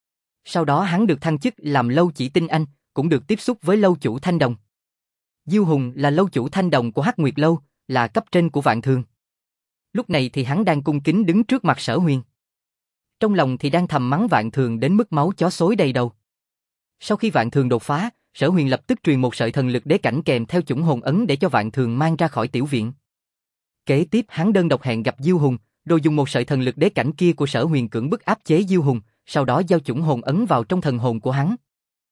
[SPEAKER 1] Sau đó hắn được thăng chức làm lâu chỉ Tinh Anh, cũng được tiếp xúc với lâu chủ Thanh Đồng. Diêu Hùng là lâu chủ Thanh Đồng của Hắc Nguyệt Lâu, là cấp trên của Vạn Thường. Lúc này thì hắn đang cung kính đứng trước mặt Sở Huyền. Trong lòng thì đang thầm mắng Vạn Thường đến mức máu chó xối đầy đầu. Sau khi Vạn Thường đột phá, Sở Huyền lập tức truyền một sợi thần lực đế cảnh kèm theo chủng hồn ấn để cho Vạn Thường mang ra khỏi tiểu viện. Kế tiếp hắn đơn độc hẹn gặp Diêu Hùng, rồi dùng một sợi thần lực đế cảnh kia của Sở Huyền cưỡng bức áp chế Diêu Hùng, sau đó giao chủng hồn ấn vào trong thần hồn của hắn.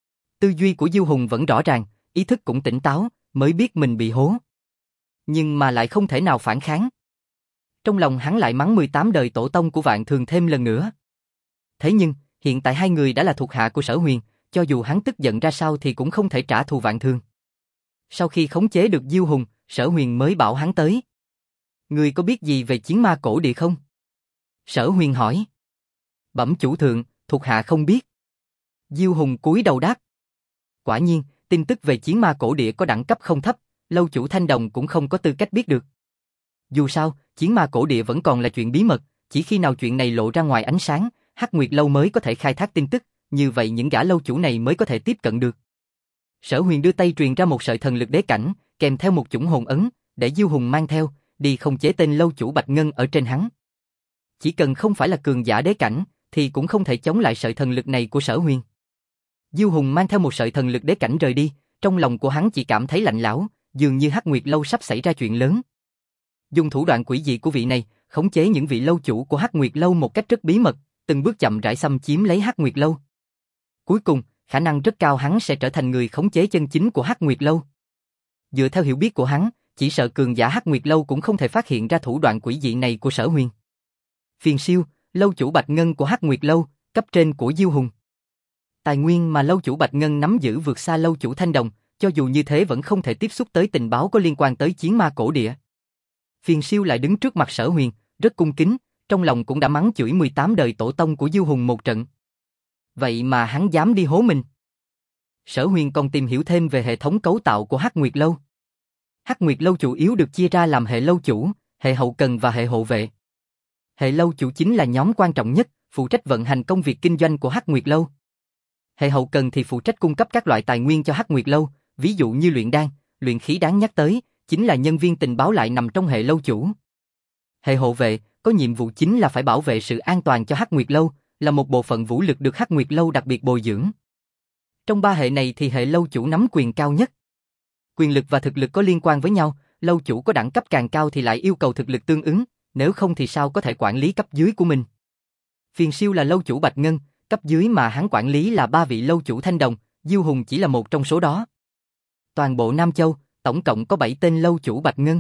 [SPEAKER 1] Tư duy của Diêu Hùng vẫn rõ ràng, ý thức cũng tỉnh táo, mới biết mình bị hố. Nhưng mà lại không thể nào phản kháng. Trong lòng hắn lại mắng 18 đời tổ tông của Vạn Thường thêm lần nữa. Thế nhưng, hiện tại hai người đã là thuộc hạ của Sở Huyền, cho dù hắn tức giận ra sao thì cũng không thể trả thù Vạn Thường. Sau khi khống chế được Diêu Hùng, Sở Huyền mới bảo hắn tới. Ngươi có biết gì về chiến ma cổ địa không? Sở Huyền hỏi. Bẩm chủ thượng, thuộc hạ không biết. Diêu Hùng cúi đầu đáp. Quả nhiên, tin tức về chiến ma cổ địa có đẳng cấp không thấp, lâu chủ Thanh Đồng cũng không có tư cách biết được. Dù sao, chiến ma cổ địa vẫn còn là chuyện bí mật, chỉ khi nào chuyện này lộ ra ngoài ánh sáng, Hắc Nguyệt Lâu mới có thể khai thác tin tức, như vậy những gã lâu chủ này mới có thể tiếp cận được. Sở Huyền đưa tay truyền ra một sợi thần lực đế cảnh, kèm theo một chủng hồn ấn, để Diêu Hùng mang theo, đi không chế tên lâu chủ Bạch Ngân ở trên hắn. Chỉ cần không phải là cường giả đế cảnh, thì cũng không thể chống lại sợi thần lực này của Sở Huyền. Diêu Hùng mang theo một sợi thần lực đế cảnh rời đi, trong lòng của hắn chỉ cảm thấy lạnh lẽo, dường như Hắc Nguyệt Lâu sắp xảy ra chuyện lớn. Dùng thủ đoạn quỷ dị của vị này, khống chế những vị lâu chủ của Hắc Nguyệt Lâu một cách rất bí mật, từng bước chậm rãi xâm chiếm lấy Hắc Nguyệt Lâu. Cuối cùng, khả năng rất cao hắn sẽ trở thành người khống chế chân chính của Hắc Nguyệt Lâu. Dựa theo hiểu biết của hắn, chỉ sợ cường giả Hắc Nguyệt Lâu cũng không thể phát hiện ra thủ đoạn quỷ dị này của Sở Huyền. Phiền Siêu, lâu chủ Bạch Ngân của Hắc Nguyệt Lâu, cấp trên của Diêu Hùng. Tài nguyên mà lâu chủ Bạch Ngân nắm giữ vượt xa lâu chủ Thanh Đồng, cho dù như thế vẫn không thể tiếp xúc tới tình báo có liên quan tới chiến ma cổ địa. Phiền Siêu lại đứng trước mặt Sở Huyền, rất cung kính, trong lòng cũng đã mắng chửi 18 đời tổ tông của Diêu Hùng một trận. Vậy mà hắn dám đi hố mình. Sở Huyền còn tìm hiểu thêm về hệ thống cấu tạo của Hắc Nguyệt Lâu. Hắc Nguyệt Lâu chủ yếu được chia ra làm hệ lâu chủ, hệ hậu cần và hệ hộ vệ. Hệ lâu chủ chính là nhóm quan trọng nhất, phụ trách vận hành công việc kinh doanh của Hắc Nguyệt Lâu. Hệ hậu cần thì phụ trách cung cấp các loại tài nguyên cho Hắc Nguyệt Lâu, ví dụ như luyện đan, luyện khí đáng nhắc tới, chính là nhân viên tình báo lại nằm trong hệ lâu chủ. Hệ hộ vệ có nhiệm vụ chính là phải bảo vệ sự an toàn cho Hắc Nguyệt Lâu, là một bộ phận vũ lực được Hắc Nguyệt Lâu đặc biệt bồi dưỡng. Trong ba hệ này thì hệ lâu chủ nắm quyền cao nhất. Quyền lực và thực lực có liên quan với nhau, lâu chủ có đẳng cấp càng cao thì lại yêu cầu thực lực tương ứng, nếu không thì sao có thể quản lý cấp dưới của mình. Phiền Siêu là lâu chủ Bạch Ngân, cấp dưới mà hắn quản lý là 3 vị lâu chủ Thanh Đồng, Diêu Hùng chỉ là một trong số đó. Toàn bộ Nam Châu, tổng cộng có 7 tên lâu chủ Bạch Ngân.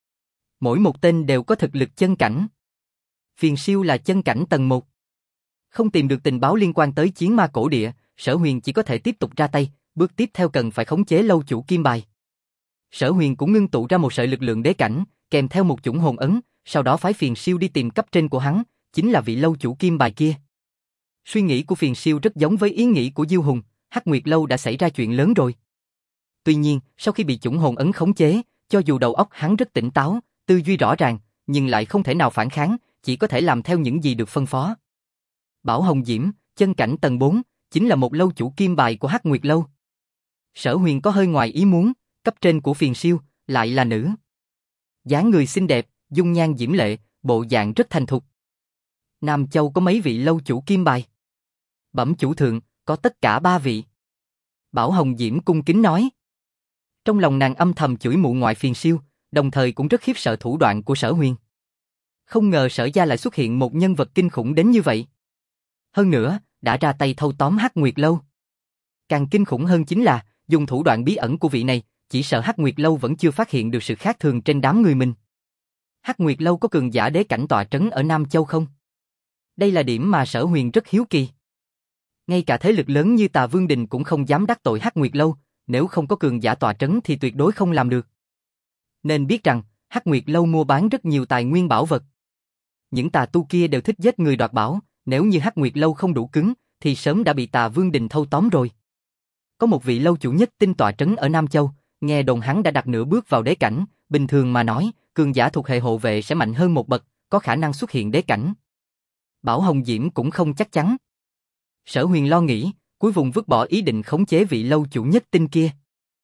[SPEAKER 1] Mỗi một tên đều có thực lực chân cảnh. Phiền Siêu là chân cảnh tầng 1. Không tìm được tình báo liên quan tới chiến ma cổ địa, Sở Huyền chỉ có thể tiếp tục ra tay, bước tiếp theo cần phải khống chế lâu chủ Kim Bài. Sở Huyền cũng ngưng tụ ra một sợi lực lượng đế cảnh, kèm theo một chủng hồn ấn, sau đó phái Phiền Siêu đi tìm cấp trên của hắn, chính là vị lâu chủ Kim Bài kia. Suy nghĩ của Phiền Siêu rất giống với ý nghĩ của Diêu Hùng, Hắc Nguyệt Lâu đã xảy ra chuyện lớn rồi. Tuy nhiên, sau khi bị chủng hồn ấn khống chế, cho dù đầu óc hắn rất tỉnh táo, tư duy rõ ràng, nhưng lại không thể nào phản kháng, chỉ có thể làm theo những gì được phân phó. Bảo Hồng Diễm, chân cảnh tầng 4, chính là một lâu chủ Kim Bài của Hắc Nguyệt Lâu. Sở Huyền có hơi ngoài ý muốn, cấp trên của Phiền Siêu lại là nữ. Dáng người xinh đẹp, dung nhan diễm lệ, bộ dạng rất thành thục. Nam Châu có mấy vị lâu chủ Kim Bài? Bẩm chủ thượng, có tất cả 3 vị. Bảo Hồng Diễm cung kính nói. Trong lòng nàng âm thầm chửi mụ ngoại Phiền Siêu, đồng thời cũng rất khiếp sợ thủ đoạn của Sở Huyền. Không ngờ Sở gia lại xuất hiện một nhân vật kinh khủng đến như vậy. Hơn nữa, đã ra tay thâu tóm Hắc Nguyệt Lâu. Càng kinh khủng hơn chính là, dùng thủ đoạn bí ẩn của vị này, chỉ sợ Hắc Nguyệt Lâu vẫn chưa phát hiện được sự khác thường trên đám người mình. Hắc Nguyệt Lâu có cường giả đế cảnh tọa trấn ở Nam Châu không? Đây là điểm mà Sở Huyền rất hiếu kỳ. Ngay cả thế lực lớn như Tà Vương Đình cũng không dám đắc tội Hắc Nguyệt Lâu, nếu không có cường giả tọa trấn thì tuyệt đối không làm được. Nên biết rằng, Hắc Nguyệt Lâu mua bán rất nhiều tài nguyên bảo vật. Những tà tu kia đều thích giết người đoạt bảo, nếu như Hắc Nguyệt Lâu không đủ cứng, thì sớm đã bị Tà Vương Đình thâu tóm rồi. Có một vị lâu chủ nhất tinh tọa trấn ở Nam Châu, nghe đồn hắn đã đặt nửa bước vào đế cảnh, bình thường mà nói, cường giả thuộc hệ hộ vệ sẽ mạnh hơn một bậc, có khả năng xuất hiện đế cảnh. Bảo Hồng Diễm cũng không chắc chắn. Sở Huyền lo nghĩ, cuối vùng vứt bỏ ý định khống chế vị lâu chủ nhất tinh kia.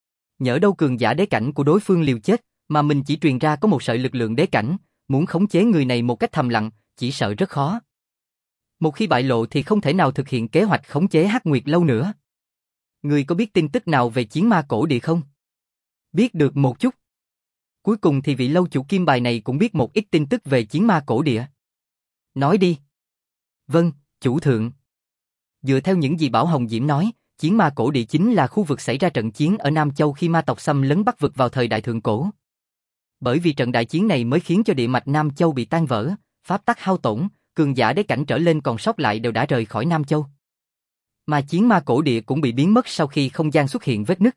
[SPEAKER 1] Nhỡ đâu cường giả đế cảnh của đối phương liều chết, mà mình chỉ truyền ra có một sợi lực lượng đế cảnh, muốn khống chế người này một cách thầm lặng, chỉ sợ rất khó. Một khi bại lộ thì không thể nào thực hiện kế hoạch khống chế Hắc Nguyệt Lâu nữa. Người có biết tin tức nào về chiến ma cổ địa không? Biết được một chút. Cuối cùng thì vị lâu chủ Kim Bài này cũng biết một ít tin tức về chiến ma cổ địa. Nói đi. Vâng, chủ thượng. Dựa theo những gì Bảo Hồng Diễm nói, chiến ma cổ địa chính là khu vực xảy ra trận chiến ở Nam Châu khi ma tộc xâm lấn Bắc vực vào thời đại thượng cổ. Bởi vì trận đại chiến này mới khiến cho địa mạch Nam Châu bị tan vỡ, pháp tắc hao tổn, cường giả đế cảnh trở lên còn sót lại đều đã rời khỏi Nam Châu. Mà chiến ma cổ địa cũng bị biến mất sau khi không gian xuất hiện vết nứt.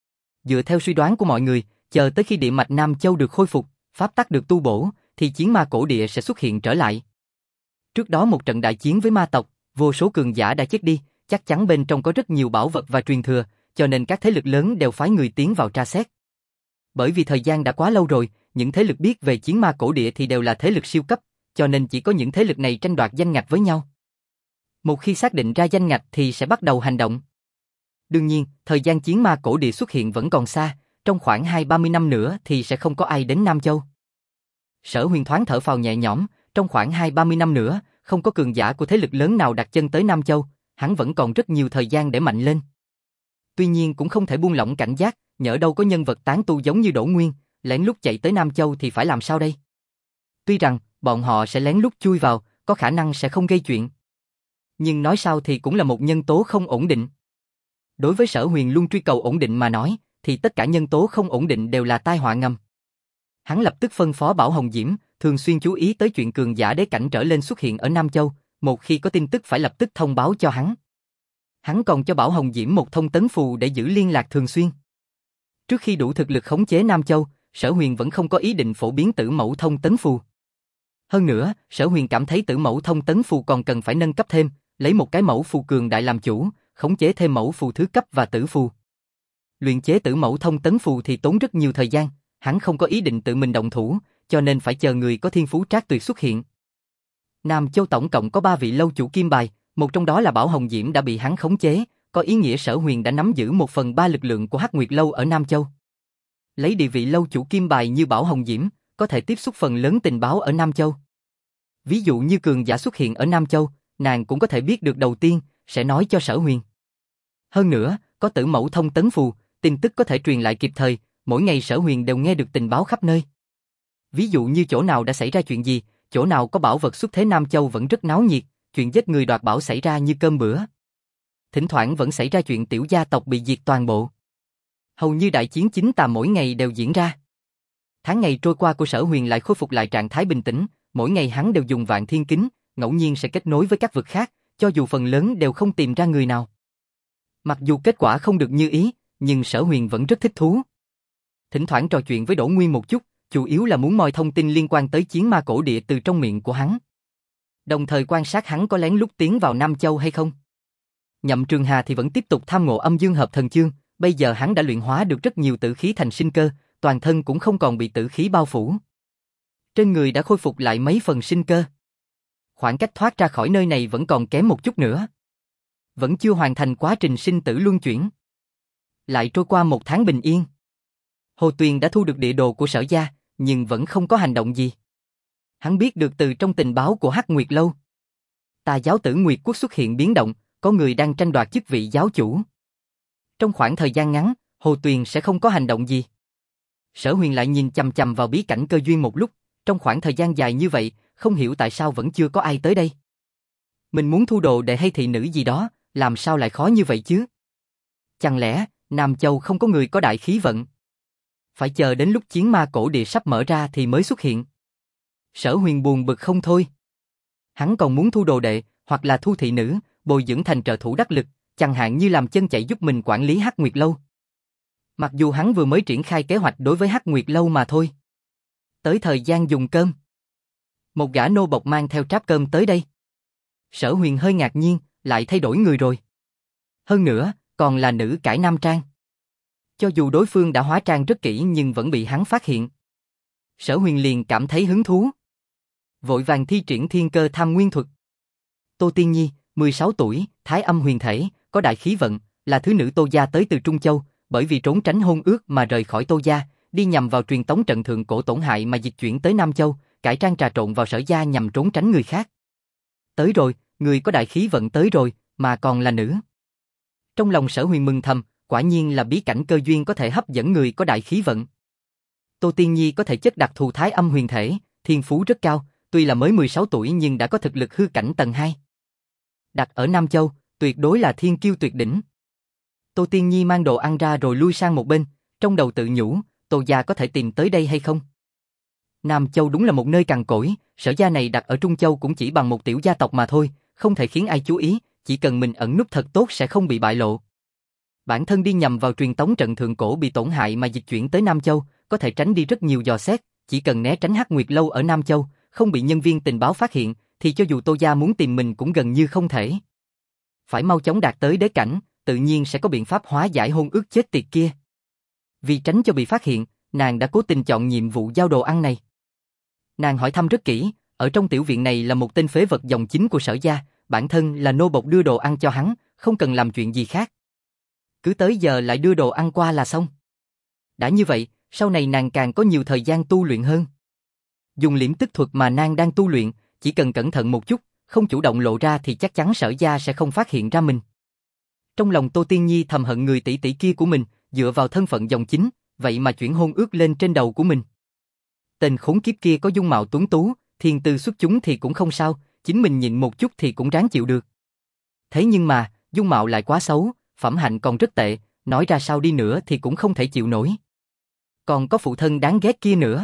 [SPEAKER 1] Dựa theo suy đoán của mọi người, chờ tới khi địa mạch Nam Châu được khôi phục, pháp tắc được tu bổ, thì chiến ma cổ địa sẽ xuất hiện trở lại. Trước đó một trận đại chiến với ma tộc, vô số cường giả đã chết đi, chắc chắn bên trong có rất nhiều bảo vật và truyền thừa, cho nên các thế lực lớn đều phái người tiến vào tra xét. Bởi vì thời gian đã quá lâu rồi, những thế lực biết về chiến ma cổ địa thì đều là thế lực siêu cấp, cho nên chỉ có những thế lực này tranh đoạt danh ngạch với nhau. Một khi xác định ra danh ngạch thì sẽ bắt đầu hành động. Đương nhiên, thời gian chiến ma cổ địa xuất hiện vẫn còn xa, trong khoảng 20-30 năm nữa thì sẽ không có ai đến Nam Châu. Sở Huyền thoáng thở phào nhẹ nhõm, trong khoảng 20-30 năm nữa, không có cường giả của thế lực lớn nào đặt chân tới Nam Châu, hắn vẫn còn rất nhiều thời gian để mạnh lên. Tuy nhiên cũng không thể buông lỏng cảnh giác, nhỡ đâu có nhân vật tán tu giống như Đỗ Nguyên, lén lút chạy tới Nam Châu thì phải làm sao đây? Tuy rằng, bọn họ sẽ lén lút chui vào, có khả năng sẽ không gây chuyện. Nhưng nói sao thì cũng là một nhân tố không ổn định. Đối với Sở Huyền luôn truy cầu ổn định mà nói, thì tất cả nhân tố không ổn định đều là tai họa ngầm. Hắn lập tức phân phó Bảo Hồng Diễm, thường xuyên chú ý tới chuyện cường giả đế cảnh trở lên xuất hiện ở Nam Châu, một khi có tin tức phải lập tức thông báo cho hắn. Hắn còn cho Bảo Hồng Diễm một thông tấn phù để giữ liên lạc thường xuyên. Trước khi đủ thực lực khống chế Nam Châu, Sở Huyền vẫn không có ý định phổ biến Tử Mẫu thông tấn phù. Hơn nữa, Sở Huyền cảm thấy Tử Mẫu thông tấn phù còn cần phải nâng cấp thêm, lấy một cái mẫu phù cường đại làm chủ, khống chế thêm mẫu phù thứ cấp và tử phù. Luyện chế Tử Mẫu thông tấn phù thì tốn rất nhiều thời gian, hắn không có ý định tự mình động thủ, cho nên phải chờ người có thiên phú trác tuyệt xuất hiện. Nam Châu tổng cộng có 3 vị lâu chủ Kim Bài, một trong đó là Bảo Hồng Diễm đã bị hắn khống chế, có ý nghĩa Sở Huyền đã nắm giữ 1/3 lực lượng của Hắc Nguyệt Lâu ở Nam Châu. Lấy địa vị lâu chủ Kim Bài như Bảo Hồng Diễm, có thể tiếp xúc phần lớn tình báo ở Nam Châu. Ví dụ như cường giả xuất hiện ở Nam Châu, nàng cũng có thể biết được đầu tiên, sẽ nói cho Sở Huyền. Hơn nữa, có Tử Mẫu thông tấn phù, tin tức có thể truyền lại kịp thời, mỗi ngày Sở Huyền đều nghe được tình báo khắp nơi. Ví dụ như chỗ nào đã xảy ra chuyện gì, chỗ nào có bảo vật xuất thế Nam Châu vẫn rất náo nhiệt, chuyện giết người đoạt bảo xảy ra như cơm bữa. Thỉnh thoảng vẫn xảy ra chuyện tiểu gia tộc bị diệt toàn bộ. Hầu như đại chiến chính tà mỗi ngày đều diễn ra. Tháng ngày trôi qua của Sở Huyền lại khôi phục lại trạng thái bình tĩnh, mỗi ngày hắn đều dùng Vạn Thiên Kính, ngẫu nhiên sẽ kết nối với các vực khác, cho dù phần lớn đều không tìm ra người nào. Mặc dù kết quả không được như ý, nhưng Sở Huyền vẫn rất thích thú. Thỉnh thoảng trò chuyện với Đỗ Nguyên một chút, chủ yếu là muốn moi thông tin liên quan tới chiến ma cổ địa từ trong miệng của hắn. Đồng thời quan sát hắn có lén lút tiến vào Nam Châu hay không. Nhậm Trường Hà thì vẫn tiếp tục tham ngộ âm dương hợp thần chương, bây giờ hắn đã luyện hóa được rất nhiều tử khí thành sinh cơ, toàn thân cũng không còn bị tử khí bao phủ. Trên người đã khôi phục lại mấy phần sinh cơ. Khoảng cách thoát ra khỏi nơi này vẫn còn kém một chút nữa. Vẫn chưa hoàn thành quá trình sinh tử luân chuyển. Lại trôi qua một tháng bình yên. Hồ Tuyền đã thu được địa đồ của Sở gia, nhưng vẫn không có hành động gì. Hắn biết được từ trong tình báo của Hắc Nguyệt Lâu. Tà giáo Tử Nguyệt Quốc xuất hiện biến động, có người đang tranh đoạt chức vị giáo chủ. Trong khoảng thời gian ngắn, Hồ Tuyền sẽ không có hành động gì. Sở Huyền lại nhìn chằm chằm vào bí cảnh cơ duyên một lúc, trong khoảng thời gian dài như vậy, không hiểu tại sao vẫn chưa có ai tới đây. Mình muốn thu đồ đệ hay thị nữ gì đó, làm sao lại khó như vậy chứ? Chẳng lẽ, Nam Châu không có người có đại khí vận? Phải chờ đến lúc chiến ma cổ địa sắp mở ra thì mới xuất hiện. Sở Huyền buồn bực không thôi. Hắn còn muốn thu đồ đệ, hoặc là thu thị nữ, bồi dưỡng thành trợ thủ đắc lực, chẳng hạn như làm chân chạy giúp mình quản lý Hắc Nguyệt Lâu. Mặc dù hắn vừa mới triển khai kế hoạch đối với Hắc Nguyệt Lâu mà thôi. Tới thời gian dùng cơm. Một gã nô bộc mang theo tráp cơm tới đây. Sở Huyền hơi ngạc nhiên, lại thay đổi người rồi. Hơn nữa, còn là nữ cải nam trang. Cho dù đối phương đã hóa trang rất kỹ nhưng vẫn bị hắn phát hiện. Sở Huyền liền cảm thấy hứng thú. Vội vàng thi triển thiên cơ tham nguyên thuật. Tô Tiên Nhi, 16 tuổi, thái âm huyền thể, có đại khí vận, là thứ nữ Tô gia tới từ Trung Châu, bởi vì trốn tránh hôn ước mà rời khỏi Tô gia, đi nhằm vào truyền tống trận thượng cổ tổn hại mà dịch chuyển tới Nam Châu, cải trang trà trộn vào Sở gia nhằm trốn tránh người khác. Tới rồi, người có đại khí vận tới rồi, mà còn là nữ. Trong lòng Sở Huyền mừng thầm, quả nhiên là bí cảnh cơ duyên có thể hấp dẫn người có đại khí vận. Tô Tiên Nhi có thể chất đặc thù thái âm huyền thể, thiên phú rất cao, tuy là mới 16 tuổi nhưng đã có thực lực hư cảnh tầng 2. Đặt ở Nam Châu, tuyệt đối là thiên kiêu tuyệt đỉnh. Tô Tiên Nhi mang đồ ăn ra rồi lui sang một bên, trong đầu tự nhủ, Tô gia có thể tìm tới đây hay không? Nam Châu đúng là một nơi cằn cỗi, Sở gia này đặt ở Trung Châu cũng chỉ bằng một tiểu gia tộc mà thôi, không thể khiến ai chú ý, chỉ cần mình ẩn núp thật tốt sẽ không bị bại lộ. Bản thân đi nhầm vào truyền tống trận thượng cổ bị tổn hại mà dịch chuyển tới Nam Châu, có thể tránh đi rất nhiều dò xét, chỉ cần né tránh Hắc Nguyệt Lâu ở Nam Châu, không bị nhân viên tình báo phát hiện, thì cho dù Tô gia muốn tìm mình cũng gần như không thể. Phải mau chóng đạt tới đế cảnh, tự nhiên sẽ có biện pháp hóa giải hôn ước chết tiệt kia. Vì tránh cho bị phát hiện, nàng đã cố tình chọn nhiệm vụ giao đồ ăn này. Nàng hỏi thăm rất kỹ, ở trong tiểu viện này là một tên phế vật dòng chính của Sở gia, bản thân là nô bộc đưa đồ ăn cho hắn, không cần làm chuyện gì khác. Cứ tới giờ lại đưa đồ ăn qua là xong. Đã như vậy, sau này nàng càng có nhiều thời gian tu luyện hơn. Dùng liễm tức thuật mà nàng đang tu luyện, chỉ cần cẩn thận một chút, không chủ động lộ ra thì chắc chắn Sở gia sẽ không phát hiện ra mình. Trong lòng Tô Tiên Nhi thầm hận người tỷ tỷ kia của mình, dựa vào thân phận dòng chính, vậy mà chuyển hôn ước lên trên đầu của mình. Tên khốn kiếp kia có dung mạo tuấn tú, thiên tư xuất chúng thì cũng không sao, chính mình nhịn một chút thì cũng ráng chịu được. Thế nhưng mà, dung mạo lại quá xấu, phẩm hạnh còn rất tệ, nói ra sao đi nữa thì cũng không thể chịu nổi. Còn có phụ thân đáng ghét kia nữa.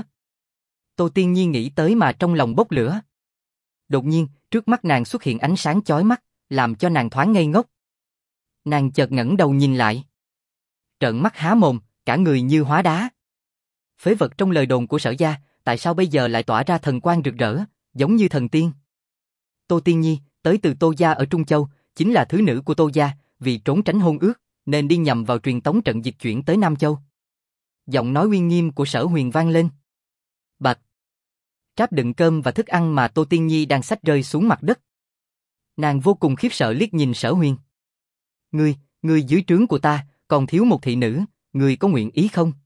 [SPEAKER 1] Tô Tiên Nhi nghĩ tới mà trong lòng bốc lửa. Đột nhiên, trước mắt nàng xuất hiện ánh sáng chói mắt, làm cho nàng thoáng ngây ngốc. Nàng chợt ngẩng đầu nhìn lại. Trợn mắt há mồm, cả người như hóa đá. Phế vật trong lời đồn của Sở gia, tại sao bây giờ lại tỏa ra thần quang rực rỡ, giống như thần tiên? Tô Tiên Nhi, tới từ Tô gia ở Trung Châu, chính là thứ nữ của Tô gia, vì trốn tránh hôn ước, nên đi nhầm vào truyền tống trận dịch chuyển tới Nam Châu. Giọng nói uy nghiêm của Sở Huyền vang lên. Bạch. Tráp đựng cơm và thức ăn mà Tô Tiên Nhi đang xách rơi xuống mặt đất. Nàng vô cùng khiếp sợ liếc nhìn Sở Huyền. Ngươi dưới trướng của ta, còn thiếu một thị nữ, ngươi có nguyện ý không?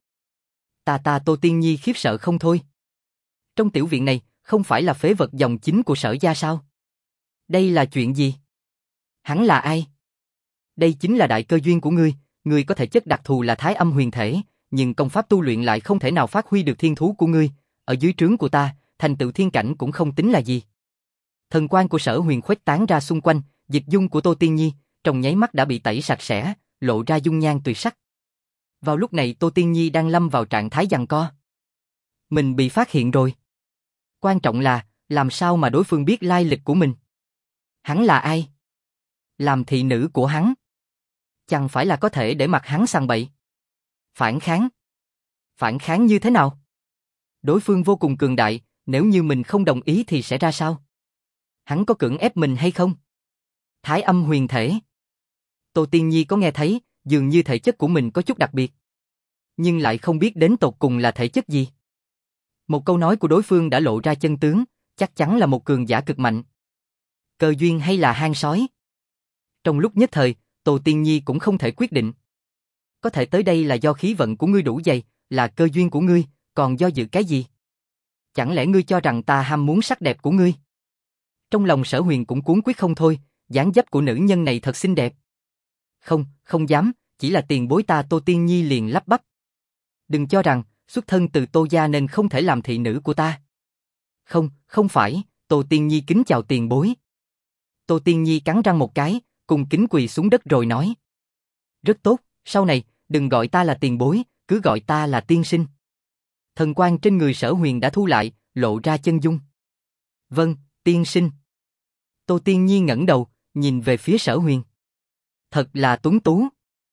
[SPEAKER 1] Ta Tô Tiên Nhi khiếp sợ không thôi. Trong tiểu viện này, không phải là phế vật dòng chính của Sở gia sao? Đây là chuyện gì? Hắn là ai? Đây chính là đại cơ duyên của ngươi có thể chất đặc thù là thái âm huyền thể, nhưng công pháp tu luyện lại không thể nào phát huy được thiên thú của ngươi, ở dưới trướng của ta, thành tựu thiên cảnh cũng không tính là gì. Thần quang của Sở Huyền khuếch tán ra xung quanh, dịch dung của Tô Tiên Nhi, trong nháy mắt đã bị tẩy sạch sẽ, lộ ra dung nhan tuyệt sắc. Vào lúc này Tô Tiên Nhi đang lâm vào trạng thái giằng co. Mình bị phát hiện rồi. Quan trọng là, làm sao mà đối phương biết lai lịch của mình? Hắn là ai? Làm thị nữ của hắn? Chẳng phải là có thể để mặc hắn sằng bậy? Phản kháng? Phản kháng như thế nào? Đối phương vô cùng cường đại, nếu như mình không đồng ý thì sẽ ra sao? Hắn có cưỡng ép mình hay không? Thái âm huyền thể. Tô Tiên Nhi có nghe thấy, dường như thể chất của mình có chút đặc biệt. Nhưng lại không biết đến tột cùng là thể chất gì. Một câu nói của đối phương đã lộ ra chân tướng, chắc chắn là một cường giả cực mạnh. Cơ duyên hay là hang sói? Trong lúc nhất thời, Tô Tiên Nhi cũng không thể quyết định. Có thể tới đây là do khí vận của ngươi đủ dày, là cơ duyên của ngươi, còn do dự cái gì? Chẳng lẽ ngươi cho rằng ta ham muốn sắc đẹp của ngươi? Trong lòng Sở Huyền cũng cuống quyết không thôi, dáng dấp của nữ nhân này thật xinh đẹp. Không, không dám, chỉ là tiền bối ta. Tô Tiên Nhi liền lắp bắp. Đừng cho rằng, xuất thân từ Tô gia nên không thể làm thị nữ của ta. Không, không phải, Tô Tiên Nhi kính chào tiền bối. Tô Tiên Nhi cắn răng một cái, cùng kính quỳ xuống đất rồi nói. Rất tốt, sau này, đừng gọi ta là tiền bối, cứ gọi ta là tiên sinh. Thần quang trên người Sở Huyền đã thu lại, lộ ra chân dung. Vâng, tiên sinh. Tô Tiên Nhi ngẩng đầu, nhìn về phía Sở Huyền. Thật là tuấn tú.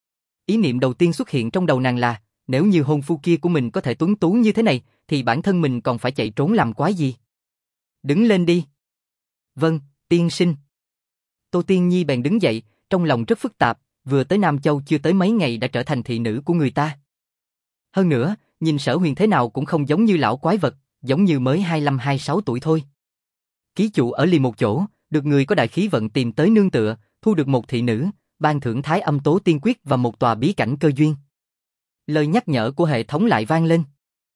[SPEAKER 1] Ý niệm đầu tiên xuất hiện trong đầu nàng là, nếu như hôn phu kia của mình có thể tuấn tú như thế này, thì bản thân mình còn phải chạy trốn làm quái gì? Đứng lên đi. Vâng, tiên sinh. Tô Tiên Nhi bèn đứng dậy, trong lòng rất phức tạp, vừa tới Nam Châu chưa tới mấy ngày đã trở thành thị nữ của người ta. Hơn nữa, nhìn Sở Huyền thế nào cũng không giống như lão quái vật, giống như mới 25-26 tuổi thôi. Ký chủ ở liền một chỗ, được người có đại khí vận tìm tới nương tựa, thu được một thị nữ, ban thưởng Thái Âm Tố Tiên Quyết và một tòa bí cảnh cơ duyên. Lời nhắc nhở của hệ thống lại vang lên.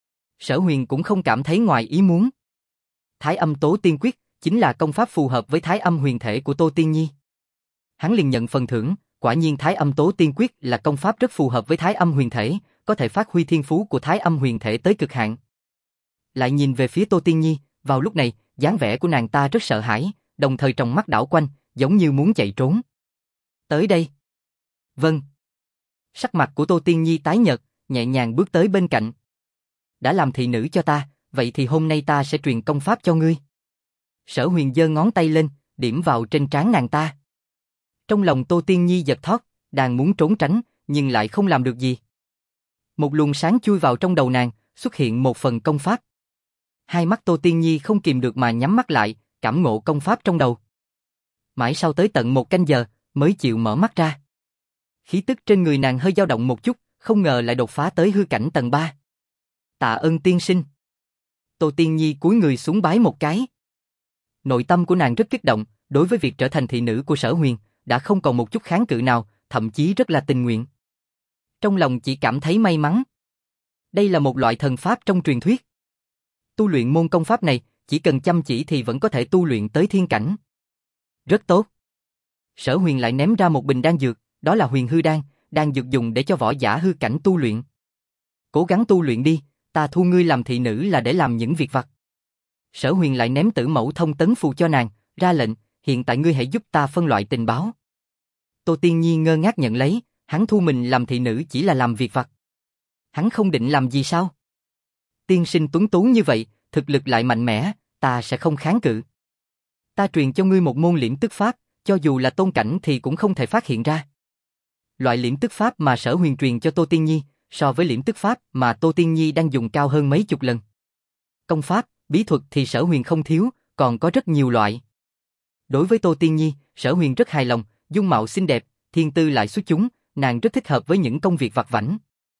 [SPEAKER 1] Sở Huyền cũng không cảm thấy ngoài ý muốn. Thái Âm Tố Tiên Quyết chính là công pháp phù hợp với Thái Âm huyền thể của Tô Tiên Nhi. Hắn liền nhận phần thưởng, quả nhiên Thái Âm Tố Tiên Quyết là công pháp rất phù hợp với Thái Âm huyền thể, có thể phát huy thiên phú của Thái Âm huyền thể tới cực hạn. Lại nhìn về phía Tô Tiên Nhi, vào lúc này, dáng vẻ của nàng ta rất sợ hãi, đồng thời trong mắt đảo quanh, giống như muốn chạy trốn. Tới đây. Vâng. Sắc mặt của Tô Tiên Nhi tái nhợt, nhẹ nhàng bước tới bên cạnh. Đã làm thị nữ cho ta, vậy thì hôm nay ta sẽ truyền công pháp cho ngươi. Sở Huyền giơ ngón tay lên, điểm vào trên trán nàng ta. Trong lòng Tô Tiên Nhi giật thót, đang muốn trốn tránh, nhưng lại không làm được gì. Một luồng sáng chui vào trong đầu nàng, xuất hiện một phần công pháp. Hai mắt Tô Tiên Nhi không kìm được mà nhắm mắt lại, cảm ngộ công pháp trong đầu. Mãi sau tới tận 1 canh giờ, mới chịu mở mắt ra. Khí tức trên người nàng hơi dao động một chút, không ngờ lại đột phá tới hư cảnh tầng 3. Tạ ơn tiên sinh. Tô Tiên Nhi cúi người xuống bái một cái. Nội tâm của nàng rất kích động, đối với việc trở thành thị nữ của Sở Huyền, đã không còn một chút kháng cự nào, thậm chí rất là tình nguyện. Trong lòng chỉ cảm thấy may mắn. Đây là một loại thần pháp trong truyền thuyết. Tu luyện môn công pháp này, chỉ cần chăm chỉ thì vẫn có thể tu luyện tới thiên cảnh. Rất tốt. Sở Huyền lại ném ra một bình đan dược, đó là Huyền Hư Đan, đan dược dùng để cho võ giả hư cảnh tu luyện. Cố gắng tu luyện đi, ta thu ngươi làm thị nữ là để làm những việc vặt. Sở Huyền lại ném Tử Mẫu thông tấn phù cho nàng, ra lệnh, hiện tại ngươi hãy giúp ta phân loại tình báo. Tô Tiên Nhi ngơ ngác nhận lấy, hắn thu mình làm thị nữ chỉ là làm việc vặt. Hắn không định làm gì sao? Tiên sinh tuấn tú như vậy, thực lực lại mạnh mẽ, ta sẽ không kháng cự. Ta truyền cho ngươi một môn liễm tức pháp, cho dù là tôn cảnh thì cũng không thể phát hiện ra. Loại liễm tức pháp mà Sở Huyền truyền cho Tô Tiên Nhi, so với liễm tức pháp mà Tô Tiên Nhi đang dùng cao hơn mấy chục lần. Công pháp, bí thuật thì Sở Huyền không thiếu, còn có rất nhiều loại. Đối với Tô Tiên Nhi, Sở Huyền rất hài lòng, dung mạo xinh đẹp, thiên tư lại xuất chúng, nàng rất thích hợp với những công việc vặt vãnh.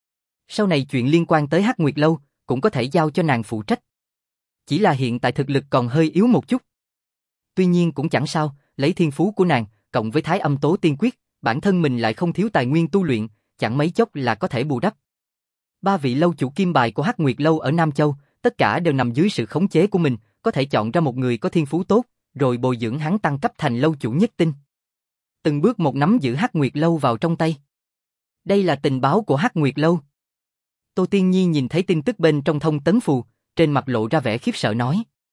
[SPEAKER 1] Sau này chuyện liên quan tới Hắc Nguyệt Lâu, cũng có thể giao cho nàng phụ trách. Chỉ là hiện tại thực lực còn hơi yếu một chút. Tuy nhiên cũng chẳng sao, lấy thiên phú của nàng, cộng với Thái Âm Tố Tiên Quyết, bản thân mình lại không thiếu tài nguyên tu luyện, chẳng mấy chốc là có thể bù đắp. 3 vị lâu chủ kim bài của Hắc Nguyệt Lâu ở Nam Châu, tất cả đều nằm dưới sự khống chế của mình, có thể chọn ra một người có thiên phú tốt, rồi bồi dưỡng hắn tăng cấp thành lâu chủ nhất tinh. Từng bước một nắm giữ Hắc Nguyệt Lâu vào trong tay. Đây là tình báo của Hắc Nguyệt Lâu. Tô Tiên Nhi nhìn thấy tin tức bên trong thông tấn phù, trên mặt lộ ra vẻ khiếp sợ nói.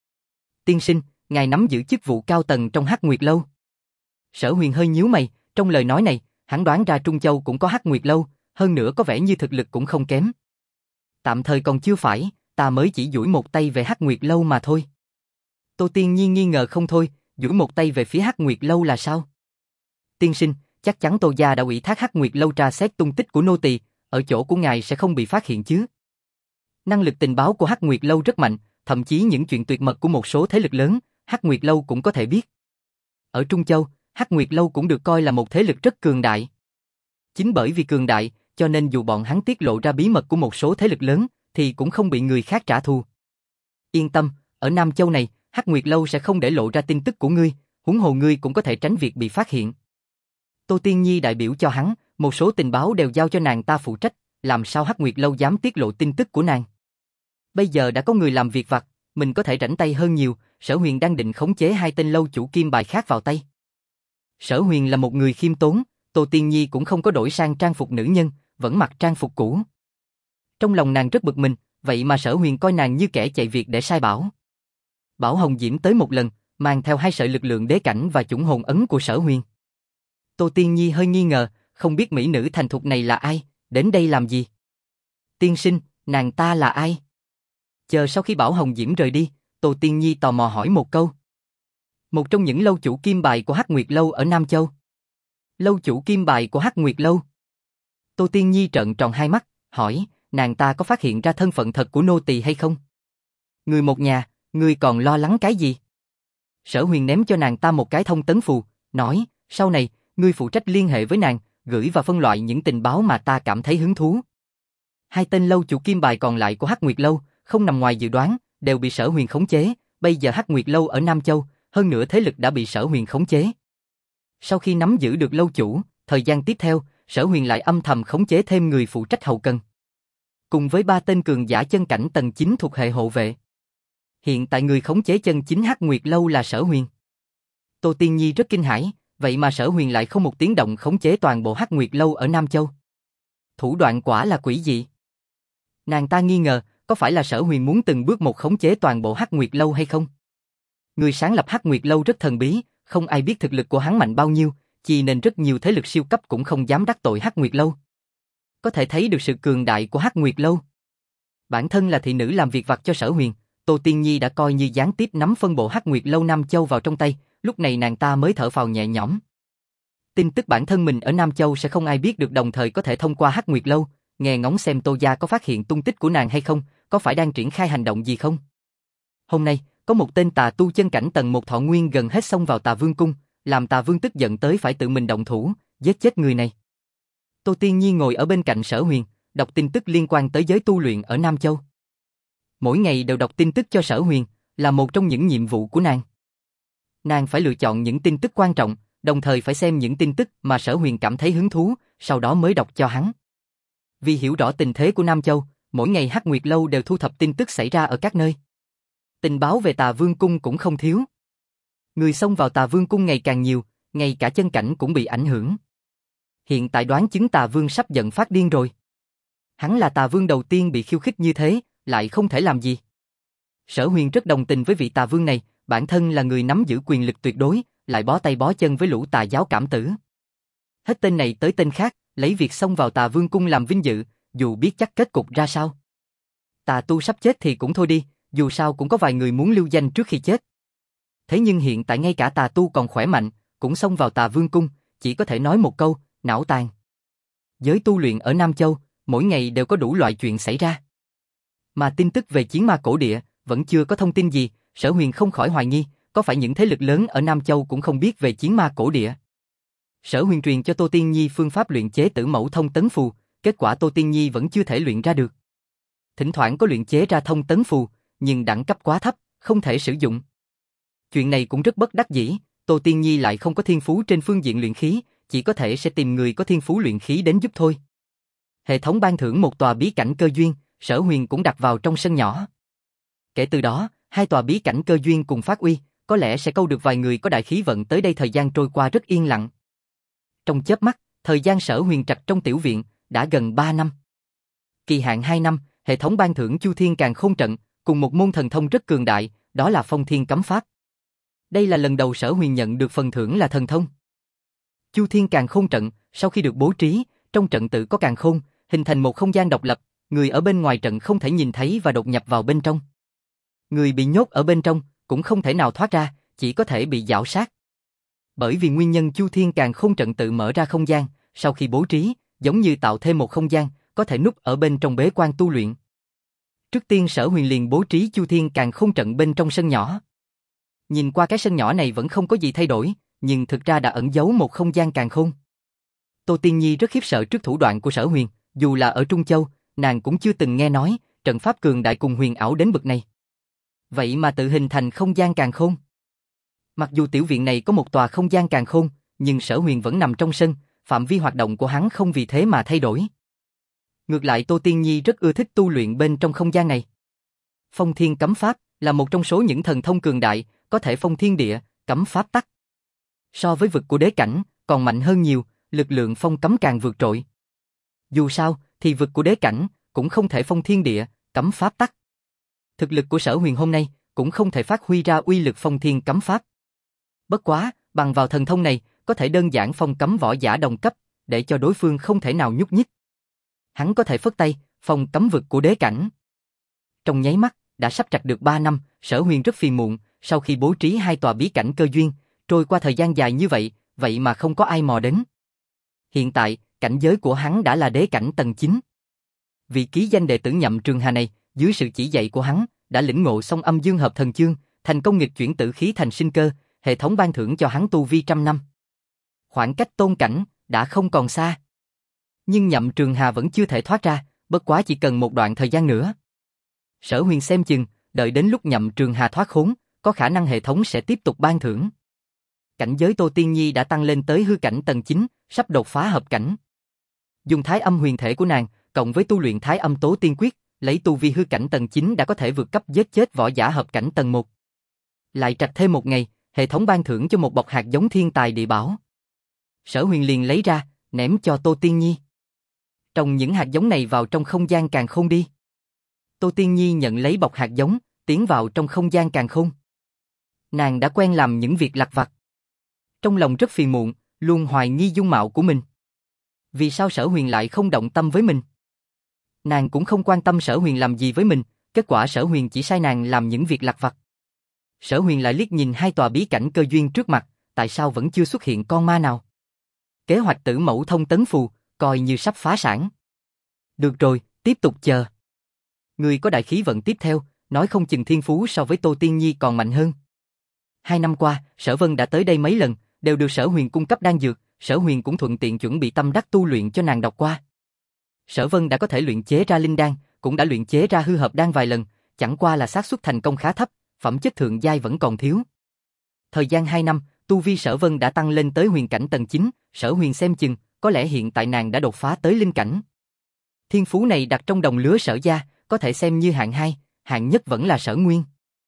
[SPEAKER 1] Tiên sinh, ngài nắm giữ chức vụ cao tầng trong Hắc Nguyệt Lâu. Sở Huyền hơi nhíu mày, trong lời nói này, hắn đoán ra Trung Châu cũng có Hắc Nguyệt Lâu, hơn nữa có vẻ như thực lực cũng không kém. Tạm thời còn chưa phải, ta mới chỉ duỗi một tay về Hắc Nguyệt Lâu mà thôi. Tô Tiên Nhi nghi ngờ không thôi, duỗi một tay về phía Hắc Nguyệt Lâu là sao? Tiên sinh, chắc chắn Tô gia đã ủy thác Hắc Nguyệt Lâu tra xét tung tích của nô tỳ, ở chỗ của ngài sẽ không bị phát hiện chứ? Năng lực tình báo của Hắc Nguyệt Lâu rất mạnh, thậm chí những chuyện tuyệt mật của một số thế lực lớn, Hắc Nguyệt Lâu cũng có thể biết. Ở Trung Châu, Hắc Nguyệt Lâu cũng được coi là một thế lực rất cường đại. Chính bởi vì cường đại, cho nên dù bọn hắn tiết lộ ra bí mật của một số thế lực lớn, thì cũng không bị người khác trả thù. Yên tâm, ở Nam Châu này, Hắc Nguyệt Lâu sẽ không để lộ ra tin tức của ngươi, huống hồ ngươi cũng có thể tránh việc bị phát hiện. Tô Tiên Nhi đại biểu cho hắn, một số tình báo đều giao cho nàng ta phụ trách, làm sao Hắc Nguyệt Lâu dám tiết lộ tin tức của nàng. Bây giờ đã có người làm việc vặt, mình có thể rảnh tay hơn nhiều, Sở Huyền đang định khống chế hai tên lâu chủ kim bài khác vào tay. Sở Huyền là một người khiêm tốn, Tô Tiên Nhi cũng không có đổi sang trang phục nữ nhân, vẫn mặc trang phục cũ. Trong lòng nàng rất bực mình, vậy mà Sở Huyền coi nàng như kẻ chạy việc để sai bảo. Bảo Hồng Diễm tới một lần, mang theo hai sợi lực lượng đế cảnh và chủng hồn ấn của Sở Huyền. Tô Tiên Nhi hơi nghi ngờ, không biết mỹ nữ thành thục này là ai, đến đây làm gì? Tiên sinh, nàng ta là ai? Chờ sau khi Bảo Hồng Diễm rời đi, Tô Tiên Nhi tò mò hỏi một câu. Một trong những lâu chủ kim bài của Hắc Nguyệt Lâu ở Nam Châu. Lâu chủ kim bài của Hắc Nguyệt Lâu. Tô Tiên Nhi trợn tròn hai mắt, hỏi, nàng ta có phát hiện ra thân phận thật của nô tỳ hay không? Người một nhà, ngươi còn lo lắng cái gì? Sở Huyền ném cho nàng ta một cái thông tấn phù, nói, sau này, ngươi phụ trách liên hệ với nàng, gửi và phân loại những tình báo mà ta cảm thấy hứng thú. Hai tên lâu chủ kim bài còn lại của Hắc Nguyệt Lâu, không nằm ngoài dự đoán, đều bị Sở Huyền khống chế, bây giờ Hắc Nguyệt Lâu ở Nam Châu, hơn nữa thế lực đã bị Sở Huyền khống chế. Sau khi nắm giữ được lâu chủ, thời gian tiếp theo, Sở Huyền lại âm thầm khống chế thêm người phụ trách hậu cần. Cùng với 3 tên cường giả chân cảnh tầng 9 thuộc hệ hộ vệ. Hiện tại người khống chế chân chính Hắc Nguyệt Lâu là Sở Huyền. Tô Tiên Nhi rất kinh hãi, vậy mà Sở Huyền lại không một tiếng động khống chế toàn bộ Hắc Nguyệt Lâu ở Nam Châu. Thủ đoạn quả là quỷ dị. Nàng ta nghi ngờ, có phải là Sở Huyền muốn từng bước một khống chế toàn bộ Hắc Nguyệt Lâu hay không? Người sáng lập Hắc Nguyệt Lâu rất thần bí, không ai biết thực lực của hắn mạnh bao nhiêu, chỉ nên rất nhiều thế lực siêu cấp cũng không dám đắc tội Hắc Nguyệt Lâu. Có thể thấy được sự cường đại của Hắc Nguyệt Lâu. Bản thân là thị nữ làm việc vặt cho Sở Huyền, Tô Tiên Nhi đã coi như gián tiếp nắm phân bộ Hắc Nguyệt Lâu Nam Châu vào trong tay, lúc này nàng ta mới thở phào nhẹ nhõm. Tin tức bản thân mình ở Nam Châu sẽ không ai biết được, đồng thời có thể thông qua Hắc Nguyệt Lâu, nghe ngóng xem Tô gia có phát hiện tung tích của nàng hay không, có phải đang triển khai hành động gì không. Hôm nay, có một tên tà tu chân cảnh tầng 1 thọ nguyên gần hết xông vào Tà Vương cung, làm Tà Vương tức giận tới phải tự mình động thủ, giết chết người này. Tô Tiên Nhi ngồi ở bên cạnh Sở Huyền, đọc tin tức liên quan tới giới tu luyện ở Nam Châu. Mỗi ngày đều đọc tin tức cho Sở Huyền, là một trong những nhiệm vụ của nàng. Nàng phải lựa chọn những tin tức quan trọng, đồng thời phải xem những tin tức mà Sở Huyền cảm thấy hứng thú, sau đó mới đọc cho hắn. Vì hiểu rõ tình thế của Nam Châu, mỗi ngày Hắc Nguyệt Lâu đều thu thập tin tức xảy ra ở các nơi. Tình báo về Tà Vương cung cũng không thiếu. Người xông vào Tà Vương cung ngày càng nhiều, ngay cả chân cảnh cũng bị ảnh hưởng. Hiện tại đoán chứng Tà Vương sắp giận phát điên rồi. Hắn là Tà Vương đầu tiên bị khiêu khích như thế, lại không thể làm gì. Sở Huyền rất đồng tình với vị Tà Vương này, bản thân là người nắm giữ quyền lực tuyệt đối, lại bó tay bó chân với lũ tà giáo cảm tử. Hết tên này tới tên khác, lấy việc xông vào Tà Vương cung làm vinh dự, dù biết chắc kết cục ra sao. Tà tu sắp chết thì cũng thôi đi, dù sao cũng có vài người muốn lưu danh trước khi chết. Thế nhưng hiện tại ngay cả tà tu còn khỏe mạnh, cũng xông vào Tà Vương cung, chỉ có thể nói một câu, não tàn. Giới tu luyện ở Nam Châu, mỗi ngày đều có đủ loại chuyện xảy ra. Mà tin tức về chiến ma cổ địa, vẫn chưa có thông tin gì, Sở Huyền không khỏi hoài nghi, có phải những thế lực lớn ở Nam Châu cũng không biết về chiến ma cổ địa. Sở Huyền truyền cho Tô Tiên Nhi phương pháp luyện chế tử mẫu thông tấn phù, kết quả Tô Tiên Nhi vẫn chưa thể luyện ra được. Thỉnh thoảng có luyện chế ra thông tấn phù, nhưng đẳng cấp quá thấp, không thể sử dụng. Chuyện này cũng rất bất đắc dĩ, Tô Tiên Nhi lại không có thiên phú trên phương diện luyện khí, chỉ có thể sẽ tìm người có thiên phú luyện khí đến giúp thôi. Hệ thống ban thưởng một tòa bí cảnh cơ duyên, Sở Huyền cũng đặt vào trong sân nhỏ. Kể từ đó, hai tòa bí cảnh cơ duyên cùng phát uy, có lẽ sẽ câu được vài người có đại khí vận tới đây. Thời gian trôi qua rất yên lặng. Trong chớp mắt, thời gian Sở Huyền trạch trong tiểu viện, đã gần 3 năm. Kỳ hạn 2 năm, hệ thống ban thưởng Chu Thiên Càn Khôn Trận, cùng một môn thần thông rất cường đại, đó là Phong Thiên Cấm Pháp. Đây là lần đầu Sở Huyền nhận được phần thưởng là thần thông. Chu Thiên Càn Khôn Trận, sau khi được bố trí, trong trận tự có càn khôn, hình thành một không gian độc lập, người ở bên ngoài trận không thể nhìn thấy và đột nhập vào bên trong. Người bị nhốt ở bên trong cũng không thể nào thoát ra, chỉ có thể bị giảo sát. Bởi vì nguyên nhân Chu Thiên Càn Khôn Trận tự mở ra không gian, sau khi bố trí, giống như tạo thêm một không gian, có thể núp ở bên trong bế quan tu luyện. Trước tiên Sở Huyền liền bố trí Chu Thiên Càn Khôn Trận bên trong sân nhỏ. Nhìn qua cái sân nhỏ này vẫn không có gì thay đổi, nhưng thực ra đã ẩn giấu một không gian càn khôn. Tô Tiên Nhi rất khiếp sợ trước thủ đoạn của Sở Huyền, dù là ở Trung Châu, nàng cũng chưa từng nghe nói, trận pháp cường đại cùng huyền ảo đến bậc này. Vậy mà tự hình thành không gian càn khôn. Mặc dù tiểu viện này có một tòa không gian càn khôn, nhưng Sở Huyền vẫn nằm trong sân, phạm vi hoạt động của hắn không vì thế mà thay đổi. Ngược lại Tô Tiên Nhi rất ưa thích tu luyện bên trong không gian này. Phong Thiên Cấm Pháp là một trong số những thần thông cường đại, có thể phong thiên địa, cấm pháp tắc. So với vực của đế cảnh, còn mạnh hơn nhiều, lực lượng phong cấm càng vượt trội. Dù sao, thì vực của đế cảnh cũng không thể phong thiên địa, cấm pháp tắc. Thực lực của Sở Huyền hôm nay cũng không thể phát huy ra uy lực phong thiên cấm pháp. Bất quá, bằng vào thần thông này, có thể đơn giản phong cấm võ giả đồng cấp, để cho đối phương không thể nào nhúc nhích. Hắn có thể phất tay, phong cấm vực của đế cảnh. Trong nháy mắt, đã sắp trạc được 3 năm, Sở Huyền rất phiền muộn, sau khi bố trí 2 tòa bí cảnh cơ duyên, trôi qua thời gian dài như vậy, vậy mà không có ai mò đến. Hiện tại, cảnh giới của hắn đã là đế cảnh tầng 9. Vị ký danh đệ tử Nhậm Trường Hà này, dưới sự chỉ dạy của hắn, đã lĩnh ngộ xong âm dương hợp thần chương, thành công nghịch chuyển tử khí thành sinh cơ, hệ thống ban thưởng cho hắn tu vi 100 năm. Khoảng cách tôn cảnh đã không còn xa. Nhưng Nhậm Trường Hà vẫn chưa thể thoát ra, bất quá chỉ cần một đoạn thời gian nữa. Sở Huyền xem chừng, đợi đến lúc Nhậm Trường Hà thoát khốn, có khả năng hệ thống sẽ tiếp tục ban thưởng. Cảnh giới Tô Tiên Nhi đã tăng lên tới hư cảnh tầng 9, sắp đột phá hợp cảnh. Dùng thái âm huyền thể của nàng, cộng với tu luyện thái âm tố tiên quyết, lấy tu vi hư cảnh tầng 9 đã có thể vượt cấp giết chết võ giả hợp cảnh tầng 1. Lại trạch thêm một ngày, hệ thống ban thưởng cho một bọc hạt giống thiên tài địa bảo. Sở Huyền liền lấy ra, ném cho Tô Tiên Nhi. Trồng những hạt giống này vào trong không gian càn khôn đi. Tô Tiên Nhi nhận lấy bọc hạt giống, tiến vào trong không gian càn khôn. Nàng đã quen làm những việc lặt vặt. Trong lòng rất phiền muộn, luôn hoài nghi dung mạo của mình. Vì sao Sở Huyền lại không động tâm với mình? Nàng cũng không quan tâm Sở Huyền làm gì với mình, kết quả Sở Huyền chỉ sai nàng làm những việc lặt vặt. Sở Huyền lại liếc nhìn 2 tòa bí cảnh cơ duyên trước mặt, tại sao vẫn chưa xuất hiện con ma nào? Kế hoạch Tử Mẫu Thông Tấn Phù, coi như sắp phá sản. Được rồi, tiếp tục chờ. Người có đại khí vận tiếp theo, nói không chừng thiên phú so với Tô Tiên Nhi còn mạnh hơn. 2 năm qua, Sở Vân đã tới đây mấy lần, đều được Sở Huyền cung cấp đan dược, Sở Huyền cũng thuận tiện chuẩn bị tâm đắc tu luyện cho nàng đọc qua. Sở Vân đã có thể luyện chế ra linh đan, cũng đã luyện chế ra hư hợp đan vài lần, chẳng qua là xác suất thành công khá thấp, phẩm chất thượng giai vẫn còn thiếu. Thời gian 2 năm, tu vi Sở Vân đã tăng lên tới huyền cảnh tầng 9, Sở Huyền xem chừng, có lẽ hiện tại nàng đã đột phá tới linh cảnh. Thiên phú này đặt trong đồng lứa Sở gia, có thể xem như hạng 2, hạng nhất vẫn là Sở Nguyên.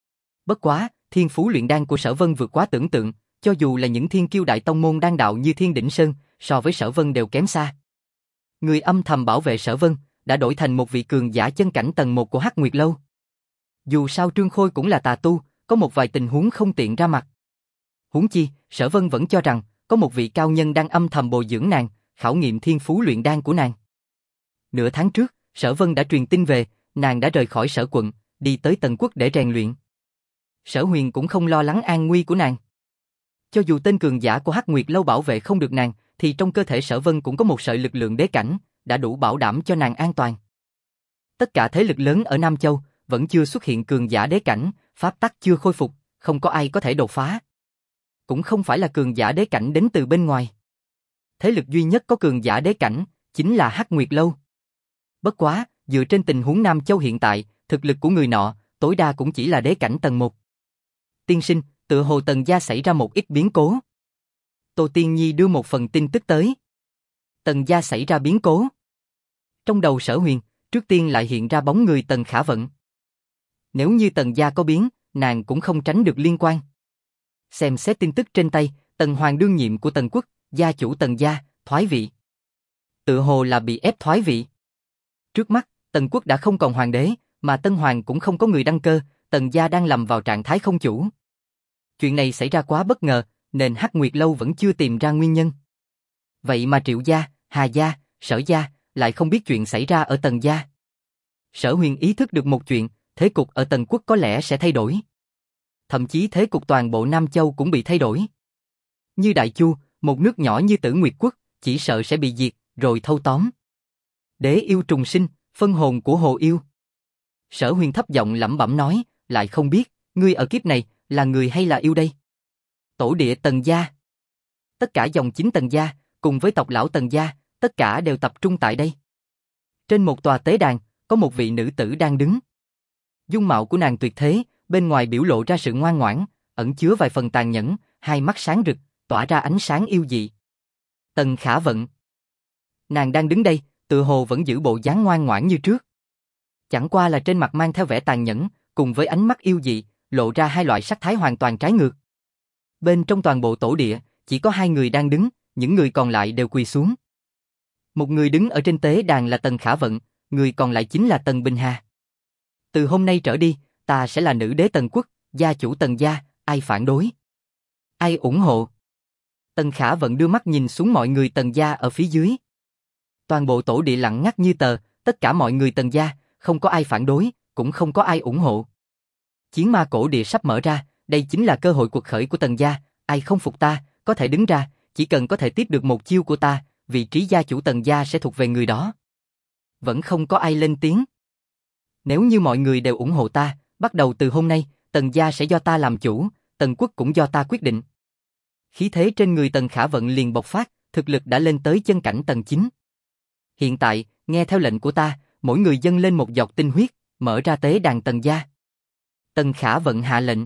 [SPEAKER 1] Bất quá, thiên phú luyện đan của Sở Vân vượt quá tưởng tượng, cho dù là những thiên kiêu đại tông môn đan đạo như Thiên Đỉnh Sơn, so với Sở Vân đều kém xa. Người âm thầm bảo vệ Sở Vân, đã đổi thành một vị cường giả chân cảnh tầng 1 của Hắc Nguyệt Lâu. Dù sao Trương Khôi cũng là tà tu, có một vài tình huống không tiện ra mặt. Huống chi, Sở Vân vẫn cho rằng, có một vị cao nhân đang âm thầm bồi dưỡng nàng, khảo nghiệm thiên phú luyện đan của nàng. Nửa tháng trước, Sở Vân đã truyền tin về, nàng đã rời khỏi Sở quận, đi tới Tần Quốc để rèn luyện. Sở Huyền cũng không lo lắng an nguy của nàng. Cho dù tên cường giả của Hắc Nguyệt Lâu bảo vệ không được nàng, thì trong cơ thể Sở Vân cũng có một sợi lực lượng đế cảnh, đã đủ bảo đảm cho nàng an toàn. Tất cả thế lực lớn ở Nam Châu vẫn chưa xuất hiện cường giả đế cảnh, pháp tắc chưa khôi phục, không có ai có thể đột phá. Cũng không phải là cường giả đế cảnh đến từ bên ngoài. Thế lực duy nhất có cường giả đế cảnh chính là Hắc Nguyệt Lâu. Bất quá, dựa trên tình huống Nam Châu hiện tại, thực lực của người nọ tối đa cũng chỉ là đế cảnh tầng 1. Tiên sinh, tựa hồ Tần gia xảy ra một ít biến cố. Tô Tiên Nhi đưa một phần tin tức tới. Tần gia xảy ra biến cố. Trong đầu Sở Huyền, trước tiên lại hiện ra bóng người Tần Khả Vận. Nếu như Tần gia có biến, nàng cũng không tránh được liên quan. Xem xét tin tức trên tay, Tần Hoàng đương nhiệm của Tần Quốc, gia chủ Tần gia, thoái vị. Tựa hồ là bị ép thoái vị. Trước mắt, Tần Quốc đã không còn hoàng đế, mà Tân Hoàng cũng không có người đăng cơ, Tần gia đang lầm vào trạng thái không chủ. Chuyện này xảy ra quá bất ngờ, nên Hắc Nguyệt Lâu vẫn chưa tìm ra nguyên nhân. Vậy mà Triệu gia, Hà gia, Sở gia lại không biết chuyện xảy ra ở Tần gia. Sở Huyền ý thức được một chuyện, thế cục ở Tần quốc có lẽ sẽ thay đổi. Thậm chí thế cục toàn bộ Nam Châu cũng bị thay đổi. Như Đại Chu, một nước nhỏ như Tử Nguyệt quốc, chỉ sợ sẽ bị diệt, rồi thâu tóm. Đế yêu trùng sinh, phân hồn của hồ yêu. Sở Huyền thấp giọng lẩm bẩm nói, lại không biết, ngươi ở kiếp này, là người hay là yêu đây? Tổ địa Tần gia. Tất cả dòng chính Tần gia, cùng với tộc lão Tần gia, tất cả đều tập trung tại đây. Trên một tòa tế đàn, có một vị nữ tử đang đứng. Dung mạo của nàng tuyệt thế, bên ngoài biểu lộ ra sự ngoan ngoãn, ẩn chứa vài phần tàn nhẫn, hai mắt sáng rực, tỏa ra ánh sáng yêu dị. Tần Khả Vận. Nàng đang đứng đây, tựa hồ vẫn giữ bộ dáng ngoan ngoãn như trước. Chẳng qua là trên mặt mang theo vẻ tàn nhẫn, cùng với ánh mắt yêu dị, lộ ra hai loại sắc thái hoàn toàn trái ngược. Bên trong toàn bộ tổ địa, chỉ có hai người đang đứng, những người còn lại đều quỳ xuống. Một người đứng ở trên tế đàn là Tần Khả Vận, người còn lại chính là Tần Bình Hà. Từ hôm nay trở đi, ta sẽ là nữ đế Tần quốc, gia chủ Tần gia, ai phản đối? Ai ủng hộ? Tần Khả Vận đưa mắt nhìn xuống mọi người Tần gia ở phía dưới. Toàn bộ tổ địa lặng ngắt như tờ, tất cả mọi người Tần gia, không có ai phản đối, cũng không có ai ủng hộ. Chiến ma cổ địa sắp mở ra, đây chính là cơ hội cuộc khởi của Tần gia, ai không phục ta, có thể đứng ra, chỉ cần có thể tiếp được một chiêu của ta, vị trí gia chủ Tần gia sẽ thuộc về người đó. Vẫn không có ai lên tiếng. Nếu như mọi người đều ủng hộ ta, bắt đầu từ hôm nay, Tần gia sẽ do ta làm chủ, Tần quốc cũng do ta quyết định. Khí thế trên người Tần Khả Vận liền bộc phát, thực lực đã lên tới chân cảnh tầng 9. Hiện tại, nghe theo lệnh của ta, mỗi người dâng lên một giọt tinh huyết, mở ra tế đàn Tần gia. Tần Khả Vận hạ lệnh.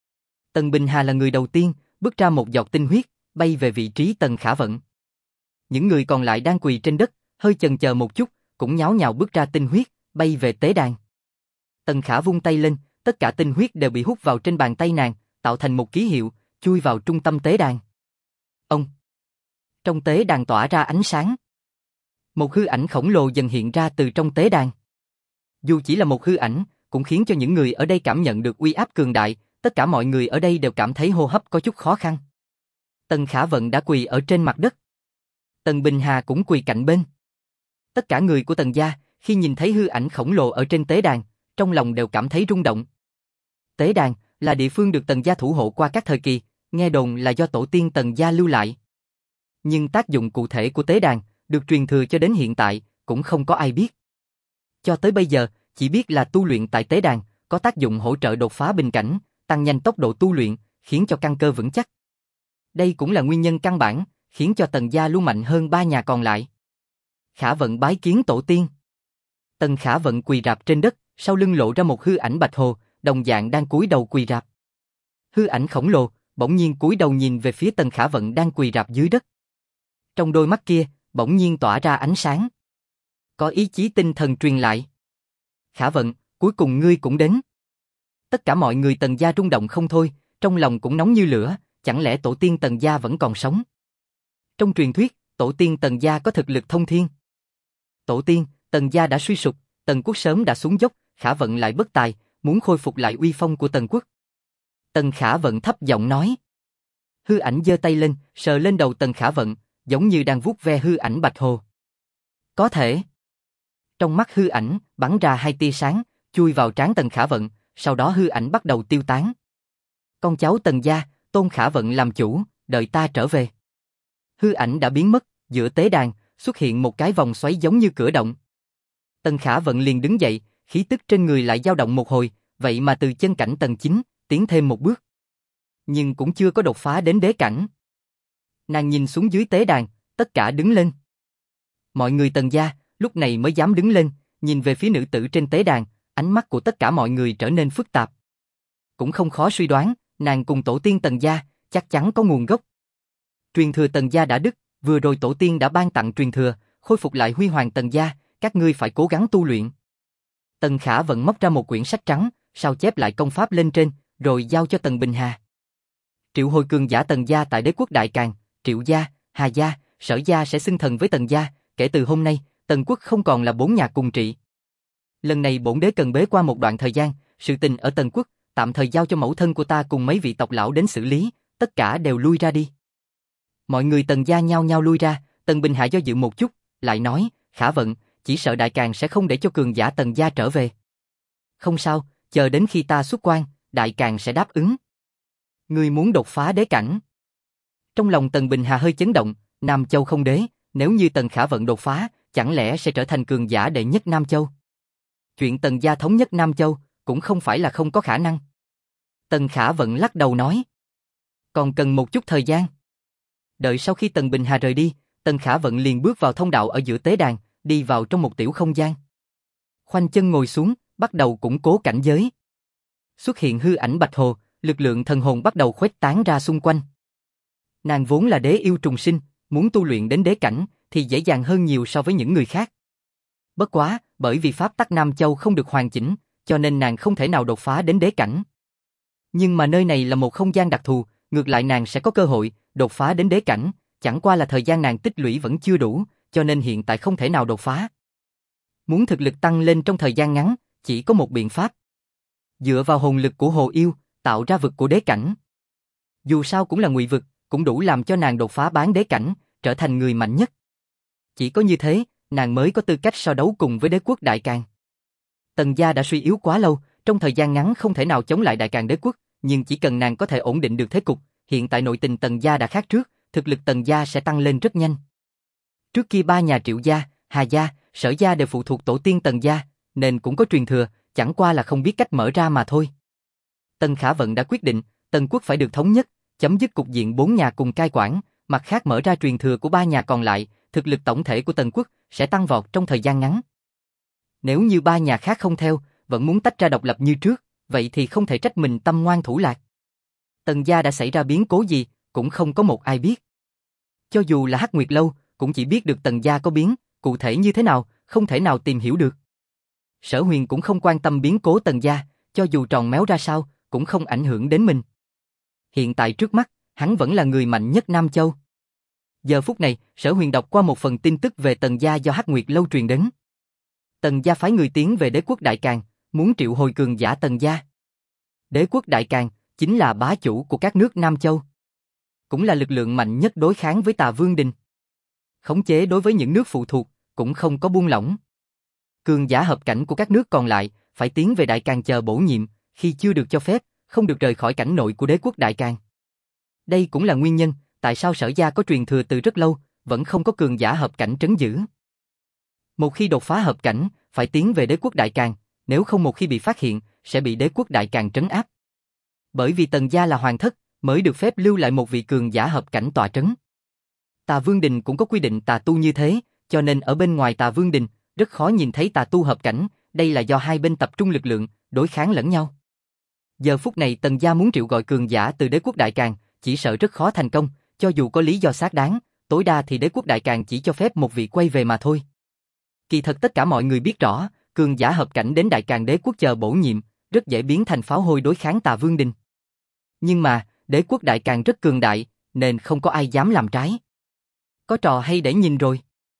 [SPEAKER 1] Tần Bình Hà là người đầu tiên, bước ra một giọt tinh huyết, bay về vị trí Tần Khả Vận. Những người còn lại đang quỳ trên đất, hơi chần chờ một chút, cũng nháo nhào bước ra tinh huyết, bay về tế đàn. Tần Khả vung tay lên, tất cả tinh huyết đều bị hút vào trên bàn tay nàng, tạo thành một ký hiệu, chui vào trung tâm tế đàn. Ông. Trong tế đàn tỏa ra ánh sáng. Một hư ảnh khổng lồ dần hiện ra từ trong tế đàn. Dù chỉ là một hư ảnh, cũng khiến cho những người ở đây cảm nhận được uy áp cường đại, tất cả mọi người ở đây đều cảm thấy hô hấp có chút khó khăn. Tần Khả Vận đã quỳ ở trên mặt đất. Tần Bình Hà cũng quỳ cạnh bên. Tất cả người của Tần gia, khi nhìn thấy hư ảnh khổng lồ ở trên tế đàn, trong lòng đều cảm thấy rung động. Tế đàn là địa phương được Tần gia thủ hộ qua các thời kỳ, nghe đồn là do tổ tiên Tần gia lưu lại. Nhưng tác dụng cụ thể của tế đàn, được truyền thừa cho đến hiện tại, cũng không có ai biết. Cho tới bây giờ, chỉ biết là tu luyện tại tế đàn, có tác dụng hỗ trợ đột phá bình cảnh, tăng nhanh tốc độ tu luyện, khiến cho căn cơ vững chắc. Đây cũng là nguyên nhân căn bản, khiến cho Tần gia luôn mạnh hơn ba nhà còn lại. Khả Vận bái kiến tổ tiên. Tần Khả Vận quỳ rạp trên đất, sau lưng lộ ra một hư ảnh bạch hồ, đồng dạng đang cúi đầu quỳ rạp. Hư ảnh khổng lồ, bỗng nhiên cúi đầu nhìn về phía Tần Khả Vận đang quỳ rạp dưới đất. Trong đôi mắt kia, bỗng nhiên tỏa ra ánh sáng. Có ý chí tinh thần truyền lại. Khả Vận, cuối cùng ngươi cũng đến. Tất cả mọi người Tần gia rung động không thôi, trong lòng cũng nóng như lửa, chẳng lẽ tổ tiên Tần gia vẫn còn sống? Trong truyền thuyết, tổ tiên Tần gia có thực lực thông thiên. Tổ tiên, Tần gia đã suy sụp, Tần quốc sớm đã xuống dốc, Khả Vận lại bất tài, muốn khôi phục lại uy phong của Tần quốc. Tần Khả Vận thấp giọng nói. Hư ảnh giơ tay lên, sờ lên đầu Tần Khả Vận, giống như đang vuốt ve hư ảnh bạch hồ. Có thể. Trong mắt hư ảnh, bắn ra hai tia sáng, chui vào trán Tần Khả Vận, sau đó hư ảnh bắt đầu tiêu tán. Con cháu Tần gia, Tôn Khả Vận làm chủ, đợi ta trở về. Hư ảnh đã biến mất, giữa tế đàn, xuất hiện một cái vòng xoáy giống như cửa động. Tần Khả Vận liền đứng dậy, khí tức trên người lại dao động một hồi, vậy mà từ chân cảnh tầng 9, tiến thêm một bước. Nhưng cũng chưa có đột phá đến đế cảnh. Nàng nhìn xuống dưới tế đàn, tất cả đứng lên. Mọi người Tần gia, lúc này mới dám đứng lên, nhìn về phía nữ tử trên tế đàn, ánh mắt của tất cả mọi người trở nên phức tạp. Cũng không khó suy đoán, nàng cùng tổ tiên Tần gia, chắc chắn có nguồn gốc. Truyền thừa Tần gia đã đứt, vừa rồi tổ tiên đã ban tặng truyền thừa, khôi phục lại huy hoàng Tần gia, các ngươi phải cố gắng tu luyện. Tần Khả Vận móc ra một quyển sách trắng, sao chép lại công pháp lên trên, rồi giao cho Tần Bình Hà. Triệu hồi cường giả Tần gia tại đế quốc Đại Càn, Triệu gia, Hà gia, Sở gia sẽ xưng thần với Tần gia, kể từ hôm nay, Tần quốc không còn là bốn nhà cùng trị. Lần này bổn đế cần bế qua một đoạn thời gian, sự tình ở Tần quốc, tạm thời giao cho mẫu thân của ta cùng mấy vị tộc lão đến xử lý, tất cả đều lui ra đi. Mọi người Tần gia nhao nhao lui ra, Tần Bình Hạ do dự một chút, lại nói, Khả Vận, chỉ sợ Đại Càn sẽ không để cho cường giả Tần gia trở về. Không sao, chờ đến khi ta xuất quan, Đại Càn sẽ đáp ứng. Ngươi muốn đột phá đế cảnh. Trong lòng Tần Bình Hà hơi chấn động, Nam Châu không đế, nếu như Tần Khả Vận đột phá, chẳng lẽ sẽ trở thành cường giả đệ nhất Nam Châu? Chuyện Tần gia thống nhất Nam Châu cũng không phải là không có khả năng. Tần Khả Vận lắc đầu nói, còn cần một chút thời gian. Đợi sau khi Tần Bình Hà rời đi, Tần Khả Vận liền bước vào thông đạo ở giữa tế đàn, đi vào trong một tiểu không gian. Khoanh chân ngồi xuống, bắt đầu củng cố cảnh giới. Xuất hiện hư ảnh Bạch Hồ, lực lượng thần hồn bắt đầu khuếch tán ra xung quanh. Nàng vốn là đế yêu trùng sinh, muốn tu luyện đến đế cảnh thì dễ dàng hơn nhiều so với những người khác. Bất quá, bởi vì pháp tắc Nam Châu không được hoàn chỉnh, cho nên nàng không thể nào đột phá đến đế cảnh. Nhưng mà nơi này là một không gian đặc thù, ngược lại nàng sẽ có cơ hội đột phá đến đế cảnh, chẳng qua là thời gian nàng tích lũy vẫn chưa đủ, cho nên hiện tại không thể nào đột phá. Muốn thực lực tăng lên trong thời gian ngắn, chỉ có một biện pháp. Dựa vào hồn lực của hồ yêu, tạo ra vực của đế cảnh. Dù sao cũng là ngụy vực, cũng đủ làm cho nàng đột phá bán đế cảnh, trở thành người mạnh nhất. Chỉ có như thế, nàng mới có tư cách so đấu cùng với đế quốc Đại Càn. Tần gia đã suy yếu quá lâu, trong thời gian ngắn không thể nào chống lại Đại Càn đế quốc, nhưng chỉ cần nàng có thể ổn định được thế cục, hiện tại nội tình Tần gia đã khác trước, thực lực Tần gia sẽ tăng lên rất nhanh. Trước kia ba nhà Triệu gia, Hà gia, Sở gia đều phụ thuộc tổ tiên Tần gia, nên cũng có truyền thừa, chẳng qua là không biết cách mở ra mà thôi. Tần Khả Vận đã quyết định, Tần quốc phải được thống nhất, chấm dứt cục diện bốn nhà cùng cai quản, mặt khác mở ra truyền thừa của ba nhà còn lại, thực lực tổng thể của Tần quốc sẽ tăng vọt trong thời gian ngắn. Nếu như ba nhà khác không theo, vẫn muốn tách ra độc lập như trước, vậy thì không thể trách mình tâm ngoan thủ lạc. Tần gia đã xảy ra biến cố gì, cũng không có một ai biết. Cho dù là Hắc Nguyệt Lâu, cũng chỉ biết được Tần gia có biến, cụ thể như thế nào, không thể nào tìm hiểu được. Sở Huyền cũng không quan tâm biến cố Tần gia, cho dù tròn méo ra sao, cũng không ảnh hưởng đến mình. Hiện tại trước mắt, hắn vẫn là người mạnh nhất Nam Châu. Giờ phút này, Sở Huyền đọc qua một phần tin tức về Tần gia do Hắc Nguyệt Lâu truyền đến. Tần gia phái người tiến về đế quốc Đại Càn, muốn triệu hồi cường giả Tần gia. Đế quốc Đại Càn chính là bá chủ của các nước Nam Châu, cũng là lực lượng mạnh nhất đối kháng với Tà Vương Đình. Khống chế đối với những nước phụ thuộc cũng không có buông lỏng. Cường giả hợp cảnh của các nước còn lại phải tiến về Đại Càn chờ bổ nhiệm, khi chưa được cho phép, không được rời khỏi cảnh nội của đế quốc Đại Càn. Đây cũng là nguyên nhân tại sao Sở gia có truyền thừa từ rất lâu, vẫn không có cường giả hợp cảnh trấn giữ. Một khi đột phá hợp cảnh, phải tiến về đế quốc Đại Càn, nếu không một khi bị phát hiện, sẽ bị đế quốc Đại Càn trấn áp. Bởi vì Tần gia là hoàng thất, mới được phép lưu lại một vị cường giả hợp cảnh tọa trấn. Tà Vương Đình cũng có quy định tà tu như thế, cho nên ở bên ngoài Tà Vương Đình, rất khó nhìn thấy tà tu hợp cảnh, đây là do hai bên tập trung lực lượng, đối kháng lẫn nhau. Giờ phút này Tần gia muốn triệu gọi cường giả từ đế quốc Đại Càn, chỉ sợ rất khó thành công, cho dù có lý do xác đáng, tối đa thì đế quốc Đại Càn chỉ cho phép một vị quay về mà thôi. Kỳ thật tất cả mọi người biết rõ, cường giả hợp cảnh đến Đại Càn đế quốc chờ bổ nhiệm, rất dễ biến thành pháo hôi đối kháng Tà Vương Đình. Nhưng mà, đế quốc Đại Càn rất cường đại, nên không có ai dám làm trái. Có trò hay để nhìn rồi.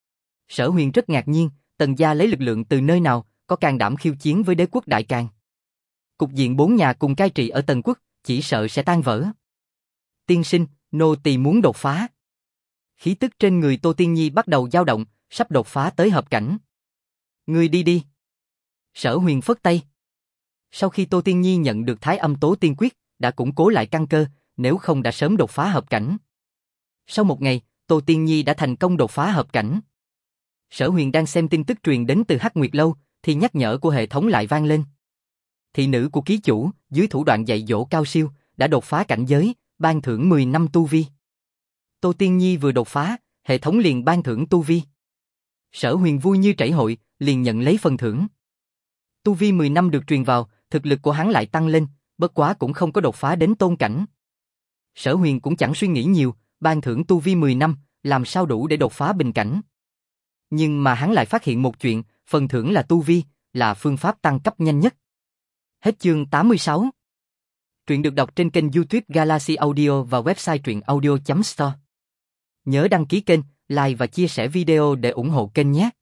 [SPEAKER 1] Sở Huyền rất ngạc nhiên, Tần gia lấy lực lượng từ nơi nào, có can đảm khiêu chiến với đế quốc Đại Càn. Cục diện bốn nhà cùng cai trị ở Tần quốc, chỉ sợ sẽ tan vỡ. Tiên sinh, nô tỳ muốn đột phá. Khí tức trên người Tô Tiên Nhi bắt đầu dao động, sắp đột phá tới hợp cảnh. Ngươi đi đi. Sở Huyền phất tay. Sau khi Tô Tiên Nhi nhận được Thái Âm Tố Tiên Quyết, đã củng cố lại căn cơ, nếu không đã sớm đột phá hợp cảnh. Sau một ngày, Tô Tiên Nhi đã thành công đột phá hợp cảnh. Sở Huyền đang xem tin tức truyền đến từ Hắc Nguyệt Lâu, thì nhắc nhở của hệ thống lại vang lên. Thị nữ của ký chủ, dưới thủ đoạn dạy dỗ cao siêu, đã đột phá cảnh giới, ban thưởng 10 năm tu vi. Tô Tiên Nhi vừa đột phá, hệ thống liền ban thưởng tu vi. Sở Huyền vui như chảy hội, liền nhận lấy phần thưởng. Tu vi 10 năm được truyền vào, thực lực của hắn lại tăng lên, bất quá cũng không có đột phá đến tôn cảnh. Sở Huyền cũng chẳng suy nghĩ nhiều, ban thưởng tu vi 10 năm, làm sao đủ để đột phá bình cảnh. Nhưng mà hắn lại phát hiện một chuyện, phần thưởng là tu vi, là phương pháp tăng cấp nhanh nhất. Hết chương 86. Truyện được đọc trên kênh YouTube Galaxy Audio và website truyệnaudio.store. Nhớ đăng ký kênh, like và chia sẻ video để ủng hộ kênh nhé.